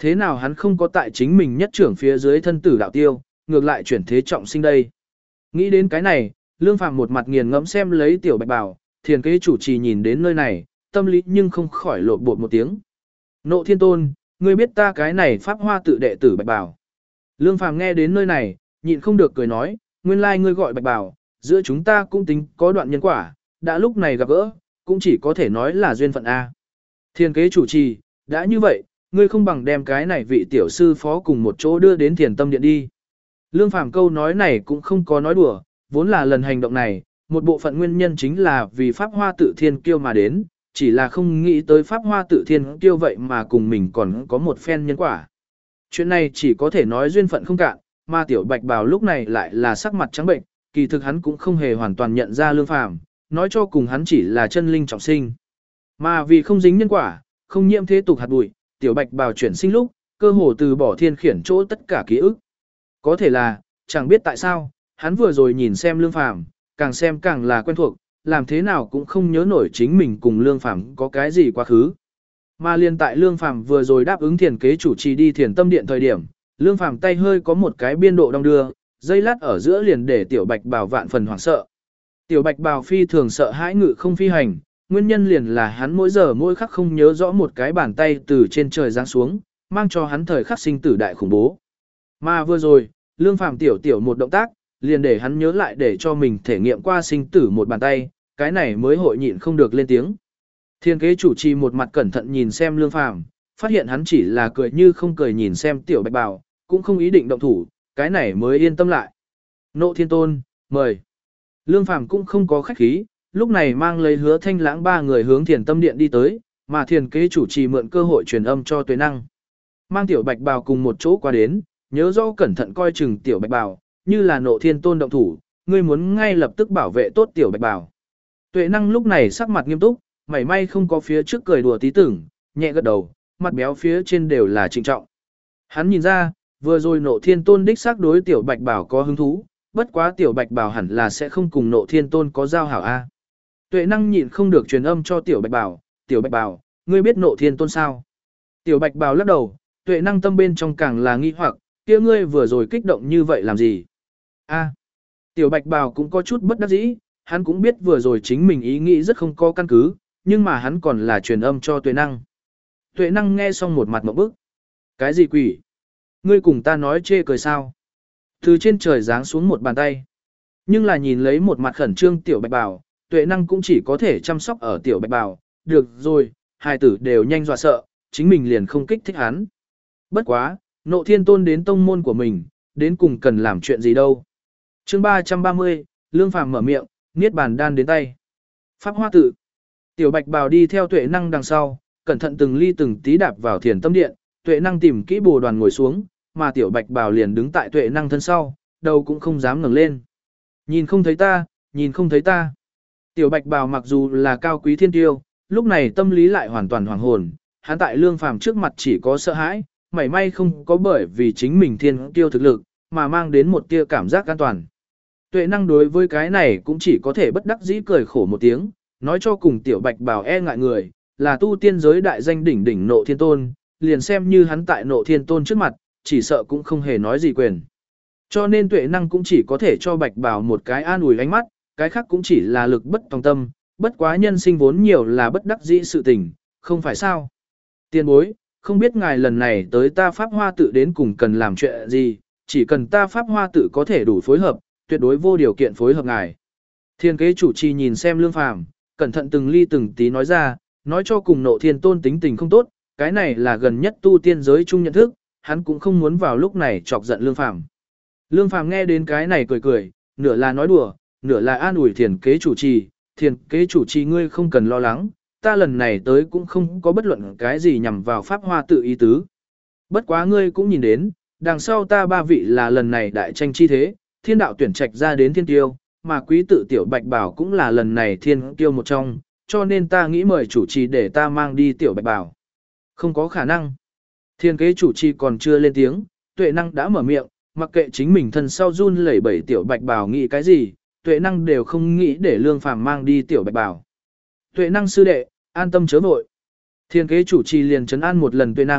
Thế nào hắn không có tại chính mình nhất trưởng phía dưới thân tử đạo tiêu, ngược lại chuyển thế trọng sinh đây. Nghĩ đến cái này, Lương Phàm một mặt nghiền ngẫm xem lấy tiểu bạch bào, thiền kế chủ trì nhìn đến nơi này, tâm lý nhưng không khỏi lộn bột một tiếng. Nộ Thiên Tôn, ngươi biết ta cái này pháp hoa tự đệ tử bạch bào. Lương Phàm nghe đến nơi này, nhịn không được cười nói, nguyên lai ngươi gọi bạch bào, giữa chúng ta cũng tính có đoạn nhân quả, đã lúc này gặp gỡ, cũng chỉ có thể nói là duyên phận A. Thiền kế chủ trì, đã như vậy, ngươi không bằng đem cái này vị tiểu sư phó cùng một chỗ đưa đến thiền tâm điện đi. Lương Phàm câu nói này cũng không có nói đùa, vốn là lần hành động này, một bộ phận nguyên nhân chính là vì Pháp Hoa Tự Thiên Kiêu mà đến, chỉ là không nghĩ tới Pháp Hoa Tự Thiên Kiêu vậy mà cùng mình còn có một phen nhân quả. Chuyện này chỉ có thể nói duyên phận không cạn, mà tiểu bạch bào lúc này lại là sắc mặt trắng bệnh, kỳ thực hắn cũng không hề hoàn toàn nhận ra Lương Phàm, nói cho cùng hắn chỉ là chân linh trọng sinh. Mà vì không dính nhân quả, không nhiễm thế tục hạt bụi, tiểu bạch bào chuyển sinh lúc, cơ hồ từ bỏ thiên khiển chỗ tất cả ký ức. Có thể là, chẳng biết tại sao, hắn vừa rồi nhìn xem Lương Phàm, càng xem càng là quen thuộc, làm thế nào cũng không nhớ nổi chính mình cùng Lương Phàm có cái gì quá khứ. Mà liên tại Lương Phàm vừa rồi đáp ứng thiền kế chủ trì đi thiền tâm điện thời điểm, Lương Phàm tay hơi có một cái biên độ đong đưa, dây lát ở giữa liền để tiểu bạch bào vạn phần hoảng sợ. Tiểu bạch bào phi thường sợ hãi ngự không phi hành, nguyên nhân liền là hắn mỗi giờ mỗi khắc không nhớ rõ một cái bàn tay từ trên trời giáng xuống, mang cho hắn thời khắc sinh tử đại khủng bố. Mà vừa rồi, Lương Phàm tiểu tiểu một động tác, liền để hắn nhớ lại để cho mình thể nghiệm qua sinh tử một bàn tay, cái này mới hội nhịn không được lên tiếng. Thiên kế chủ trì một mặt cẩn thận nhìn xem Lương Phàm, phát hiện hắn chỉ là cười như không cười nhìn xem tiểu bạch bào, cũng không ý định động thủ, cái này mới yên tâm lại. Nộ Thiên Tôn, mời. Lương Phàm cũng không có khách khí, lúc này mang lấy Hứa Thanh Lãng ba người hướng thiền tâm điện đi tới, mà thiền kế chủ trì mượn cơ hội truyền âm cho Tuệ Năng. Mang tiểu bạch bào cùng một chỗ qua đến, nhớ rõ cẩn thận coi chừng tiểu bạch bào, như là Nộ Thiên Tôn động thủ, ngươi muốn ngay lập tức bảo vệ tốt tiểu bạch bào. Tuệ Năng lúc này sắc mặt nghiêm túc, mảy may không có phía trước cười đùa tí tưởng, nhẹ gật đầu, mặt béo phía trên đều là trịnh trọng. Hắn nhìn ra, vừa rồi Nộ Thiên Tôn đích xác đối tiểu bạch bào có hứng thú, bất quá tiểu bạch bào hẳn là sẽ không cùng Nộ Thiên Tôn có giao hảo a. Tuệ Năng nhịn không được truyền âm cho tiểu bạch bào, tiểu bạch bào, ngươi biết Nộ Thiên Tôn sao? Tiểu bạch bào lắc đầu, Tuệ Năng tâm bên trong càng là nghi hoặc, kia ngươi vừa rồi kích động như vậy làm gì? A. Tiểu bạch bào cũng có chút bất đắc dĩ, hắn cũng biết vừa rồi chính mình ý nghĩ rất không có căn cứ, nhưng mà hắn còn là truyền âm cho Tuệ Năng. Tuệ Năng nghe xong một mặt ngộp bức. Cái gì quỷ? Ngươi cùng ta nói chê cười sao? Từ trên trời giáng xuống một bàn tay. Nhưng là nhìn lấy một mặt khẩn trương tiểu bạch bào, Tuệ Năng cũng chỉ có thể chăm sóc ở tiểu bạch bào. Được rồi, hai tử đều nhanh dọa sợ, chính mình liền không kích thích hắn. Bất quá, Nộ Thiên Tôn đến tông môn của mình, đến cùng cần làm chuyện gì đâu. Chương ba trăm ba mươi, Lương Phàm mở miệng, niết bàn đan đến tay. Pháp Hoa Tự. Tiểu bạch bào đi theo Tuệ Năng đằng sau, cẩn thận từng ly từng tí đạp vào thiền tâm điện, Tuệ Năng tìm kỹ bồ đoàn ngồi xuống, mà tiểu bạch bào liền đứng tại Tuệ Năng thân sau, đầu cũng không dám ngẩng lên. Nhìn không thấy ta, nhìn không thấy ta. Tiểu bạch bào mặc dù là cao quý thiên tiêu, lúc này tâm lý lại hoàn toàn hoàng hồn, hắn tại Lương Phàm trước mặt chỉ có sợ hãi, mảy may không có bởi vì chính mình thiên tiêu thực lực, mà mang đến một tia cảm giác an toàn. Tuệ Năng đối với cái này cũng chỉ có thể bất đắc dĩ cười khổ một tiếng, nói cho cùng tiểu bạch bào e ngại người, là tu tiên giới đại danh đỉnh đỉnh Nộ Thiên Tôn, liền xem như hắn tại Nộ Thiên Tôn trước mặt, chỉ sợ cũng không hề nói gì quyền. Cho nên Tuệ Năng cũng chỉ có thể cho bạch bào một cái an ủi ánh mắt, cái khác cũng chỉ là lực bất tòng tâm, bất quá nhân sinh vốn nhiều là bất đắc dĩ sự tình, không phải sao. Tiên bối, không biết ngài lần này tới ta Pháp Hoa Tự đến cùng cần làm chuyện gì, chỉ cần ta Pháp Hoa Tự có thể đủ phối hợp, tuyệt đối vô điều kiện phối hợp ngài. Thiên kế chủ trì nhìn xem Lương Phàm, cẩn thận từng ly từng tí nói ra, nói cho cùng Nộ Thiên Tôn tính tình không tốt, cái này là gần nhất tu tiên giới chung nhận thức, hắn cũng không muốn vào lúc này chọc giận Lương Phàm. Lương Phàm nghe đến cái này cười cười, nửa là nói đùa, nửa là an ủi thiền kế chủ trì, thiền kế chủ trì ngươi không cần lo lắng, ta lần này tới cũng không có bất luận cái gì nhằm vào Pháp Hoa Tự ý tứ. Bất quá ngươi cũng nhìn đến, đằng sau ta ba vị là lần này đại tranh chi thế, thiên đạo tuyển trạch ra đến thiên tiêu, mà quý tự tiểu bạch bảo cũng là lần này thiên tiêu một trong, cho nên ta nghĩ mời chủ trì để ta mang đi tiểu bạch bảo. Không có khả năng. Thiên kế chủ trì còn chưa lên tiếng, Tuệ Năng đã mở miệng, mặc kệ chính mình thân sau run lẩy bẩy tiểu bạch bảo nghĩ cái gì, Tuệ Năng đều không nghĩ để Lương Phàm mang đi tiểu bạch bảo. Tuệ Năng sư đệ, an tâm chớ vội. Thiên kế chủ trì liền trấn an một lần Tuệ Năng,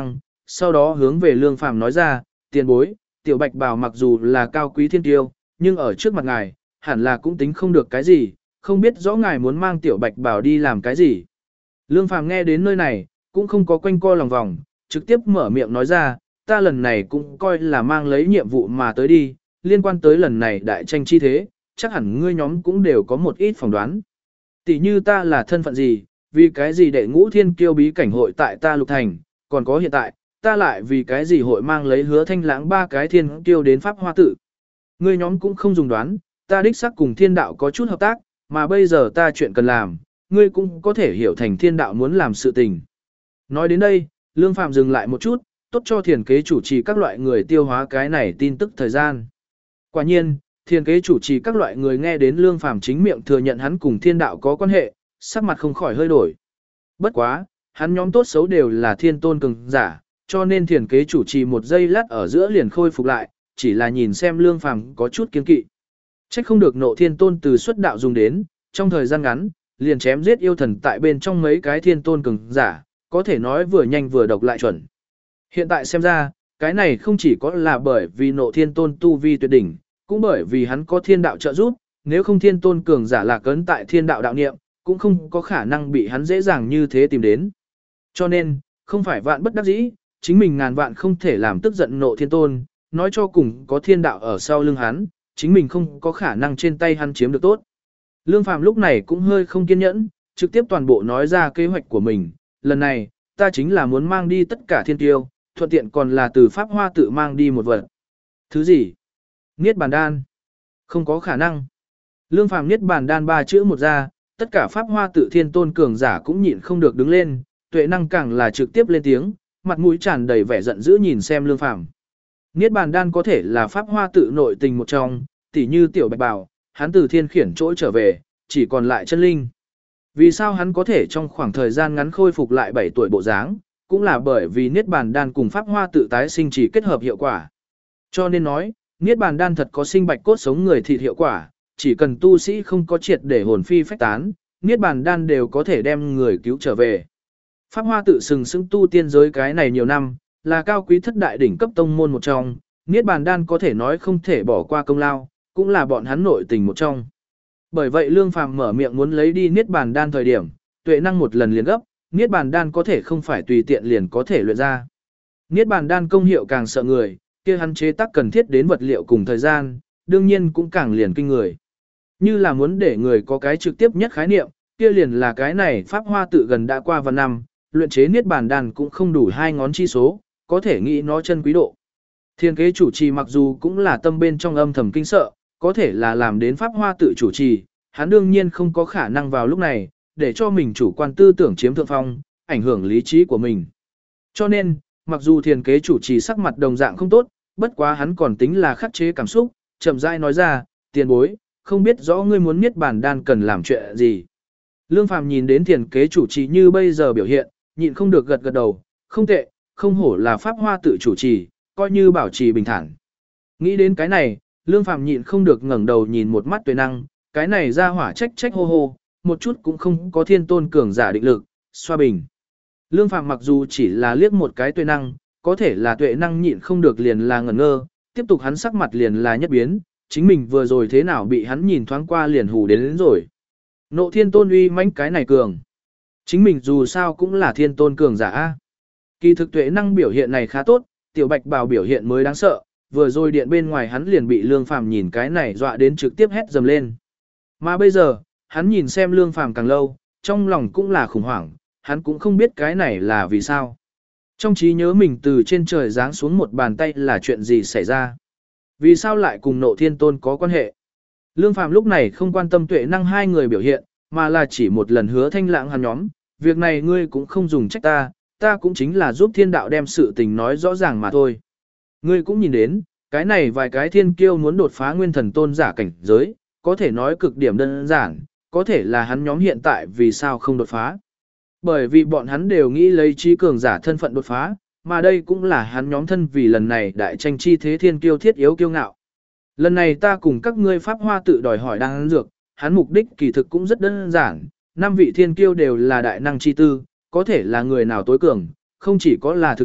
sau đó hướng về Lương Phàm nói ra, tiền bối, tiểu bạch bào mặc dù là cao quý thiên tiêu, nhưng ở trước mặt ngài, hẳn là cũng tính không được cái gì, không biết rõ ngài muốn mang tiểu bạch bào đi làm cái gì. Lương Phàm nghe đến nơi này, cũng không có quanh co lòng vòng, trực tiếp mở miệng nói ra, ta lần này cũng coi là mang lấy nhiệm vụ mà tới đi, liên quan tới lần này đại tranh chi thế, chắc hẳn ngươi nhóm cũng đều có một ít phỏng đoán. Tỷ như ta là thân phận gì, vì cái gì đệ ngũ thiên kiêu bí cảnh hội tại ta lục thành, còn có hiện tại, ta lại vì cái gì hội mang lấy hứa thanh lãng ba cái thiên kiêu đến pháp hoa tự. Ngươi nhóm cũng không dùng đoán, ta đích xác cùng thiên đạo có chút hợp tác, mà bây giờ ta chuyện cần làm, ngươi cũng có thể hiểu thành thiên đạo muốn làm sự tình. Nói đến đây, Lương Phạm dừng lại một chút, tốt cho thiền kế chủ trì các loại người tiêu hóa cái này tin tức thời gian. Quả nhiên, thiền kế chủ trì các loại người nghe đến Lương Phạm chính miệng thừa nhận hắn cùng thiên đạo có quan hệ, sắc mặt không khỏi hơi đổi. Bất quá, hắn nhóm tốt xấu đều là thiên tôn cường giả, cho nên thiền kế chủ trì một giây lát ở giữa liền khôi phục lại, chỉ là nhìn xem Lương Phàm có chút kiên kỵ. Trách không được nộ thiên tôn từ xuất đạo dùng đến, trong thời gian ngắn, liền chém giết yêu thần tại bên trong mấy cái thiên tôn cường giả, có thể nói vừa nhanh vừa độc lại chuẩn. Hiện tại xem ra, cái này không chỉ có là bởi vì nộ thiên tôn tu vi tuyệt đỉnh, cũng bởi vì hắn có thiên đạo trợ giúp, nếu không thiên tôn cường giả lạc ấn tại thiên đạo đạo niệm, cũng không có khả năng bị hắn dễ dàng như thế tìm đến. Cho nên, không phải vạn bất đắc dĩ, chính mình ngàn vạn không thể làm tức giận nộ thiên tôn, nói cho cùng có thiên đạo ở sau lưng hắn, chính mình không có khả năng trên tay hắn chiếm được tốt. Lương Phàm lúc này cũng hơi không kiên nhẫn, trực tiếp toàn bộ nói ra kế hoạch của mình, lần này, ta chính là muốn mang đi tất cả thiên tiêu, thuận tiện còn là từ Pháp Hoa tự mang đi một vật. Thứ gì? Niết bàn đan. Không có khả năng. Lương Phàm niết bàn đan ba chữ một ra, tất cả Pháp Hoa tự thiên tôn cường giả cũng nhịn không được đứng lên, tuệ năng càng là trực tiếp lên tiếng, mặt mũi tràn đầy vẻ giận dữ nhìn xem Lương Phàm. Niết bàn đan có thể là Pháp Hoa tự nội tình một trong, tỉ như tiểu bạch bào, hắn từ thiên khiển chỗ trở về, chỉ còn lại chân linh. Vì sao hắn có thể trong khoảng thời gian ngắn khôi phục lại bảy tuổi bộ dáng, cũng là bởi vì Niết bàn đan cùng Pháp Hoa tự tái sinh chỉ kết hợp hiệu quả. Cho nên nói, Niết bàn đan thật có sinh bạch cốt sống người thịt hiệu quả, chỉ cần tu sĩ không có triệt để hồn phi phách tán, Niết bàn đan đều có thể đem người cứu trở về. Pháp Hoa tự sừng sững tu tiên giới cái này nhiều năm, là cao quý thất đại đỉnh cấp tông môn một trong, Niết bàn đan có thể nói không thể bỏ qua công lao, cũng là bọn hắn nội tình một trong. Bởi vậy Lương Phàm mở miệng muốn lấy đi Niết bàn đan thời điểm, tuệ năng một lần liền gấp, Niết bàn đan có thể không phải tùy tiện liền có thể luyện ra. Niết bàn đan công hiệu càng sợ người, kia hắn chế tác cần thiết đến vật liệu cùng thời gian, đương nhiên cũng càng liền kinh người. Như là muốn để người có cái trực tiếp nhất khái niệm, kia liền là cái này Pháp Hoa tự gần đã qua vạn năm, luyện chế Niết bàn đan cũng không đủ hai ngón chi số, có thể nghĩ nó chân quý độ. Thiên kế chủ trì mặc dù cũng là tâm bên trong âm thầm kinh sợ, có thể là làm đến Pháp Hoa tự chủ trì, hắn đương nhiên không có khả năng vào lúc này, để cho mình chủ quan tư tưởng chiếm thượng phong, ảnh hưởng lý trí của mình. Cho nên, mặc dù thiên kế chủ trì sắc mặt đồng dạng không tốt, bất quá hắn còn tính là khắc chế cảm xúc, chậm rãi nói ra, tiền bối, không biết rõ ngươi muốn Niết bàn đan cần làm chuyện gì. Lương Phàm nhìn đến thiên kế chủ trì như bây giờ biểu hiện, nhịn không được gật gật đầu, không tệ, không hổ là Pháp Hoa tự chủ trì, coi như bảo trì bình thản. Nghĩ đến cái này, Lương Phàm nhịn không được ngẩng đầu nhìn một mắt tuệ năng, cái này ra hỏa trách trách hô hô, một chút cũng không có thiên tôn cường giả định lực, xoa bình. Lương Phàm mặc dù chỉ là liếc một cái tuệ năng, có thể là tuệ năng nhịn không được liền là ngẩn ngơ, tiếp tục hắn sắc mặt liền là nhất biến, chính mình vừa rồi thế nào bị hắn nhìn thoáng qua liền hù đến, đến rồi. Nộ thiên tôn uy mãnh cái này cường. Chính mình dù sao cũng là thiên tôn cường giả a. Kỳ thực tuệ năng biểu hiện này khá tốt, tiểu bạch bào biểu hiện mới đáng sợ, vừa rồi điện bên ngoài hắn liền bị Lương Phàm nhìn cái này dọa đến trực tiếp hét dầm lên. Mà bây giờ, hắn nhìn xem Lương Phàm càng lâu, trong lòng cũng là khủng hoảng, hắn cũng không biết cái này là vì sao. Trong trí nhớ mình từ trên trời giáng xuống một bàn tay là chuyện gì xảy ra. Vì sao lại cùng nộ thiên tôn có quan hệ. Lương Phàm lúc này không quan tâm tuệ năng hai người biểu hiện, mà là chỉ một lần hứa thanh lãng hắn nhóm, việc này ngươi cũng không dùng trách ta, ta cũng chính là giúp thiên đạo đem sự tình nói rõ ràng mà thôi. Ngươi cũng nhìn đến, cái này vài cái thiên kiêu muốn đột phá nguyên thần tôn giả cảnh giới, có thể nói cực điểm đơn giản, có thể là hắn nhóm hiện tại vì sao không đột phá. Bởi vì bọn hắn đều nghĩ lấy trí cường giả thân phận đột phá, mà đây cũng là hắn nhóm thân vì lần này đại tranh chi thế thiên kiêu thiết yếu kiêu ngạo. Lần này ta cùng các ngươi Pháp Hoa tự đòi hỏi đang dược, hắn mục đích kỳ thực cũng rất đơn giản, năm vị thiên kiêu đều là đại năng chi tư, có thể là người nào tối cường, không chỉ có là thực lực,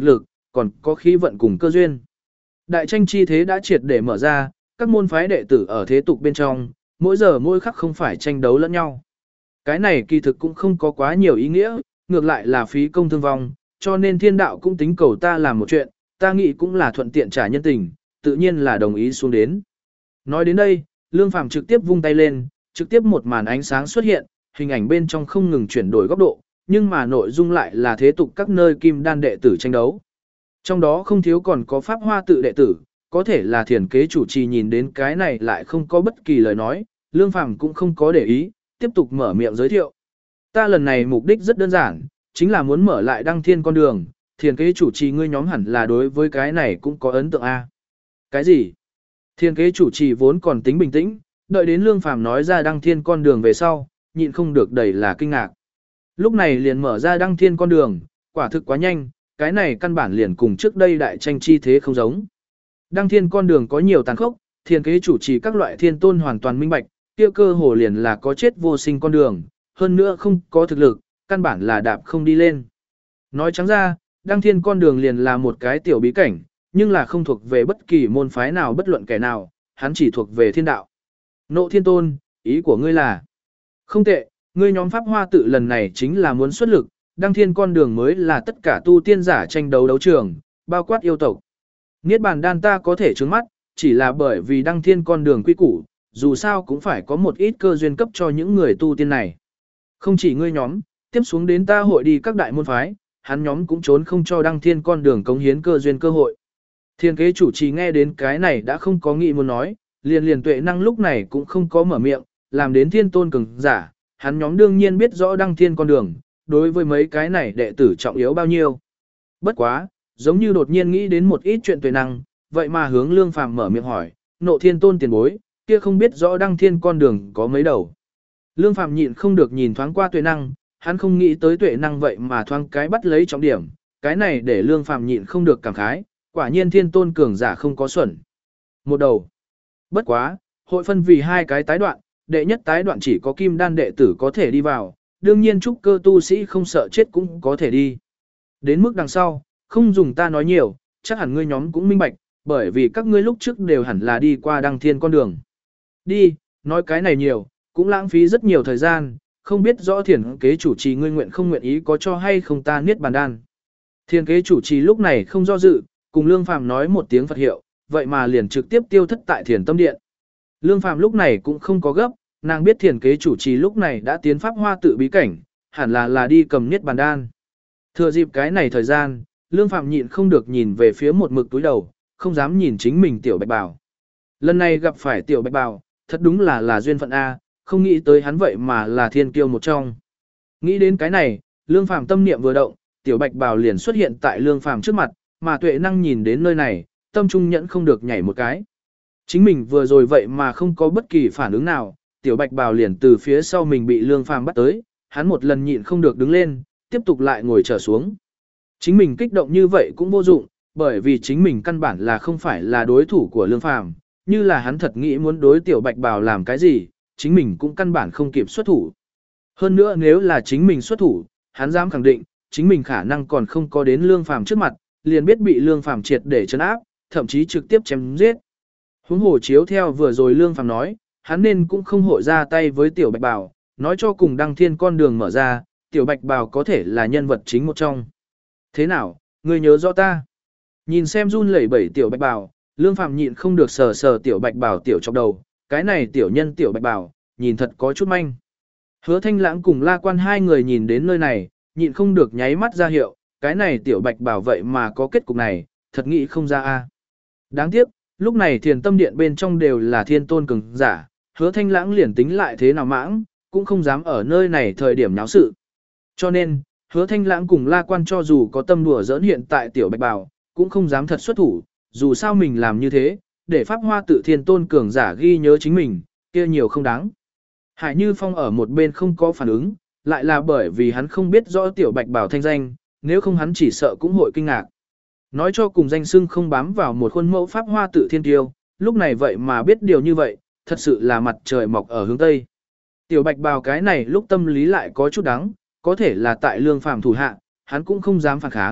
còn có khí vận cùng cơ duyên. Đại tranh chi thế đã triệt để mở ra, các môn phái đệ tử ở thế tục bên trong, mỗi giờ mỗi khắc không phải tranh đấu lẫn nhau. Cái này kỳ thực cũng không có quá nhiều ý nghĩa, ngược lại là phí công thương vong, cho nên thiên đạo cũng tính cầu ta làm một chuyện, ta nghĩ cũng là thuận tiện trả nhân tình, tự nhiên là đồng ý xuống đến. Nói đến đây, Lương Phàm trực tiếp vung tay lên, trực tiếp một màn ánh sáng xuất hiện, hình ảnh bên trong không ngừng chuyển đổi góc độ, nhưng mà nội dung lại là thế tục các nơi kim đan đệ tử tranh đấu. Trong đó không thiếu còn có pháp hoa tự đệ tử, có thể là thiền kế chủ trì nhìn đến cái này lại không có bất kỳ lời nói, Lương Phàm cũng không có để ý, tiếp tục mở miệng giới thiệu. Ta lần này mục đích rất đơn giản, chính là muốn mở lại đăng thiên con đường, thiền kế chủ trì ngươi nhóm hẳn là đối với cái này cũng có ấn tượng a. Cái gì? Thiền kế chủ trì vốn còn tính bình tĩnh, đợi đến Lương Phàm nói ra đăng thiên con đường về sau, nhịn không được đầy là kinh ngạc. Lúc này liền mở ra đăng thiên con đường, quả thực quá nhanh, cái này căn bản liền cùng trước đây đại tranh chi thế không giống. Đăng thiên con đường có nhiều tàn khốc, thiền kế chủ trì các loại thiên tôn hoàn toàn minh bạch, kia cơ hồ liền là có chết vô sinh con đường, hơn nữa không có thực lực, căn bản là đạp không đi lên. Nói trắng ra, đăng thiên con đường liền là một cái tiểu bí cảnh, nhưng là không thuộc về bất kỳ môn phái nào bất luận kẻ nào, hắn chỉ thuộc về thiên đạo. Nộ thiên tôn, ý của ngươi là? Không tệ, ngươi nhóm pháp hoa tự lần này chính là muốn xuất lực, đăng thiên con đường mới là tất cả tu tiên giả tranh đấu đấu trường, bao quát yêu tộc. Niết bàn đan ta có thể trướng mắt, chỉ là bởi vì đăng thiên con đường quy củ, dù sao cũng phải có một ít cơ duyên cấp cho những người tu tiên này. Không chỉ ngươi nhóm, tiếp xuống đến ta hội đi các đại môn phái, hắn nhóm cũng trốn không cho đăng thiên con đường cống hiến cơ duyên cơ hội. Thiên kế chủ trì nghe đến cái này đã không có nghị muốn nói, liền liền tuệ năng lúc này cũng không có mở miệng, làm đến thiên tôn cường giả, hắn nhóm đương nhiên biết rõ đăng thiên con đường, đối với mấy cái này đệ tử trọng yếu bao nhiêu. Bất quá, giống như đột nhiên nghĩ đến một ít chuyện tuệ năng, vậy mà hướng Lương Phàm mở miệng hỏi, nộ thiên tôn tiền bối, kia không biết rõ đăng thiên con đường có mấy đầu. Lương Phàm nhịn không được nhìn thoáng qua tuệ năng, hắn không nghĩ tới tuệ năng vậy mà thoáng cái bắt lấy trọng điểm, cái này để Lương Phàm nhịn không được cảm khái, quả nhiên thiên tôn cường giả không có xuẩn. Một đầu. Bất quá, hội phân vì hai cái tái đoạn, đệ nhất tái đoạn chỉ có kim đan đệ tử có thể đi vào, đương nhiên trúc cơ tu sĩ không sợ chết cũng có thể đi. Đến mức đằng sau, không dùng ta nói nhiều, chắc hẳn ngươi nhóm cũng minh bạch, bởi vì các ngươi lúc trước đều hẳn là đi qua đăng thiên con đường. Đi, nói cái này nhiều, cũng lãng phí rất nhiều thời gian, không biết rõ thiền kế chủ trì ngươi nguyện không nguyện ý có cho hay không ta niết bàn đan. Thiền kế chủ trì lúc này không do dự, cùng Lương Phàm nói một tiếng Phật hiệu, vậy mà liền trực tiếp tiêu thất tại thiền tâm điện. Lương Phàm lúc này cũng không có gấp, nàng biết thiền kế chủ trì lúc này đã tiến pháp hoa tự bí cảnh, hẳn là là đi cầm niết bàn đan. Thừa dịp cái này thời gian, Lương Phàm nhịn không được nhìn về phía một mực túi đầu, không dám nhìn chính mình tiểu bạch bào. Lần này gặp phải tiểu bạch bào, thật đúng là là duyên phận A, không nghĩ tới hắn vậy mà là thiên kiêu một trong. Nghĩ đến cái này, Lương Phàm tâm niệm vừa động, tiểu bạch bào liền xuất hiện tại Lương Phàm trước mặt, mà tuệ năng nhìn đến nơi này, tâm trung nhẫn không được nhảy một cái. Chính mình vừa rồi vậy mà không có bất kỳ phản ứng nào, tiểu bạch bào liền từ phía sau mình bị Lương Phàm bắt tới, hắn một lần nhịn không được đứng lên, tiếp tục lại ngồi trở xuống. Chính mình kích động như vậy cũng vô dụng, bởi vì chính mình căn bản là không phải là đối thủ của Lương Phàm, như là hắn thật nghĩ muốn đối tiểu bạch bào làm cái gì, chính mình cũng căn bản không kịp xuất thủ. Hơn nữa nếu là chính mình xuất thủ, hắn dám khẳng định, chính mình khả năng còn không có đến Lương Phàm trước mặt, liền biết bị Lương Phàm triệt để trấn áp, thậm chí trực tiếp chém giết. Huống hồ chiếu theo vừa rồi Lương Phàm nói, hắn nên cũng không hội ra tay với tiểu bạch bào, nói cho cùng đăng thiên con đường mở ra, tiểu bạch bào có thể là nhân vật chính một trong. Thế nào, ngươi nhớ rõ ta? Nhìn xem run lẩy bẩy tiểu bạch bào, Lương Phàm nhịn không được sờ sờ tiểu bạch bào tiểu trong đầu, cái này tiểu nhân tiểu bạch bào, nhìn thật có chút manh. Hứa Thanh Lãng cùng La Quan hai người nhìn đến nơi này, nhịn không được nháy mắt ra hiệu, cái này tiểu bạch bào vậy mà có kết cục này, thật nghĩ không ra a. Đáng tiếc, lúc này thiền tâm điện bên trong đều là thiên tôn cường giả, Hứa Thanh Lãng liền tính lại thế nào mãng, cũng không dám ở nơi này thời điểm náo sự. Cho nên, Hứa Thanh Lãng cùng La Quan cho dù có tâm đùa giỡn hiện tại tiểu bạch bào, cũng không dám thật xuất thủ, dù sao mình làm như thế, để pháp hoa tự thiên tôn cường giả ghi nhớ chính mình, kia nhiều không đáng. Hải Như Phong ở một bên không có phản ứng, lại là bởi vì hắn không biết rõ tiểu bạch bào thanh danh, nếu không hắn chỉ sợ cũng hội kinh ngạc. Nói cho cùng danh xưng không bám vào một khuôn mẫu pháp hoa tự thiên tiêu, lúc này vậy mà biết điều như vậy, thật sự là mặt trời mọc ở hướng Tây. Tiểu bạch bào cái này lúc tâm lý lại có chút đắng, có thể là tại Lương Phàm thủ hạ, hắn cũng không dám phản kháng,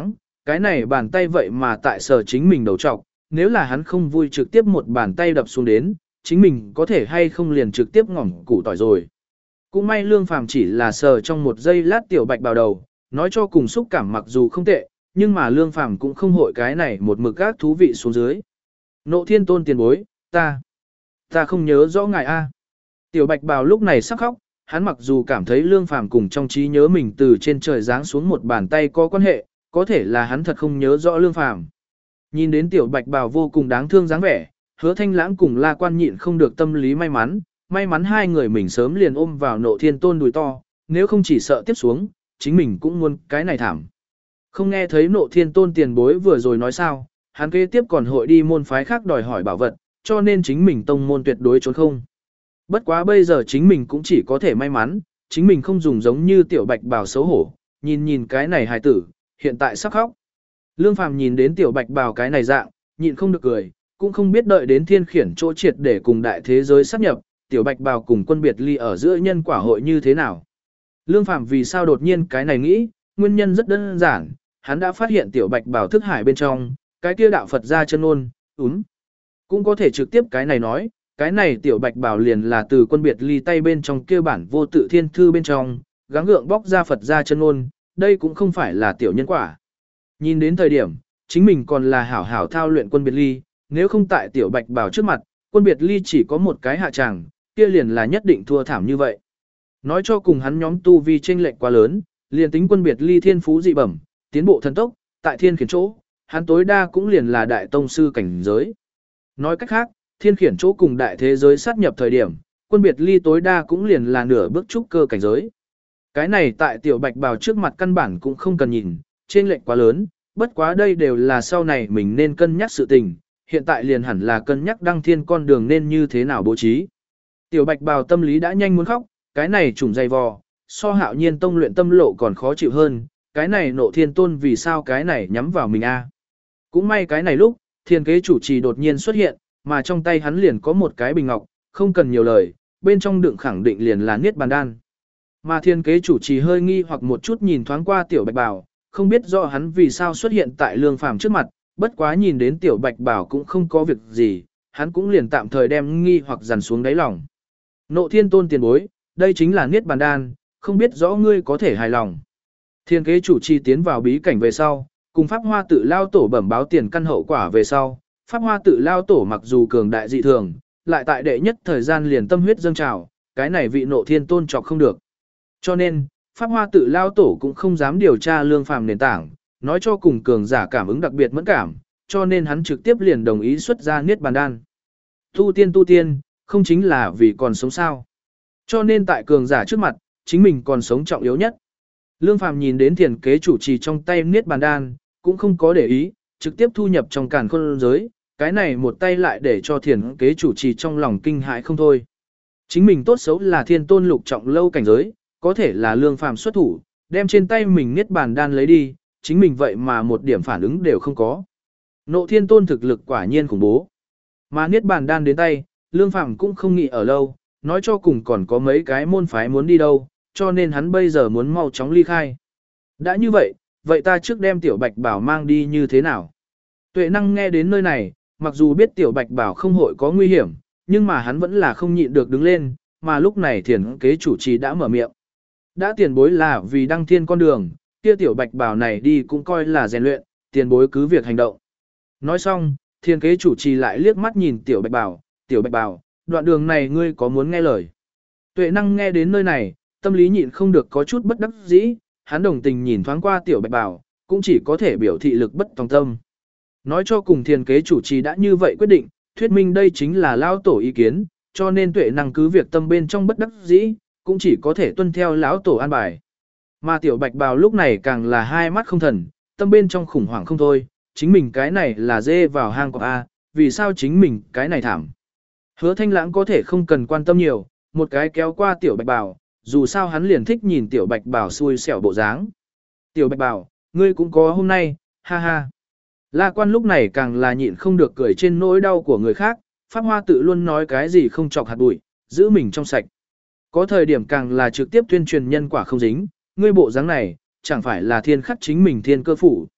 cái này bàn tay vậy mà tại sở chính mình đầu trọc, nếu là hắn không vui trực tiếp một bàn tay đập xuống đến, chính mình có thể hay không liền trực tiếp ngỏm củ tỏi rồi. Cũng may Lương Phàm chỉ là sờ trong một giây lát tiểu bạch bào đầu, nói cho cùng xúc cảm mặc dù không tệ, nhưng mà Lương Phàm cũng không hội cái này một mực gác thú vị xuống dưới. Nộ Thiên Tôn tiền bối, ta, ta không nhớ rõ ngài a. Tiểu bạch bào lúc này sắp khóc, hắn mặc dù cảm thấy Lương Phàm cùng trong trí nhớ mình từ trên trời giáng xuống một bàn tay có quan hệ, có thể là hắn thật không nhớ rõ Lương Phàm. Nhìn đến tiểu bạch bào vô cùng đáng thương dáng vẻ, Hứa Thanh Lãng cùng La Quan nhịn không được tâm lý may mắn, may mắn hai người mình sớm liền ôm vào Nộ Thiên Tôn đùi to, nếu không chỉ sợ tiếp xuống, chính mình cũng muốn cái này thảm. Không nghe thấy Nộ Thiên Tôn tiền bối vừa rồi nói sao, hắn kế tiếp còn hội đi môn phái khác đòi hỏi bảo vật, cho nên chính mình tông môn tuyệt đối trốn không. Bất quá bây giờ chính mình cũng chỉ có thể may mắn, chính mình không dùng giống như tiểu bạch bào xấu hổ, nhìn nhìn cái này hài tử, hiện tại sắp khóc. Lương Phàm nhìn đến tiểu bạch bào cái này dạng, nhịn không được cười, cũng không biết đợi đến thiên khiển chỗ triệt để cùng đại thế giới sáp nhập, tiểu bạch bào cùng quân biệt ly ở giữa nhân quả hội như thế nào. Lương Phàm vì sao đột nhiên cái này nghĩ, nguyên nhân rất đơn giản, hắn đã phát hiện tiểu bạch bào thức hải bên trong, cái kia đạo Phật ra chân ôn, úm. Cũng có thể trực tiếp cái này nói, cái này tiểu bạch bào liền là từ quân biệt ly tay bên trong kia bản vô tự thiên thư bên trong, gắng gượng bóc ra Phật ra chân ôn, đây cũng không phải là tiểu nhân quả. Nhìn đến thời điểm, chính mình còn là hảo hảo thao luyện quân biệt ly, nếu không tại tiểu bạch bào trước mặt, quân biệt ly chỉ có một cái hạ tràng, kia liền là nhất định thua thảm như vậy. Nói cho cùng hắn nhóm tu vi chênh lệch quá lớn, liền tính quân biệt ly thiên phú dị bẩm, tiến bộ thần tốc, tại thiên khiển chỗ, hắn tối đa cũng liền là đại tông sư cảnh giới. Nói cách khác, thiên khiển chỗ cùng đại thế giới sát nhập thời điểm, quân biệt ly tối đa cũng liền là nửa bước trúc cơ cảnh giới. Cái này tại tiểu bạch bào trước mặt căn bản cũng không cần nhìn, chênh lệch quá lớn, bất quá đây đều là sau này mình nên cân nhắc sự tình, hiện tại liền hẳn là cân nhắc đăng thiên con đường nên như thế nào bố trí. Tiểu bạch bào tâm lý đã nhanh muốn khóc, cái này trùng dày vò, so hạo nhiên tông luyện tâm lộ còn khó chịu hơn, cái này Nộ Thiên Tôn vì sao cái này nhắm vào mình a? Cũng may cái này lúc, thiên kế chủ trì đột nhiên xuất hiện, mà trong tay hắn liền có một cái bình ngọc, không cần nhiều lời, bên trong đựng khẳng định liền là niết bàn đan. Mà thiên kế chủ trì hơi nghi hoặc một chút nhìn thoáng qua tiểu bạch bào, không biết rõ hắn vì sao xuất hiện tại Lương Phàm trước mặt, bất quá nhìn đến tiểu bạch bào cũng không có việc gì, hắn cũng liền tạm thời đem nghi hoặc dằn xuống đáy lòng. Nộ Thiên Tôn tiền bối, đây chính là niết bàn đan, không biết rõ ngươi có thể hài lòng. Thiên kế chủ trì tiến vào bí cảnh về sau, cùng Pháp Hoa Tự Lao Tổ bẩm báo tiền căn hậu quả về sau, Pháp Hoa Tự Lao Tổ mặc dù cường đại dị thường, lại tại đệ nhất thời gian liền tâm huyết dâng trào, cái này vị Nộ Thiên Tôn chọc không được. Cho nên, Pháp Hoa Tự Lao Tổ cũng không dám điều tra Lương Phàm nền tảng, nói cho cùng cường giả cảm ứng đặc biệt mẫn cảm, cho nên hắn trực tiếp liền đồng ý xuất ra niết bàn đan. Tu tiên tu tiên, không chính là vì còn sống sao? Cho nên tại cường giả trước mặt, chính mình còn sống trọng yếu nhất. Lương Phàm nhìn đến tiền kế chủ trì trong tay niết bàn đan, cũng không có để ý, trực tiếp thu nhập trong càn khôn giới, cái này một tay lại để cho thiền kế chủ trì trong lòng kinh hãi không thôi. Chính mình tốt xấu là thiên tôn lục trọng lâu cảnh giới, có thể là Lương Phàm xuất thủ, đem trên tay mình niết bàn đan lấy đi, chính mình vậy mà một điểm phản ứng đều không có. Nộ Thiên Tôn thực lực quả nhiên khủng bố. Mà niết bàn đan đến tay, Lương Phàm cũng không nghĩ ở lâu, nói cho cùng còn có mấy cái môn phái muốn đi đâu, cho nên hắn bây giờ muốn mau chóng ly khai. Đã như vậy, vậy ta trước đem Tiểu Bạch Bảo mang đi như thế nào? Tuệ Năng nghe đến nơi này, mặc dù biết Tiểu Bạch Bảo không hội có nguy hiểm, nhưng mà hắn vẫn là không nhịn được đứng lên, mà lúc này thiền kế chủ trì đã mở miệng. Đã tiền bối là vì đăng thiên con đường, kia Tiểu Bạch Bảo này đi cũng coi là rèn luyện, tiền bối cứ việc hành động. Nói xong, thiền kế chủ trì lại liếc mắt nhìn Tiểu Bạch Bảo, Tiểu Bạch Bảo, đoạn đường này ngươi có muốn nghe lời? Tuệ Năng nghe đến nơi này, tâm lý nhịn không được có chút bất đắc dĩ, hắn đồng tình nhìn thoáng qua Tiểu Bạch Bảo, cũng chỉ có thể biểu thị lực bất tòng tâm. Nói cho cùng thiền kế chủ trì đã như vậy quyết định, thuyết minh đây chính là lão tổ ý kiến, cho nên Tuệ Năng cứ việc tâm bên trong bất đắc dĩ, cũng chỉ có thể tuân theo lão tổ an bài. Mà Tiểu Bạch Bào lúc này càng là hai mắt không thần, tâm bên trong khủng hoảng không thôi, chính mình cái này là dê vào hang của A, vì sao chính mình cái này thảm. Hứa Thanh Lãng có thể không cần quan tâm nhiều, một cái kéo qua Tiểu Bạch Bào, dù sao hắn liền thích nhìn Tiểu Bạch Bào xui xẻo bộ dáng. Tiểu Bạch Bào, ngươi cũng có hôm nay, ha ha. La Quan lúc này càng là nhịn không được cười trên nỗi đau của người khác, Pháp Hoa Tự luôn nói cái gì không chọc hạt bụi, giữ mình trong sạch. Có thời điểm càng là trực tiếp tuyên truyền nhân quả không dính, ngươi bộ dáng này, chẳng phải là thiên khắc chính mình thiên cơ phủ.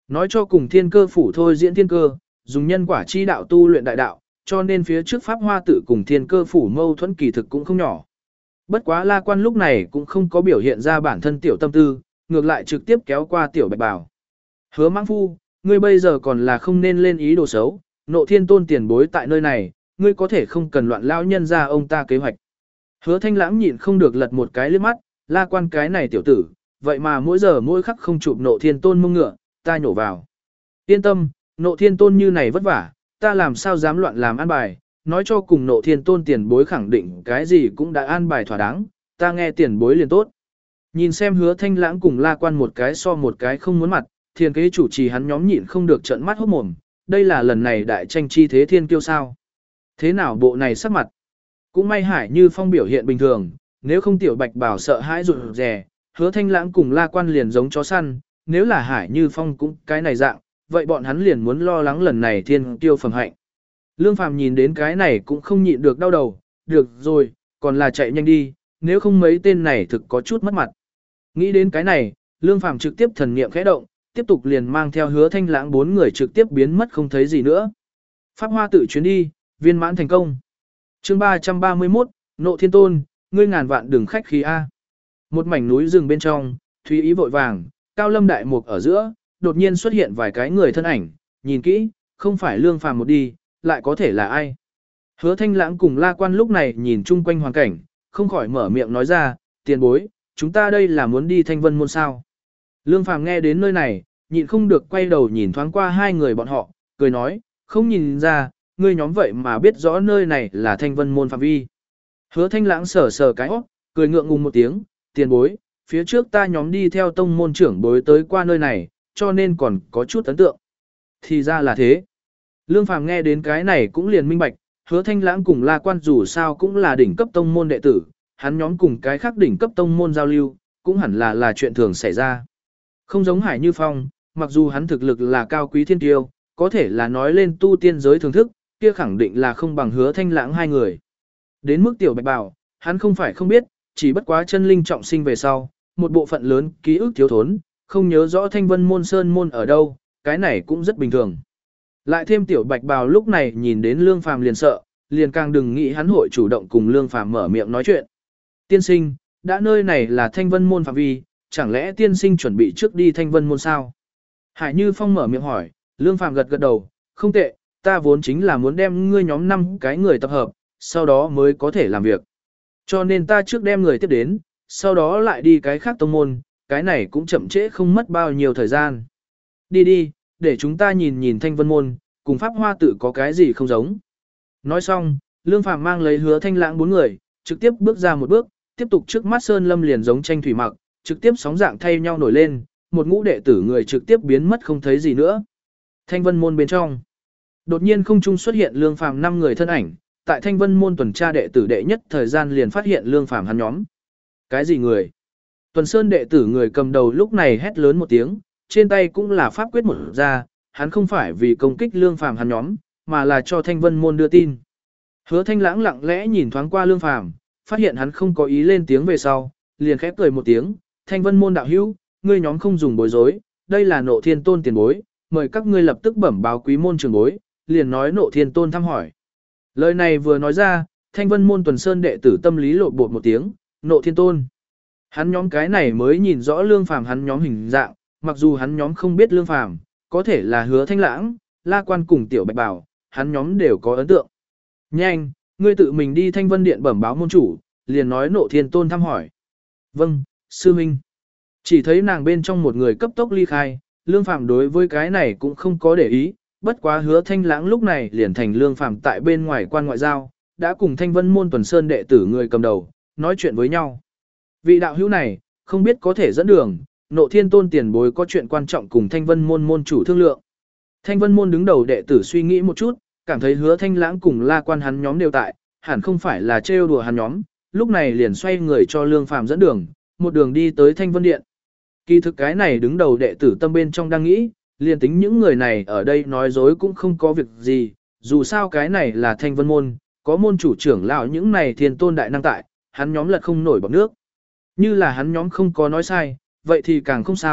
Nói cho cùng thiên cơ phủ thôi diễn thiên cơ, dùng nhân quả chi đạo tu luyện đại đạo, cho nên phía trước pháp hoa tự cùng thiên cơ phủ mâu thuẫn kỳ thực cũng không nhỏ. Bất quá La Quan lúc này cũng không có biểu hiện ra bản thân tiểu tâm tư, ngược lại trực tiếp kéo qua tiểu Bạch Bảo. Hứa Mãng Phu, ngươi bây giờ còn là không nên lên ý đồ xấu, Nộ Thiên Tôn tiền bối tại nơi này, ngươi có thể không cần loạn lão nhân ra ông ta kế hoạch. Hứa Thanh Lãng nhịn không được lật một cái liếc mắt, La Quan cái này tiểu tử, vậy mà mỗi giờ mỗi khắc không chụp Nộ Thiên Tôn mông ngựa, ta nhổ vào. Yên tâm, Nộ Thiên Tôn như này vất vả, ta làm sao dám loạn làm an bài, nói cho cùng Nộ Thiên Tôn tiền bối khẳng định cái gì cũng đã an bài thỏa đáng, ta nghe tiền bối liền tốt. Nhìn xem Hứa Thanh Lãng cùng La Quan một cái so một cái không muốn mặt, thiên kế chủ trì hắn nhóm nhịn không được trợn mắt hốt mồm, đây là lần này đại tranh chi thế thiên kiêu sao. Thế nào bộ này sắc mặt? Cũng may Hải Như Phong biểu hiện bình thường, nếu không tiểu Bạch Bảo sợ hãi rụt rè, Hứa Thanh Lãng cùng La Quan liền giống chó săn, nếu là Hải Như Phong cũng cái này dạng, vậy bọn hắn liền muốn lo lắng lần này thiên kiêu phẩm hạnh. Lương Phàm nhìn đến cái này cũng không nhịn được đau đầu, được rồi, còn là chạy nhanh đi, nếu không mấy tên này thực có chút mất mặt. Nghĩ đến cái này, Lương Phàm trực tiếp thần niệm khẽ động, tiếp tục liền mang theo Hứa Thanh Lãng bốn người trực tiếp biến mất không thấy gì nữa. Pháp Hoa tự chuyến đi, viên mãn thành công. Chương ba trăm ba mươi mốt, Nộ Thiên Tôn, ngươi ngàn vạn đừng khách khí a. Một mảnh núi rừng bên trong, Thúy Ý vội vàng, Cao Lâm đại mục ở giữa, đột nhiên xuất hiện vài cái người thân ảnh, nhìn kỹ, không phải Lương Phàm một đi, lại có thể là ai? Hứa Thanh Lãng cùng La Quan lúc này nhìn chung quanh hoàn cảnh, không khỏi mở miệng nói ra, tiền bối, chúng ta đây là muốn đi Thanh Vân Môn sao? Lương Phàm nghe đến nơi này, nhịn không được quay đầu nhìn thoáng qua hai người bọn họ, cười nói, không nhìn ra, ngươi nhóm vậy mà biết rõ nơi này là Thanh Vân Môn phạm vi. Hứa Thanh Lãng sờ sờ cái óc, cười ngượng ngùng một tiếng, tiền bối, phía trước ta nhóm đi theo tông môn trưởng bối tới qua nơi này, cho nên còn có chút ấn tượng. Thì ra là thế. Lương Phàm nghe đến cái này cũng liền minh bạch, Hứa Thanh Lãng cùng La Quan dù sao cũng là đỉnh cấp tông môn đệ tử, hắn nhóm cùng cái khác đỉnh cấp tông môn giao lưu, cũng hẳn là là chuyện thường xảy ra. Không giống Hải Như Phong, mặc dù hắn thực lực là cao quý thiên tiêu, có thể là nói lên tu tiên giới thưởng thức, kia khẳng định là không bằng Hứa Thanh Lãng hai người. Đến mức tiểu Bạch Bảo, hắn không phải không biết, chỉ bất quá chân linh trọng sinh về sau, một bộ phận lớn ký ức thiếu thốn, không nhớ rõ Thanh Vân Môn Sơn Môn ở đâu, cái này cũng rất bình thường. Lại thêm tiểu Bạch Bào lúc này nhìn đến Lương Phàm liền sợ, liền càng đừng nghĩ hắn hội chủ động cùng Lương Phàm mở miệng nói chuyện. Tiên sinh, đã nơi này là Thanh Vân Môn phạm vi, chẳng lẽ tiên sinh chuẩn bị trước đi Thanh Vân Môn sao? Hải Như Phong mở miệng hỏi, Lương Phàm gật gật đầu, không tệ, ta vốn chính là muốn đem ngươi nhóm năm cái người tập hợp, sau đó mới có thể làm việc. Cho nên ta trước đem người tiếp đến, sau đó lại đi cái khác tông môn, cái này cũng chậm trễ không mất bao nhiêu thời gian. Đi đi, để chúng ta nhìn nhìn Thanh Vân Môn, cùng Pháp Hoa tự có cái gì không giống. Nói xong, Lương Phàm mang lấy Hứa Thanh Lãng bốn người, trực tiếp bước ra một bước, tiếp tục trước mắt Sơn Lâm liền giống tranh thủy mặc, trực tiếp sóng dạng thay nhau nổi lên, một ngũ đệ tử người trực tiếp biến mất không thấy gì nữa. Thanh Vân Môn bên trong, đột nhiên không trung xuất hiện Lương Phàm năm người thân ảnh, tại Thanh Vân Môn tuần tra đệ tử đệ nhất thời gian liền phát hiện Lương Phàm hắn nhóm. Cái gì người? Tuần Sơn đệ tử người cầm đầu lúc này hét lớn một tiếng, trên tay cũng là pháp quyết một ra, hắn không phải vì công kích Lương Phàm hắn nhóm, mà là cho Thanh Vân Môn đưa tin. Hứa Thanh Lãng lặng lẽ nhìn thoáng qua Lương Phàm, phát hiện hắn không có ý lên tiếng về sau, liền khép cười một tiếng, Thanh Vân Môn đạo hữu, ngươi nhóm không dùng bối rối, đây là Nộ Thiên Tôn tiền bối, mời các ngươi lập tức bẩm báo quý môn trưởng bối, liền nói Nộ Thiên Tôn thăm hỏi. Lời này vừa nói ra, Thanh Vân Môn Tuần Sơn đệ tử tâm lý lộn bột một tiếng, Nộ Thiên Tôn. Hắn nhóm cái này mới nhìn rõ Lương Phàm hắn nhóm hình dạng, mặc dù hắn nhóm không biết Lương Phàm, có thể là Hứa Thanh Lãng, La Quan cùng Tiểu Bạch Bảo, hắn nhóm đều có ấn tượng. Nhanh, ngươi tự mình đi Thanh Vân Điện bẩm báo môn chủ, liền nói Nộ Thiên Tôn thăm hỏi. Vâng, sư huynh. Chỉ thấy nàng bên trong một người cấp tốc ly khai, Lương Phàm đối với cái này cũng không có để ý, bất quá Hứa Thanh Lãng lúc này liền thành Lương Phàm tại bên ngoài quan ngoại giao, đã cùng Thanh Vân Môn Tuần Sơn đệ tử người cầm đầu, nói chuyện với nhau. Vị đạo hữu này, không biết có thể dẫn đường, Nộ Thiên Tôn tiền bối có chuyện quan trọng cùng Thanh Vân Môn môn chủ thương lượng. Thanh Vân Môn đứng đầu đệ tử suy nghĩ một chút, cảm thấy Hứa Thanh Lãng cùng La Quan hắn nhóm đều tại, hẳn không phải là trêu đùa hắn nhóm, lúc này liền xoay người cho Lương Phàm dẫn đường, một đường đi tới Thanh Vân Điện. Kỳ thực cái này đứng đầu đệ tử tâm bên trong đang nghĩ, liền tính những người này ở đây nói dối cũng không có việc gì, dù sao cái này là Thanh Vân Môn, có môn chủ trưởng lão những này thiên tôn đại năng tại, hắn nhóm lật không nổi bọt nước. Như là hắn nhóm không có nói sai, vậy thì càng không sao,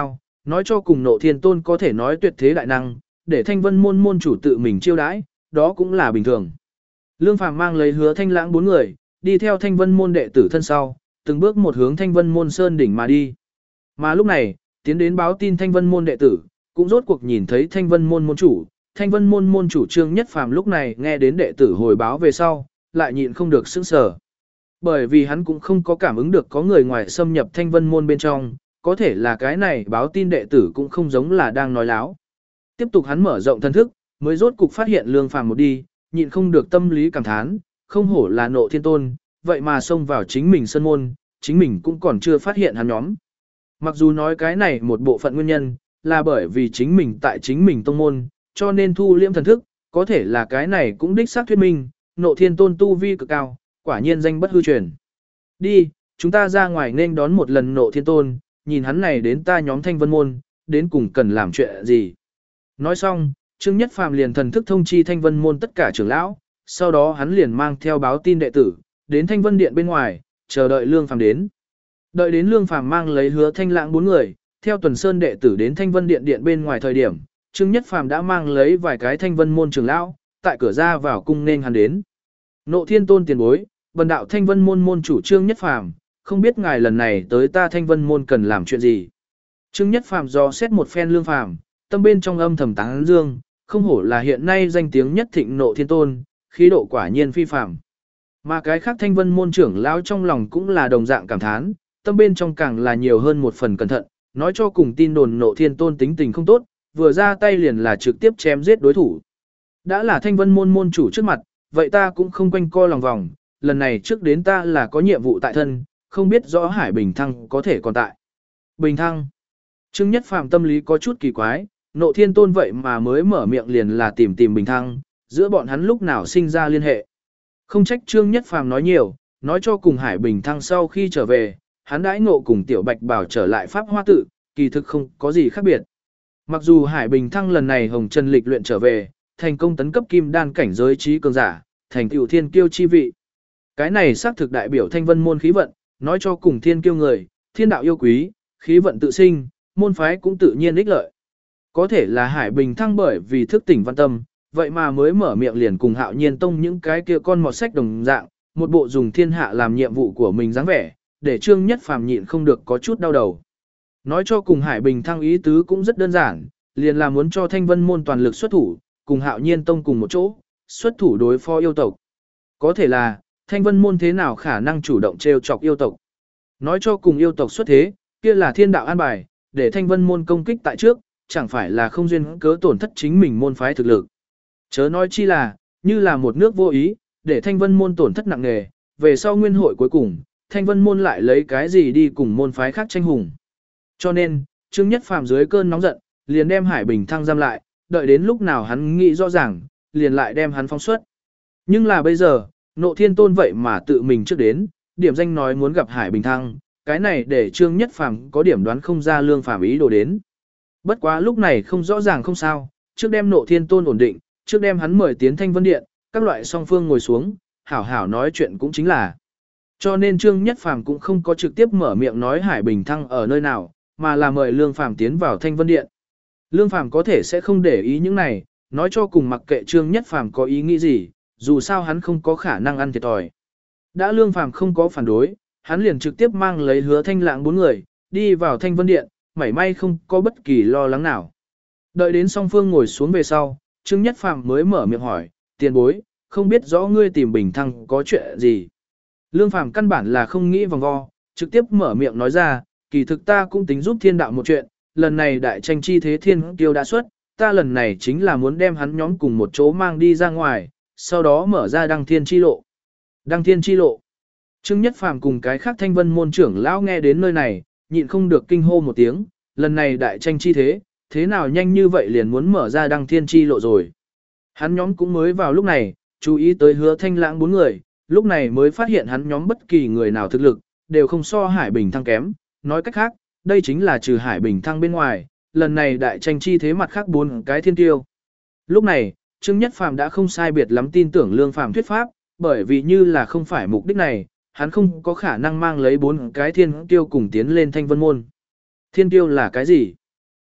nói cho cùng Nộ Thiên Tôn có thể nói tuyệt thế đại năng, để Thanh Vân môn môn chủ tự mình chiêu đãi, đó cũng là bình thường. Lương Phàm mang lấy Hứa Thanh Lãng bốn người, đi theo Thanh Vân môn đệ tử thân sau, từng bước một hướng Thanh Vân môn sơn đỉnh mà đi. Mà lúc này, tiến đến báo tin Thanh Vân môn đệ tử, cũng rốt cuộc nhìn thấy Thanh Vân môn môn chủ. Thanh Vân môn môn chủ Trương Nhất Phàm lúc này nghe đến đệ tử hồi báo về sau, lại nhịn không được sững sờ. Bởi vì hắn cũng không có cảm ứng được có người ngoài xâm nhập Thanh Vân môn bên trong, có thể là cái này báo tin đệ tử cũng không giống là đang nói láo. Tiếp tục hắn mở rộng thân thức, mới rốt cục phát hiện Lương Phàm một đi, nhịn không được tâm lý cảm thán, không hổ là Nộ Thiên Tôn, vậy mà xông vào chính mình sân môn, chính mình cũng còn chưa phát hiện hắn nhóm. Mặc dù nói cái này một bộ phận nguyên nhân, là bởi vì chính mình tại chính mình tông môn, cho nên thu liễm thần thức, có thể là cái này cũng đích xác thuyết minh, Nộ Thiên Tôn tu vi cực cao, quả nhiên danh bất hư truyền. Đi, chúng ta ra ngoài nên đón một lần Nộ Thiên Tôn, nhìn hắn này đến ta nhóm Thanh Vân môn, đến cùng cần làm chuyện gì. Nói xong, Trương Nhất Phàm liền thần thức thông chi Thanh Vân môn tất cả trưởng lão, sau đó hắn liền mang theo báo tin đệ tử, đến Thanh Vân điện bên ngoài, chờ đợi Lương Phàm đến. Đợi đến Lương Phàm mang lấy Hứa Thanh Lãng bốn người, theo Tuần Sơn đệ tử đến Thanh Vân điện điện bên ngoài thời điểm, Trương Nhất Phàm đã mang lấy vài cái Thanh Vân môn trưởng lão, tại cửa ra vào cung nên hắn đến. Nộ Thiên Tôn tiền bối, bần đạo Thanh Vân môn môn chủ Trương Nhất Phàm, không biết ngài lần này tới ta Thanh Vân môn cần làm chuyện gì. Trương Nhất Phàm dò xét một phen Lương Phàm, tâm bên trong âm thầm tán dương, không hổ là hiện nay danh tiếng nhất thịnh Nộ Thiên Tôn, khí độ quả nhiên phi phàm. Mà cái khác Thanh Vân môn trưởng lão trong lòng cũng là đồng dạng cảm thán, tâm bên trong càng là nhiều hơn một phần cẩn thận, nói cho cùng tin đồn Nộ Thiên Tôn tính tình không tốt, vừa ra tay liền là trực tiếp chém giết đối thủ. Đã là Thanh Vân môn môn chủ trước mặt, vậy ta cũng không quanh co lòng vòng, lần này trước đến ta là có nhiệm vụ tại thân, không biết rõ Hải Bình Thăng có thể còn tại. Bình Thăng. Trương Nhất Phàm tâm lý có chút kỳ quái, Nộ Thiên Tôn vậy mà mới mở miệng liền là tìm tìm Bình Thăng, giữa bọn hắn lúc nào sinh ra liên hệ. Không trách Trương Nhất Phàm nói nhiều, nói cho cùng Hải Bình Thăng sau khi trở về, hắn đãi ngộ cùng Tiểu Bạch Bảo trở lại Pháp Hoa Tự, kỳ thực không có gì khác biệt. Mặc dù Hải Bình Thăng lần này hồng trần lịch luyện trở về, thành công tấn cấp kim đan cảnh giới trí cường giả, thành tựu thiên kiêu chi vị. Cái này xác thực đại biểu Thanh Vân môn khí vận, nói cho cùng thiên kiêu người, thiên đạo yêu quý, khí vận tự sinh, môn phái cũng tự nhiên ích lợi. Có thể là Hải Bình Thăng bởi vì thức tỉnh văn tâm, vậy mà mới mở miệng liền cùng Hạo Nhiên Tông những cái kia con mọt sách đồng dạng, một bộ dùng thiên hạ làm nhiệm vụ của mình dáng vẻ, để Trương Nhất Phàm nhịn không được có chút đau đầu. Nói cho cùng Hải Bình Thăng ý tứ cũng rất đơn giản, liền là muốn cho Thanh Vân môn toàn lực xuất thủ, cùng Hạo Nhiên Tông cùng một chỗ, xuất thủ đối phó yêu tộc. Có thể là, Thanh Vân môn thế nào khả năng chủ động trêu chọc yêu tộc. Nói cho cùng yêu tộc xuất thế, kia là thiên đạo an bài, để Thanh Vân môn công kích tại trước, chẳng phải là không duyên cớ tổn thất chính mình môn phái thực lực. Chớ nói chi là, như là một nước vô ý, để Thanh Vân môn tổn thất nặng nề, về sau nguyên hội cuối cùng, Thanh Vân môn lại lấy cái gì đi cùng môn phái khác tranh hùng. Cho nên, Trương Nhất Phàm dưới cơn nóng giận, liền đem Hải Bình Thăng giam lại, đợi đến lúc nào hắn nghĩ rõ ràng, liền lại đem hắn phóng xuất. Nhưng là bây giờ, Nộ Thiên Tôn vậy mà tự mình trước đến, điểm danh nói muốn gặp Hải Bình Thăng, cái này để Trương Nhất Phàm có điểm đoán không ra Lương Phàm ý đồ đến. Bất quá lúc này không rõ ràng không sao, trước đem Nộ Thiên Tôn ổn định, trước đem hắn mời tiến Thanh Vân Điện, các loại song phương ngồi xuống, hảo hảo nói chuyện cũng chính là. Cho nên Trương Nhất Phàm cũng không có trực tiếp mở miệng nói Hải Bình Thăng ở nơi nào, mà là mời Lương Phàm tiến vào Thanh Vân Điện. Lương Phàm có thể sẽ không để ý những này, nói cho cùng mặc kệ Trương Nhất Phàm có ý nghĩ gì, dù sao hắn không có khả năng ăn thiệt thòi. Đã Lương Phàm không có phản đối, hắn liền trực tiếp mang lấy Hứa Thanh Lãng bốn người, đi vào Thanh Vân Điện, mảy may không có bất kỳ lo lắng nào. Đợi đến song phương ngồi xuống về sau, Trương Nhất Phàm mới mở miệng hỏi, tiền bối, không biết rõ ngươi tìm Bình Thăng có chuyện gì. Lương Phàm căn bản là không nghĩ vòng vo, trực tiếp mở miệng nói ra, kỳ thực ta cũng tính giúp thiên đạo một chuyện, lần này đại tranh chi thế thiên kiêu đã xuất, ta lần này chính là muốn đem hắn nhóm cùng một chỗ mang đi ra ngoài, sau đó mở ra đăng thiên chi lộ. Đăng thiên chi lộ. Trương Nhất Phàm cùng cái khác Thanh Vân môn trưởng lão nghe đến nơi này, nhịn không được kinh hô một tiếng, lần này đại tranh chi thế, thế nào nhanh như vậy liền muốn mở ra đăng thiên chi lộ rồi. Hắn nhóm cũng mới vào lúc này, chú ý tới Hứa Thanh Lãng bốn người, lúc này mới phát hiện hắn nhóm bất kỳ người nào thực lực, đều không so Hải Bình Thăng kém, nói cách khác, đây chính là trừ Hải Bình Thăng bên ngoài, lần này đại tranh chi thế mặt khác bốn cái thiên tiêu. Lúc này, Trương Nhất Phàm đã không sai biệt lắm tin tưởng Lương Phàm thuyết pháp, bởi vì như là không phải mục đích này, hắn không có khả năng mang lấy bốn cái thiên tiêu cùng tiến lên Thanh Vân môn. Thiên tiêu là cái gì?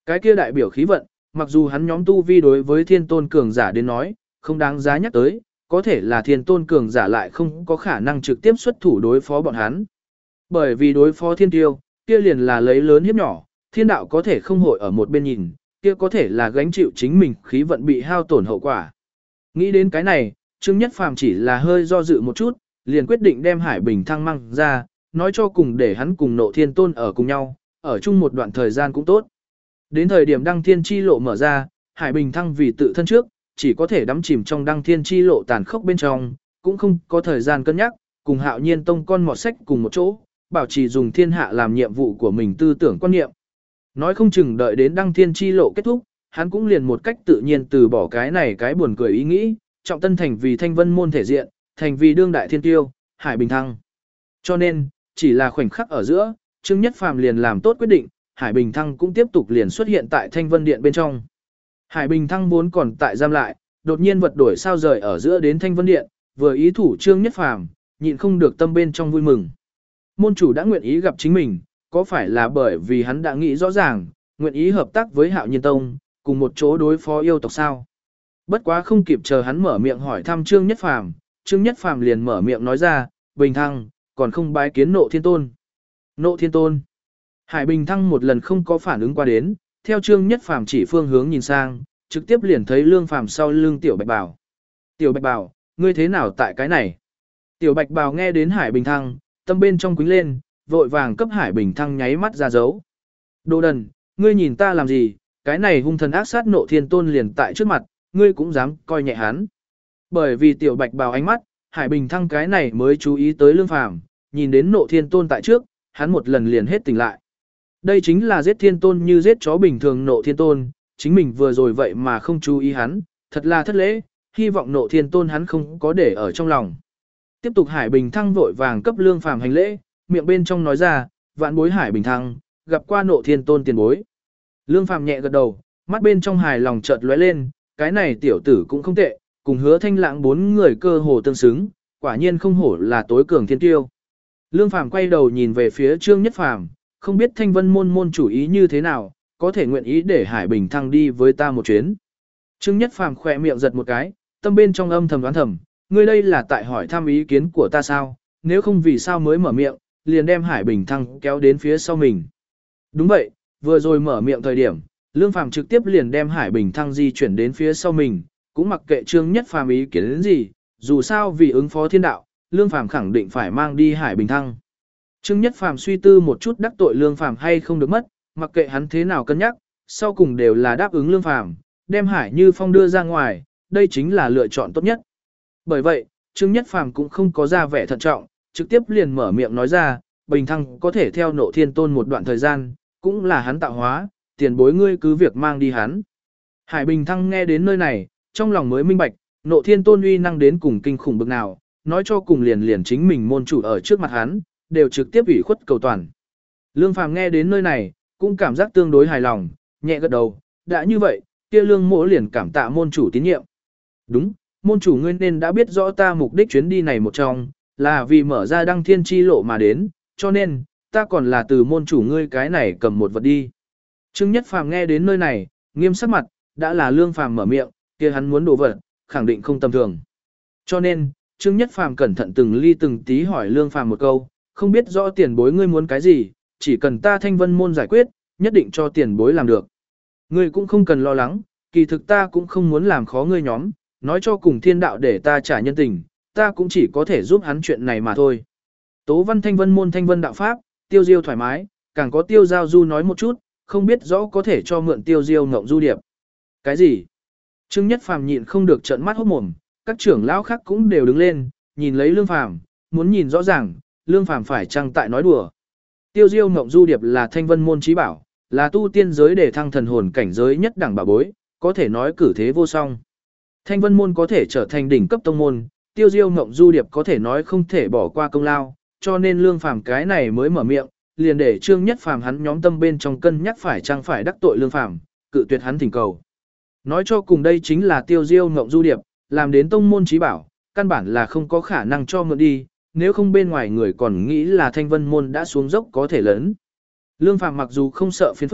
Cái kia đại biểu khí vận, mặc dù hắn nhóm tu vi đối với thiên tôn cường giả đến nói, không đáng giá nhắc tới, có thể là thiên tôn cường giả lại không có khả năng trực tiếp xuất thủ đối phó bọn hắn. Bởi vì đối phó thiên tiêu, kia liền là lấy lớn hiếp nhỏ, thiên đạo có thể không hội ở một bên nhìn, kia có thể là gánh chịu chính mình khí vận bị hao tổn hậu quả. Nghĩ đến cái này, Trương Nhất Phàm chỉ là hơi do dự một chút, liền quyết định đem Hải Bình Thăng mang ra, nói cho cùng để hắn cùng Nộ Thiên Tôn ở cùng nhau, ở chung một đoạn thời gian cũng tốt. Đến thời điểm Đăng Thiên Chi Lộ mở ra, Hải Bình Thăng vì tự thân trước, chỉ có thể đắm chìm trong Đăng Thiên Chi Lộ tàn khốc bên trong, cũng không có thời gian cân nhắc, cùng Hạo Nhiên Tông con mọt sách cùng một chỗ, bảo trì dùng thiên hạ làm nhiệm vụ của mình tư tưởng quan niệm. Nói không chừng đợi đến Đăng Thiên Chi Lộ kết thúc, hắn cũng liền một cách tự nhiên từ bỏ cái này cái buồn cười ý nghĩ, trọng tân thành vì Thanh Vân môn thể diện, thành vì đương đại thiên tiêu, Hải Bình Thăng. Cho nên, chỉ là khoảnh khắc ở giữa, Trương Nhất Phàm liền làm tốt quyết định, Hải Bình Thăng cũng tiếp tục liền xuất hiện tại Thanh Vân Điện bên trong. Hải Bình Thăng vốn còn tại giam lại, đột nhiên vật đổi sao rời ở giữa đến Thanh Vân Điện, vừa ý thủ Trương Nhất Phàm, nhịn không được tâm bên trong vui mừng. Môn chủ đã nguyện ý gặp chính mình, có phải là bởi vì hắn đã nghĩ rõ ràng, nguyện ý hợp tác với Hạo Nhiên Tông, cùng một chỗ đối phó yêu tộc sao? Bất quá không kịp chờ hắn mở miệng hỏi thăm Trương Nhất Phàm, Trương Nhất Phàm liền mở miệng nói ra, Bình Thăng, còn không bái kiến Nộ Thiên Tôn. Nộ Thiên Tôn. Hải Bình Thăng một lần không có phản ứng qua đến, theo Trương Nhất Phàm chỉ phương hướng nhìn sang, trực tiếp liền thấy Lương Phàm sau lưng Tiểu Bạch Bảo. Tiểu Bạch Bảo, ngươi thế nào tại cái này? Tiểu Bạch Bảo nghe đến Hải Bình Thăng, tâm bên trong quýnh lên, vội vàng cấp Hải Bình Thăng nháy mắt ra dấu. Đồ đần, ngươi nhìn ta làm gì, cái này hung thần ác sát Nộ Thiên Tôn liền tại trước mặt, ngươi cũng dám coi nhẹ hắn. Bởi vì Tiểu Bạch Bảo ánh mắt, Hải Bình Thăng cái này mới chú ý tới Lương Phàm, nhìn đến Nộ Thiên Tôn tại trước, hắn một lần liền hết tỉnh lại. Đây chính là giết Thiên Tôn như giết chó bình thường Nộ Thiên Tôn, chính mình vừa rồi vậy mà không chú ý hắn, thật là thất lễ, hy vọng Nộ Thiên Tôn hắn không có để ở trong lòng. Tiếp tục Hải Bình Thăng vội vàng cấp Lương Phàm hành lễ, miệng bên trong nói ra, vạn bối Hải Bình Thăng, gặp qua Nộ Thiên Tôn tiền bối. Lương Phàm nhẹ gật đầu, mắt bên trong hài lòng chợt lóe lên, cái này tiểu tử cũng không tệ, cùng Hứa Thanh Lãng bốn người cơ hồ tương xứng, quả nhiên không hổ là tối cường thiên tiêu. Lương Phàm quay đầu nhìn về phía Trương Nhất Phàm, không biết Thanh Vân môn môn chủ ý như thế nào, có thể nguyện ý để Hải Bình Thăng đi với ta một chuyến. Trương Nhất Phàm khỏe miệng giật một cái, tâm bên trong âm thầm đoán thầm, ngươi đây là tại hỏi thăm ý kiến của ta sao, nếu không vì sao mới mở miệng, liền đem Hải Bình Thăng kéo đến phía sau mình. Đúng vậy, vừa rồi mở miệng thời điểm, Lương Phàm trực tiếp liền đem Hải Bình Thăng di chuyển đến phía sau mình, cũng mặc kệ Trương Nhất Phàm ý kiến đến gì, dù sao vì ứng phó thiên đạo, Lương Phàm khẳng định phải mang đi Hải Bình Thăng. Trương Nhất Phàm suy tư một chút đắc tội Lương Phàm hay không được mất, mặc kệ hắn thế nào cân nhắc, sau cùng đều là đáp ứng Lương Phàm, đem Hải Như Phong đưa ra ngoài, đây chính là lựa chọn tốt nhất. Bởi vậy, Trương Nhất Phàm cũng không có ra vẻ thận trọng, trực tiếp liền mở miệng nói ra, Bình Thăng có thể theo Nộ Thiên Tôn một đoạn thời gian, cũng là hắn tạo hóa, tiền bối ngươi cứ việc mang đi hắn. Hải Bình Thăng nghe đến nơi này, trong lòng mới minh bạch, Nộ Thiên Tôn uy năng đến cùng kinh khủng bực nào, nói cho cùng liền liền chính mình môn chủ ở trước mặt hắn, đều trực tiếp ủy khuất cầu toàn. Lương Phàm nghe đến nơi này, cũng cảm giác tương đối hài lòng, nhẹ gật đầu, đã như vậy, kia Lương Mỗ liền cảm tạ môn chủ tín nhiệm. Đúng, môn chủ ngươi nên đã biết rõ ta mục đích chuyến đi này một trong, là vì mở ra Đăng Thiên Chi Lộ mà đến, cho nên, ta còn là từ môn chủ ngươi cái này cầm một vật đi. Trương Nhất Phàm nghe đến nơi này, nghiêm sắc mặt, đã là Lương Phàm mở miệng, kia hắn muốn đồ vật, khẳng định không tầm thường. Cho nên, Trương Nhất Phàm cẩn thận từng ly từng tí hỏi Lương Phàm một câu, không biết rõ tiền bối ngươi muốn cái gì, chỉ cần ta Thanh Vân môn giải quyết, nhất định cho tiền bối làm được. Ngươi cũng không cần lo lắng, kỳ thực ta cũng không muốn làm khó ngươi nhóm, nói cho cùng thiên đạo để ta trả nhân tình, ta cũng chỉ có thể giúp hắn chuyện này mà thôi. Tố Văn Thanh Vân môn Thanh Vân đạo pháp, Tiêu Diêu thoải mái, càng có Tiêu Giao Du nói một chút, không biết rõ có thể cho mượn Tiêu Diêu ngộng du điệp. Cái gì? Trương Nhất Phàm nhịn không được trợn mắt hốt mồm, các trưởng lão khác cũng đều đứng lên, nhìn lấy Lương Phàm, muốn nhìn rõ ràng, Lương Phàm phải chăng tại nói đùa. Tiêu Diêu ngộng du điệp là Thanh Vân môn chí bảo, là tu tiên giới để thăng thần hồn cảnh giới nhất đẳng bảo bối, có thể nói cử thế vô song. Thanh Vân môn có thể trở thành đỉnh cấp tông môn, Tiêu Diêu ngộng du điệp có thể nói không thể bỏ qua công lao, cho nên Lương Phàm cái này mới mở miệng, liền để Trương Nhất Phàm hắn nhóm tâm bên trong cân nhắc phải chăng phải đắc tội Lương Phàm, cự tuyệt hắn thỉnh cầu. Nói cho cùng đây chính là Tiêu Diêu ngộng du điệp, làm đến tông môn chí bảo, căn bản là không có khả năng cho mượn đi, nếu không bên ngoài người còn nghĩ là Thanh Vân môn đã xuống dốc có thể lớn. Lương Phàm mặc dù không sợ phiền phức,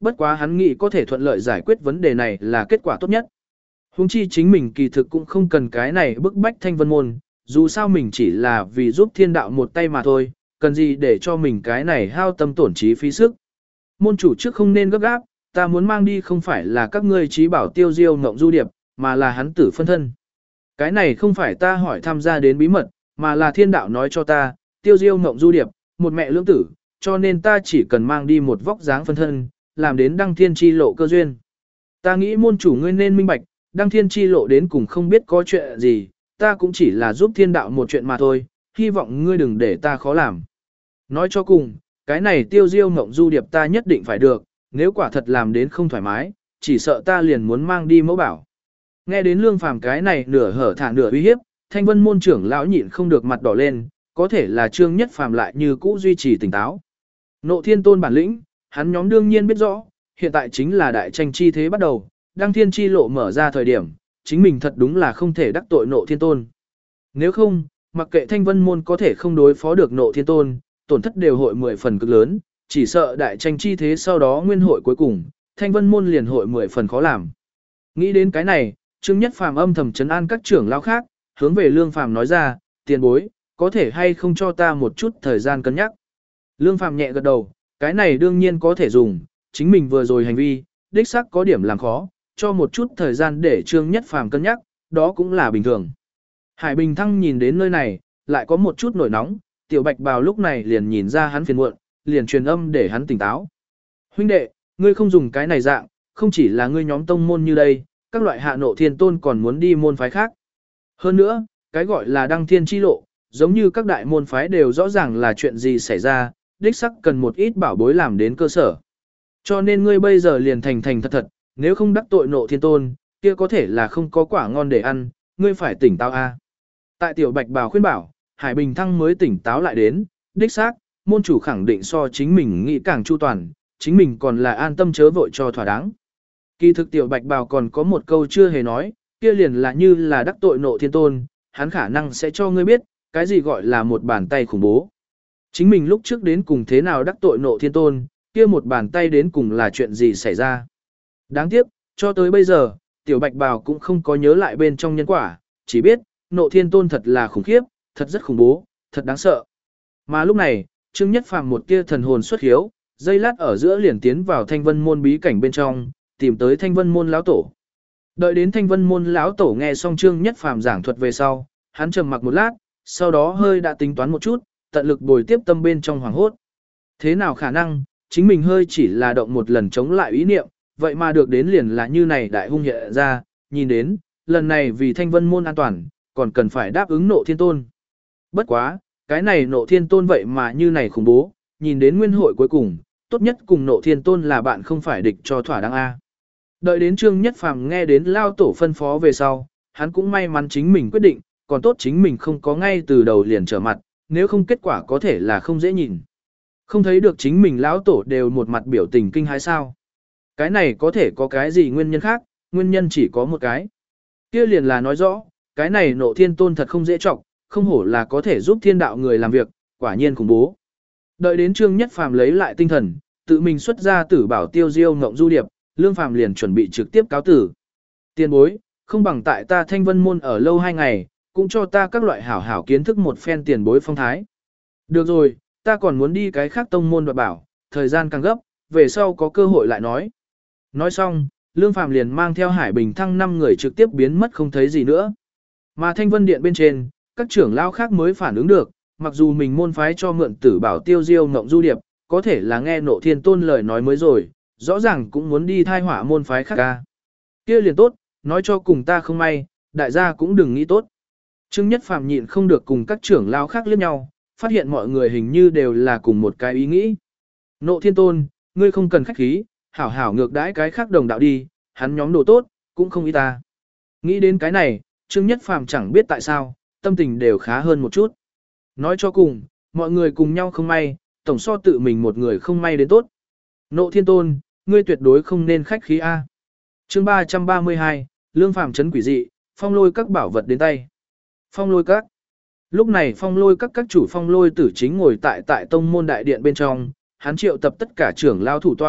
bất quá hắn nghĩ có thể thuận lợi giải quyết vấn đề này là kết quả tốt nhất. Huống chi chính mình kỳ thực cũng không cần cái này bức bách Thanh Vân Môn, dù sao mình chỉ là vì giúp thiên đạo một tay mà thôi, cần gì để cho mình cái này hao tâm tổn trí phí sức. Môn chủ trước không nên gấp gáp, ta muốn mang đi không phải là các ngươi trí bảo Tiêu Diêu Ngộng Du Điệp, mà là hắn tử phân thân. Cái này không phải ta hỏi tham gia đến bí mật, mà là thiên đạo nói cho ta, Tiêu Diêu Ngộng Du Điệp, một mẹ lưỡng tử, cho nên ta chỉ cần mang đi một vóc dáng phân thân, làm đến đăng thiên chi lộ cơ duyên. Ta nghĩ môn chủ ngươi nên minh bạch, đăng thiên chi lộ đến cùng không biết có chuyện gì, ta cũng chỉ là giúp thiên đạo một chuyện mà thôi, hy vọng ngươi đừng để ta khó làm. Nói cho cùng, cái này Tiêu Diêu Ngộng Du Điệp ta nhất định phải được, nếu quả thật làm đến không thoải mái, chỉ sợ ta liền muốn mang đi mẫu bảo. Nghe đến Lương Phàm cái này nửa hở thả nửa uy hiếp, Thanh Vân môn trưởng lão nhịn không được mặt đỏ lên, có thể là Trương Nhất Phàm lại như cũ duy trì tỉnh táo. Nộ Thiên Tôn bản lĩnh, hắn nhóm đương nhiên biết rõ, hiện tại chính là đại tranh chi thế bắt đầu, đăng thiên chi lộ mở ra thời điểm, chính mình thật đúng là không thể đắc tội Nộ Thiên Tôn. Nếu không, mặc kệ Thanh Vân môn có thể không đối phó được Nộ Thiên Tôn, tổn thất đều hội mười phần cực lớn, chỉ sợ đại tranh chi thế sau đó nguyên hội cuối cùng, Thanh Vân môn liền hội mười phần khó làm. Nghĩ đến cái này, Trương Nhất Phàm âm thầm trấn an các trưởng lão khác, hướng về Lương Phàm nói ra, tiền bối, có thể hay không cho ta một chút thời gian cân nhắc. Lương Phàm nhẹ gật đầu, cái này đương nhiên có thể dùng, chính mình vừa rồi hành vi, đích xác có điểm làm khó, cho một chút thời gian để Trương Nhất Phàm cân nhắc, đó cũng là bình thường. Hải Bình Thăng nhìn đến nơi này, lại có một chút nổi nóng, Tiểu Bạch Bào lúc này liền nhìn ra hắn phiền muộn, liền truyền âm để hắn tỉnh táo. Huynh đệ, ngươi không dùng cái này dạng, không chỉ là ngươi nhóm tông môn như đây, các loại hạ Nộ Thiên Tôn còn muốn đi môn phái khác. Hơn nữa, cái gọi là đăng thiên chi lộ, giống như các đại môn phái đều rõ ràng là chuyện gì xảy ra, đích sắc cần một ít bảo bối làm đến cơ sở. Cho nên ngươi bây giờ liền thành thành thật thật, nếu không đắc tội Nộ Thiên Tôn, kia có thể là không có quả ngon để ăn, ngươi phải tỉnh táo a. Tại Tiểu Bạch Bào khuyên bảo, Hải Bình Thăng mới tỉnh táo lại đến, đích xác, môn chủ khẳng định so chính mình nghĩ càng chu toàn, chính mình còn là an tâm chớ vội cho thỏa đáng. Kỳ thực Tiểu Bạch Bào còn có một câu chưa hề nói, kia liền là như là đắc tội Nộ Thiên Tôn, hắn khả năng sẽ cho ngươi biết, cái gì gọi là một bàn tay khủng bố. Chính mình lúc trước đến cùng thế nào đắc tội Nộ Thiên Tôn, kia một bàn tay đến cùng là chuyện gì xảy ra. Đáng tiếc, cho tới bây giờ, Tiểu Bạch Bào cũng không có nhớ lại bên trong nhân quả, chỉ biết, Nộ Thiên Tôn thật là khủng khiếp, thật rất khủng bố, thật đáng sợ. Mà lúc này, Trương Nhất Phàm một tia thần hồn xuất hiếu, dây lát ở giữa liền tiến vào Thanh Vân môn bí cảnh bên trong, tìm tới Thanh Vân môn lão tổ. Đợi đến Thanh Vân môn lão tổ nghe xong Trương Nhất Phàm giảng thuật về sau, hắn trầm mặc một lát, sau đó hơi đã tính toán một chút, tận lực bồi tiếp tâm bên trong hoàng hốt. Thế nào khả năng, chính mình hơi chỉ là động một lần chống lại ý niệm, vậy mà được đến liền là như này đại hung hiện ra, nhìn đến, lần này vì Thanh Vân môn an toàn, còn cần phải đáp ứng Nộ Thiên Tôn. Bất quá, cái này Nộ Thiên Tôn vậy mà như này khủng bố, nhìn đến nguyên hội cuối cùng, tốt nhất cùng Nộ Thiên Tôn là bạn không phải địch cho thỏa đáng a. Đợi đến Trương Nhất Phàm nghe đến lao tổ phân phó về sau, hắn cũng may mắn chính mình quyết định, còn tốt chính mình không có ngay từ đầu liền trở mặt, nếu không kết quả có thể là không dễ nhìn. Không thấy được chính mình lão tổ đều một mặt biểu tình kinh hãi sao? Cái này có thể có cái gì nguyên nhân khác, nguyên nhân chỉ có một cái. Kia liền là nói rõ, cái này Nộ Thiên Tôn thật không dễ trọng, không hổ là có thể giúp thiên đạo người làm việc, quả nhiên khủng bố. Đợi đến Trương Nhất Phàm lấy lại tinh thần, tự mình xuất ra Tử Bảo Tiêu Diêu Ngộng Du Điệp, Lương Phàm liền chuẩn bị trực tiếp cáo tử. Tiền bối, không bằng tại ta Thanh Vân môn ở lâu hai ngày, cũng cho ta các loại hảo hảo kiến thức một phen tiền bối phong thái. Được rồi, ta còn muốn đi cái khác tông môn đoạt bảo, thời gian càng gấp, về sau có cơ hội lại nói. Nói xong, Lương Phàm liền mang theo Hải Bình Thăng năm người trực tiếp biến mất không thấy gì nữa. Mà Thanh Vân Điện bên trên, các trưởng lão khác mới phản ứng được, mặc dù mình môn phái cho mượn Tử Bảo Tiêu Diêu Ngộng Du Điệp, có thể là nghe Nộ Thiên Tôn lời nói mới rồi, rõ ràng cũng muốn đi thai hỏa môn phái khác ca. Kia liền tốt, nói cho cùng ta không may, đại gia cũng đừng nghĩ tốt. Trương Nhất Phàm nhịn không được cùng các trưởng lão khác liếc nhau, phát hiện mọi người hình như đều là cùng một cái ý nghĩ. Nộ Thiên Tôn, ngươi không cần khách khí, hảo hảo ngược đãi cái khác đồng đạo đi, hắn nhóm đồ tốt, cũng không ý ta. Nghĩ đến cái này, Trương Nhất Phàm chẳng biết tại sao, tâm tình đều khá hơn một chút. Nói cho cùng, mọi người cùng nhau không may, tổng so tự mình một người không may đến tốt. Nộ Thiên Tôn, ngươi tuyệt đối không nên khách khí A. Chương ba trăm ba mươi hai, Lương Phàm trấn quỷ dị, phong lôi các bảo vật đến tay. Phong lôi các. Lúc này phong lôi các các chủ phong lôi tử chính ngồi tại tại tông môn đại điện bên trong, hắn triệu tập tất cả trưởng lao thủ tọa,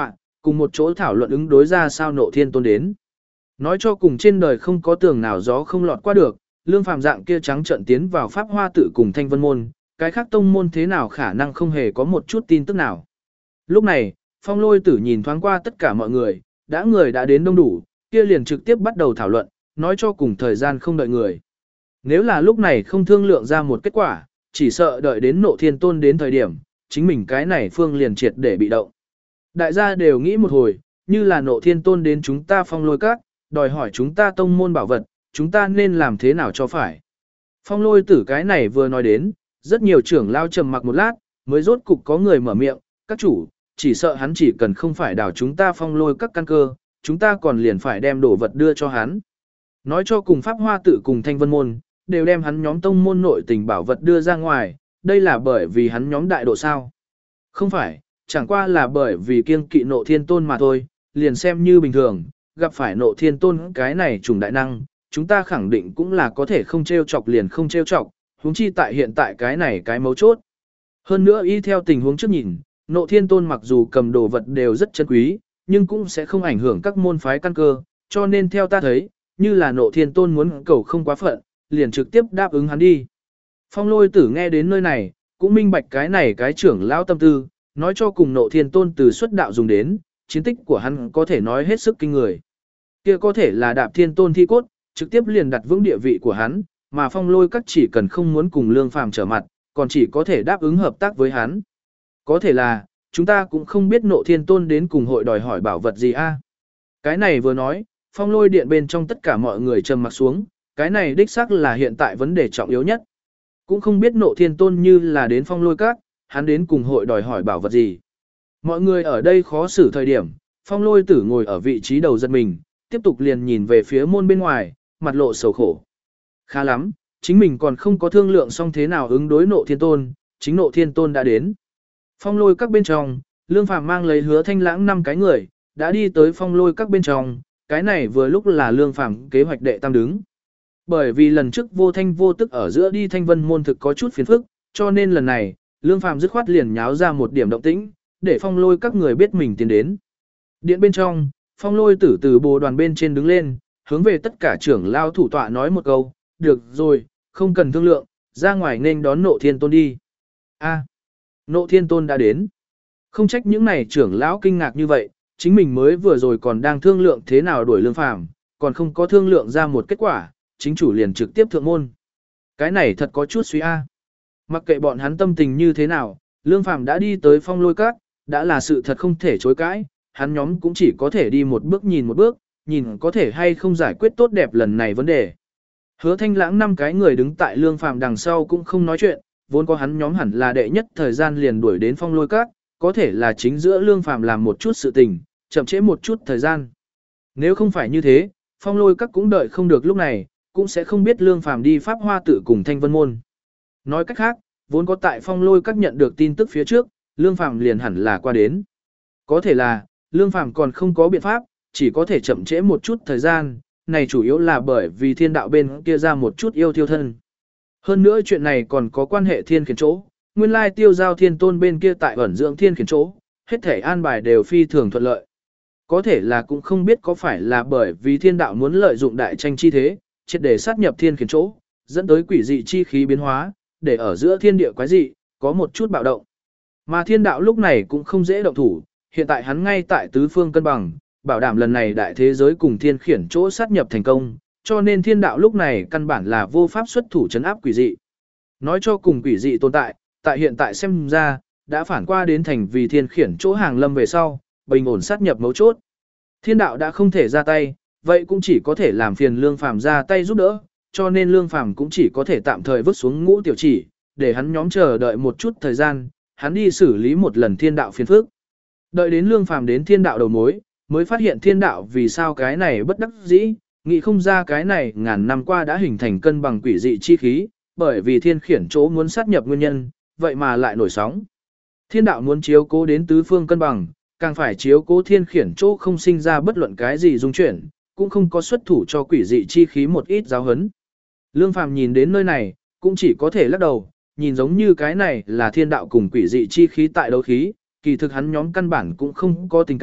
cùng một chỗ thảo luận ứng đối ra sao nộ thiên tôn đến. Nói cho cùng trên đời không có tường nào gió không lọt qua được, Lương Phàm dạng kia trắng trợn tiến vào Pháp Hoa tự cùng Thanh Vân môn, cái khác tông môn thế nào khả năng không hề có một chút tin tức nào. Lúc này, Phong Lôi Tử nhìn thoáng qua tất cả mọi người, đã người đã đến đông đủ, kia liền trực tiếp bắt đầu thảo luận, nói cho cùng thời gian không đợi người. Nếu là lúc này không thương lượng ra một kết quả, chỉ sợ đợi đến nộ thiên tôn đến thời điểm, chính mình cái này phương liền triệt để bị động. Đại gia đều nghĩ một hồi, như là nộ thiên tôn đến chúng ta Phong Lôi các, đòi hỏi chúng ta tông môn bảo vật, chúng ta nên làm thế nào cho phải. Phong Lôi Tử cái này vừa nói đến, rất nhiều trưởng lao trầm mặc một lát, mới rốt cục có người mở miệng, các chủ, chỉ sợ hắn chỉ cần không phải đảo chúng ta Phong Lôi các căn cơ, chúng ta còn liền phải đem đồ vật đưa cho hắn. Nói cho cùng Pháp Hoa tự cùng Thanh Vân môn, đều đem hắn nhóm tông môn nội tình bảo vật đưa ra ngoài, đây là bởi vì hắn nhóm đại độ sao. Không phải, chẳng qua là bởi vì kiêng kỵ nộ thiên tôn mà thôi, liền xem như bình thường, gặp phải nộ thiên tôn cái này trùng đại năng, chúng ta khẳng định cũng là có thể không trêu chọc liền không trêu chọc, huống chi tại hiện tại cái này cái mấu chốt. Hơn nữa y theo tình huống trước nhìn, nộ thiên tôn mặc dù cầm đồ vật đều rất chân quý, nhưng cũng sẽ không ảnh hưởng các môn phái căn cơ, cho nên theo ta thấy, như là nộ thiên tôn muốn cầu không quá phận, liền trực tiếp đáp ứng hắn đi. Phong Lôi Tử nghe đến nơi này, cũng minh bạch cái này cái trưởng lão tâm tư, nói cho cùng nộ thiên tôn từ xuất đạo dùng đến, chiến tích của hắn có thể nói hết sức kinh người. Kia có thể là đạp thiên tôn thi cốt, trực tiếp liền đặt vững địa vị của hắn, mà Phong Lôi các chỉ cần không muốn cùng Lương Phàm trở mặt, còn chỉ có thể đáp ứng hợp tác với hắn. Có thể là, chúng ta cũng không biết nộ thiên tôn đến cùng hội đòi hỏi bảo vật gì a. Cái này vừa nói, Phong Lôi điện bên trong tất cả mọi người trầm mặc xuống, cái này đích xác là hiện tại vấn đề trọng yếu nhất. Cũng không biết nộ thiên tôn như là đến Phong Lôi các, hắn đến cùng hội đòi hỏi bảo vật gì. Mọi người ở đây khó xử thời điểm, Phong Lôi Tử ngồi ở vị trí đầu giật mình, tiếp tục liền nhìn về phía môn bên ngoài, mặt lộ sầu khổ. Khá lắm, chính mình còn không có thương lượng xong thế nào ứng đối nộ thiên tôn, chính nộ thiên tôn đã đến. Phong Lôi các bên trong, Lương Phàm mang lấy Hứa Thanh Lãng năm cái người, đã đi tới Phong Lôi các bên trong, cái này vừa lúc là Lương Phàm kế hoạch đệ tam đứng. Bởi vì lần trước vô thanh vô tức ở giữa đi Thanh Vân môn thực có chút phiền phức, cho nên lần này, Lương Phàm dứt khoát liền nháo ra một điểm động tĩnh, để Phong Lôi các người biết mình tiến đến. Điện bên trong, Phong Lôi Tử từ bồ đoàn bên trên đứng lên, hướng về tất cả trưởng lao thủ tọa nói một câu, được rồi, không cần thương lượng, ra ngoài nên đón nộ thiên tôn đi. A, nộ thiên tôn đã đến. Không trách những này trưởng lão kinh ngạc như vậy, chính mình mới vừa rồi còn đang thương lượng thế nào đuổi Lương Phàm, còn không có thương lượng ra một kết quả, chính chủ liền trực tiếp thượng môn. Cái này thật có chút suy a. Mặc kệ bọn hắn tâm tình như thế nào, Lương Phàm đã đi tới Phong Lôi các, đã là sự thật không thể chối cãi, hắn nhóm cũng chỉ có thể đi một bước nhìn một bước, nhìn có thể hay không giải quyết tốt đẹp lần này vấn đề. Hứa Thanh Lãng năm cái người đứng tại Lương Phàm đằng sau cũng không nói chuyện, vốn có hắn nhóm hẳn là đệ nhất thời gian liền đuổi đến Phong Lôi các, có thể là chính giữa Lương Phàm làm một chút sự tình, chậm trễ một chút thời gian. Nếu không phải như thế, Phong Lôi các cũng đợi không được lúc này, cũng sẽ không biết Lương Phàm đi Pháp Hoa tự cùng Thanh Vân môn. Nói cách khác, vốn có tại Phong Lôi các nhận được tin tức phía trước, Lương Phàm liền hẳn là qua đến. Có thể là, Lương Phàm còn không có biện pháp, chỉ có thể chậm trễ một chút thời gian, này chủ yếu là bởi vì thiên đạo bên kia ra một chút yêu thiêu thân. Hơn nữa chuyện này còn có quan hệ thiên khiển chỗ, nguyên lai tiêu giao thiên tôn bên kia tại ẩn dưỡng thiên khiển chỗ, hết thể an bài đều phi thường thuận lợi. Có thể là cũng không biết có phải là bởi vì thiên đạo muốn lợi dụng đại tranh chi thế, triệt để sát nhập thiên khiển chỗ, dẫn tới quỷ dị chi khí biến hóa, để ở giữa thiên địa quái dị, có một chút bạo động. Mà thiên đạo lúc này cũng không dễ động thủ, hiện tại hắn ngay tại tứ phương cân bằng, bảo đảm lần này đại thế giới cùng thiên khiển chỗ sát nhập thành công, cho nên thiên đạo lúc này căn bản là vô pháp xuất thủ trấn áp quỷ dị. Nói cho cùng quỷ dị tồn tại, tại hiện tại xem ra, đã phản qua đến thành vì thiên khiển chỗ hàng lâm về sau, bình ổn sát nhập mấu chốt. Thiên đạo đã không thể ra tay, vậy cũng chỉ có thể làm phiền Lương Phàm ra tay giúp đỡ, cho nên Lương Phàm cũng chỉ có thể tạm thời vứt xuống ngũ tiểu chỉ, để hắn nhóm chờ đợi một chút thời gian, hắn đi xử lý một lần thiên đạo phiền phức. Đợi đến Lương Phàm đến thiên đạo đầu mối, mới phát hiện thiên đạo vì sao cái này bất đắc dĩ, nghĩ không ra cái này ngàn năm qua đã hình thành cân bằng quỷ dị chi khí, bởi vì thiên khiển chỗ muốn sát nhập nguyên nhân, vậy mà lại nổi sóng. Thiên đạo muốn chiếu cố đến tứ phương cân bằng, càng phải chiếu cố thiên khiển chỗ không sinh ra bất luận cái gì dung chuyển, cũng không có xuất thủ cho quỷ dị chi khí một ít giáo hấn. Lương Phàm nhìn đến nơi này, cũng chỉ có thể lắc đầu, nhìn giống như cái này là thiên đạo cùng quỷ dị chi khí tại đấu khí, kỳ thực hắn nhóm căn bản cũng không có tình cảm,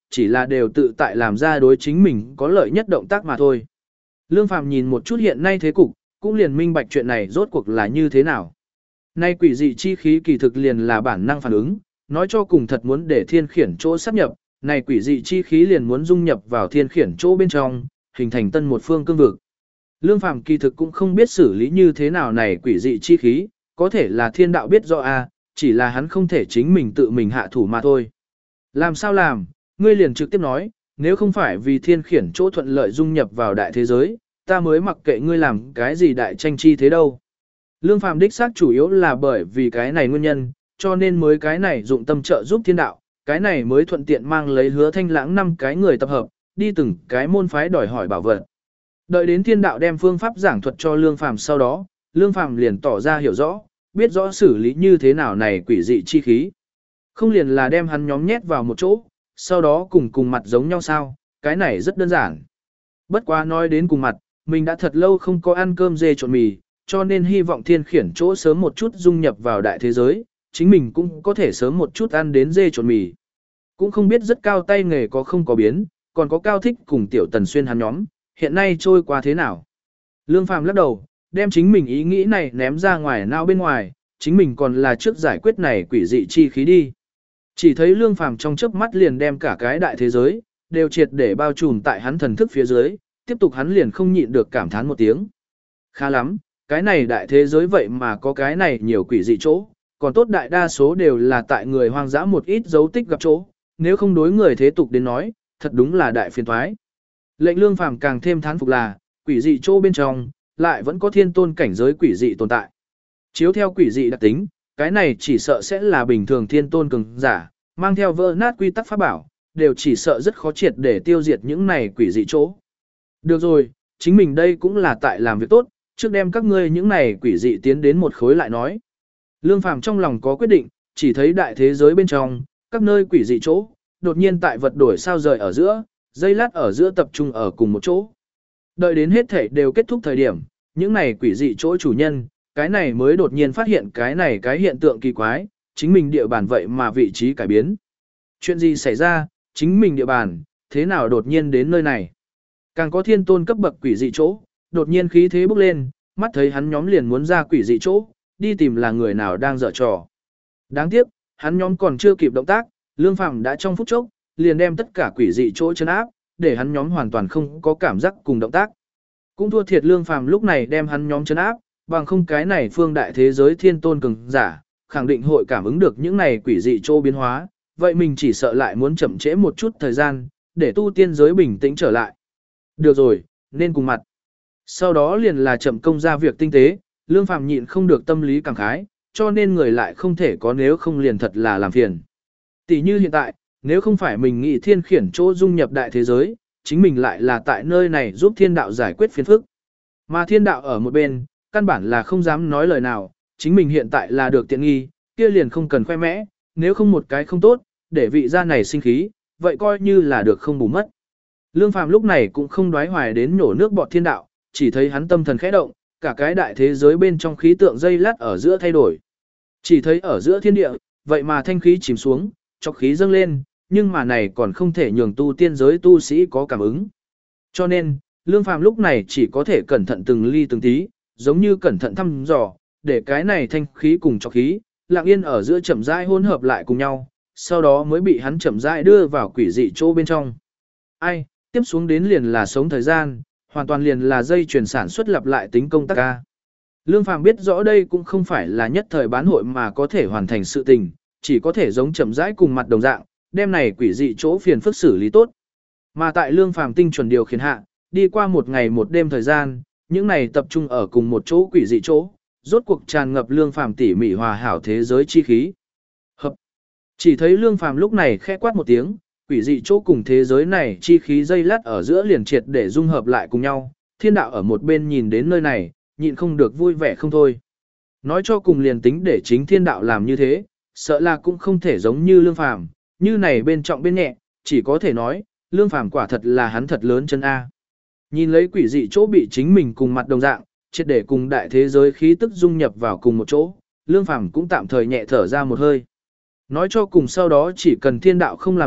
chỉ là đều tự tại làm ra đối chính mình có lợi nhất động tác mà thôi. Lương Phàm nhìn một chút hiện nay thế cục, cũng liền minh bạch chuyện này rốt cuộc là như thế nào. Nay quỷ dị chi khí kỳ thực liền là bản năng phản ứng, nói cho cùng thật muốn để thiên khiển chỗ sáp nhập, này quỷ dị chi khí liền muốn dung nhập vào thiên khiển chỗ bên trong, hình thành tân một phương cương vực. Lương Phàm kỳ thực cũng không biết xử lý như thế nào này quỷ dị chi khí, có thể là thiên đạo biết rõ a, chỉ là hắn không thể chính mình tự mình hạ thủ mà thôi. Làm sao làm, ngươi liền trực tiếp nói, nếu không phải vì thiên khiển chỗ thuận lợi dung nhập vào đại thế giới, ta mới mặc kệ ngươi làm cái gì đại tranh chi thế đâu. Lương Phàm đích xác chủ yếu là bởi vì cái này nguyên nhân, cho nên mới cái này dụng tâm trợ giúp thiên đạo, cái này mới thuận tiện mang lấy Hứa Thanh Lãng năm cái người tập hợp, đi từng cái môn phái đòi hỏi bảo vật. Đợi đến thiên đạo đem phương pháp giảng thuật cho Lương Phàm sau đó, Lương Phàm liền tỏ ra hiểu rõ, biết rõ xử lý như thế nào này quỷ dị chi khí. Không liền là đem hắn nhóm nhét vào một chỗ, sau đó cùng cùng mặt giống nhau sao, cái này rất đơn giản. Bất quá nói đến cùng mặt, mình đã thật lâu không có ăn cơm dê trộn mì, cho nên hy vọng thiên khiển chỗ sớm một chút dung nhập vào đại thế giới, chính mình cũng có thể sớm một chút ăn đến dê trộn mì. Cũng không biết rất cao tay nghề có không có biến, còn có cao thích cùng tiểu tần xuyên hắn nhóm, hiện nay trôi qua thế nào. Lương Phàm lắc đầu, đem chính mình ý nghĩ này ném ra ngoài não bên ngoài, chính mình còn là trước giải quyết này quỷ dị chi khí đi. Chỉ thấy Lương Phàm trong chớp mắt liền đem cả cái đại thế giới, đều triệt để bao trùm tại hắn thần thức phía dưới, tiếp tục hắn liền không nhịn được cảm thán một tiếng. Khá lắm, cái này đại thế giới vậy mà có cái này nhiều quỷ dị chỗ, còn tốt đại đa số đều là tại người hoang dã một ít dấu tích gặp chỗ, nếu không đối người thế tục đến nói, thật đúng là đại phiền toái. Lệnh Lương Phàm càng thêm thán phục là, quỷ dị chỗ bên trong, lại vẫn có thiên tôn cảnh giới quỷ dị tồn tại. Chiếu theo quỷ dị đặc tính, cái này chỉ sợ sẽ là bình thường thiên tôn cường giả, mang theo vỡ nát quy tắc pháp bảo, đều chỉ sợ rất khó triệt để tiêu diệt những này quỷ dị chỗ. Được rồi, chính mình đây cũng là tại làm việc tốt, trước đem các ngươi những này quỷ dị tiến đến một khối lại nói. Lương Phàm trong lòng có quyết định, chỉ thấy đại thế giới bên trong, các nơi quỷ dị chỗ, đột nhiên tại vật đổi sao rời ở giữa, dây lát ở giữa tập trung ở cùng một chỗ. Đợi đến hết thể đều kết thúc thời điểm, những này quỷ dị chỗ chủ nhân, cái này mới đột nhiên phát hiện cái này cái hiện tượng kỳ quái, chính mình địa bàn vậy mà vị trí cải biến. Chuyện gì xảy ra, chính mình địa bàn, thế nào đột nhiên đến nơi này? Càng có thiên tôn cấp bậc quỷ dị chỗ, đột nhiên khí thế bốc lên, mắt thấy hắn nhóm liền muốn ra quỷ dị chỗ, đi tìm là người nào đang dở trò. Đáng tiếc, hắn nhóm còn chưa kịp động tác, Lương Phàm đã trong phút chốc, liền đem tất cả quỷ dị chỗ chấn áp, để hắn nhóm hoàn toàn không có cảm giác cùng động tác. Cũng thua thiệt Lương Phàm lúc này đem hắn nhóm chấn áp, bằng không cái này phương đại thế giới thiên tôn cường giả, khẳng định hội cảm ứng được những này quỷ dị chỗ biến hóa, vậy mình chỉ sợ lại muốn chậm trễ một chút thời gian, để tu tiên giới bình tĩnh trở lại. Được rồi, nên cùng mặt. Sau đó liền là chậm công ra việc tinh tế, Lương Phàm nhịn không được tâm lý cảm khái, cho nên người lại không thể có nếu không liền thật là làm phiền. Tỷ như hiện tại, nếu không phải mình nghĩ thiên khiển chỗ dung nhập đại thế giới, chính mình lại là tại nơi này giúp thiên đạo giải quyết phiền phức. Mà thiên đạo ở một bên, căn bản là không dám nói lời nào, chính mình hiện tại là được tiện nghi, kia liền không cần khoe mẽ, nếu không một cái không tốt, để vị gia này sinh khí, vậy coi như là được không bù mất. Lương Phàm lúc này cũng không đoái hoài đến nhổ nước bọt thiên đạo, chỉ thấy hắn tâm thần khẽ động, cả cái đại thế giới bên trong khí tượng dây lát ở giữa thay đổi. Chỉ thấy ở giữa thiên địa, vậy mà thanh khí chìm xuống, chọc khí dâng lên, nhưng mà này còn không thể nhường tu tiên giới tu sĩ có cảm ứng. Cho nên, Lương Phàm lúc này chỉ có thể cẩn thận từng ly từng tí, giống như cẩn thận thăm dò, để cái này thanh khí cùng chọc khí, lặng yên ở giữa chậm rãi hỗn hợp lại cùng nhau, sau đó mới bị hắn chậm rãi đưa vào quỷ dị chỗ bên trong. Ai, tiếp xuống đến liền là sống thời gian, hoàn toàn liền là dây chuyển sản xuất lặp lại tính công tác ca. Lương Phàm biết rõ đây cũng không phải là nhất thời bán hội mà có thể hoàn thành sự tình, chỉ có thể giống chậm rãi cùng mặt đồng dạng, đem này quỷ dị chỗ phiền phức xử lý tốt. Mà tại Lương Phàm tinh chuẩn điều khiển hạ, đi qua một ngày một đêm thời gian, những này tập trung ở cùng một chỗ quỷ dị chỗ, rốt cuộc tràn ngập Lương Phàm tỉ mỉ hòa hảo thế giới chi khí. Hợp. Chỉ thấy Lương Phàm lúc này khẽ quát một tiếng, quỷ dị chỗ cùng thế giới này chi khí dây lát ở giữa liền triệt để dung hợp lại cùng nhau, thiên đạo ở một bên nhìn đến nơi này, nhịn không được vui vẻ không thôi. Nói cho cùng liền tính để chính thiên đạo làm như thế, sợ là cũng không thể giống như Lương Phàm, như này bên trọng bên nhẹ, chỉ có thể nói, Lương Phàm quả thật là hắn thật lớn chân A. Nhìn lấy quỷ dị chỗ bị chính mình cùng mặt đồng dạng, triệt để cùng đại thế giới khí tức dung nhập vào cùng một chỗ, Lương Phàm cũng tạm thời nhẹ thở ra một hơi. Nói cho cùng sau đó chỉ cần thiên đạo không làm loạn,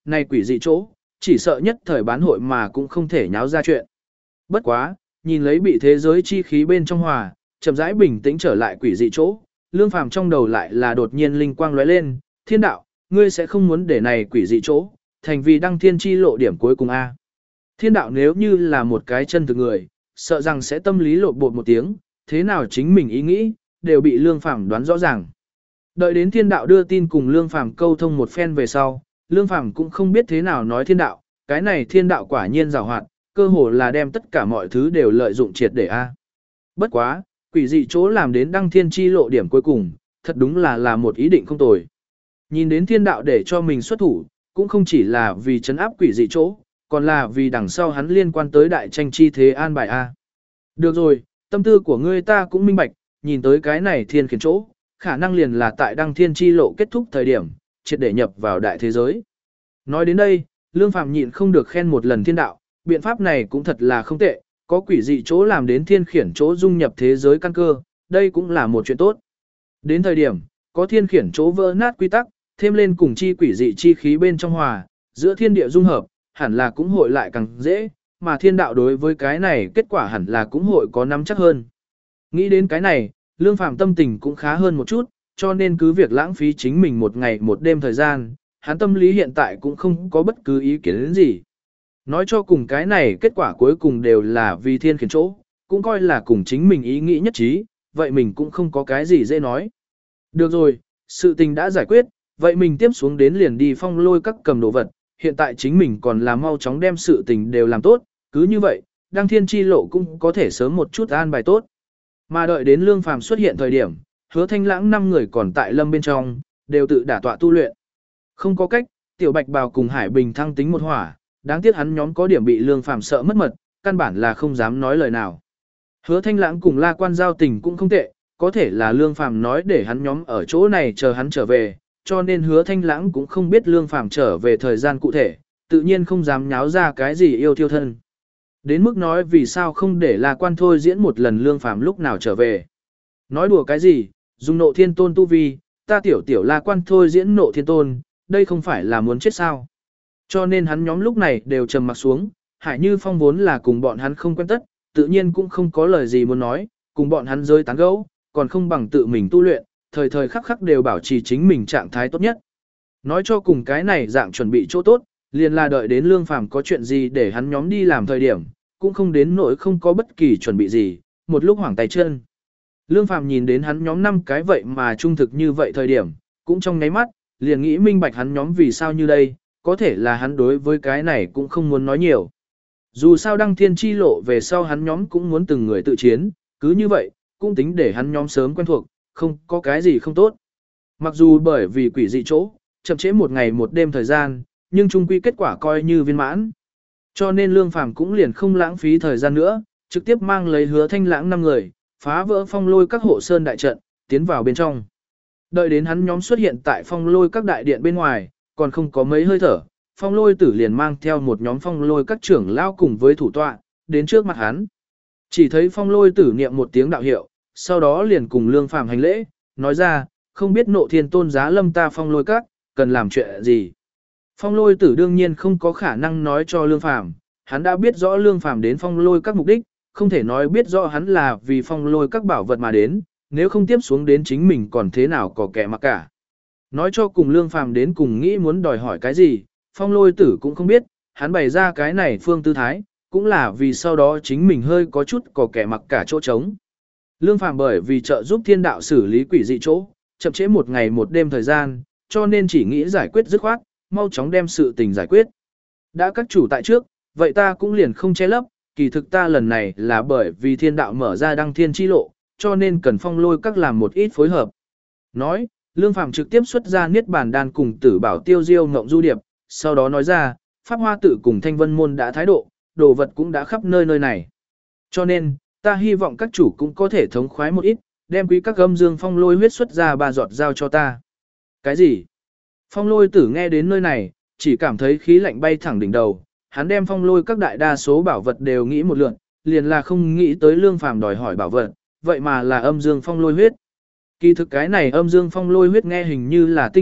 này quỷ dị chỗ, chỉ sợ nhất thời bán hội mà cũng không thể nháo ra chuyện. Bất quá, nhìn lấy bị thế giới chi khí bên trong hòa, chậm rãi bình tĩnh trở lại quỷ dị chỗ, Lương Phàm trong đầu lại là đột nhiên linh quang lóe lên, thiên đạo, ngươi sẽ không muốn để này quỷ dị chỗ, thành vì đăng thiên chi lộ điểm cuối cùng a. Thiên đạo nếu như là một cái chân thực người, sợ rằng sẽ tâm lý lộn bột một tiếng, thế nào chính mình ý nghĩ, đều bị Lương Phàm đoán rõ ràng. Đợi đến thiên đạo đưa tin cùng Lương Phàm câu thông một phen về sau, Lương Phàm cũng không biết thế nào nói thiên đạo, cái này thiên đạo quả nhiên giàu hoạt, cơ hồ là đem tất cả mọi thứ đều lợi dụng triệt để a. Bất quá, quỷ dị chỗ làm đến đăng thiên chi lộ điểm cuối cùng, thật đúng là là một ý định không tồi. Nhìn đến thiên đạo để cho mình xuất thủ, cũng không chỉ là vì trấn áp quỷ dị chỗ, còn là vì đằng sau hắn liên quan tới đại tranh chi thế an bài a. Được rồi, tâm tư của ngươi ta cũng minh bạch, nhìn tới cái này thiên khiển chỗ, khả năng liền là tại đăng thiên chi lộ kết thúc thời điểm, triệt để nhập vào đại thế giới. Nói đến đây, Lương Phàm nhịn không được khen một lần thiên đạo, biện pháp này cũng thật là không tệ, có quỷ dị chỗ làm đến thiên khiển chỗ dung nhập thế giới căn cơ, đây cũng là một chuyện tốt. Đến thời điểm, có thiên khiển chỗ vỡ nát quy tắc, thêm lên cùng chi quỷ dị chi khí bên trong hòa, giữa thiên địa dung hợp, hẳn là cũng hội lại càng dễ, mà thiên đạo đối với cái này kết quả hẳn là cũng hội có nắm chắc hơn. Nghĩ đến cái này, Lương Phàm tâm tình cũng khá hơn một chút, cho nên cứ việc lãng phí chính mình một ngày một đêm thời gian, hắn tâm lý hiện tại cũng không có bất cứ ý kiến đến gì. Nói cho cùng cái này kết quả cuối cùng đều là vì thiên khiển chỗ, cũng coi là cùng chính mình ý nghĩ nhất trí, vậy mình cũng không có cái gì dễ nói. Được rồi, sự tình đã giải quyết, vậy mình tiếp xuống đến liền đi phong lôi các cầm đồ vật, hiện tại chính mình còn là mau chóng đem sự tình đều làm tốt, cứ như vậy, đăng thiên chi lộ cũng có thể sớm một chút an bài tốt. Mà đợi đến Lương Phàm xuất hiện thời điểm, Hứa Thanh Lãng năm người còn tại lâm bên trong, đều tự đả tọa tu luyện. Không có cách, Tiểu Bạch Bào cùng Hải Bình thăng tính một hỏa, đáng tiếc hắn nhóm có điểm bị Lương Phàm sợ mất mật, căn bản là không dám nói lời nào. Hứa Thanh Lãng cùng La Quan giao tình cũng không tệ, có thể là Lương Phàm nói để hắn nhóm ở chỗ này chờ hắn trở về, cho nên Hứa Thanh Lãng cũng không biết Lương Phàm trở về thời gian cụ thể, tự nhiên không dám nháo ra cái gì yêu thiêu thân. Đến mức nói vì sao không để La Quan thôi diễn một lần Lương Phàm lúc nào trở về. Nói đùa cái gì, dùng nộ thiên tôn tu vi, ta tiểu tiểu La Quan thôi diễn nộ thiên tôn, đây không phải là muốn chết sao. Cho nên hắn nhóm lúc này đều trầm mặc xuống, Hải Như Phong vốn là cùng bọn hắn không quen tất, tự nhiên cũng không có lời gì muốn nói, cùng bọn hắn rơi tán gẫu, còn không bằng tự mình tu luyện, thời thời khắc khắc đều bảo trì chính mình trạng thái tốt nhất. Nói cho cùng cái này dạng chuẩn bị chỗ tốt, liền là đợi đến Lương Phàm có chuyện gì để hắn nhóm đi làm thời điểm, cũng không đến nỗi không có bất kỳ chuẩn bị gì, một lúc hoảng tay chân. Lương Phàm nhìn đến hắn nhóm năm cái vậy mà trung thực như vậy thời điểm, cũng trong nháy mắt, liền nghĩ minh bạch hắn nhóm vì sao như đây, có thể là hắn đối với cái này cũng không muốn nói nhiều. Dù sao đăng thiên chi lộ về sau hắn nhóm cũng muốn từng người tự chiến, cứ như vậy, cũng tính để hắn nhóm sớm quen thuộc, không có cái gì không tốt. Mặc dù bởi vì quỷ dị chỗ, chậm trễ một ngày một đêm thời gian, nhưng chung quy kết quả coi như viên mãn. Cho nên Lương Phàm cũng liền không lãng phí thời gian nữa, trực tiếp mang lấy Hứa Thanh Lãng năm người, phá vỡ phong lôi các hộ sơn đại trận, tiến vào bên trong. Đợi đến hắn nhóm xuất hiện tại phong lôi các đại điện bên ngoài, còn không có mấy hơi thở, phong lôi tử liền mang theo một nhóm phong lôi các trưởng lao cùng với thủ tọa, đến trước mặt hắn. Chỉ thấy phong lôi tử niệm một tiếng đạo hiệu, sau đó liền cùng Lương Phàm hành lễ, nói ra, không biết nộ thiên tôn giá lâm ta phong lôi các, cần làm chuyện gì. Phong lôi tử đương nhiên không có khả năng nói cho Lương Phàm, hắn đã biết rõ Lương Phàm đến phong lôi các mục đích, không thể nói biết rõ hắn là vì phong lôi các bảo vật mà đến, nếu không tiếp xuống đến chính mình còn thế nào có kẻ mặc cả. Nói cho cùng Lương Phàm đến cùng nghĩ muốn đòi hỏi cái gì, phong lôi tử cũng không biết, hắn bày ra cái này phương tư thái, cũng là vì sau đó chính mình hơi có chút có kẻ mặc cả chỗ trống. Lương Phàm bởi vì trợ giúp thiên đạo xử lý quỷ dị chỗ, chậm trễ một ngày một đêm thời gian, cho nên chỉ nghĩ giải quyết dứt khoát, mau chóng đem sự tình giải quyết. Đã các chủ tại trước, vậy ta cũng liền không che lấp, kỳ thực ta lần này là bởi vì thiên đạo mở ra đăng thiên chi lộ, cho nên cần phong lôi các làm một ít phối hợp. Nói, Lương Phàm trực tiếp xuất ra niết bàn đan cùng tử bảo tiêu diêu ngộng du điệp, sau đó nói ra, Pháp Hoa Tự cùng Thanh Vân Môn đã thái độ, đồ vật cũng đã khắp nơi nơi này. Cho nên, ta hy vọng các chủ cũng có thể thống khoái một ít, đem quý các âm dương phong lôi huyết xuất ra ba giọt giao cho ta. Cái gì? Phong lôi tử nghe đến nơi này, chỉ cảm thấy khí lạnh bay thẳng đỉnh đầu, hắn đem phong lôi các đại đa số bảo vật đều nghĩ một lượt, liền là không nghĩ tới Lương Phàm đòi hỏi bảo vật, vậy mà là âm dương phong lôi huyết. Kỳ thực cái này âm dương phong lôi huyết nghe hình như là tinh huyết,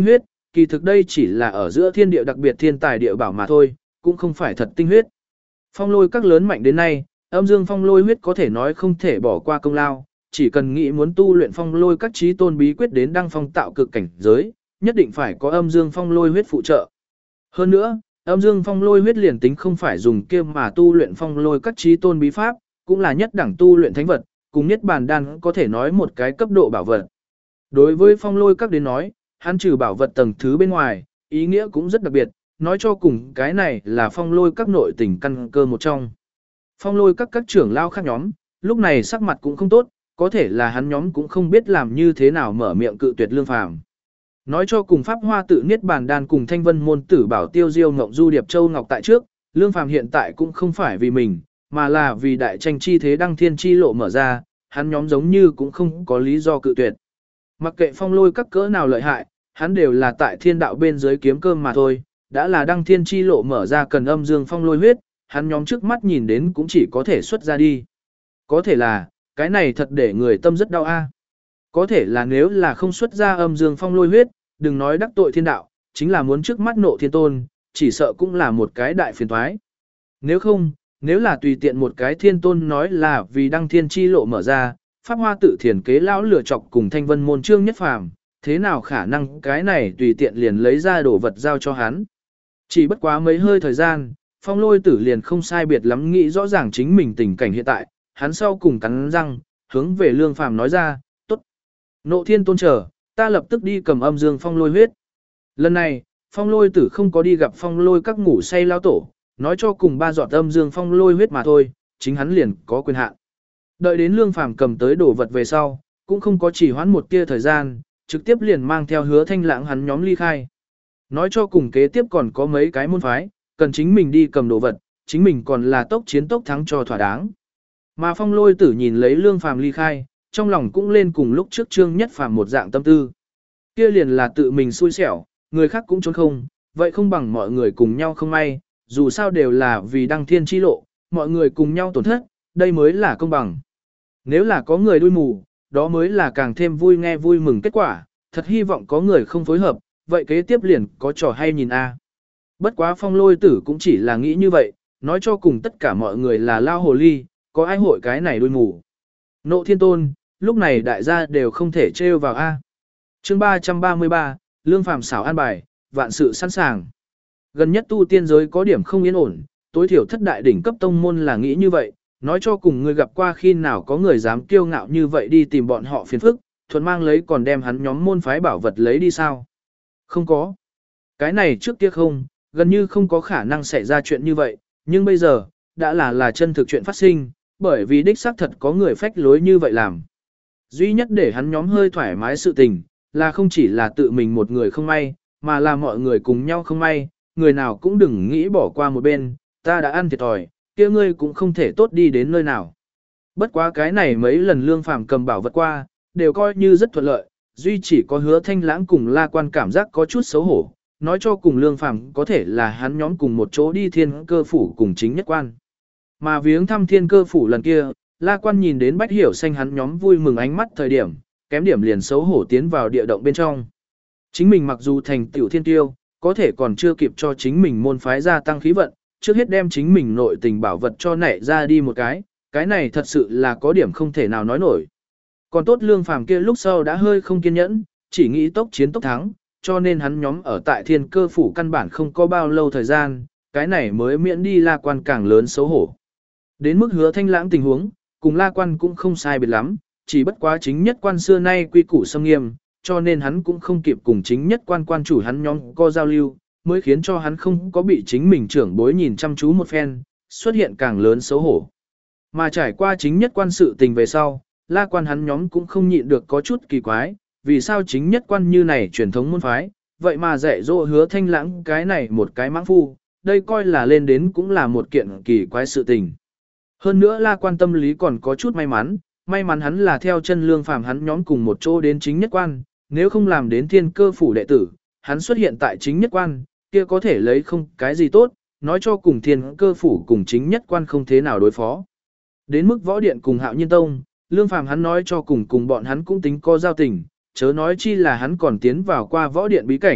kỳ thực đây chỉ là ở giữa thiên địa đặc biệt thiên tài địa bảo mà thôi, cũng không phải thật tinh huyết. Phong lôi các lớn mạnh đến nay, âm dương phong lôi huyết có thể nói không thể bỏ qua công lao, chỉ cần nghĩ muốn tu luyện phong lôi các trí tôn bí quyết đến đăng phong tạo cực cảnh giới, nhất định phải có âm dương phong lôi huyết phụ trợ. Hơn nữa, âm dương phong lôi huyết liền tính không phải dùng kia mà tu luyện phong lôi các trí tôn bí pháp, cũng là nhất đẳng tu luyện thánh vật, cùng niết bàn đan có thể nói một cái cấp độ bảo vật. Đối với phong lôi các đến nói, hắn trừ bảo vật tầng thứ bên ngoài, ý nghĩa cũng rất đặc biệt, nói cho cùng cái này là phong lôi các nội tình căn cơ một trong. Phong lôi các các trưởng lao khác nhóm, lúc này sắc mặt cũng không tốt, có thể là hắn nhóm cũng không biết làm như thế nào mở miệng cự tuyệt Lương Phàm. Nói cho cùng Pháp Hoa tự niết bàn đan cùng Thanh Vân môn tử bảo tiêu diêu ngộng du điệp châu ngọc tại trước, Lương Phàm hiện tại cũng không phải vì mình, mà là vì đại tranh chi thế đăng thiên chi lộ mở ra, hắn nhóm giống như cũng không có lý do cự tuyệt. Mặc kệ phong lôi các cỡ nào lợi hại, hắn đều là tại thiên đạo bên dưới kiếm cơm mà thôi, đã là đăng thiên chi lộ mở ra cần âm dương phong lôi huyết, hắn nhóm trước mắt nhìn đến cũng chỉ có thể xuất ra đi. Có thể là, cái này thật để người tâm rất đau a. Có thể là nếu là không xuất ra âm dương phong lôi huyết, đừng nói đắc tội thiên đạo, chính là muốn trước mắt nộ thiên tôn, chỉ sợ cũng là một cái đại phiền toái. Nếu không, nếu là tùy tiện một cái thiên tôn nói là vì đăng thiên chi lộ mở ra, Pháp Hoa tự thiền kế lão lửa chọc cùng Thanh Vân môn Trương Nhất Phàm, thế nào khả năng cái này tùy tiện liền lấy ra đồ vật giao cho hắn. Chỉ bất quá mấy hơi thời gian, phong lôi tử liền không sai biệt lắm nghĩ rõ ràng chính mình tình cảnh hiện tại, hắn sau cùng cắn răng, hướng về Lương Phàm nói ra, tốt. Nộ thiên tôn chờ, ta lập tức đi cầm âm dương phong lôi huyết. Lần này, phong lôi tử không có đi gặp phong lôi các ngủ say lao tổ, nói cho cùng ba giọt âm dương phong lôi huyết mà thôi, chính hắn liền có quyền hạn. Đợi đến Lương Phàm cầm tới đồ vật về sau, cũng không có chỉ hoãn một tia thời gian, trực tiếp liền mang theo Hứa Thanh Lãng hắn nhóm ly khai. Nói cho cùng kế tiếp còn có mấy cái môn phái, cần chính mình đi cầm đồ vật, chính mình còn là tốc chiến tốc thắng cho thỏa đáng. Mà phong lôi tử nhìn lấy Lương Phàm ly khai, trong lòng cũng lên cùng lúc trước Trương Nhất Phàm một dạng tâm tư. Kia liền là tự mình xui xẻo, người khác cũng trốn không, vậy không bằng mọi người cùng nhau không may, dù sao đều là vì đăng thiên chi lộ, mọi người cùng nhau tổn thất, đây mới là công bằng. Nếu là có người đuôi mù, đó mới là càng thêm vui nghe vui mừng kết quả, thật hy vọng có người không phối hợp, vậy kế tiếp liền có trò hay nhìn a. Bất quá phong lôi tử cũng chỉ là nghĩ như vậy, nói cho cùng tất cả mọi người là lao hồ ly, có ai hội cái này đuôi mù. Nộ thiên tôn, lúc này đại gia đều không thể trêu vào a. Chương ba trăm ba mươi ba, Lương Phàm xảo an bài, vạn sự sẵn sàng. Gần nhất tu tiên giới có điểm không yên ổn, tối thiểu thất đại đỉnh cấp tông môn là nghĩ như vậy, nói cho cùng người gặp qua khi nào có người dám kiêu ngạo như vậy đi tìm bọn họ phiền phức, thuận mang lấy còn đem hắn nhóm môn phái bảo vật lấy đi sao? Không có. Cái này trước kia không, gần như không có khả năng xảy ra chuyện như vậy, nhưng bây giờ, đã là là chân thực chuyện phát sinh, bởi vì đích xác thật có người phách lối như vậy làm. Duy nhất để hắn nhóm hơi thoải mái sự tình, là không chỉ là tự mình một người không may, mà là mọi người cùng nhau không may, người nào cũng đừng nghĩ bỏ qua một bên, ta đã ăn thiệt thòi, kia ngươi cũng không thể tốt đi đến nơi nào. Bất quá cái này mấy lần Lương Phàm cầm bảo vật qua, đều coi như rất thuận lợi, duy chỉ có Hứa Thanh Lãng cùng La Quan cảm giác có chút xấu hổ, nói cho cùng Lương Phàm có thể là hắn nhóm cùng một chỗ đi Thiên Cơ phủ cùng chính nhất quan. Mà viếng thăm Thiên Cơ phủ lần kia, La Quan nhìn đến Bách Hiểu Xanh hắn nhóm vui mừng ánh mắt thời điểm, kém điểm liền xấu hổ tiến vào địa động bên trong. Chính mình mặc dù thành tiểu thiên tiêu, có thể còn chưa kịp cho chính mình môn phái gia tăng khí vận, trước hết đem chính mình nội tình bảo vật cho nảy ra đi một cái, cái này thật sự là có điểm không thể nào nói nổi. Còn tốt Lương Phàm kia lúc sau đã hơi không kiên nhẫn, chỉ nghĩ tốc chiến tốc thắng, cho nên hắn nhóm ở tại Thiên Cơ phủ căn bản không có bao lâu thời gian, cái này mới miễn đi La Quan càng lớn xấu hổ. Đến mức Hứa Thanh Lãng tình huống, cùng La Quan cũng không sai biệt lắm, chỉ bất quá chính nhất quan xưa nay quy củ xâm nghiêm, cho nên hắn cũng không kịp cùng chính nhất quan quan chủ hắn nhóm có giao lưu, mới khiến cho hắn không có bị chính mình trưởng bối nhìn chăm chú một phen, xuất hiện càng lớn xấu hổ. Mà trải qua chính nhất quan sự tình về sau, La Quan hắn nhóm cũng không nhịn được có chút kỳ quái, vì sao chính nhất quan như này truyền thống môn phái, vậy mà dạy dỗ Hứa Thanh Lãng cái này một cái mãng phu, đây coi là lên đến cũng là một kiện kỳ quái sự tình. Hơn nữa La Quan tâm lý còn có chút may mắn, may mắn hắn là theo chân Lương Phàm hắn nhóm cùng một chỗ đến chính nhất quan, nếu không làm đến Thiên Cơ phủ đệ tử, hắn xuất hiện tại chính nhất quan, kia có thể lấy không cái gì tốt, nói cho cùng Thiên Cơ phủ cùng chính nhất quan không thế nào đối phó. Đến mức võ điện cùng Hạo Nhiên Tông, Lương Phàm hắn nói cho cùng cùng bọn hắn cũng tính có giao tình, chớ nói chi là hắn còn tiến vào qua võ điện bí cảnh,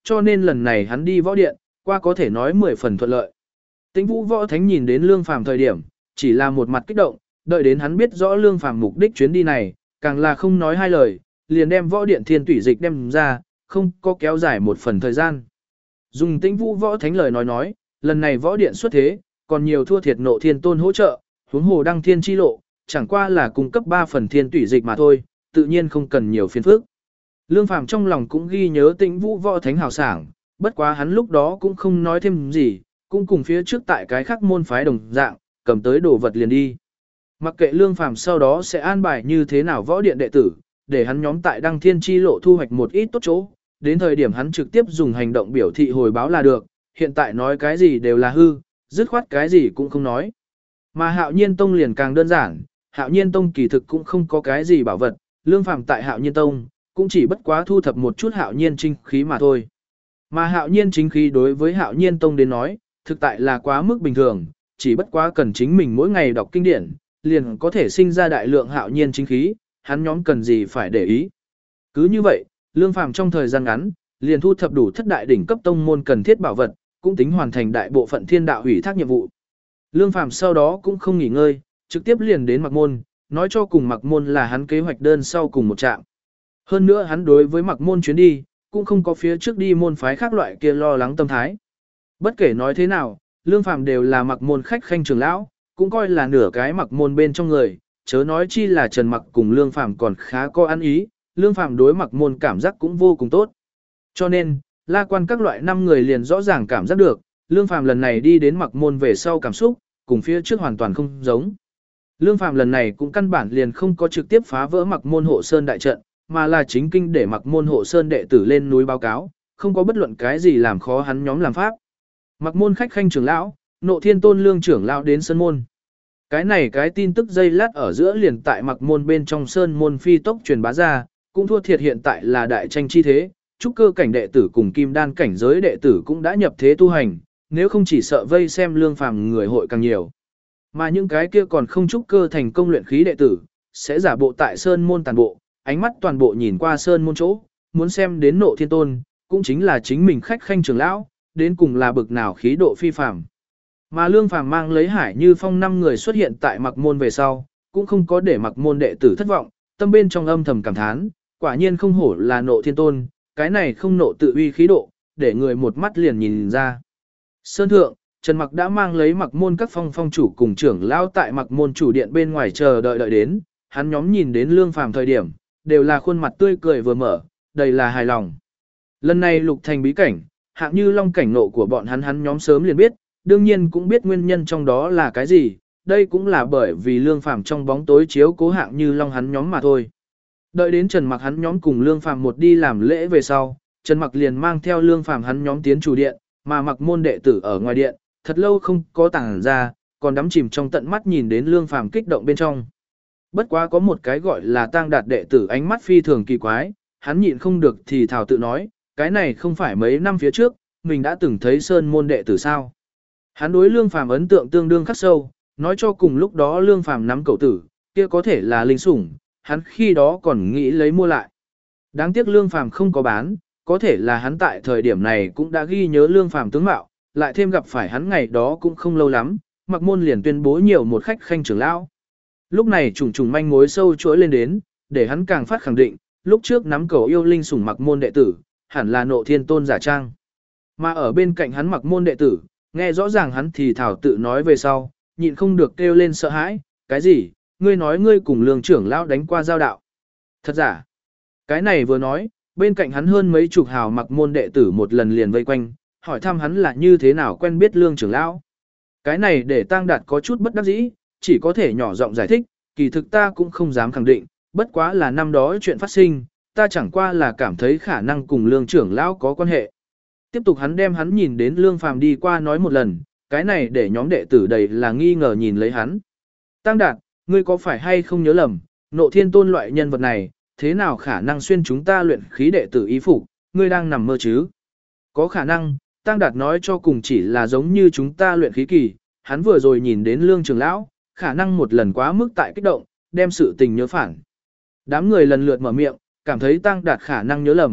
cho nên lần này hắn đi võ điện, qua có thể nói mười phần thuận lợi. Tĩnh Vũ Võ Thánh nhìn đến Lương Phàm thời điểm, chỉ là một mặt kích động, đợi đến hắn biết rõ Lương Phàm mục đích chuyến đi này, càng là không nói hai lời, liền đem võ điện thiên tủy dịch đem ra, không có kéo dài một phần thời gian. Dùng Tĩnh Vũ Võ Thánh lời nói nói, lần này võ điện xuất thế, còn nhiều thua thiệt Nộ Thiên Tôn hỗ trợ, huống hồ đăng thiên chi lộ, chẳng qua là cung cấp ba phần thiên tủy dịch mà thôi, tự nhiên không cần nhiều phiền phức. Lương Phàm trong lòng cũng ghi nhớ Tĩnh Vũ Võ Thánh hào sảng, bất quá hắn lúc đó cũng không nói thêm gì, cũng cùng phía trước tại cái khác môn phái đồng dạng, cầm tới đồ vật liền đi. Mặc kệ Lương Phàm sau đó sẽ an bài như thế nào võ điện đệ tử, để hắn nhóm tại đăng thiên chi lộ thu hoạch một ít tốt chỗ, đến thời điểm hắn trực tiếp dùng hành động biểu thị hồi báo là được, hiện tại nói cái gì đều là hư, dứt khoát cái gì cũng không nói. Mà Hạo Nhiên Tông liền càng đơn giản, Hạo Nhiên Tông kỳ thực cũng không có cái gì bảo vật, Lương Phàm tại Hạo Nhiên Tông cũng chỉ bất quá thu thập một chút Hạo Nhiên chính khí mà thôi. Mà Hạo Nhiên chính khí đối với Hạo Nhiên Tông đến nói, thực tại là quá mức bình thường, chỉ bất quá cần chính mình mỗi ngày đọc kinh điển, liền có thể sinh ra đại lượng Hạo Nhiên chính khí, hắn nhóm cần gì phải để ý. Cứ như vậy, Lương Phàm trong thời gian ngắn, liền thu thập đủ thất đại đỉnh cấp tông môn cần thiết bảo vật, cũng tính hoàn thành đại bộ phận thiên đạo hủy thác nhiệm vụ. Lương Phàm sau đó cũng không nghỉ ngơi, trực tiếp liền đến Mặc Môn, nói cho cùng Mặc Môn là hắn kế hoạch đơn sau cùng một trạm. Hơn nữa hắn đối với Mặc Môn chuyến đi, cũng không có phía trước đi môn phái khác loại kia lo lắng tâm thái. Bất kể nói thế nào, Lương Phàm đều là Mặc Môn khách khanh trưởng lão, cũng coi là nửa cái Mặc Môn bên trong người, chớ nói chi là Trần Mặc cùng Lương Phàm còn khá có ăn ý, Lương Phàm đối Mặc Môn cảm giác cũng vô cùng tốt. Cho nên, La Quan các loại năm người liền rõ ràng cảm giác được, Lương Phàm lần này đi đến Mặc Môn về sau cảm xúc, cùng phía trước hoàn toàn không giống. Lương Phàm lần này cũng căn bản liền không có trực tiếp phá vỡ Mặc Môn hộ sơn đại trận, mà là chính kinh để Mặc Môn hộ sơn đệ tử lên núi báo cáo, không có bất luận cái gì làm khó hắn nhóm làm pháp. Mặc Môn khách khanh trưởng lão, Nộ Thiên Tôn Lương trưởng lão đến sơn môn. Cái này cái tin tức dây lát ở giữa liền tại Mặc Môn bên trong sơn môn phi tốc truyền bá ra, cũng thua thiệt hiện tại là đại tranh chi thế, trúc cơ cảnh đệ tử cùng kim đan cảnh giới đệ tử cũng đã nhập thế tu hành, nếu không chỉ sợ vây xem Lương Phàm người hội càng nhiều. Mà những cái kia còn không trúc cơ thành công luyện khí đệ tử, sẽ giả bộ tại sơn môn toàn bộ, ánh mắt toàn bộ nhìn qua sơn môn chỗ, muốn xem đến Nộ Thiên Tôn, cũng chính là chính mình khách khanh trưởng lão, đến cùng là bực nào khí độ phi phàm. Mà Lương Phàm mang lấy Hải Như Phong năm người xuất hiện tại Mặc Môn về sau, cũng không có để Mặc Môn đệ tử thất vọng, tâm bên trong âm thầm cảm thán, quả nhiên không hổ là Nộ Thiên Tôn, cái này không nộ tự uy khí độ, để người một mắt liền nhìn ra. Sơn thượng, Trần Mặc đã mang lấy Mặc Môn các phong phong chủ cùng trưởng lão tại Mặc Môn chủ điện bên ngoài chờ đợi đợi đến, hắn nhóm nhìn đến Lương Phàm thời điểm, đều là khuôn mặt tươi cười vừa mở, đầy là hài lòng. Lần này lục thành bí cảnh, hạng như long cảnh nộ của bọn hắn hắn nhóm sớm liền biết, đương nhiên cũng biết nguyên nhân trong đó là cái gì, đây cũng là bởi vì Lương Phàm trong bóng tối chiếu cố hạng như long hắn nhóm mà thôi. Đợi đến Trần Mặc hắn nhóm cùng Lương Phàm một đi làm lễ về sau, Trần Mặc liền mang theo Lương Phàm hắn nhóm tiến chủ điện, mà Mặc Môn đệ tử ở ngoài điện, thật lâu không có tản ra, còn đắm chìm trong tận mắt nhìn đến Lương Phàm kích động bên trong. Bất quá có một cái gọi là Tang Đạt đệ tử ánh mắt phi thường kỳ quái, hắn nhịn không được thì thào tự nói, cái này không phải mấy năm phía trước, mình đã từng thấy Sơn môn đệ tử sao? Hắn đối Lương Phàm ấn tượng tương đương khắc sâu, nói cho cùng lúc đó Lương Phàm nắm cậu tử, kia có thể là linh sủng, hắn khi đó còn nghĩ lấy mua lại. Đáng tiếc Lương Phàm không có bán, có thể là hắn tại thời điểm này cũng đã ghi nhớ Lương Phàm tướng mạo, lại thêm gặp phải hắn ngày đó cũng không lâu lắm, Mặc Môn liền tuyên bố nhiều một khách khanh trưởng lão. Lúc này trùng trùng manh mối sâu chuỗi lên đến, để hắn càng phát khẳng định, lúc trước nắm cầu yêu linh sủng Mặc Môn đệ tử, hẳn là Nộ Thiên Tôn giả trang. Mà ở bên cạnh hắn Mặc Môn đệ tử, nghe rõ ràng hắn thì thảo tự nói về sau, nhịn không được kêu lên sợ hãi, cái gì, ngươi nói ngươi cùng Lương trưởng lão đánh qua giao đạo. Thật giả, cái này vừa nói, bên cạnh hắn hơn mấy chục hào Mặc Môn đệ tử một lần liền vây quanh, hỏi thăm hắn là như thế nào quen biết Lương trưởng lão. Cái này để Tang Đạt có chút bất đắc dĩ, chỉ có thể nhỏ giọng giải thích, kỳ thực ta cũng không dám khẳng định, bất quá là năm đó chuyện phát sinh, ta chẳng qua là cảm thấy khả năng cùng Lương trưởng lão có quan hệ. Tiếp tục hắn đem hắn nhìn đến Lương Phàm đi qua nói một lần, cái này để nhóm đệ tử đầy là nghi ngờ nhìn lấy hắn. Tang Đạt, ngươi có phải hay không nhớ lầm, Nộ Thiên Tôn loại nhân vật này, thế nào khả năng xuyên chúng ta luyện khí đệ tử y phục, ngươi đang nằm mơ chứ? Có khả năng, Tang Đạt nói cho cùng chỉ là giống như chúng ta luyện khí kỳ, hắn vừa rồi nhìn đến Lương trưởng lão, khả năng một lần quá mức tại kích động, đem sự tình nhớ phản. Đám người lần lượt mở miệng, cảm thấy Tang Đạt khả năng nhớ lầm,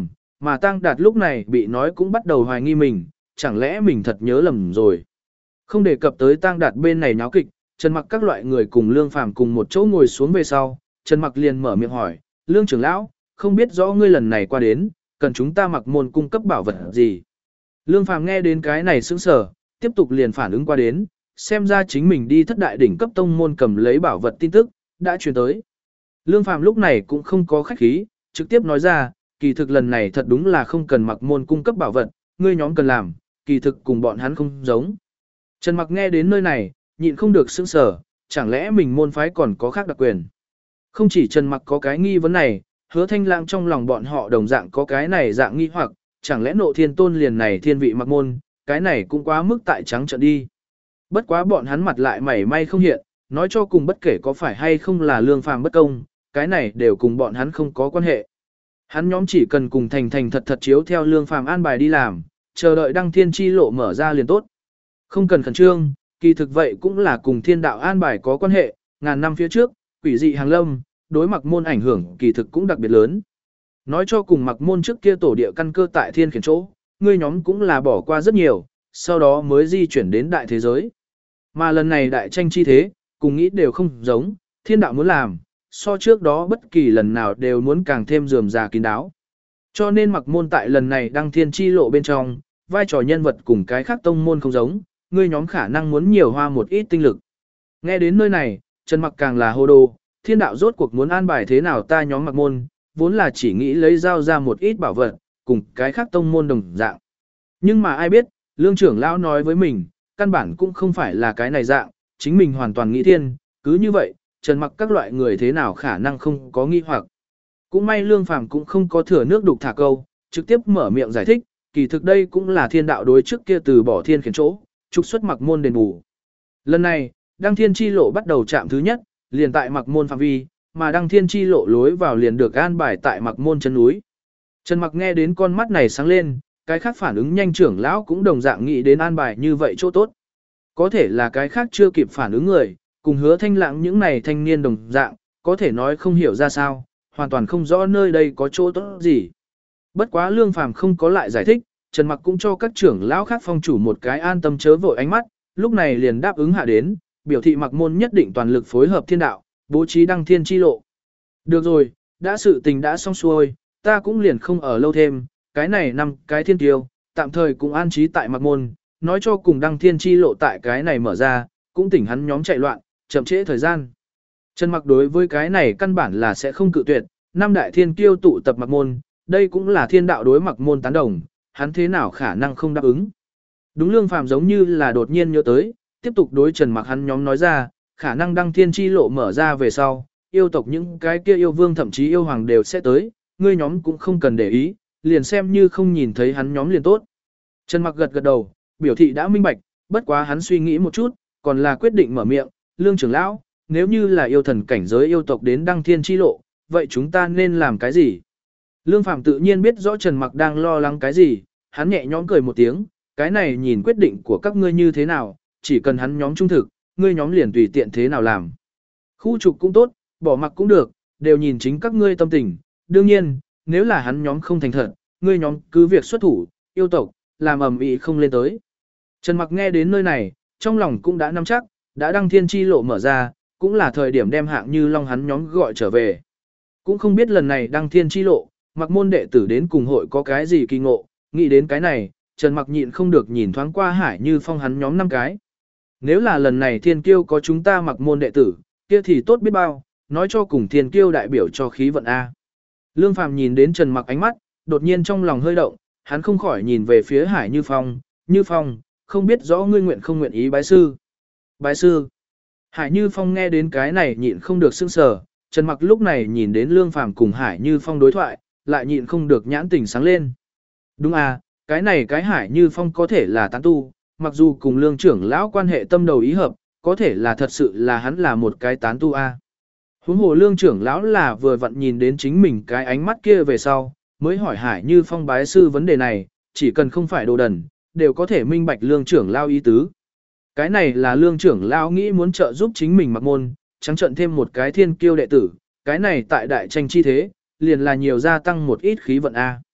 Mà Tăng Đạt lúc này bị nói cũng bắt đầu hoài nghi mình, chẳng lẽ mình thật nhớ lầm rồi. Không đề cập tới Tăng Đạt bên này náo kịch, Trần Mặc các loại người cùng Lương Phàm cùng một chỗ ngồi xuống về sau, Trần Mặc liền mở miệng hỏi, Lương trưởng lão, không biết rõ ngươi lần này qua đến, cần chúng ta Mặc môn cung cấp bảo vật gì. Lương Phàm nghe đến cái này sững sờ, tiếp tục liền phản ứng qua đến, xem ra chính mình đi thất đại đỉnh cấp tông môn cầm lấy bảo vật tin tức, đã truyền tới. Lương Phàm lúc này cũng không có khách khí, trực tiếp nói ra, kỳ thực lần này thật đúng là không cần Mặc môn cung cấp bảo vật, ngươi nhóm cần làm, kỳ thực cùng bọn hắn không giống. Trần Mặc nghe đến nơi này, nhịn không được sững sờ, chẳng lẽ mình môn phái còn có khác đặc quyền. Không chỉ Trần Mặc có cái nghi vấn này, Hứa Thanh Lãng trong lòng bọn họ đồng dạng có cái này dạng nghi hoặc, chẳng lẽ Nộ Thiên Tôn liền này thiên vị Mặc môn, cái này cũng quá mức tại trắng trợn đi. Bất quá bọn hắn mặt lại mảy may không hiện, nói cho cùng bất kể có phải hay không là Lương Phàm bất công, cái này đều cùng bọn hắn không có quan hệ. Hắn nhóm chỉ cần cùng thành thành thật thật chiếu theo Lương Phàm an bài đi làm, chờ đợi đăng thiên chi lộ mở ra liền tốt. Không cần khẩn trương, kỳ thực vậy cũng là cùng thiên đạo an bài có quan hệ, ngàn năm phía trước, quỷ dị hàng lâm, đối Mặc môn ảnh hưởng kỳ thực cũng đặc biệt lớn. Nói cho cùng Mặc môn trước kia tổ địa căn cơ tại thiên khiển chỗ, ngươi nhóm cũng là bỏ qua rất nhiều, sau đó mới di chuyển đến đại thế giới. Mà lần này đại tranh chi thế, cùng nghĩ đều không giống, thiên đạo muốn làm, so trước đó bất kỳ lần nào đều muốn càng thêm rườm rà kín đáo. Cho nên Mặc môn tại lần này đăng thiên chi lộ bên trong, vai trò nhân vật cùng cái khác tông môn không giống, ngươi nhóm khả năng muốn nhiều hoa một ít tinh lực. Nghe đến nơi này, Trần Mặc càng là hô đồ, thiên đạo rốt cuộc muốn an bài thế nào ta nhóm Mặc môn, vốn là chỉ nghĩ lấy giao ra một ít bảo vật, cùng cái khác tông môn đồng dạng. Nhưng mà ai biết, Lương trưởng lão nói với mình, căn bản cũng không phải là cái này dạng, chính mình hoàn toàn nghĩ thiên, cứ như vậy, Trần Mặc các loại người thế nào khả năng không có nghi hoặc. Cũng may Lương Phàm cũng không có thừa nước đục thả câu, trực tiếp mở miệng giải thích, kỳ thực đây cũng là thiên đạo đối trước kia từ bỏ thiên khiển chỗ, trục xuất Mặc môn đền bù. Lần này, đăng thiên chi lộ bắt đầu chạm thứ nhất, liền tại Mặc môn phạm vi, mà đăng thiên chi lộ lối vào liền được an bài tại Mặc môn chân núi. Trần Mặc nghe đến con mắt này sáng lên, cái khác phản ứng nhanh trưởng lão cũng đồng dạng nghĩ đến an bài như vậy chỗ tốt. Có thể là cái khác chưa kịp phản ứng người, cùng Hứa Thanh Lãng những này thanh niên đồng dạng, có thể nói không hiểu ra sao, hoàn toàn không rõ nơi đây có chỗ tốt gì. Bất quá Lương Phàm không có lại giải thích, Trần Mặc cũng cho các trưởng lão khác phong chủ một cái an tâm chớ vội ánh mắt, lúc này liền đáp ứng hạ đến, biểu thị Mặc môn nhất định toàn lực phối hợp thiên đạo, bố trí đăng thiên chi lộ. Được rồi, đã sự tình đã xong xuôi, ta cũng liền không ở lâu thêm, cái này năm cái thiên tiêu, tạm thời cũng an trí tại Mặc môn, nói cho cùng đăng thiên chi lộ tại cái này mở ra, cũng tỉnh hắn nhóm chạy loạn, chậm trễ thời gian. Trần Mặc đối với cái này căn bản là sẽ không cự tuyệt, năm đại thiên kiêu tụ tập Mặc môn, đây cũng là thiên đạo đối Mặc môn tán đồng, hắn thế nào khả năng không đáp ứng. Đúng Lương Phàm giống như là đột nhiên nhớ tới, tiếp tục đối Trần Mặc hắn nhóm nói ra, khả năng đăng thiên chi lộ mở ra về sau, yêu tộc những cái kia yêu vương thậm chí yêu hoàng đều sẽ tới, ngươi nhóm cũng không cần để ý, liền xem như không nhìn thấy hắn nhóm liền tốt. Trần Mặc gật gật đầu, biểu thị đã minh bạch, bất quá hắn suy nghĩ một chút, còn là quyết định mở miệng, Lương trưởng lão, nếu như là yêu thần cảnh giới yêu tộc đến đăng thiên chi lộ, vậy chúng ta nên làm cái gì? Lương Phàm tự nhiên biết rõ Trần Mặc đang lo lắng cái gì, hắn nhẹ nhõm cười một tiếng, cái này nhìn quyết định của các ngươi như thế nào, chỉ cần hắn nhóm trung thực, ngươi nhóm liền tùy tiện thế nào làm. Khu trục cũng tốt, bỏ mặc cũng được, đều nhìn chính các ngươi tâm tình, đương nhiên, nếu là hắn nhóm không thành thật, ngươi nhóm cứ việc xuất thủ, yêu tộc, làm ầm ĩ không lên tới. Trần Mặc nghe đến nơi này, trong lòng cũng đã nắm chắc, đã đăng thiên chi lộ mở ra, cũng là thời điểm đem hạng như long hắn nhóm gọi trở về. Cũng không biết lần này đăng thiên chi lộ, Mặc môn đệ tử đến cùng hội có cái gì kỳ ngộ, nghĩ đến cái này, Trần Mặc nhịn không được nhìn thoáng qua Hải Như Phong hắn nhóm năm cái. Nếu là lần này thiên kiêu có chúng ta Mặc môn đệ tử, kia thì tốt biết bao, nói cho cùng thiên kiêu đại biểu cho khí vận A. Lương Phàm nhìn đến Trần Mặc ánh mắt, đột nhiên trong lòng hơi động, hắn không khỏi nhìn về phía Hải Như Phong, Như Phong, không biết rõ ngươi nguyện không nguyện ý bái sư. Bái sư. Hải Như Phong nghe đến cái này nhịn không được sững sờ, Trần Mặc lúc này nhìn đến Lương Phàm cùng Hải Như Phong đối thoại, lại nhịn không được nhãn tình sáng lên. Đúng à, cái này cái Hải Như Phong có thể là tán tu, mặc dù cùng Lương trưởng lão quan hệ tâm đầu ý hợp, có thể là thật sự là hắn là một cái tán tu a. Huống hồ Lương trưởng lão là vừa vặn nhìn đến chính mình cái ánh mắt kia về sau, mới hỏi Hải Như Phong bái sư vấn đề này, chỉ cần không phải đồ đần, đều có thể minh bạch Lương trưởng lão ý tứ. Cái này là Lương trưởng lão nghĩ muốn trợ giúp chính mình Mặc môn, trắng trận thêm một cái thiên kiêu đệ tử, cái này tại đại tranh chi thế, liền là nhiều gia tăng một ít khí vận a.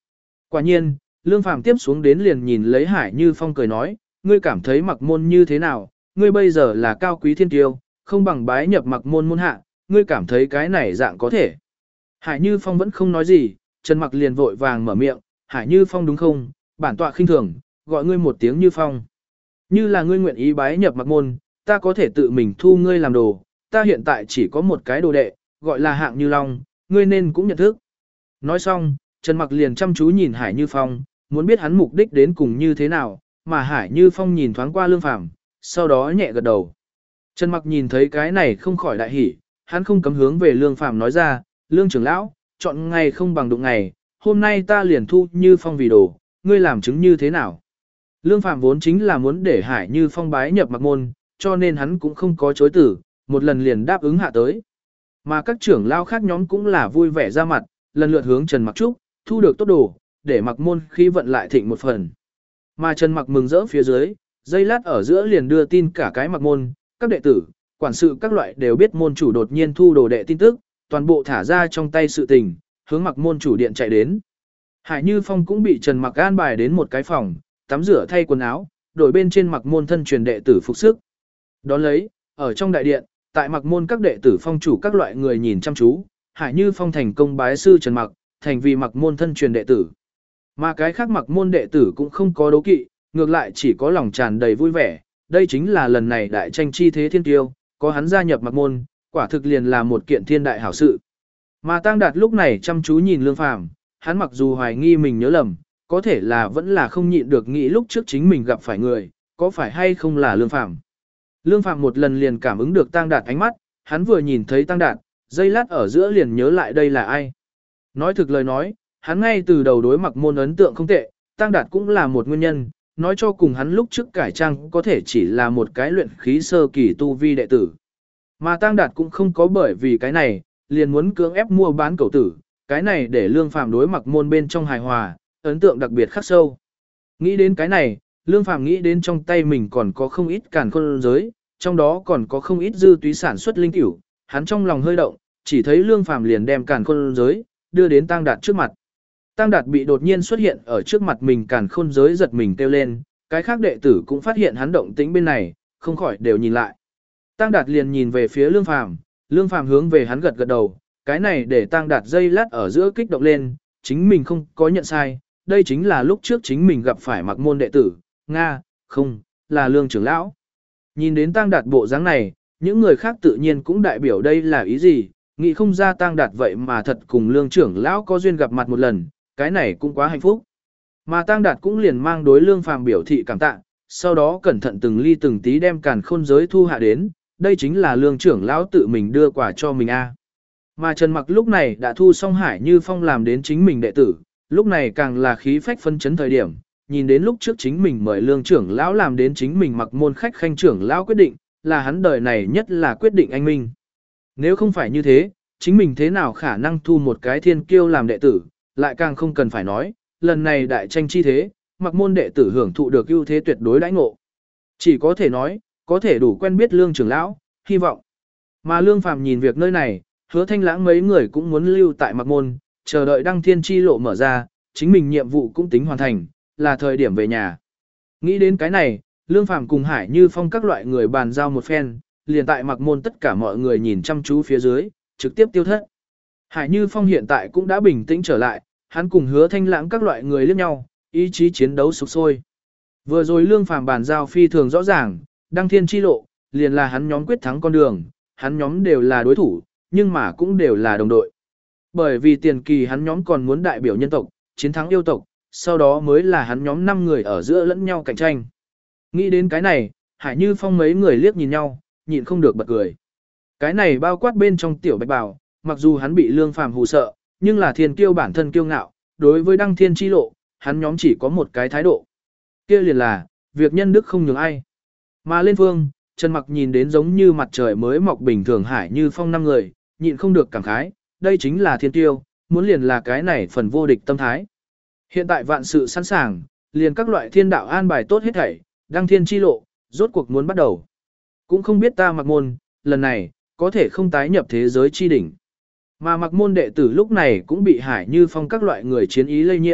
Quả nhiên, Lương Phàm tiếp xuống đến liền nhìn lấy Hải Như Phong cười nói, ngươi cảm thấy mặc môn như thế nào, ngươi bây giờ là cao quý thiên kiêu, không bằng bái nhập mặc môn môn hạ, ngươi cảm thấy cái này dạng có thể. Hải Như Phong vẫn không nói gì, Trần Mặc liền vội vàng mở miệng, Hải Như Phong đúng không, bản tọa khinh thường, gọi ngươi một tiếng Như Phong. Như là ngươi nguyện ý bái nhập mặc môn, ta có thể tự mình thu ngươi làm đồ, ta hiện tại chỉ có một cái đồ đệ, gọi là Hạng Như Long, ngươi nên cũng nhận thức. Nói xong, Trần Mặc liền chăm chú nhìn Hải Như Phong, muốn biết hắn mục đích đến cùng như thế nào, mà Hải Như Phong nhìn thoáng qua Lương Phàm, sau đó nhẹ gật đầu. Trần Mặc nhìn thấy cái này không khỏi đại hỉ, hắn không cấm hướng về Lương Phàm nói ra, Lương trưởng lão, chọn ngày không bằng đụng ngày, hôm nay ta liền thu Như Phong vì đồ, ngươi làm chứng như thế nào? Lương Phàm vốn chính là muốn để Hải Như Phong bái nhập mặc môn, cho nên hắn cũng không có chối từ, một lần liền đáp ứng hạ tới. Mà các trưởng lão khác nhóm cũng là vui vẻ ra mặt, lần lượt hướng Trần Mặc chúc, thu được tốt đồ, để mặc môn khi vận lại thịnh một phần. Mà Trần Mặc mừng rỡ phía dưới, giây lát ở giữa liền đưa tin cả cái mặc môn, các đệ tử, quản sự các loại đều biết môn chủ đột nhiên thu đồ đệ tin tức, toàn bộ thả ra trong tay sự tình, hướng mặc môn chủ điện chạy đến. Hải Như Phong cũng bị Trần Mặc an bài đến một cái phòng, tắm rửa thay quần áo, đổi bên trên mặc môn thân truyền đệ tử phục sức. Đón lấy, ở trong đại điện, tại mặc môn các đệ tử phong chủ các loại người nhìn chăm chú, Hải Như Phong thành công bái sư Trần Mặc, thành vì mặc môn thân truyền đệ tử. Mà cái khác mặc môn đệ tử cũng không có đố kỵ, ngược lại chỉ có lòng tràn đầy vui vẻ, đây chính là lần này đại tranh chi thế thiên tiêu, có hắn gia nhập mặc môn, quả thực liền là một kiện thiên đại hảo sự. Mà Tăng Đạt lúc này chăm chú nhìn Lương Phàm, hắn mặc dù hoài nghi mình nhớ lầm, có thể là vẫn là không nhịn được nghĩ lúc trước chính mình gặp phải người, có phải hay không là Lương Phàm. Lương Phàm một lần liền cảm ứng được Tăng Đạt ánh mắt, hắn vừa nhìn thấy Tăng Đạt, giây lát ở giữa liền nhớ lại đây là ai. Nói thực lời nói, hắn ngay từ đầu đối mặc môn ấn tượng không tệ, Tăng Đạt cũng là một nguyên nhân, nói cho cùng hắn lúc trước cải trang có thể chỉ là một cái luyện khí sơ kỳ tu vi đệ tử. Mà Tăng Đạt cũng không có bởi vì cái này, liền muốn cưỡng ép mua bán cậu tử, cái này để Lương Phàm đối mặc môn bên trong hài hòa, ấn tượng đặc biệt khắc sâu. Nghĩ đến cái này, Lương Phàm nghĩ đến trong tay mình còn có không ít càn khôn giới, trong đó còn có không ít dư túy sản xuất linh cửu, hắn trong lòng hơi động, chỉ thấy Lương Phàm liền đem càn khôn giới đưa đến Tăng Đạt trước mặt. Tăng Đạt bị đột nhiên xuất hiện ở trước mặt mình càn khôn giới giật mình kêu lên, cái khác đệ tử cũng phát hiện hắn động tĩnh bên này, không khỏi đều nhìn lại. Tăng Đạt liền nhìn về phía Lương Phàm, Lương Phàm hướng về hắn gật gật đầu, cái này để Tăng Đạt dây lát ở giữa kích động lên, chính mình không có nhận sai, đây chính là lúc trước chính mình gặp phải mặc môn đệ tử, Nga, không, là Lương trưởng lão. Nhìn đến Tăng Đạt bộ dáng này, những người khác tự nhiên cũng đại biểu đây là ý gì, nghĩ không ra Tăng Đạt vậy mà thật cùng Lương trưởng lão có duyên gặp mặt một lần, cái này cũng quá hạnh phúc. Mà Tăng Đạt cũng liền mang đối Lương Phàm biểu thị cảm tạ, sau đó cẩn thận từng ly từng tí đem càn khôn giới thu hạ đến, đây chính là Lương trưởng lão tự mình đưa quà cho mình a. Mà Trần Mặc lúc này đã thu xong Hải Như Phong làm đến chính mình đệ tử, lúc này càng là khí phách phân chấn thời điểm, nhìn đến lúc trước chính mình mời Lương trưởng lão làm đến chính mình mặc môn khách khanh trưởng lão quyết định, là hắn đời này nhất là quyết định anh minh. Nếu không phải như thế, chính mình thế nào khả năng thu một cái thiên kiêu làm đệ tử, lại càng không cần phải nói, lần này đại tranh chi thế, mặc môn đệ tử hưởng thụ được ưu thế tuyệt đối đãi ngộ. Chỉ có thể nói, có thể đủ quen biết Lương trưởng lão, hy vọng. Mà Lương Phàm nhìn việc nơi này, Hứa Thanh Lãng mấy người cũng muốn lưu tại mặc môn, chờ đợi đăng thiên chi lộ mở ra, chính mình nhiệm vụ cũng tính hoàn thành, là thời điểm về nhà. Nghĩ đến cái này, Lương Phàm cùng Hải Như Phong các loại người bàn giao một phen, liền tại mặc môn tất cả mọi người nhìn chăm chú phía dưới, trực tiếp tiêu thất. Hải Như Phong hiện tại cũng đã bình tĩnh trở lại, hắn cùng Hứa Thanh Lãng các loại người liếc nhau, ý chí chiến đấu sục sôi. Vừa rồi Lương Phàm bàn giao phi thường rõ ràng, đăng thiên chi lộ, liền là hắn nhóm quyết thắng con đường, hắn nhóm đều là đối thủ, nhưng mà cũng đều là đồng đội. Bởi vì tiền kỳ hắn nhóm còn muốn đại biểu nhân tộc, chiến thắng yêu tộc, sau đó mới là hắn nhóm năm người ở giữa lẫn nhau cạnh tranh. Nghĩ đến cái này, Hải Như Phong mấy người liếc nhìn nhau, nhịn không được bật cười. Cái này bao quát bên trong tiểu bạch bào, mặc dù hắn bị Lương Phàm hù sợ, nhưng là thiên kiêu bản thân kiêu ngạo, đối với đăng thiên chi lộ, hắn nhóm chỉ có một cái thái độ. Kia liền là, việc nhân đức không nhường ai. Mà lên phương, Trần Mặc nhìn đến giống như mặt trời mới mọc bình thường Hải Như Phong năm người, nhịn không được cảm khái, đây chính là thiên tiêu, muốn liền là cái này phần vô địch tâm thái. Hiện tại vạn sự sẵn sàng, liền các loại thiên đạo an bài tốt hết thảy, đăng thiên chi lộ, rốt cuộc muốn bắt đầu. Cũng không biết ta mặc môn, lần này, có thể không tái nhập thế giới chi đỉnh. Mà mặc môn đệ tử lúc này cũng bị Hải Như Phong các loại người chiến ý lây nhiễm,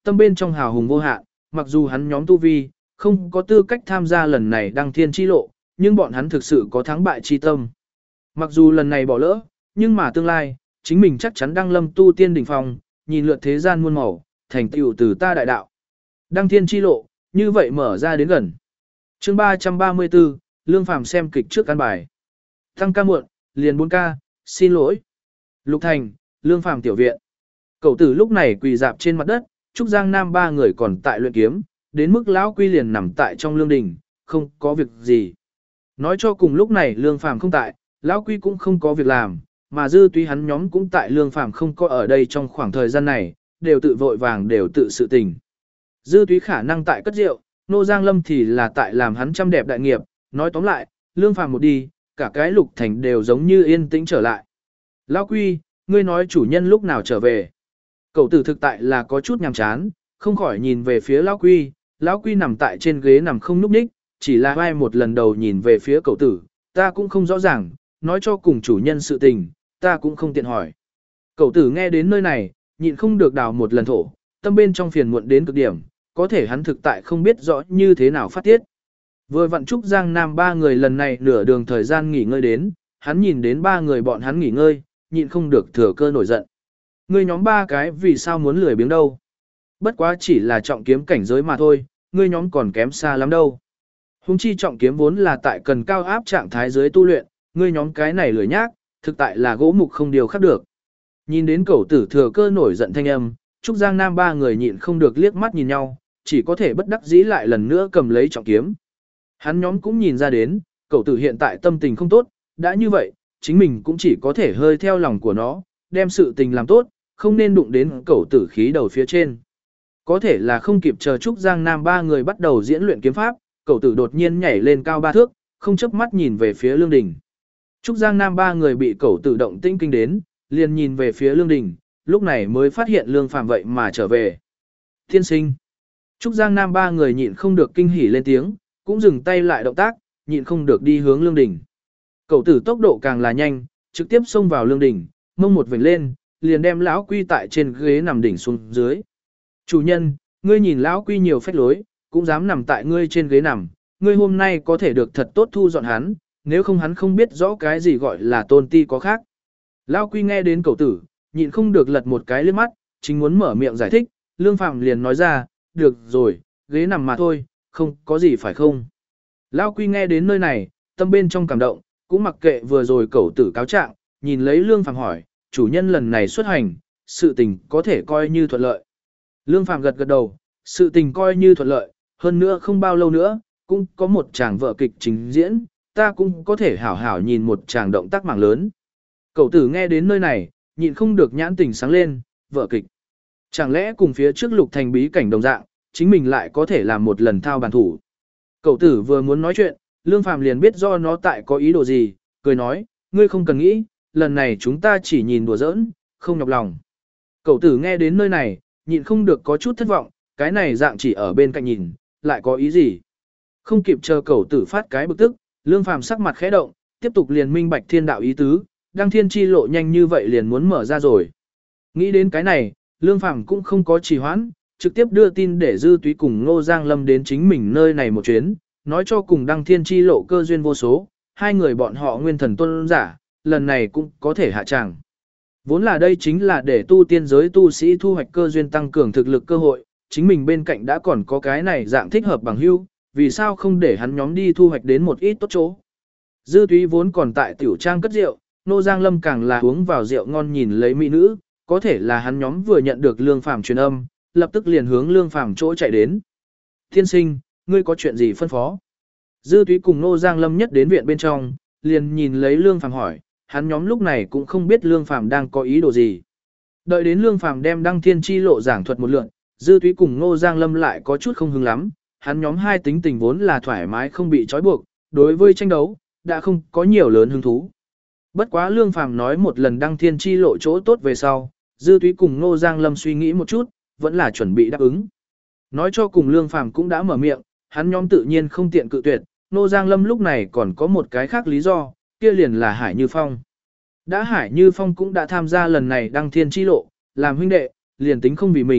tâm bên trong hào hùng vô hạn, mặc dù hắn nhóm tu vi, không có tư cách tham gia lần này đăng thiên chi lộ, nhưng bọn hắn thực sự có thắng bại chi tâm. Mặc dù lần này bỏ lỡ, nhưng mà tương lai, chính mình chắc chắn đăng lâm tu tiên đỉnh phong, nhìn lượt thế gian muôn màu, thành tựu từ ta đại đạo. Đăng thiên chi lộ, như vậy mở ra đến gần. Chương ba trăm ba mươi tư, Lương Phàm xem kịch trước căn bài. Tăng ca muộn, liền bốn ca, xin lỗi. Lục Thành, Lương Phàm tiểu viện. Cậu tử lúc này quỳ dạp trên mặt đất, Trúc Giang Nam ba người còn tại luyện kiếm, đến mức lão Quy liền nằm tại trong lương đình, không có việc gì. Nói cho cùng lúc này Lương Phàm không tại, lão Quy cũng không có việc làm, mà Dư Túy hắn nhóm cũng tại Lương Phàm không có ở đây trong khoảng thời gian này, đều tự vội vàng đều tự sự tình. Dư Túy khả năng tại cất rượu, Nô Giang Lâm thì là tại làm hắn trăm đẹp đại nghiệp, nói tóm lại, Lương Phàm một đi, cả cái Lục Thành đều giống như yên tĩnh trở lại. Lão Quy, ngươi nói chủ nhân lúc nào trở về? Cậu tử thực tại là có chút nhàm chán, không khỏi nhìn về phía Lão Quy, Lão Quy nằm tại trên ghế nằm không nhúc nhích, chỉ là vai một lần đầu nhìn về phía cậu tử, ta cũng không rõ ràng, nói cho cùng chủ nhân sự tình, ta cũng không tiện hỏi. Cậu tử nghe đến nơi này, nhịn không được đào một lần thổ, tâm bên trong phiền muộn đến cực điểm, có thể hắn thực tại không biết rõ như thế nào phát tiết. Vừa vặn Trúc Giang Nam ba người lần này nửa đường thời gian nghỉ ngơi đến, hắn nhìn đến ba người bọn hắn nghỉ ngơi, nhịn không được thừa cơ nổi giận. Ngươi nhóm ba cái vì sao muốn lười biếng đâu? Bất quá chỉ là trọng kiếm cảnh giới mà thôi, ngươi nhóm còn kém xa lắm đâu. Hùng chi trọng kiếm vốn là tại cần cao áp trạng thái dưới tu luyện, ngươi nhóm cái này lười nhác, thực tại là gỗ mục không điều khác được. Nhìn đến cẩu tử thừa cơ nổi giận thanh âm, Trúc Giang Nam ba người nhịn không được liếc mắt nhìn nhau, chỉ có thể bất đắc dĩ lại lần nữa cầm lấy trọng kiếm. Hắn nhóm cũng nhìn ra đến, cẩu tử hiện tại tâm tình không tốt, đã như vậy, chính mình cũng chỉ có thể hơi theo lòng của nó, đem sự tình làm tốt, không nên đụng đến cẩu tử khí đầu phía trên. Có thể là không kịp chờ Trúc Giang Nam ba người bắt đầu diễn luyện kiếm pháp, cẩu tử đột nhiên nhảy lên cao ba thước, không chớp mắt nhìn về phía Lương Đình. Trúc Giang Nam ba người bị cẩu tử động tĩnh kinh đến, liền nhìn về phía Lương Đình, lúc này mới phát hiện Lương Phàm vậy mà trở về. Tiên sinh. Trúc Giang Nam ba người nhịn không được kinh hỉ lên tiếng, cũng dừng tay lại động tác, nhịn không được đi hướng Lương Đình. Cẩu tử tốc độ càng là nhanh, trực tiếp xông vào Lương Đình, mông một vểnh lên, liền đem lão Quy tại trên ghế nằm đỉnh xuống dưới. Chủ nhân, ngươi nhìn lão Quy nhiều phách lối, cũng dám nằm tại ngươi trên ghế nằm, ngươi hôm nay có thể được thật tốt thu dọn hắn, nếu không hắn không biết rõ cái gì gọi là tôn ti có khác. Lão Quy nghe đến cẩu tử, nhịn không được lật một cái liếc mắt, chính muốn mở miệng giải thích, Lương Phàm liền nói ra, được rồi, ghế nằm mà thôi, không có gì phải không. Lão Quy nghe đến nơi này, tâm bên trong cảm động, cũng mặc kệ vừa rồi cẩu tử cáo trạng, nhìn lấy Lương Phàm hỏi, chủ nhân lần này xuất hành, sự tình có thể coi như thuận lợi. Lương Phàm gật gật đầu, sự tình coi như thuận lợi, hơn nữa không bao lâu nữa, cũng có một tràng vở kịch trình diễn, ta cũng có thể hảo hảo nhìn một tràng động tác mảng lớn. Cậu tử nghe đến nơi này, nhịn không được nhãn tình sáng lên, vở kịch. Chẳng lẽ cùng phía trước Lục Thành bí cảnh đồng dạng, chính mình lại có thể làm một lần thao bàn thủ. Cậu tử vừa muốn nói chuyện, Lương Phàm liền biết do nó tại có ý đồ gì, cười nói, ngươi không cần nghĩ, lần này chúng ta chỉ nhìn đùa giỡn, không nhọc lòng. Cậu tử nghe đến nơi này, nhịn không được có chút thất vọng, cái này dạng chỉ ở bên cạnh nhìn, lại có ý gì. Không kịp chờ cậu tử phát cái bực tức, Lương Phàm sắc mặt khẽ động, tiếp tục liền minh bạch thiên đạo ý tứ, đăng thiên chi lộ nhanh như vậy liền muốn mở ra rồi. Nghĩ đến cái này, Lương Phàm cũng không có trì hoãn, trực tiếp đưa tin để Dư Túy cùng Ngô Giang Lâm đến chính mình nơi này một chuyến, nói cho cùng đăng thiên chi lộ cơ duyên vô số, hai người bọn họ nguyên thần tôn giả, lần này cũng có thể hạ tràng. Vốn là đây chính là để tu tiên giới tu sĩ thu hoạch cơ duyên tăng cường thực lực cơ hội, chính mình bên cạnh đã còn có cái này dạng thích hợp bằng hữu, vì sao không để hắn nhóm đi thu hoạch đến một ít tốt chỗ. Dư Túy vốn còn tại tiểu trang cất rượu, Nô Giang Lâm càng là uống vào rượu ngon nhìn lấy mỹ nữ, có thể là hắn nhóm vừa nhận được Lương Phàm truyền âm, lập tức liền hướng Lương Phàm chỗ chạy đến. Tiên sinh, ngươi có chuyện gì phân phó? Dư Túy cùng Nô Giang Lâm nhất đến viện bên trong, liền nhìn lấy Lương Phàm hỏi, hắn nhóm lúc này cũng không biết Lương Phàm đang có ý đồ gì. Đợi đến Lương Phàm đem đăng thiên chi lộ giảng thuật một lượt, Dư Túy cùng Nô Giang Lâm lại có chút không hứng lắm, hắn nhóm hai tính tình vốn là thoải mái không bị trói buộc, đối với tranh đấu, đã không có nhiều lớn hứng thú. Bất quá Lương Phàm nói một lần đăng thiên chi lộ chỗ tốt về sau, Dư Túy cùng Nô Giang Lâm suy nghĩ một chút, vẫn là chuẩn bị đáp ứng. Nói cho cùng Lương Phàm cũng đã mở miệng, hắn nhóm tự nhiên không tiện cự tuyệt, Nô Giang Lâm lúc này còn có một cái khác lý do, kia liền là Hải Như Phong. Đã Hải Như Phong cũng đã tham gia lần này đăng thiên chi lộ, làm huynh đệ, liền tính không vì mình,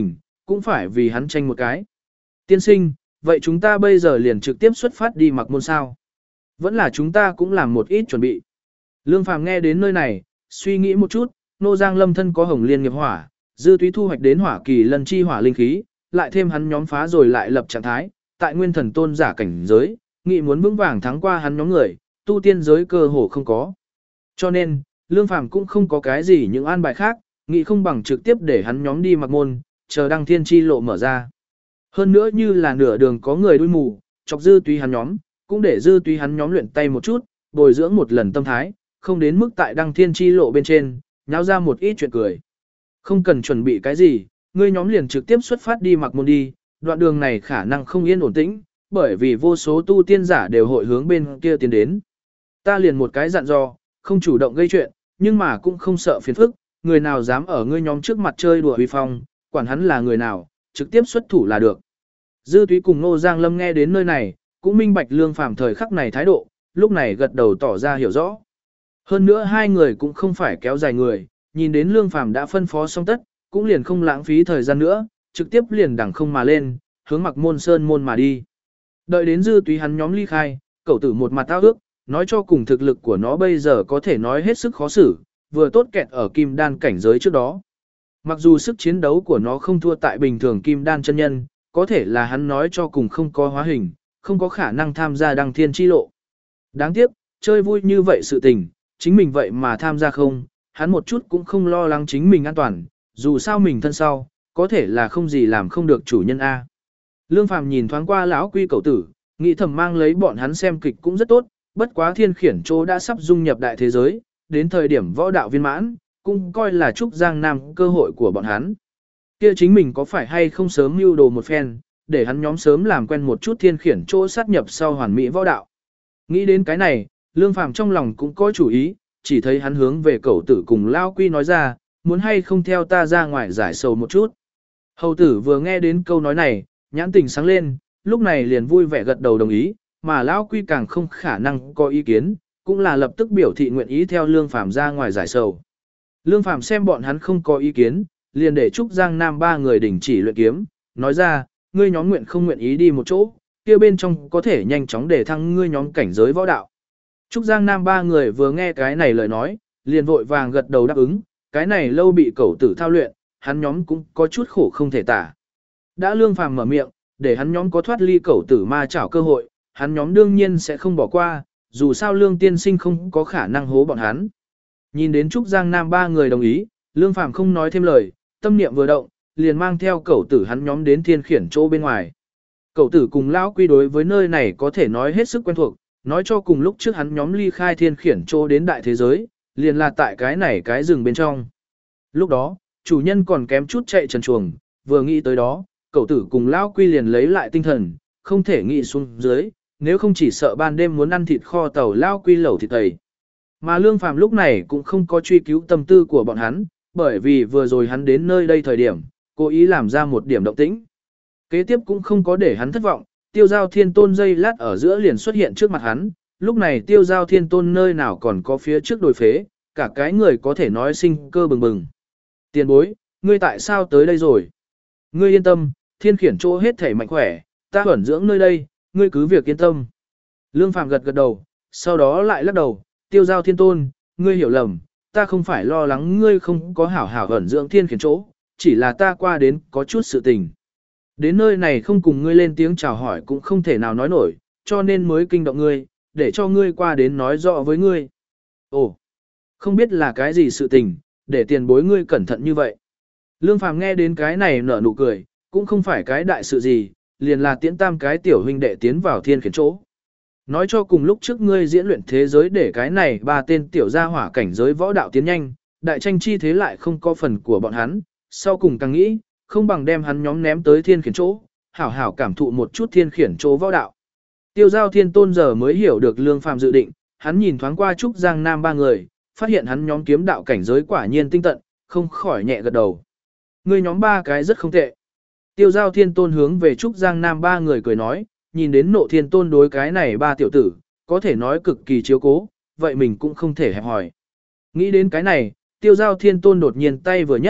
cũng phải vì hắn tranh một cái. Tiên sinh, vậy chúng ta bây giờ liền trực tiếp xuất phát đi mặc môn sao? Vẫn là chúng ta cũng làm một ít chuẩn bị. Lương Phàm nghe đến nơi này, suy nghĩ một chút, Nô Giang Lâm thân có Hồng Liên nghiệp hỏa, dư túy thu hoạch đến hỏa kỳ lân chi hỏa linh khí, lại thêm hắn nhóm phá rồi lại lập trạng thái, tại nguyên thần tôn giả cảnh giới, nghị muốn vững vàng thắng qua hắn nhóm người, tu tiên giới cơ hồ không có. Cho nên, Lương Phàm cũng không có cái gì những an bài khác, nghị không bằng trực tiếp để hắn nhóm đi mặc môn, chờ đăng thiên chi lộ mở ra. Hơn nữa như là nửa đường có người đuôi mù, chọc dư túy hắn nhóm, cũng để dư túy hắn nhóm luyện tay một chút, bồi dưỡng một lần tâm thái, không đến mức tại đăng thiên chi lộ bên trên, nháo ra một ít chuyện cười. Không cần chuẩn bị cái gì, ngươi nhóm liền trực tiếp xuất phát đi mặc môn đi, đoạn đường này khả năng không yên ổn tĩnh, bởi vì vô số tu tiên giả đều hội hướng bên kia tiến đến. Ta liền một cái dặn dò, không chủ động gây chuyện, nhưng mà cũng không sợ phiền phức, người nào dám ở ngươi nhóm trước mặt chơi đùa huy phong, quản hắn là người nào, trực tiếp xuất thủ là được. Dư Túy cùng Ngô Giang Lâm nghe đến nơi này, cũng minh bạch Lương Phàm thời khắc này thái độ, lúc này gật đầu tỏ ra hiểu rõ. Hơn nữa hai người cũng không phải kéo dài người, nhìn đến Lương Phàm đã phân phó xong tất, cũng liền không lãng phí thời gian nữa, trực tiếp liền đằng không mà lên, hướng Mặc Môn Sơn môn mà đi. Đợi đến Dư Túy hắn nhóm ly khai, cậu tử một mặt tao ước, nói cho cùng thực lực của nó bây giờ có thể nói hết sức khó xử, vừa tốt kẹt ở kim đan cảnh giới trước đó. Mặc dù sức chiến đấu của nó không thua tại bình thường kim đan chân nhân, có thể là hắn nói cho cùng không có hóa hình, không có khả năng tham gia đăng thiên chi lộ. Đáng tiếc, chơi vui như vậy sự tình, chính mình vậy mà tham gia không, hắn một chút cũng không lo lắng chính mình an toàn, dù sao mình thân sau, có thể là không gì làm không được chủ nhân A. Lương Phàm nhìn thoáng qua lão quy cậu tử, nghĩ thầm mang lấy bọn hắn xem kịch cũng rất tốt, bất quá thiên khiển chỗ đã sắp dung nhập đại thế giới, đến thời điểm võ đạo viên mãn, cũng coi là trúc giang nam cơ hội của bọn hắn. Kia chính mình có phải hay không sớm mưu đồ một phen, để hắn nhóm sớm làm quen một chút thiên khiển chỗ sát nhập sau hoàn mỹ võ đạo. Nghĩ đến cái này, Lương Phàm trong lòng cũng có chủ ý, chỉ thấy hắn hướng về cậu tử cùng lao quy nói ra, muốn hay không theo ta ra ngoài giải sầu một chút. Hầu tử vừa nghe đến câu nói này, nhãn tình sáng lên, lúc này liền vui vẻ gật đầu đồng ý, mà lão quy càng không khả năng có ý kiến, cũng là lập tức biểu thị nguyện ý theo Lương Phàm ra ngoài giải sầu. Lương Phàm xem bọn hắn không có ý kiến, liền để Trúc Giang Nam ba người đình chỉ luyện kiếm, nói ra, ngươi nhóm nguyện không nguyện ý đi một chỗ, kia bên trong có thể nhanh chóng để thăng ngươi nhóm cảnh giới võ đạo. Trúc Giang Nam ba người vừa nghe cái này lời nói, liền vội vàng gật đầu đáp ứng, cái này lâu bị cẩu tử thao luyện, hắn nhóm cũng có chút khổ không thể tả. Đã Lương Phàm mở miệng, để hắn nhóm có thoát ly cẩu tử ma chảo cơ hội, hắn nhóm đương nhiên sẽ không bỏ qua, dù sao Lương tiên sinh không có khả năng hố bọn hắn. Nhìn đến Trúc Giang Nam ba người đồng ý, Lương Phàm không nói thêm lời, tâm niệm vừa động, liền mang theo cẩu tử hắn nhóm đến thiên khiển chỗ bên ngoài. Cẩu tử cùng lão quy đối với nơi này có thể nói hết sức quen thuộc, nói cho cùng lúc trước hắn nhóm ly khai thiên khiển chỗ đến đại thế giới, liền là tại cái này cái rừng bên trong. Lúc đó, chủ nhân còn kém chút chạy trần chuồng, vừa nghĩ tới đó, cẩu tử cùng lão quy liền lấy lại tinh thần, không thể nghĩ xuống dưới, nếu không chỉ sợ ban đêm muốn ăn thịt kho tàu lão quy lẩu thịt tẩy. Mà Lương Phàm lúc này cũng không có truy cứu tâm tư của bọn hắn, bởi vì vừa rồi hắn đến nơi đây thời điểm, cố ý làm ra một điểm động tĩnh. Kế tiếp cũng không có để hắn thất vọng, Tiêu Giao Thiên Tôn dây lát ở giữa liền xuất hiện trước mặt hắn, lúc này Tiêu Giao Thiên Tôn nơi nào còn có phía trước đồi phế, cả cái người có thể nói sinh cơ bừng bừng. Tiền bối, ngươi tại sao tới đây rồi? Ngươi yên tâm, thiên khiển chỗ hết thể mạnh khỏe, ta ẩn dưỡng nơi đây, ngươi cứ việc yên tâm. Lương Phàm gật gật đầu, sau đó lại lắc đầu, Tiêu Giao Thiên Tôn, ngươi hiểu lầm, ta không phải lo lắng ngươi không có hảo hảo ẩn dưỡng thiên khiển chỗ, chỉ là ta qua đến có chút sự tình. Đến nơi này không cùng ngươi lên tiếng chào hỏi cũng không thể nào nói nổi, cho nên mới kinh động ngươi, để cho ngươi qua đến nói rõ với ngươi. Ồ, không biết là cái gì sự tình, để tiền bối ngươi cẩn thận như vậy. Lương Phàm nghe đến cái này nở nụ cười, cũng không phải cái đại sự gì, liền là tiễn tam cái tiểu huynh đệ tiến vào thiên khiển chỗ. Nói cho cùng lúc trước ngươi diễn luyện thế giới để cái này ba tên tiểu gia hỏa cảnh giới võ đạo tiến nhanh, đại tranh chi thế lại không có phần của bọn hắn, sau cùng càng nghĩ, không bằng đem hắn nhóm ném tới thiên khiển chỗ, hảo hảo cảm thụ một chút thiên khiển chỗ võ đạo. Tiêu Giao Thiên Tôn giờ mới hiểu được Lương Phàm dự định, hắn nhìn thoáng qua Trúc Giang Nam ba người, phát hiện hắn nhóm kiếm đạo cảnh giới quả nhiên tinh tận, không khỏi nhẹ gật đầu. Ngươi nhóm ba cái rất không tệ. Tiêu Giao Thiên Tôn hướng về Trúc Giang Nam ba người cười nói, nhìn đến Nộ Thiên Tôn đối cái này ba tiểu tử, có thể nói cực kỳ chiếu cố, vậy mình cũng không thể hẹp hỏi. Nghĩ đến cái này, Tiêu Giao Thiên Tôn đột nhiên tay vừa nhấc,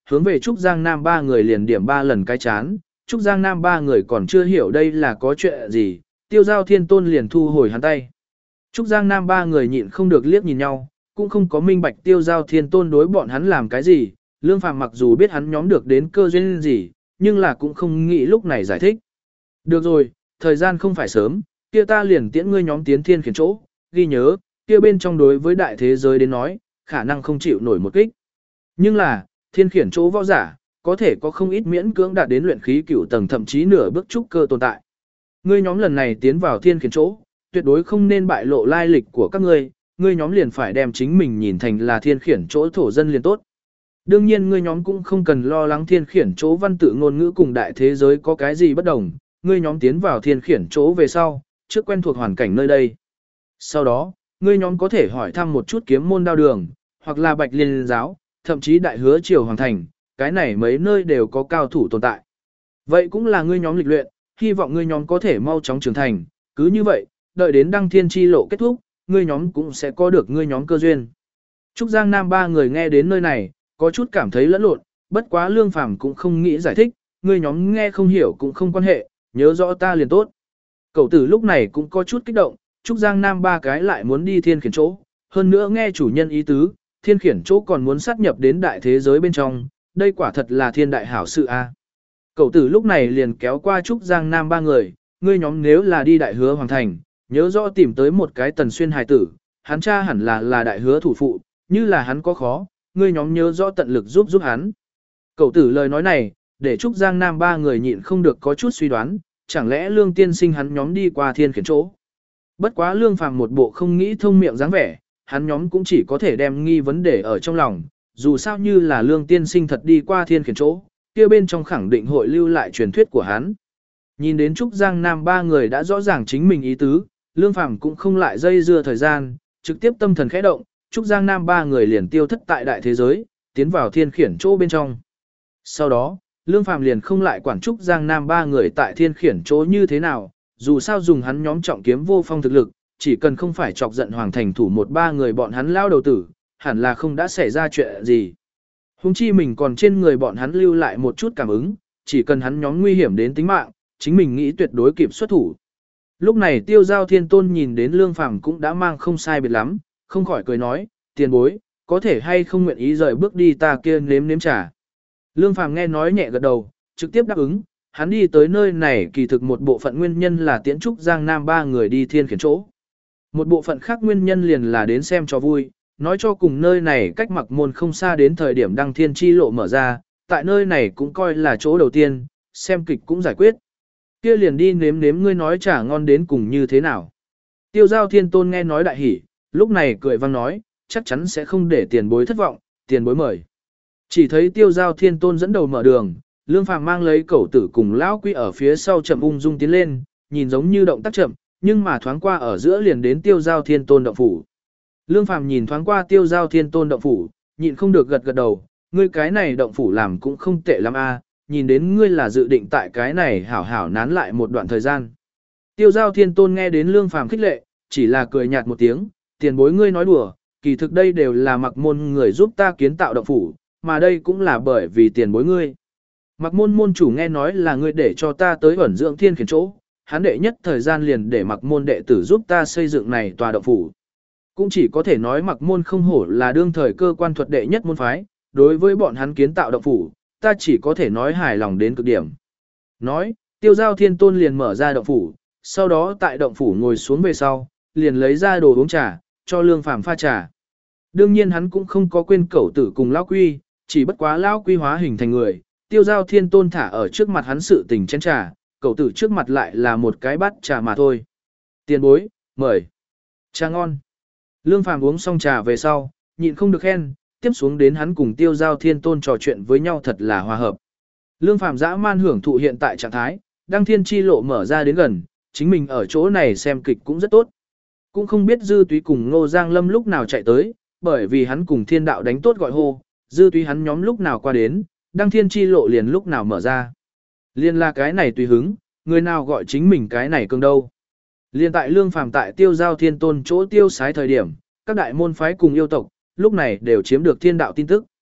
hướng về Trúc Giang Nam ba người liền điểm ba lần cái chán, Trúc Giang Nam ba người còn chưa hiểu đây là có chuyện gì, Tiêu Giao Thiên Tôn liền thu hồi hắn tay. Trúc Giang Nam ba người nhịn không được liếc nhìn nhau, cũng không có minh bạch Tiêu Giao Thiên Tôn đối bọn hắn làm cái gì, Lương Phàm mặc dù biết hắn nhóm được đến cơ duyên gì, nhưng là cũng không nghĩ lúc này giải thích. Được rồi, thời gian không phải sớm, kia ta liền tiễn ngươi nhóm tiến thiên khiển chỗ, ghi nhớ, kia bên trong đối với đại thế giới đến nói, khả năng không chịu nổi một kích. Nhưng là, thiên khiển chỗ võ giả, có thể có không ít miễn cưỡng đạt đến luyện khí cửu tầng thậm chí nửa bước trúc cơ tồn tại. Ngươi nhóm lần này tiến vào thiên khiển chỗ, tuyệt đối không nên bại lộ lai lịch của các ngươi, ngươi nhóm liền phải đem chính mình nhìn thành là thiên khiển chỗ thổ dân liền tốt. Đương nhiên ngươi nhóm cũng không cần lo lắng thiên khiển chỗ văn tự ngôn ngữ cùng đại thế giới có cái gì bất đồng, ngươi nhóm tiến vào thiên khiển chỗ về sau, trước quen thuộc hoàn cảnh nơi đây. Sau đó, ngươi nhóm có thể hỏi thăm một chút kiếm môn đao đường, hoặc là bạch liên giáo, thậm chí đại hứa triều hoàng thành, cái này mấy nơi đều có cao thủ tồn tại. Vậy cũng là ngươi nhóm lịch luyện, hy vọng ngươi nhóm có thể mau chóng trưởng thành, cứ như vậy, đợi đến đăng thiên chi lộ kết thúc, ngươi nhóm cũng sẽ có được ngươi nhóm cơ duyên. Trúc Giang Nam ba người nghe đến nơi này, có chút cảm thấy lẫn lộn, bất quá Lương Phàm cũng không nghĩ giải thích, ngươi nhóm nghe không hiểu cũng không quan hệ, nhớ rõ ta liền tốt. Cậu tử lúc này cũng có chút kích động, Trúc Giang Nam ba cái lại muốn đi thiên khiển chỗ, hơn nữa nghe chủ nhân ý tứ, thiên khiển chỗ còn muốn sát nhập đến đại thế giới bên trong, đây quả thật là thiên đại hảo sự a. Cậu tử lúc này liền kéo qua Trúc Giang Nam ba người, ngươi nhóm nếu là đi đại hứa hoàng thành, nhớ rõ tìm tới một cái tần xuyên hài tử, hắn cha hẳn là là đại hứa thủ phụ, như là hắn có khó, ngươi nhóm nhớ rõ tận lực giúp giúp hắn. Cậu tử lời nói này, để Trúc Giang Nam ba người nhịn không được có chút suy đoán, chẳng lẽ Lương tiên sinh hắn nhóm đi qua thiên khiển chỗ. Bất quá Lương Phàm một bộ không nghĩ thông miệng dáng vẻ, hắn nhóm cũng chỉ có thể đem nghi vấn đề ở trong lòng, dù sao như là Lương tiên sinh thật đi qua thiên khiển chỗ, kia bên trong khẳng định hội lưu lại truyền thuyết của hắn. Nhìn đến Trúc Giang Nam ba người đã rõ ràng chính mình ý tứ, Lương Phàm cũng không lại dây dưa thời gian, trực tiếp tâm thần khẽ động, Trúc Giang Nam ba người liền tiêu thất tại đại thế giới, tiến vào thiên khiển chỗ bên trong. Sau đó, Lương Phàm liền không lại quản Trúc Giang Nam ba người tại thiên khiển chỗ như thế nào, dù sao dùng hắn nhóm trọng kiếm vô phong thực lực, chỉ cần không phải chọc giận hoàng thành thủ một ba người bọn hắn lao đầu tử, hẳn là không đã xảy ra chuyện gì. Hùng chi mình còn trên người bọn hắn lưu lại một chút cảm ứng, chỉ cần hắn nhóm nguy hiểm đến tính mạng, chính mình nghĩ tuyệt đối kịp xuất thủ. Lúc này Tiêu Giao Thiên Tôn nhìn đến Lương Phàm cũng đã mang không sai biệt lắm, không khỏi cười nói, tiền bối, có thể hay không nguyện ý rời bước đi ta kia nếm nếm trà. Lương Phàm nghe nói nhẹ gật đầu, trực tiếp đáp ứng, hắn đi tới nơi này kỳ thực một bộ phận nguyên nhân là tiễn Trúc Giang Nam ba người đi thiên khiển chỗ. Một bộ phận khác nguyên nhân liền là đến xem cho vui, nói cho cùng nơi này cách Mặc Môn không xa đến thời điểm đăng thiên chi lộ mở ra, tại nơi này cũng coi là chỗ đầu tiên, xem kịch cũng giải quyết. Kia liền đi nếm nếm ngươi nói trà ngon đến cùng như thế nào. Tiêu Giao Thiên Tôn nghe nói đại hỉ, lúc này cười vang nói, chắc chắn sẽ không để tiền bối thất vọng, tiền bối mời. Chỉ thấy Tiêu Giao Thiên Tôn dẫn đầu mở đường, Lương Phàm mang lấy cẩu tử cùng lão Quy ở phía sau chậm ung dung tiến lên, nhìn giống như động tác chậm, nhưng mà thoáng qua ở giữa liền đến Tiêu Giao Thiên Tôn động phủ. Lương Phàm nhìn thoáng qua Tiêu Giao Thiên Tôn động phủ, nhịn không được gật gật đầu, ngươi cái này động phủ làm cũng không tệ lắm a, nhìn đến ngươi là dự định tại cái này hảo hảo nán lại một đoạn thời gian. Tiêu Giao Thiên Tôn nghe đến Lương Phàm khích lệ, chỉ là cười nhạt một tiếng, tiền bối ngươi nói đùa, kỳ thực đây đều là Mặc Môn người giúp ta kiến tạo động phủ, mà đây cũng là bởi vì tiền bối ngươi. Mặc Môn môn chủ nghe nói là ngươi để cho ta tới ẩn dưỡng thiên khiển chỗ, hắn đệ nhất thời gian liền để Mặc Môn đệ tử giúp ta xây dựng này tòa động phủ. Cũng chỉ có thể nói Mặc Môn không hổ là đương thời cơ quan thuật đệ nhất môn phái, đối với bọn hắn kiến tạo động phủ, ta chỉ có thể nói hài lòng đến cực điểm. Nói, Tiêu Giao Thiên Tôn liền mở ra động phủ, sau đó tại động phủ ngồi xuống về sau, liền lấy ra đồ uống trà, cho Lương Phàm pha trà. Đương nhiên hắn cũng không có quên cẩu tử cùng lão Quy, chỉ bất quá lão Quy hóa hình thành người, Tiêu Giao Thiên Tôn thả ở trước mặt hắn sự tình chén trà, cẩu tử trước mặt lại là một cái bát trà mà thôi. Tiền bối, mời. Trà ngon. Lương Phàm uống xong trà về sau, nhịn không được khen, tiếp xuống đến hắn cùng Tiêu Giao Thiên Tôn trò chuyện với nhau thật là hòa hợp. Lương Phàm dã man hưởng thụ hiện tại trạng thái, đăng thiên chi lộ mở ra đến gần, chính mình ở chỗ này xem kịch cũng rất tốt. Cũng không biết Dư Túy cùng Ngô Giang Lâm lúc nào chạy tới, bởi vì hắn cùng thiên đạo đánh tốt gọi hô, Dư Túy hắn nhóm lúc nào qua đến, đăng thiên chi lộ liền lúc nào mở ra. Liên là cái này tùy hứng, người nào gọi chính mình cái này cường đâu. Liên tại Lương Phàm tại Tiêu Giao Thiên Tôn chỗ tiêu sái thời điểm, các đại môn phái cùng yêu tộc, lúc này đều chiếm được thiên đạo tin tức.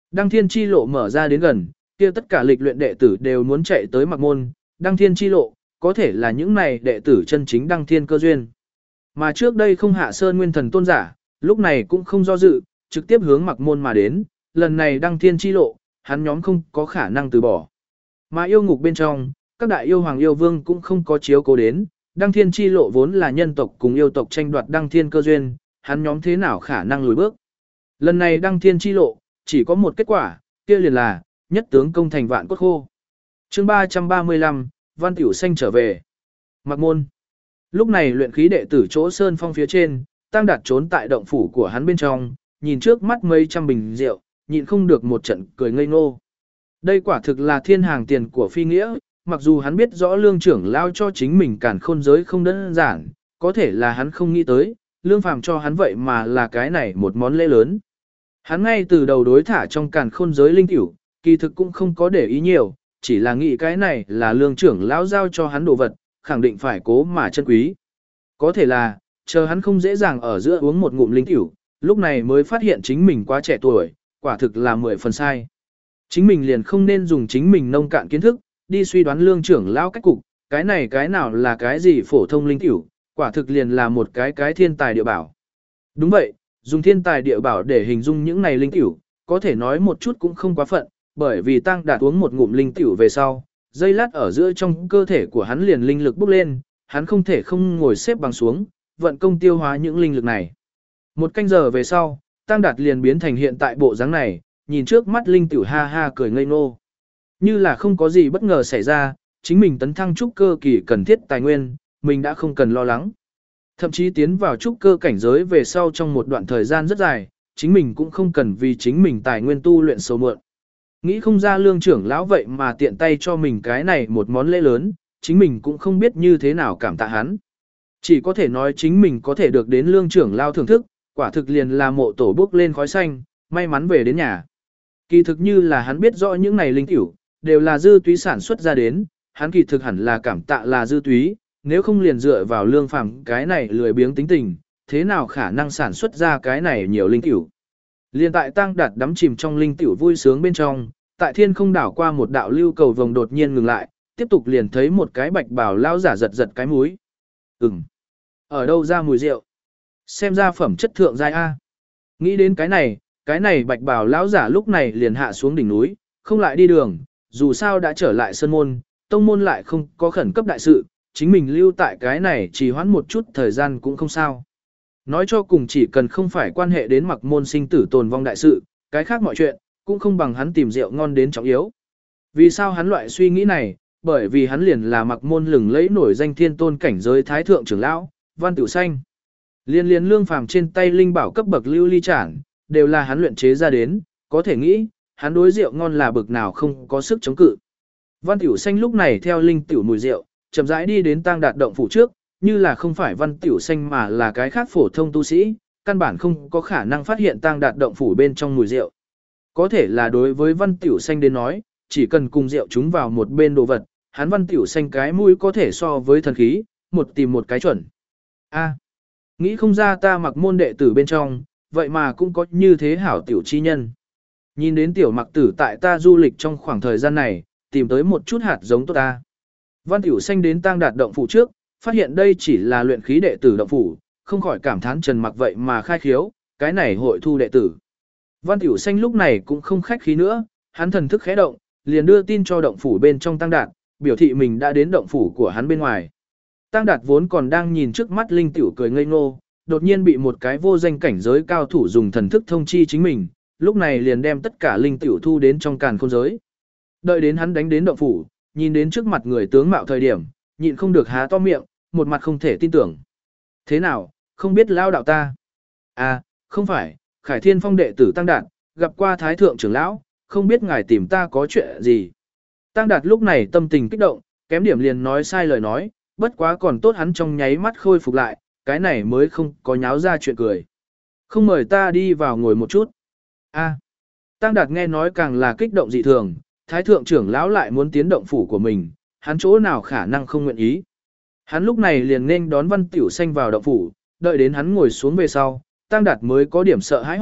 Đăng thiên chi lộ mở ra đến gần, kia tất cả lịch luyện đệ tử đều muốn chạy tới mặc môn, đăng thiên chi lộ, có thể là những này đệ tử chân chính đăng thiên cơ duyên. Mà trước đây không hạ sơn nguyên thần tôn giả, lúc này cũng không do dự, trực tiếp hướng mặc môn mà đến, lần này đăng thiên chi lộ, hắn nhóm không có khả năng từ bỏ. Mà yêu ngục bên trong, các đại yêu hoàng yêu vương cũng không có chiếu cố đến, đăng thiên chi lộ vốn là nhân tộc cùng yêu tộc tranh đoạt đăng thiên cơ duyên, hắn nhóm thế nào khả năng lùi bước. Lần này đăng thiên chi lộ, chỉ có một kết quả, kia liền là, nhất tướng công thành vạn cốt khô. chương ba trăm ba mươi lăm, Văn Tiểu Xanh trở về. Mặc môn. Lúc này luyện khí đệ tử chỗ sơn phong phía trên, Tăng Đạt trốn tại động phủ của hắn bên trong, nhìn trước mắt mấy trăm bình rượu, nhịn không được một trận cười ngây ngô. Đây quả thực là thiên hàng tiền của phi nghĩa, mặc dù hắn biết rõ lương trưởng lao cho chính mình cản khôn giới không đơn giản, có thể là hắn không nghĩ tới, lương phàm cho hắn vậy mà là cái này một món lễ lớn. Hắn ngay từ đầu đối thả trong càn khôn giới linh tiểu, kỳ thực cũng không có để ý nhiều, chỉ là nghĩ cái này là lương trưởng lão giao cho hắn đồ vật, khẳng định phải cố mà chân quý. Có thể là, chờ hắn không dễ dàng ở giữa uống một ngụm linh tiểu, lúc này mới phát hiện chính mình quá trẻ tuổi, quả thực là mười phần sai. Chính mình liền không nên dùng chính mình nông cạn kiến thức, đi suy đoán lương trưởng lão cách cục, cái này cái nào là cái gì phổ thông linh tiểu, quả thực liền là một cái cái thiên tài địa bảo. Đúng vậy, dùng thiên tài địa bảo để hình dung những này linh tiểu, có thể nói một chút cũng không quá phận, bởi vì Tăng Đạt uống một ngụm linh tiểu về sau, dây lát ở giữa trong cơ thể của hắn liền linh lực bốc lên, hắn không thể không ngồi xếp bằng xuống, vận công tiêu hóa những linh lực này. Một canh giờ về sau, Tăng Đạt liền biến thành hiện tại bộ dáng này, nhìn trước mắt linh tiểu ha ha cười ngây ngô. Như là không có gì bất ngờ xảy ra, chính mình tấn thăng trúc cơ kỳ cần thiết tài nguyên, mình đã không cần lo lắng. Thậm chí tiến vào trúc cơ cảnh giới về sau trong một đoạn thời gian rất dài, chính mình cũng không cần vì chính mình tài nguyên tu luyện sâu muộn. Nghĩ không ra lương trưởng lão vậy mà tiện tay cho mình cái này một món lễ lớn, chính mình cũng không biết như thế nào cảm tạ hắn. Chỉ có thể nói chính mình có thể được đến lương trưởng lão thưởng thức, quả thực liền là mộ tổ bước lên khói xanh, may mắn về đến nhà. Kỳ thực như là hắn biết rõ những này linh tiểu, đều là dư túy sản xuất ra đến, hắn kỳ thực hẳn là cảm tạ là dư túy, nếu không liền dựa vào lương phàm cái này lười biếng tính tình, thế nào khả năng sản xuất ra cái này nhiều linh tiểu. Liên tại Tăng Đạt đắm chìm trong linh tiểu vui sướng bên trong, tại thiên không đảo qua một đạo lưu cầu vồng đột nhiên ngừng lại, tiếp tục liền thấy một cái bạch bào lão giả giật giật cái mũi. Ừm, ở đâu ra mùi rượu? Xem ra phẩm chất thượng giai a. Nghĩ đến cái này, cái này bạch bào lão giả lúc này liền hạ xuống đỉnh núi, không lại đi đường, dù sao đã trở lại sơn môn, tông môn lại không có khẩn cấp đại sự, chính mình lưu tại cái này chỉ hoãn một chút thời gian cũng không sao. Nói cho cùng chỉ cần không phải quan hệ đến mặc môn sinh tử tồn vong đại sự, cái khác mọi chuyện, cũng không bằng hắn tìm rượu ngon đến trọng yếu. Vì sao hắn loại suy nghĩ này? Bởi vì hắn liền là mặc môn lừng lẫy nổi danh thiên tôn cảnh giới thái thượng trưởng lão, Văn Tiểu Xanh. Liên liên lương phàm trên tay linh bảo cấp bậc lưu ly chản, đều là hắn luyện chế ra đến, có thể nghĩ, hắn đối rượu ngon là bậc nào không có sức chống cự. Văn Tiểu Xanh lúc này theo linh tiểu mùi rượu, chậm rãi đi đến Tăng Đạt động phủ trước, như là không phải Văn Tiểu Xanh mà là cái khác phổ thông tu sĩ, căn bản không có khả năng phát hiện Tăng Đạt động phủ bên trong mùi rượu. Có thể là đối với Văn Tiểu Xanh đến nói, chỉ cần cùng rượu chúng vào một bên đồ vật, hắn Văn Tiểu Xanh cái mũi có thể so với thần khí, một tìm một cái chuẩn. A, nghĩ không ra ta mặc môn đệ tử bên trong, vậy mà cũng có như thế hảo tiểu chi nhân. Nhìn đến tiểu mặc tử tại ta du lịch trong khoảng thời gian này, tìm tới một chút hạt giống tốt ta. Văn Tiểu Xanh đến Tăng Đạt động phủ trước, phát hiện đây chỉ là luyện khí đệ tử động phủ, không khỏi cảm thán Trần Mặc vậy mà khai khiếu, cái này hội thu đệ tử. Văn Tiểu Xanh lúc này cũng không khách khí nữa, hắn thần thức khẽ động, liền đưa tin cho động phủ bên trong Tăng Đạt, biểu thị mình đã đến động phủ của hắn bên ngoài. Tăng Đạt vốn còn đang nhìn trước mắt linh tiểu cười ngây ngô, đột nhiên bị một cái vô danh cảnh giới cao thủ dùng thần thức thông chi chính mình, lúc này liền đem tất cả linh tiểu thu đến trong càn khôn giới. Đợi đến hắn đánh đến động phủ, nhìn đến trước mặt người tướng mạo thời điểm, nhịn không được há to miệng, một mặt không thể tin tưởng. Thế nào, không biết lao đạo ta? À, không phải, Khải Thiên Phong đệ tử Tăng Đạt, gặp qua Thái Thượng trưởng lão, không biết ngài tìm ta có chuyện gì. Tăng Đạt lúc này tâm tình kích động, kém điểm liền nói sai lời nói, bất quá còn tốt hắn trong nháy mắt khôi phục lại, cái này mới không có nháo ra chuyện cười. Không mời ta đi vào ngồi một chút. A, Tăng Đạt nghe nói càng là kích động dị thường, Thái Thượng trưởng lão lại muốn tiến động phủ của mình, hắn chỗ nào khả năng không nguyện ý. Hắn lúc này liền nên đón Văn Tiểu Xanh vào động phủ, đợi đến hắn ngồi xuống về sau, Tăng Đạt mới có điểm sợ hãi hỏi,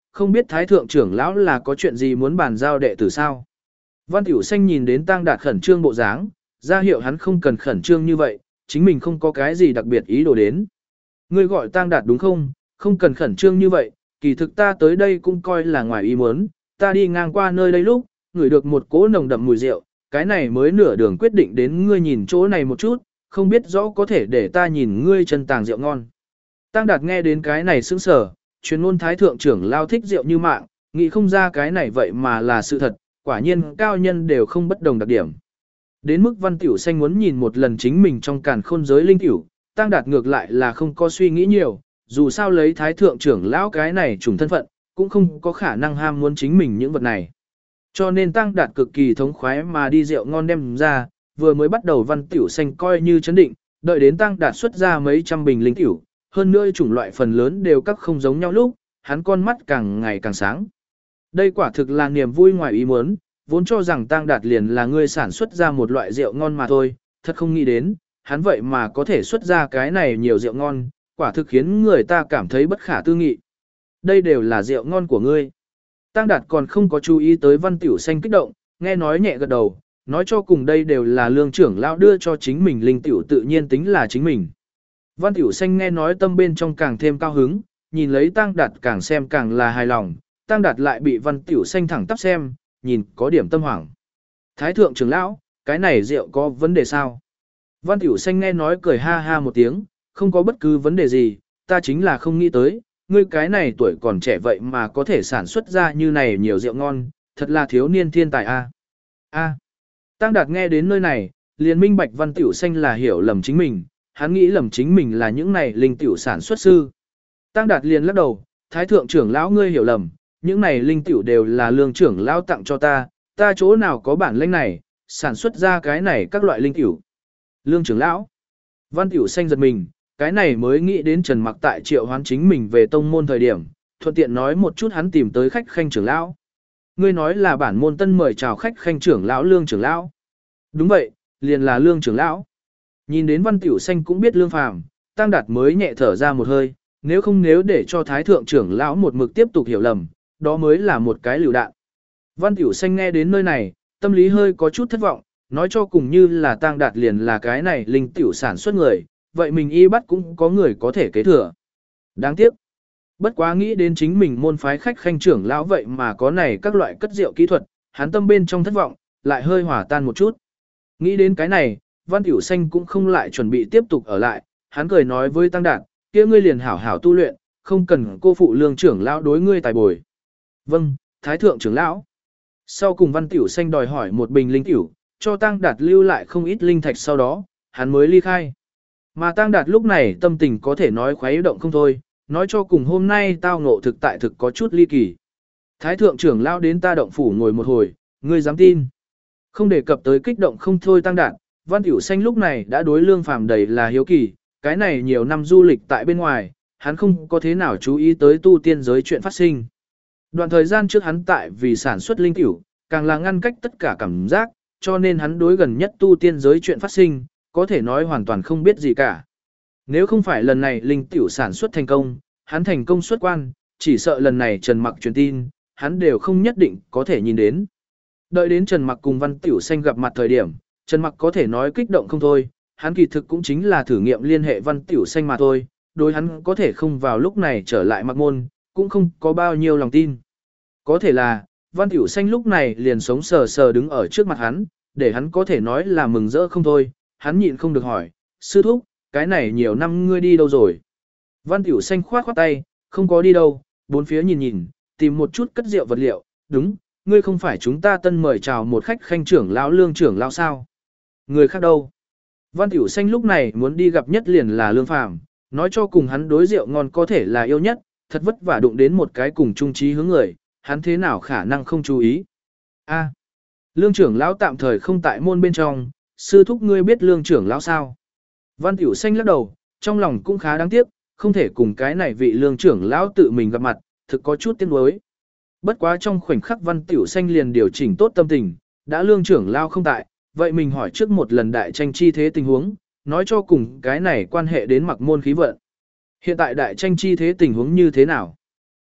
không biết thái thượng trưởng lão là có chuyện gì muốn bàn giao đệ tử sao. Văn Tiểu Xanh nhìn đến Tăng Đạt khẩn trương bộ dáng, ra hiệu hắn không cần khẩn trương như vậy, chính mình không có cái gì đặc biệt ý đồ đến. Ngươi gọi Tăng Đạt đúng không, không cần khẩn trương như vậy, kỳ thực ta tới đây cũng coi là ngoài ý muốn, ta đi ngang qua nơi đây lúc, ngửi được một cỗ nồng đậm mùi rượu, cái này mới nửa đường quyết định đến ngươi nhìn chỗ này một chút, không biết rõ có thể để ta nhìn ngươi chân tàng rượu ngon. Tăng Đạt nghe đến cái này sững sờ, truyền ngôn thái thượng trưởng lao thích rượu như mạng, nghĩ không ra cái này vậy mà là sự thật, quả nhiên cao nhân đều không bất đồng đặc điểm. Đến mức Văn Tiểu Xanh muốn nhìn một lần chính mình trong càn khôn giới linh tiểu, Tăng Đạt ngược lại là không có suy nghĩ nhiều, dù sao lấy thái thượng trưởng lão cái này trùng thân phận, cũng không có khả năng ham muốn chính mình những vật này. Cho nên Tăng Đạt cực kỳ thống khoái mà đi rượu ngon đem ra, vừa mới bắt đầu Văn Tiểu Xanh coi như chấn định, đợi đến Tăng Đạt xuất ra mấy trăm bình linh tiểu, hơn nữa chủng loại phần lớn đều các không giống nhau lúc, hắn con mắt càng ngày càng sáng. Đây quả thực là niềm vui ngoài ý muốn, vốn cho rằng Tăng Đạt liền là người sản xuất ra một loại rượu ngon mà thôi, thật không nghĩ đến, hắn vậy mà có thể xuất ra cái này nhiều rượu ngon, quả thực khiến người ta cảm thấy bất khả tư nghị. Đây đều là rượu ngon của ngươi. Tăng Đạt còn không có chú ý tới Văn Tiểu Xanh kích động, nghe nói nhẹ gật đầu, nói cho cùng đây đều là lương trưởng lão đưa cho chính mình linh tiểu tự nhiên tính là chính mình. Văn Tiểu Xanh nghe nói tâm bên trong càng thêm cao hứng, nhìn lấy Tăng Đạt càng xem càng là hài lòng, Tăng Đạt lại bị Văn Tiểu Xanh thẳng tắp xem, nhìn có điểm tâm hoảng. Thái thượng trưởng lão, cái này rượu có vấn đề sao? Văn Tiểu Xanh nghe nói cười ha ha một tiếng, không có bất cứ vấn đề gì, ta chính là không nghĩ tới, ngươi cái này tuổi còn trẻ vậy mà có thể sản xuất ra như này nhiều rượu ngon, thật là thiếu niên thiên tài a. A. Tăng Đạt nghe đến nơi này, liền minh bạch Văn Tiểu Xanh là hiểu lầm chính mình, hắn nghĩ lầm chính mình là những này linh tiểu sản xuất sư. Tăng Đạt liền lắc đầu, thái thượng trưởng lão ngươi hiểu lầm, những này linh tiểu đều là lương trưởng lão tặng cho ta, ta chỗ nào có bản lĩnh này, sản xuất ra cái này các loại linh tiểu. Lương trưởng lão. Văn Tiểu Xanh giật mình, cái này mới nghĩ đến Trần Mặc tại triệu hoán chính mình về tông môn thời điểm, thuận tiện nói một chút hắn tìm tới khách khanh trưởng lão. Ngươi nói là bản môn tân mời chào khách khanh trưởng lão Lương trưởng lão. Đúng vậy, liền là Lương trưởng lão. Nhìn đến Văn Tiểu Xanh cũng biết Lương Phàm, Tăng Đạt mới nhẹ thở ra một hơi, nếu không nếu để cho thái thượng trưởng lão một mực tiếp tục hiểu lầm, đó mới là một cái lựu đạn. Văn Tiểu Xanh nghe đến nơi này, tâm lý hơi có chút thất vọng, nói cho cùng như là Tăng Đạt liền là cái này linh tiểu sản xuất người, vậy mình y bắt cũng có người có thể kế thừa. Đáng tiếc. Bất quá nghĩ đến chính mình môn phái khách khanh trưởng lão vậy mà có này các loại cất rượu kỹ thuật, hắn tâm bên trong thất vọng, lại hơi hỏa tan một chút. Nghĩ đến cái này, Văn Tiểu Xanh cũng không lại chuẩn bị tiếp tục ở lại, hắn cười nói với Tăng Đạt, kia ngươi liền hảo hảo tu luyện, không cần cô phụ Lương trưởng lão đối ngươi tài bồi. Vâng, thái thượng trưởng lão. Sau cùng Văn Tiểu Xanh đòi hỏi một bình linh tiểu, cho Tăng Đạt lưu lại không ít linh thạch sau đó, hắn mới ly khai. Mà Tăng Đạt lúc này tâm tình có thể nói khuấy động không thôi, nói cho cùng hôm nay tao ngộ thực tại thực có chút ly kỳ. Thái thượng trưởng lão đến ta động phủ ngồi một hồi, ngươi dám tin. Không đề cập tới kích động không thôi Tăng Đạt, Văn Tiểu Xanh lúc này đã đối Lương Phàm đầy là hiếu kỳ, cái này nhiều năm du lịch tại bên ngoài, hắn không có thế nào chú ý tới tu tiên giới chuyện phát sinh. Đoạn thời gian trước hắn tại vì sản xuất linh tiểu, càng là ngăn cách tất cả cảm giác, cho nên hắn đối gần nhất tu tiên giới chuyện phát sinh, có thể nói hoàn toàn không biết gì cả. Nếu không phải lần này linh tiểu sản xuất thành công, hắn thành công xuất quan, chỉ sợ lần này Trần Mặc truyền tin, hắn đều không nhất định có thể nhìn đến. Đợi đến Trần Mặc cùng Văn Tiểu Xanh gặp mặt thời điểm, Trần Mặc có thể nói kích động không thôi, hắn kỳ thực cũng chính là thử nghiệm liên hệ Văn Tiểu Xanh mà thôi, đối hắn có thể không vào lúc này trở lại Mặc môn, cũng không có bao nhiêu lòng tin. Có thể là, Văn Tiểu Xanh lúc này liền sống sờ sờ đứng ở trước mặt hắn, để hắn có thể nói là mừng rỡ không thôi, hắn nhịn không được hỏi, sư thúc, cái này nhiều năm ngươi đi đâu rồi? Văn Tiểu Xanh khoát khoát tay, không có đi đâu, bốn phía nhìn nhìn, tìm một chút cất rượu vật liệu, đúng, ngươi không phải chúng ta tân mời chào một khách khanh trưởng lão Lương trưởng lão sao? Người khác đâu? Văn Tiểu Xanh lúc này muốn đi gặp nhất liền là Lương Phàm, nói cho cùng hắn đối rượu ngon có thể là yêu nhất, thật vất vả đụng đến một cái cùng chung chí hướng người, hắn thế nào khả năng không chú ý? A, Lương trưởng lão tạm thời không tại môn bên trong, sư thúc ngươi biết Lương trưởng lão sao? Văn Tiểu Xanh lắc đầu, trong lòng cũng khá đáng tiếc, không thể cùng cái này vị Lương trưởng lão tự mình gặp mặt, thực có chút tiếc nuối. Bất quá trong khoảnh khắc Văn Tiểu Xanh liền điều chỉnh tốt tâm tình, đã Lương trưởng lão không tại, vậy mình hỏi trước một lần đại tranh chi thế tình huống, nói cho cùng cái này quan hệ đến Mặc môn khí vận. Hiện tại đại tranh chi thế tình huống như thế nào?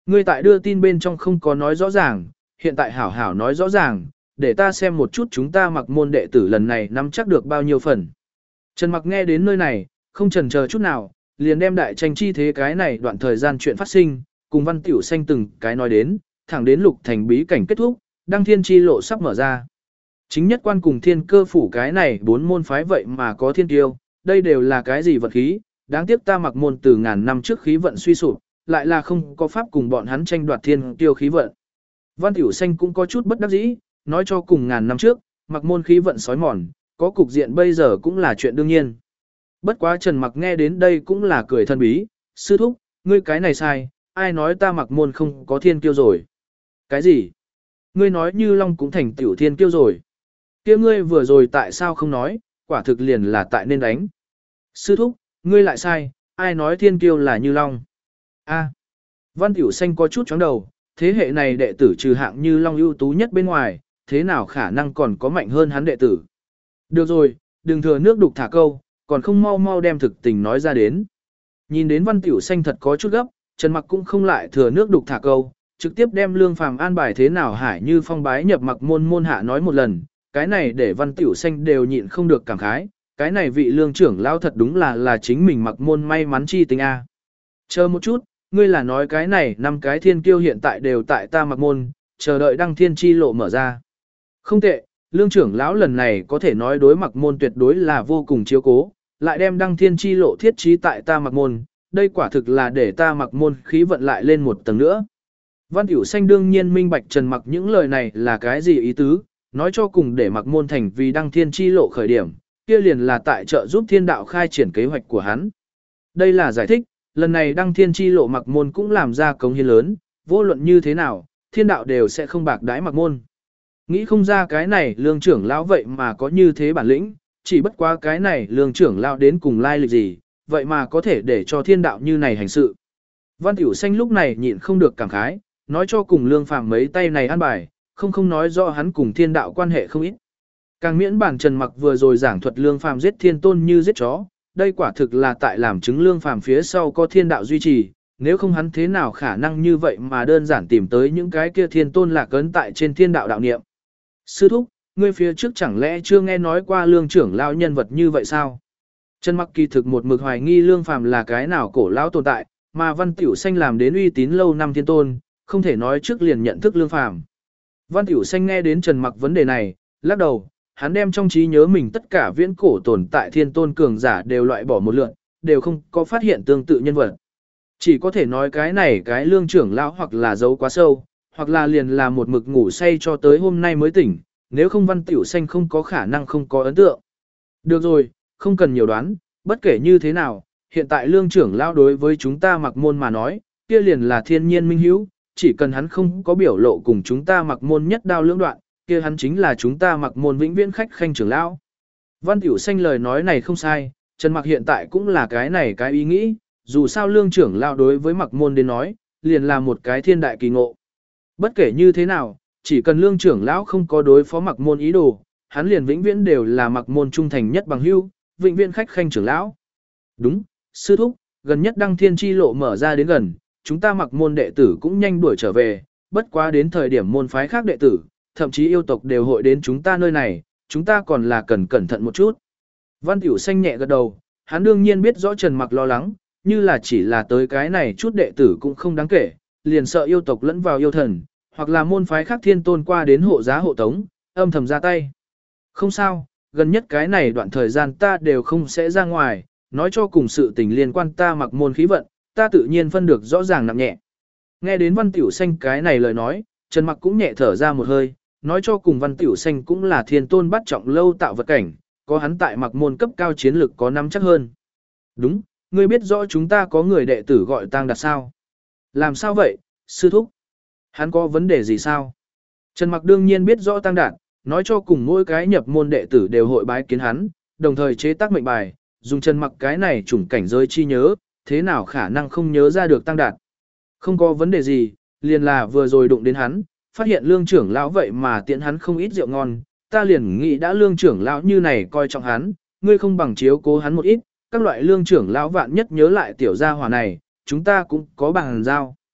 Ngươi tại đưa tin bên trong không có nói rõ ràng, hiện tại hảo hảo nói rõ ràng, để ta xem một chút chúng ta mặc môn đệ tử lần này nắm chắc được bao nhiêu phần. Trần Mặc nghe đến nơi này, không chần chờ chút nào, liền đem đại tranh chi thế cái này đoạn thời gian chuyện phát sinh, cùng Văn Tiểu Xanh từng cái nói đến, thẳng đến Lục Thành bí cảnh kết thúc, đăng thiên chi lộ sắp mở ra. Chính nhất quan cùng thiên cơ phủ cái này bốn môn phái vậy mà có thiên tiêu, đây đều là cái gì vật khí, đáng tiếc ta mặc môn từ ngàn năm trước khí vận suy sụp, lại là không có pháp cùng bọn hắn tranh đoạt thiên tiêu khí vận. Văn Tiểu Xanh cũng có chút bất đắc dĩ, nói cho cùng ngàn năm trước, mặc môn khí vận sói mòn, có cục diện bây giờ cũng là chuyện đương nhiên. Bất quá Trần Mặc nghe đến đây cũng là cười thân bí, sư thúc, ngươi cái này sai, ai nói ta mặc môn không có thiên kiêu rồi. Cái gì? Ngươi nói Như Long cũng thành tiểu thiên kiêu rồi. Kia ngươi vừa rồi tại sao không nói, quả thực liền là tại nên đánh. Sư thúc, ngươi lại sai, ai nói thiên kiêu là Như Long. A. Văn Tiểu Xanh có chút chóng đầu, thế hệ này đệ tử trừ hạng Như Long ưu tú nhất bên ngoài, thế nào khả năng còn có mạnh hơn hắn đệ tử. Được rồi, đừng thừa nước đục thả câu, còn không mau mau đem thực tình nói ra đến. Nhìn đến Văn Tiểu Xanh thật có chút gấp, Trần Mặc cũng không lại thừa nước đục thả câu, trực tiếp đem Lương Phàm an bài thế nào Hải Như Phong bái nhập mặc môn môn hạ nói một lần, cái này để Văn Tiểu Xanh đều nhịn không được cảm khái, cái này vị lương trưởng lão thật đúng là là chính mình mặc môn may mắn chi tình a. Chờ một chút, ngươi là nói cái này năm cái thiên kiêu hiện tại đều tại ta mặc môn, chờ đợi đăng thiên chi lộ mở ra. Không tệ, lương trưởng lão lần này có thể nói đối mặc môn tuyệt đối là vô cùng chiếu cố, lại đem đăng thiên chi lộ thiết trí tại ta mặc môn, đây quả thực là để ta mặc môn khí vận lại lên một tầng nữa. Văn Tiểu Xanh đương nhiên minh bạch Trần Mặc những lời này là cái gì ý tứ, nói cho cùng để mặc môn thành vì đăng thiên chi lộ khởi điểm, kia liền là tại trợ giúp thiên đạo khai triển kế hoạch của hắn. Đây là giải thích, lần này đăng thiên chi lộ mặc môn cũng làm ra cống hiến lớn, vô luận như thế nào, thiên đạo đều sẽ không bạc đãi mặc môn. Nghĩ không ra cái này lương trưởng lão vậy mà có như thế bản lĩnh, chỉ bất quá cái này lương trưởng lão đến cùng lai lịch gì, vậy mà có thể để cho thiên đạo như này hành sự. Văn Tiểu Xanh lúc này nhịn không được cảm khái, nói cho cùng lương phàm mấy tay này ăn bài, không không nói rõ hắn cùng thiên đạo quan hệ không ít. Càng miễn bản Trần Mặc vừa rồi giảng thuật lương phàm giết thiên tôn như giết chó, đây quả thực là tại làm chứng lương phàm phía sau có thiên đạo duy trì, nếu không hắn thế nào khả năng như vậy mà đơn giản tìm tới những cái kia thiên tôn lạc ấn tại trên thiên đạo đạo niệm. Sư thúc, ngươi phía trước chẳng lẽ chưa nghe nói qua lương trưởng lão nhân vật như vậy sao? Trần Mặc kỳ thực một mực hoài nghi lương phàm là cái nào cổ lão tồn tại, mà Văn Tiểu Xanh làm đến uy tín lâu năm thiên tôn, không thể nói trước liền nhận thức lương phàm. Văn Tiểu Xanh nghe đến Trần Mặc vấn đề này, lắc đầu, hắn đem trong trí nhớ mình tất cả viễn cổ tồn tại thiên tôn cường giả đều loại bỏ một lượt, đều không có phát hiện tương tự nhân vật. Chỉ có thể nói cái này cái lương trưởng lão hoặc là giấu quá sâu, hoặc là liền là một mực ngủ say cho tới hôm nay mới tỉnh, nếu không Văn Tiểu Xanh không có khả năng không có ấn tượng. Được rồi, không cần nhiều đoán, bất kể như thế nào, hiện tại lương trưởng lão đối với chúng ta mặc môn mà nói, kia liền là thiên nhiên minh hữu, chỉ cần hắn không có biểu lộ cùng chúng ta mặc môn nhất đao lưỡng đoạn, kia hắn chính là chúng ta mặc môn vĩnh viễn khách khanh trưởng lão. Văn Tiểu Xanh lời nói này không sai, Trần Mặc hiện tại cũng là cái này cái ý nghĩ, dù sao lương trưởng lão đối với mặc môn đến nói, liền là một cái thiên đại kỳ ngộ. Bất kể như thế nào, chỉ cần lương trưởng lão không có đối phó mặc môn ý đồ, hắn liền vĩnh viễn đều là mặc môn trung thành nhất bằng hữu, vĩnh viễn khách khanh trưởng lão. Đúng, sư thúc, gần nhất đăng thiên chi lộ mở ra đến gần, chúng ta mặc môn đệ tử cũng nhanh đuổi trở về, bất quá đến thời điểm môn phái khác đệ tử, thậm chí yêu tộc đều hội đến chúng ta nơi này, chúng ta còn là cần cẩn thận một chút. Văn Tiểu Xanh nhẹ gật đầu, hắn đương nhiên biết rõ Trần Mặc lo lắng, như là chỉ là tới cái này chút đệ tử cũng không đáng kể, liền sợ yêu tộc lẫn vào yêu thần, hoặc là môn phái khác thiên tôn qua đến hộ giá hộ tống, âm thầm ra tay. Không sao, gần nhất cái này đoạn thời gian ta đều không sẽ ra ngoài, nói cho cùng sự tình liên quan ta mặc môn khí vận, ta tự nhiên phân được rõ ràng nặng nhẹ. Nghe đến Văn Tiểu Xanh cái này lời nói, Trần Mặc cũng nhẹ thở ra một hơi, nói cho cùng Văn Tiểu Xanh cũng là thiên tôn bắt trọng lâu tạo vật cảnh, có hắn tại mặc môn cấp cao chiến lực có nắm chắc hơn. Đúng, ngươi biết rõ chúng ta có người đệ tử gọi Tang Đạt sao? Làm sao vậy, sư thúc? Hắn có vấn đề gì sao? Trần Mặc đương nhiên biết rõ Tang Đạt, nói cho cùng mỗi cái nhập môn đệ tử đều hội bái kiến hắn, đồng thời chế tác mệnh bài, dùng Trần Mặc cái này chủng cảnh giới chi nhớ, thế nào khả năng không nhớ ra được Tang Đạt? Không có vấn đề gì, liền là vừa rồi đụng đến hắn, phát hiện lương trưởng lão vậy mà tiện hắn không ít rượu ngon, ta liền nghĩ đã lương trưởng lão như này coi trọng hắn, ngươi không bằng chiếu cố hắn một ít, các loại lương trưởng lão vạn nhất nhớ lại tiểu gia hỏa này, chúng ta cũng có bằng giao.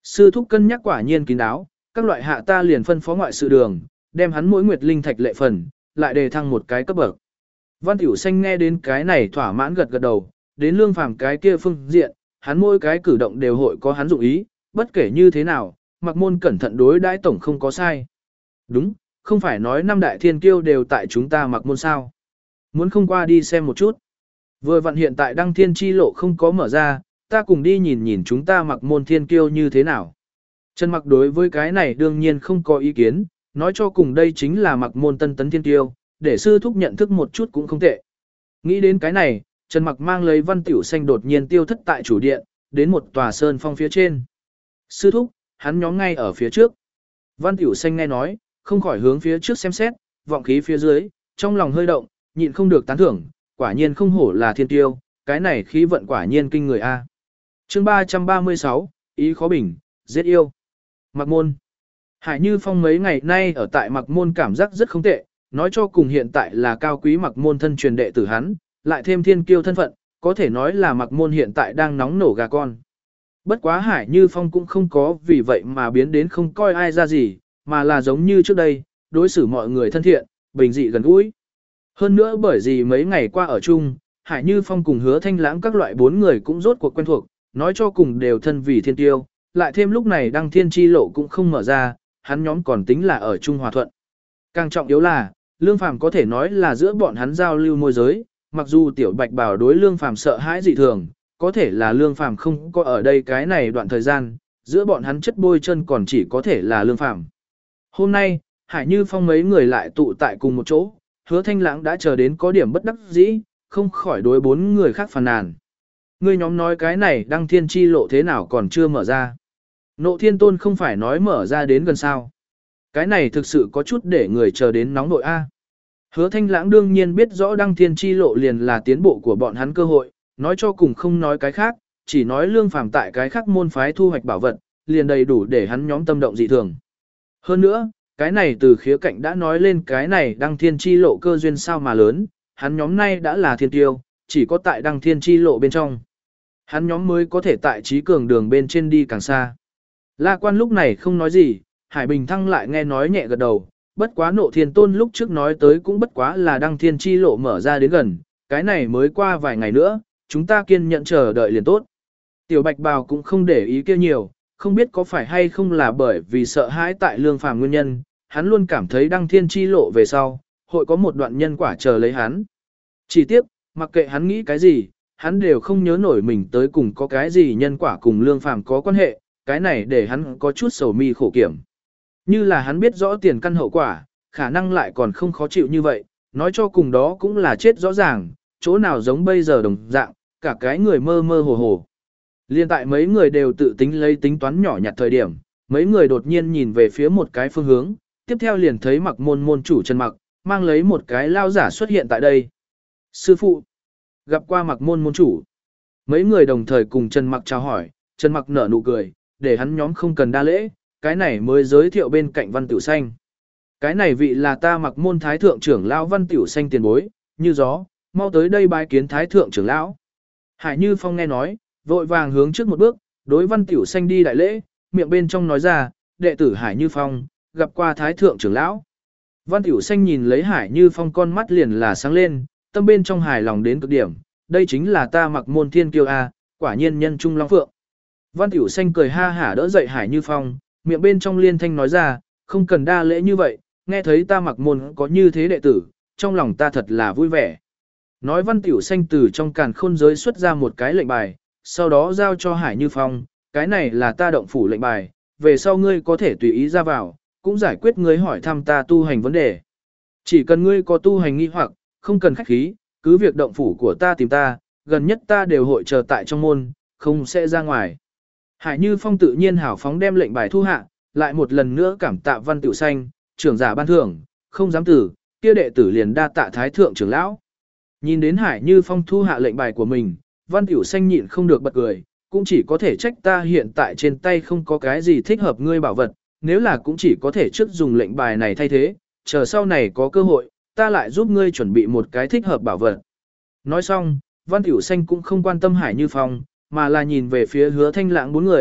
Sư thúc cân nhắc quả nhiên kín đáo, các loại hạ ta liền phân phó ngoại sự đường, đem hắn mỗi nguyệt linh thạch lệ phần, lại đề thăng một cái cấp bậc. Văn Tiểu Xanh nghe đến cái này thỏa mãn gật gật đầu, đến Lương Phàm cái kia phương diện, hắn mỗi cái cử động đều hội có hắn dụng ý, bất kể như thế nào, Mặc Môn cẩn thận đối đãi tổng không có sai. Đúng, không phải nói năm đại thiên kiêu đều tại chúng ta Mặc Môn sao? Muốn không qua đi xem một chút. Vừa vặn hiện tại Đăng Thiên chi lộ không có mở ra, ta cùng đi nhìn nhìn chúng ta Mặc Môn thiên kiêu như thế nào. Trần Mặc đối với cái này đương nhiên không có ý kiến, nói cho cùng đây chính là Mặc Môn tân tấn thiên kiêu, để sư thúc nhận thức một chút cũng không tệ. Nghĩ đến cái này, Trần Mặc mang lấy Văn Tiểu Xanh đột nhiên tiêu thất tại chủ điện, đến một tòa sơn phong phía trên. Sư thúc, hắn nhóm ngay ở phía trước. Văn Tiểu Xanh nghe nói, không khỏi hướng phía trước xem xét, vọng khí phía dưới, trong lòng hơi động, nhịn không được tán thưởng, quả nhiên không hổ là thiên tiêu, cái này khí vận quả nhiên kinh người a. Chương ba trăm ba mươi sáu, ý khó bình, giết yêu. Mặc Môn. Hải Như Phong mấy ngày nay ở tại Mặc Môn cảm giác rất không tệ, nói cho cùng hiện tại là cao quý Mặc Môn thân truyền đệ tử hắn, lại thêm thiên kiêu thân phận, có thể nói là Mặc Môn hiện tại đang nóng nổ gà con. Bất quá Hải Như Phong cũng không có vì vậy mà biến đến không coi ai ra gì, mà là giống như trước đây, đối xử mọi người thân thiện, bình dị gần gũi. Hơn nữa bởi vì mấy ngày qua ở chung, Hải Như Phong cùng Hứa Thanh Lãng các loại bốn người cũng rốt cuộc quen thuộc, nói cho cùng đều thân vì thiên tiêu, lại thêm lúc này Đăng Thiên chi lộ cũng không mở ra, hắn nhóm còn tính là ở chung hòa thuận. Càng trọng yếu là, Lương Phàm có thể nói là giữa bọn hắn giao lưu môi giới, mặc dù Tiểu Bạch Bảo đối Lương Phàm sợ hãi dị thường, có thể là Lương Phàm không có ở đây cái này đoạn thời gian, giữa bọn hắn chất bôi chân còn chỉ có thể là Lương Phàm. Hôm nay, Hải Như Phong mấy người lại tụ tại cùng một chỗ, Hứa Thanh Lãng đã chờ đến có điểm bất đắc dĩ, không khỏi đối bốn người khác phàn nàn. Ngươi nhóm nói cái này Đăng Thiên chi lộ thế nào còn chưa mở ra. Nộ Thiên Tôn không phải nói mở ra đến gần sao. Cái này thực sự có chút để người chờ đến nóng nội A. Hứa Thanh Lãng đương nhiên biết rõ Đăng Thiên chi lộ liền là tiến bộ của bọn hắn cơ hội, nói cho cùng không nói cái khác, chỉ nói Lương Phàm tại cái khác môn phái thu hoạch bảo vật, liền đầy đủ để hắn nhóm tâm động dị thường. Hơn nữa, cái này từ khía cạnh đã nói lên cái này Đăng Thiên chi lộ cơ duyên sao mà lớn, hắn nhóm nay đã là thiên tiêu, chỉ có tại Đăng Thiên chi lộ bên trong. Hắn nhóm mới có thể tại trí cường đường bên trên đi càng xa. La Quan lúc này không nói gì, Hải Bình Thăng lại nghe nói nhẹ gật đầu, bất quá Nộ Thiên Tôn lúc trước nói tới cũng bất quá là Đăng Thiên chi lộ mở ra đến gần, cái này mới qua vài ngày nữa, chúng ta kiên nhẫn chờ đợi liền tốt. Tiểu Bạch Bào cũng không để ý kia nhiều, không biết có phải hay không là bởi vì sợ hãi tại Lương Phàm nguyên nhân, hắn luôn cảm thấy Đăng Thiên chi lộ về sau, hội có một đoạn nhân quả chờ lấy hắn. Chỉ tiếc, mặc kệ hắn nghĩ cái gì, hắn đều không nhớ nổi mình tới cùng có cái gì nhân quả cùng Lương Phàm có quan hệ, cái này để hắn có chút sầu mi khổ kiểm. Như là hắn biết rõ tiền căn hậu quả, khả năng lại còn không khó chịu như vậy, nói cho cùng đó cũng là chết rõ ràng, chỗ nào giống bây giờ đồng dạng, cả cái người mơ mơ hồ hồ. Liên tại mấy người đều tự tính lấy tính toán nhỏ nhặt thời điểm, mấy người đột nhiên nhìn về phía một cái phương hướng, tiếp theo liền thấy Mặc Môn môn chủ Trần Mặc, mang lấy một cái lao giả xuất hiện tại đây. Sư phụ, gặp qua Mặc Môn môn chủ. Mấy người đồng thời cùng Trần Mặc chào hỏi, Trần Mặc nở nụ cười, để hắn nhóm không cần đa lễ, cái này mới giới thiệu bên cạnh Văn Tiểu Xanh. Cái này vị là ta Mặc Môn thái thượng trưởng lão Văn Tiểu Xanh tiền bối, như gió, mau tới đây bái kiến thái thượng trưởng lão. Hải Như Phong nghe nói, vội vàng hướng trước một bước, đối Văn Tiểu Xanh đi đại lễ, miệng bên trong nói ra, đệ tử Hải Như Phong, gặp qua thái thượng trưởng lão. Văn Tiểu Xanh nhìn lấy Hải Như Phong con mắt liền là sáng lên, tâm bên trong hài lòng đến cực điểm, đây chính là ta Mặc Môn thiên kiêu a, quả nhiên nhân trung long phượng. Văn Tiểu Xanh cười ha hả đỡ dậy Hải Như Phong, miệng bên trong liên thanh nói ra, không cần đa lễ như vậy, nghe thấy ta Mặc Môn có như thế đệ tử, trong lòng ta thật là vui vẻ. Nói Văn Tiểu Xanh từ trong càn khôn giới xuất ra một cái lệnh bài, sau đó giao cho Hải Như Phong, cái này là ta động phủ lệnh bài, về sau ngươi có thể tùy ý ra vào, cũng giải quyết ngươi hỏi thăm ta tu hành vấn đề. Chỉ cần ngươi có tu hành nghi hoặc, không cần khách khí, cứ việc động phủ của ta tìm ta, gần nhất ta đều hội chờ tại trong môn, không sẽ ra ngoài. Hải Như Phong tự nhiên hào phóng đem lệnh bài thu hạ, lại một lần nữa cảm tạ Văn Tiểu Xanh, trưởng giả ban thưởng, không dám tử, kia đệ tử liền đa tạ thái thượng trưởng lão. Nhìn đến Hải Như Phong thu hạ lệnh bài của mình, Văn Tiểu Xanh nhịn không được bật cười, cũng chỉ có thể trách ta hiện tại trên tay không có cái gì thích hợp ngươi bảo vật, nếu là cũng chỉ có thể trước dùng lệnh bài này thay thế, chờ sau này có cơ hội, ta lại giúp ngươi chuẩn bị một cái thích hợp bảo vật. Nói xong, Văn Tiểu Xanh cũng không quan tâm Hải Như Phong, mà là nhìn về phía Hứa Thanh Lãng bốn người,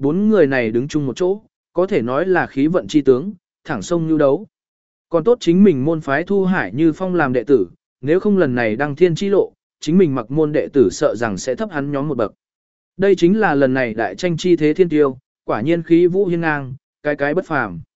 bốn người này đứng chung một chỗ, có thể nói là khí vận chi tướng, thẳng sông như đấu. Còn tốt chính mình môn phái Thu Hải Như Phong làm đệ tử, nếu không lần này đăng thiên chi lộ, chính mình mặc môn đệ tử sợ rằng sẽ thấp hắn nhóm một bậc. Đây chính là lần này đại tranh chi thế thiên tiêu, quả nhiên khí vũ hiên ngang, cái cái bất phàm.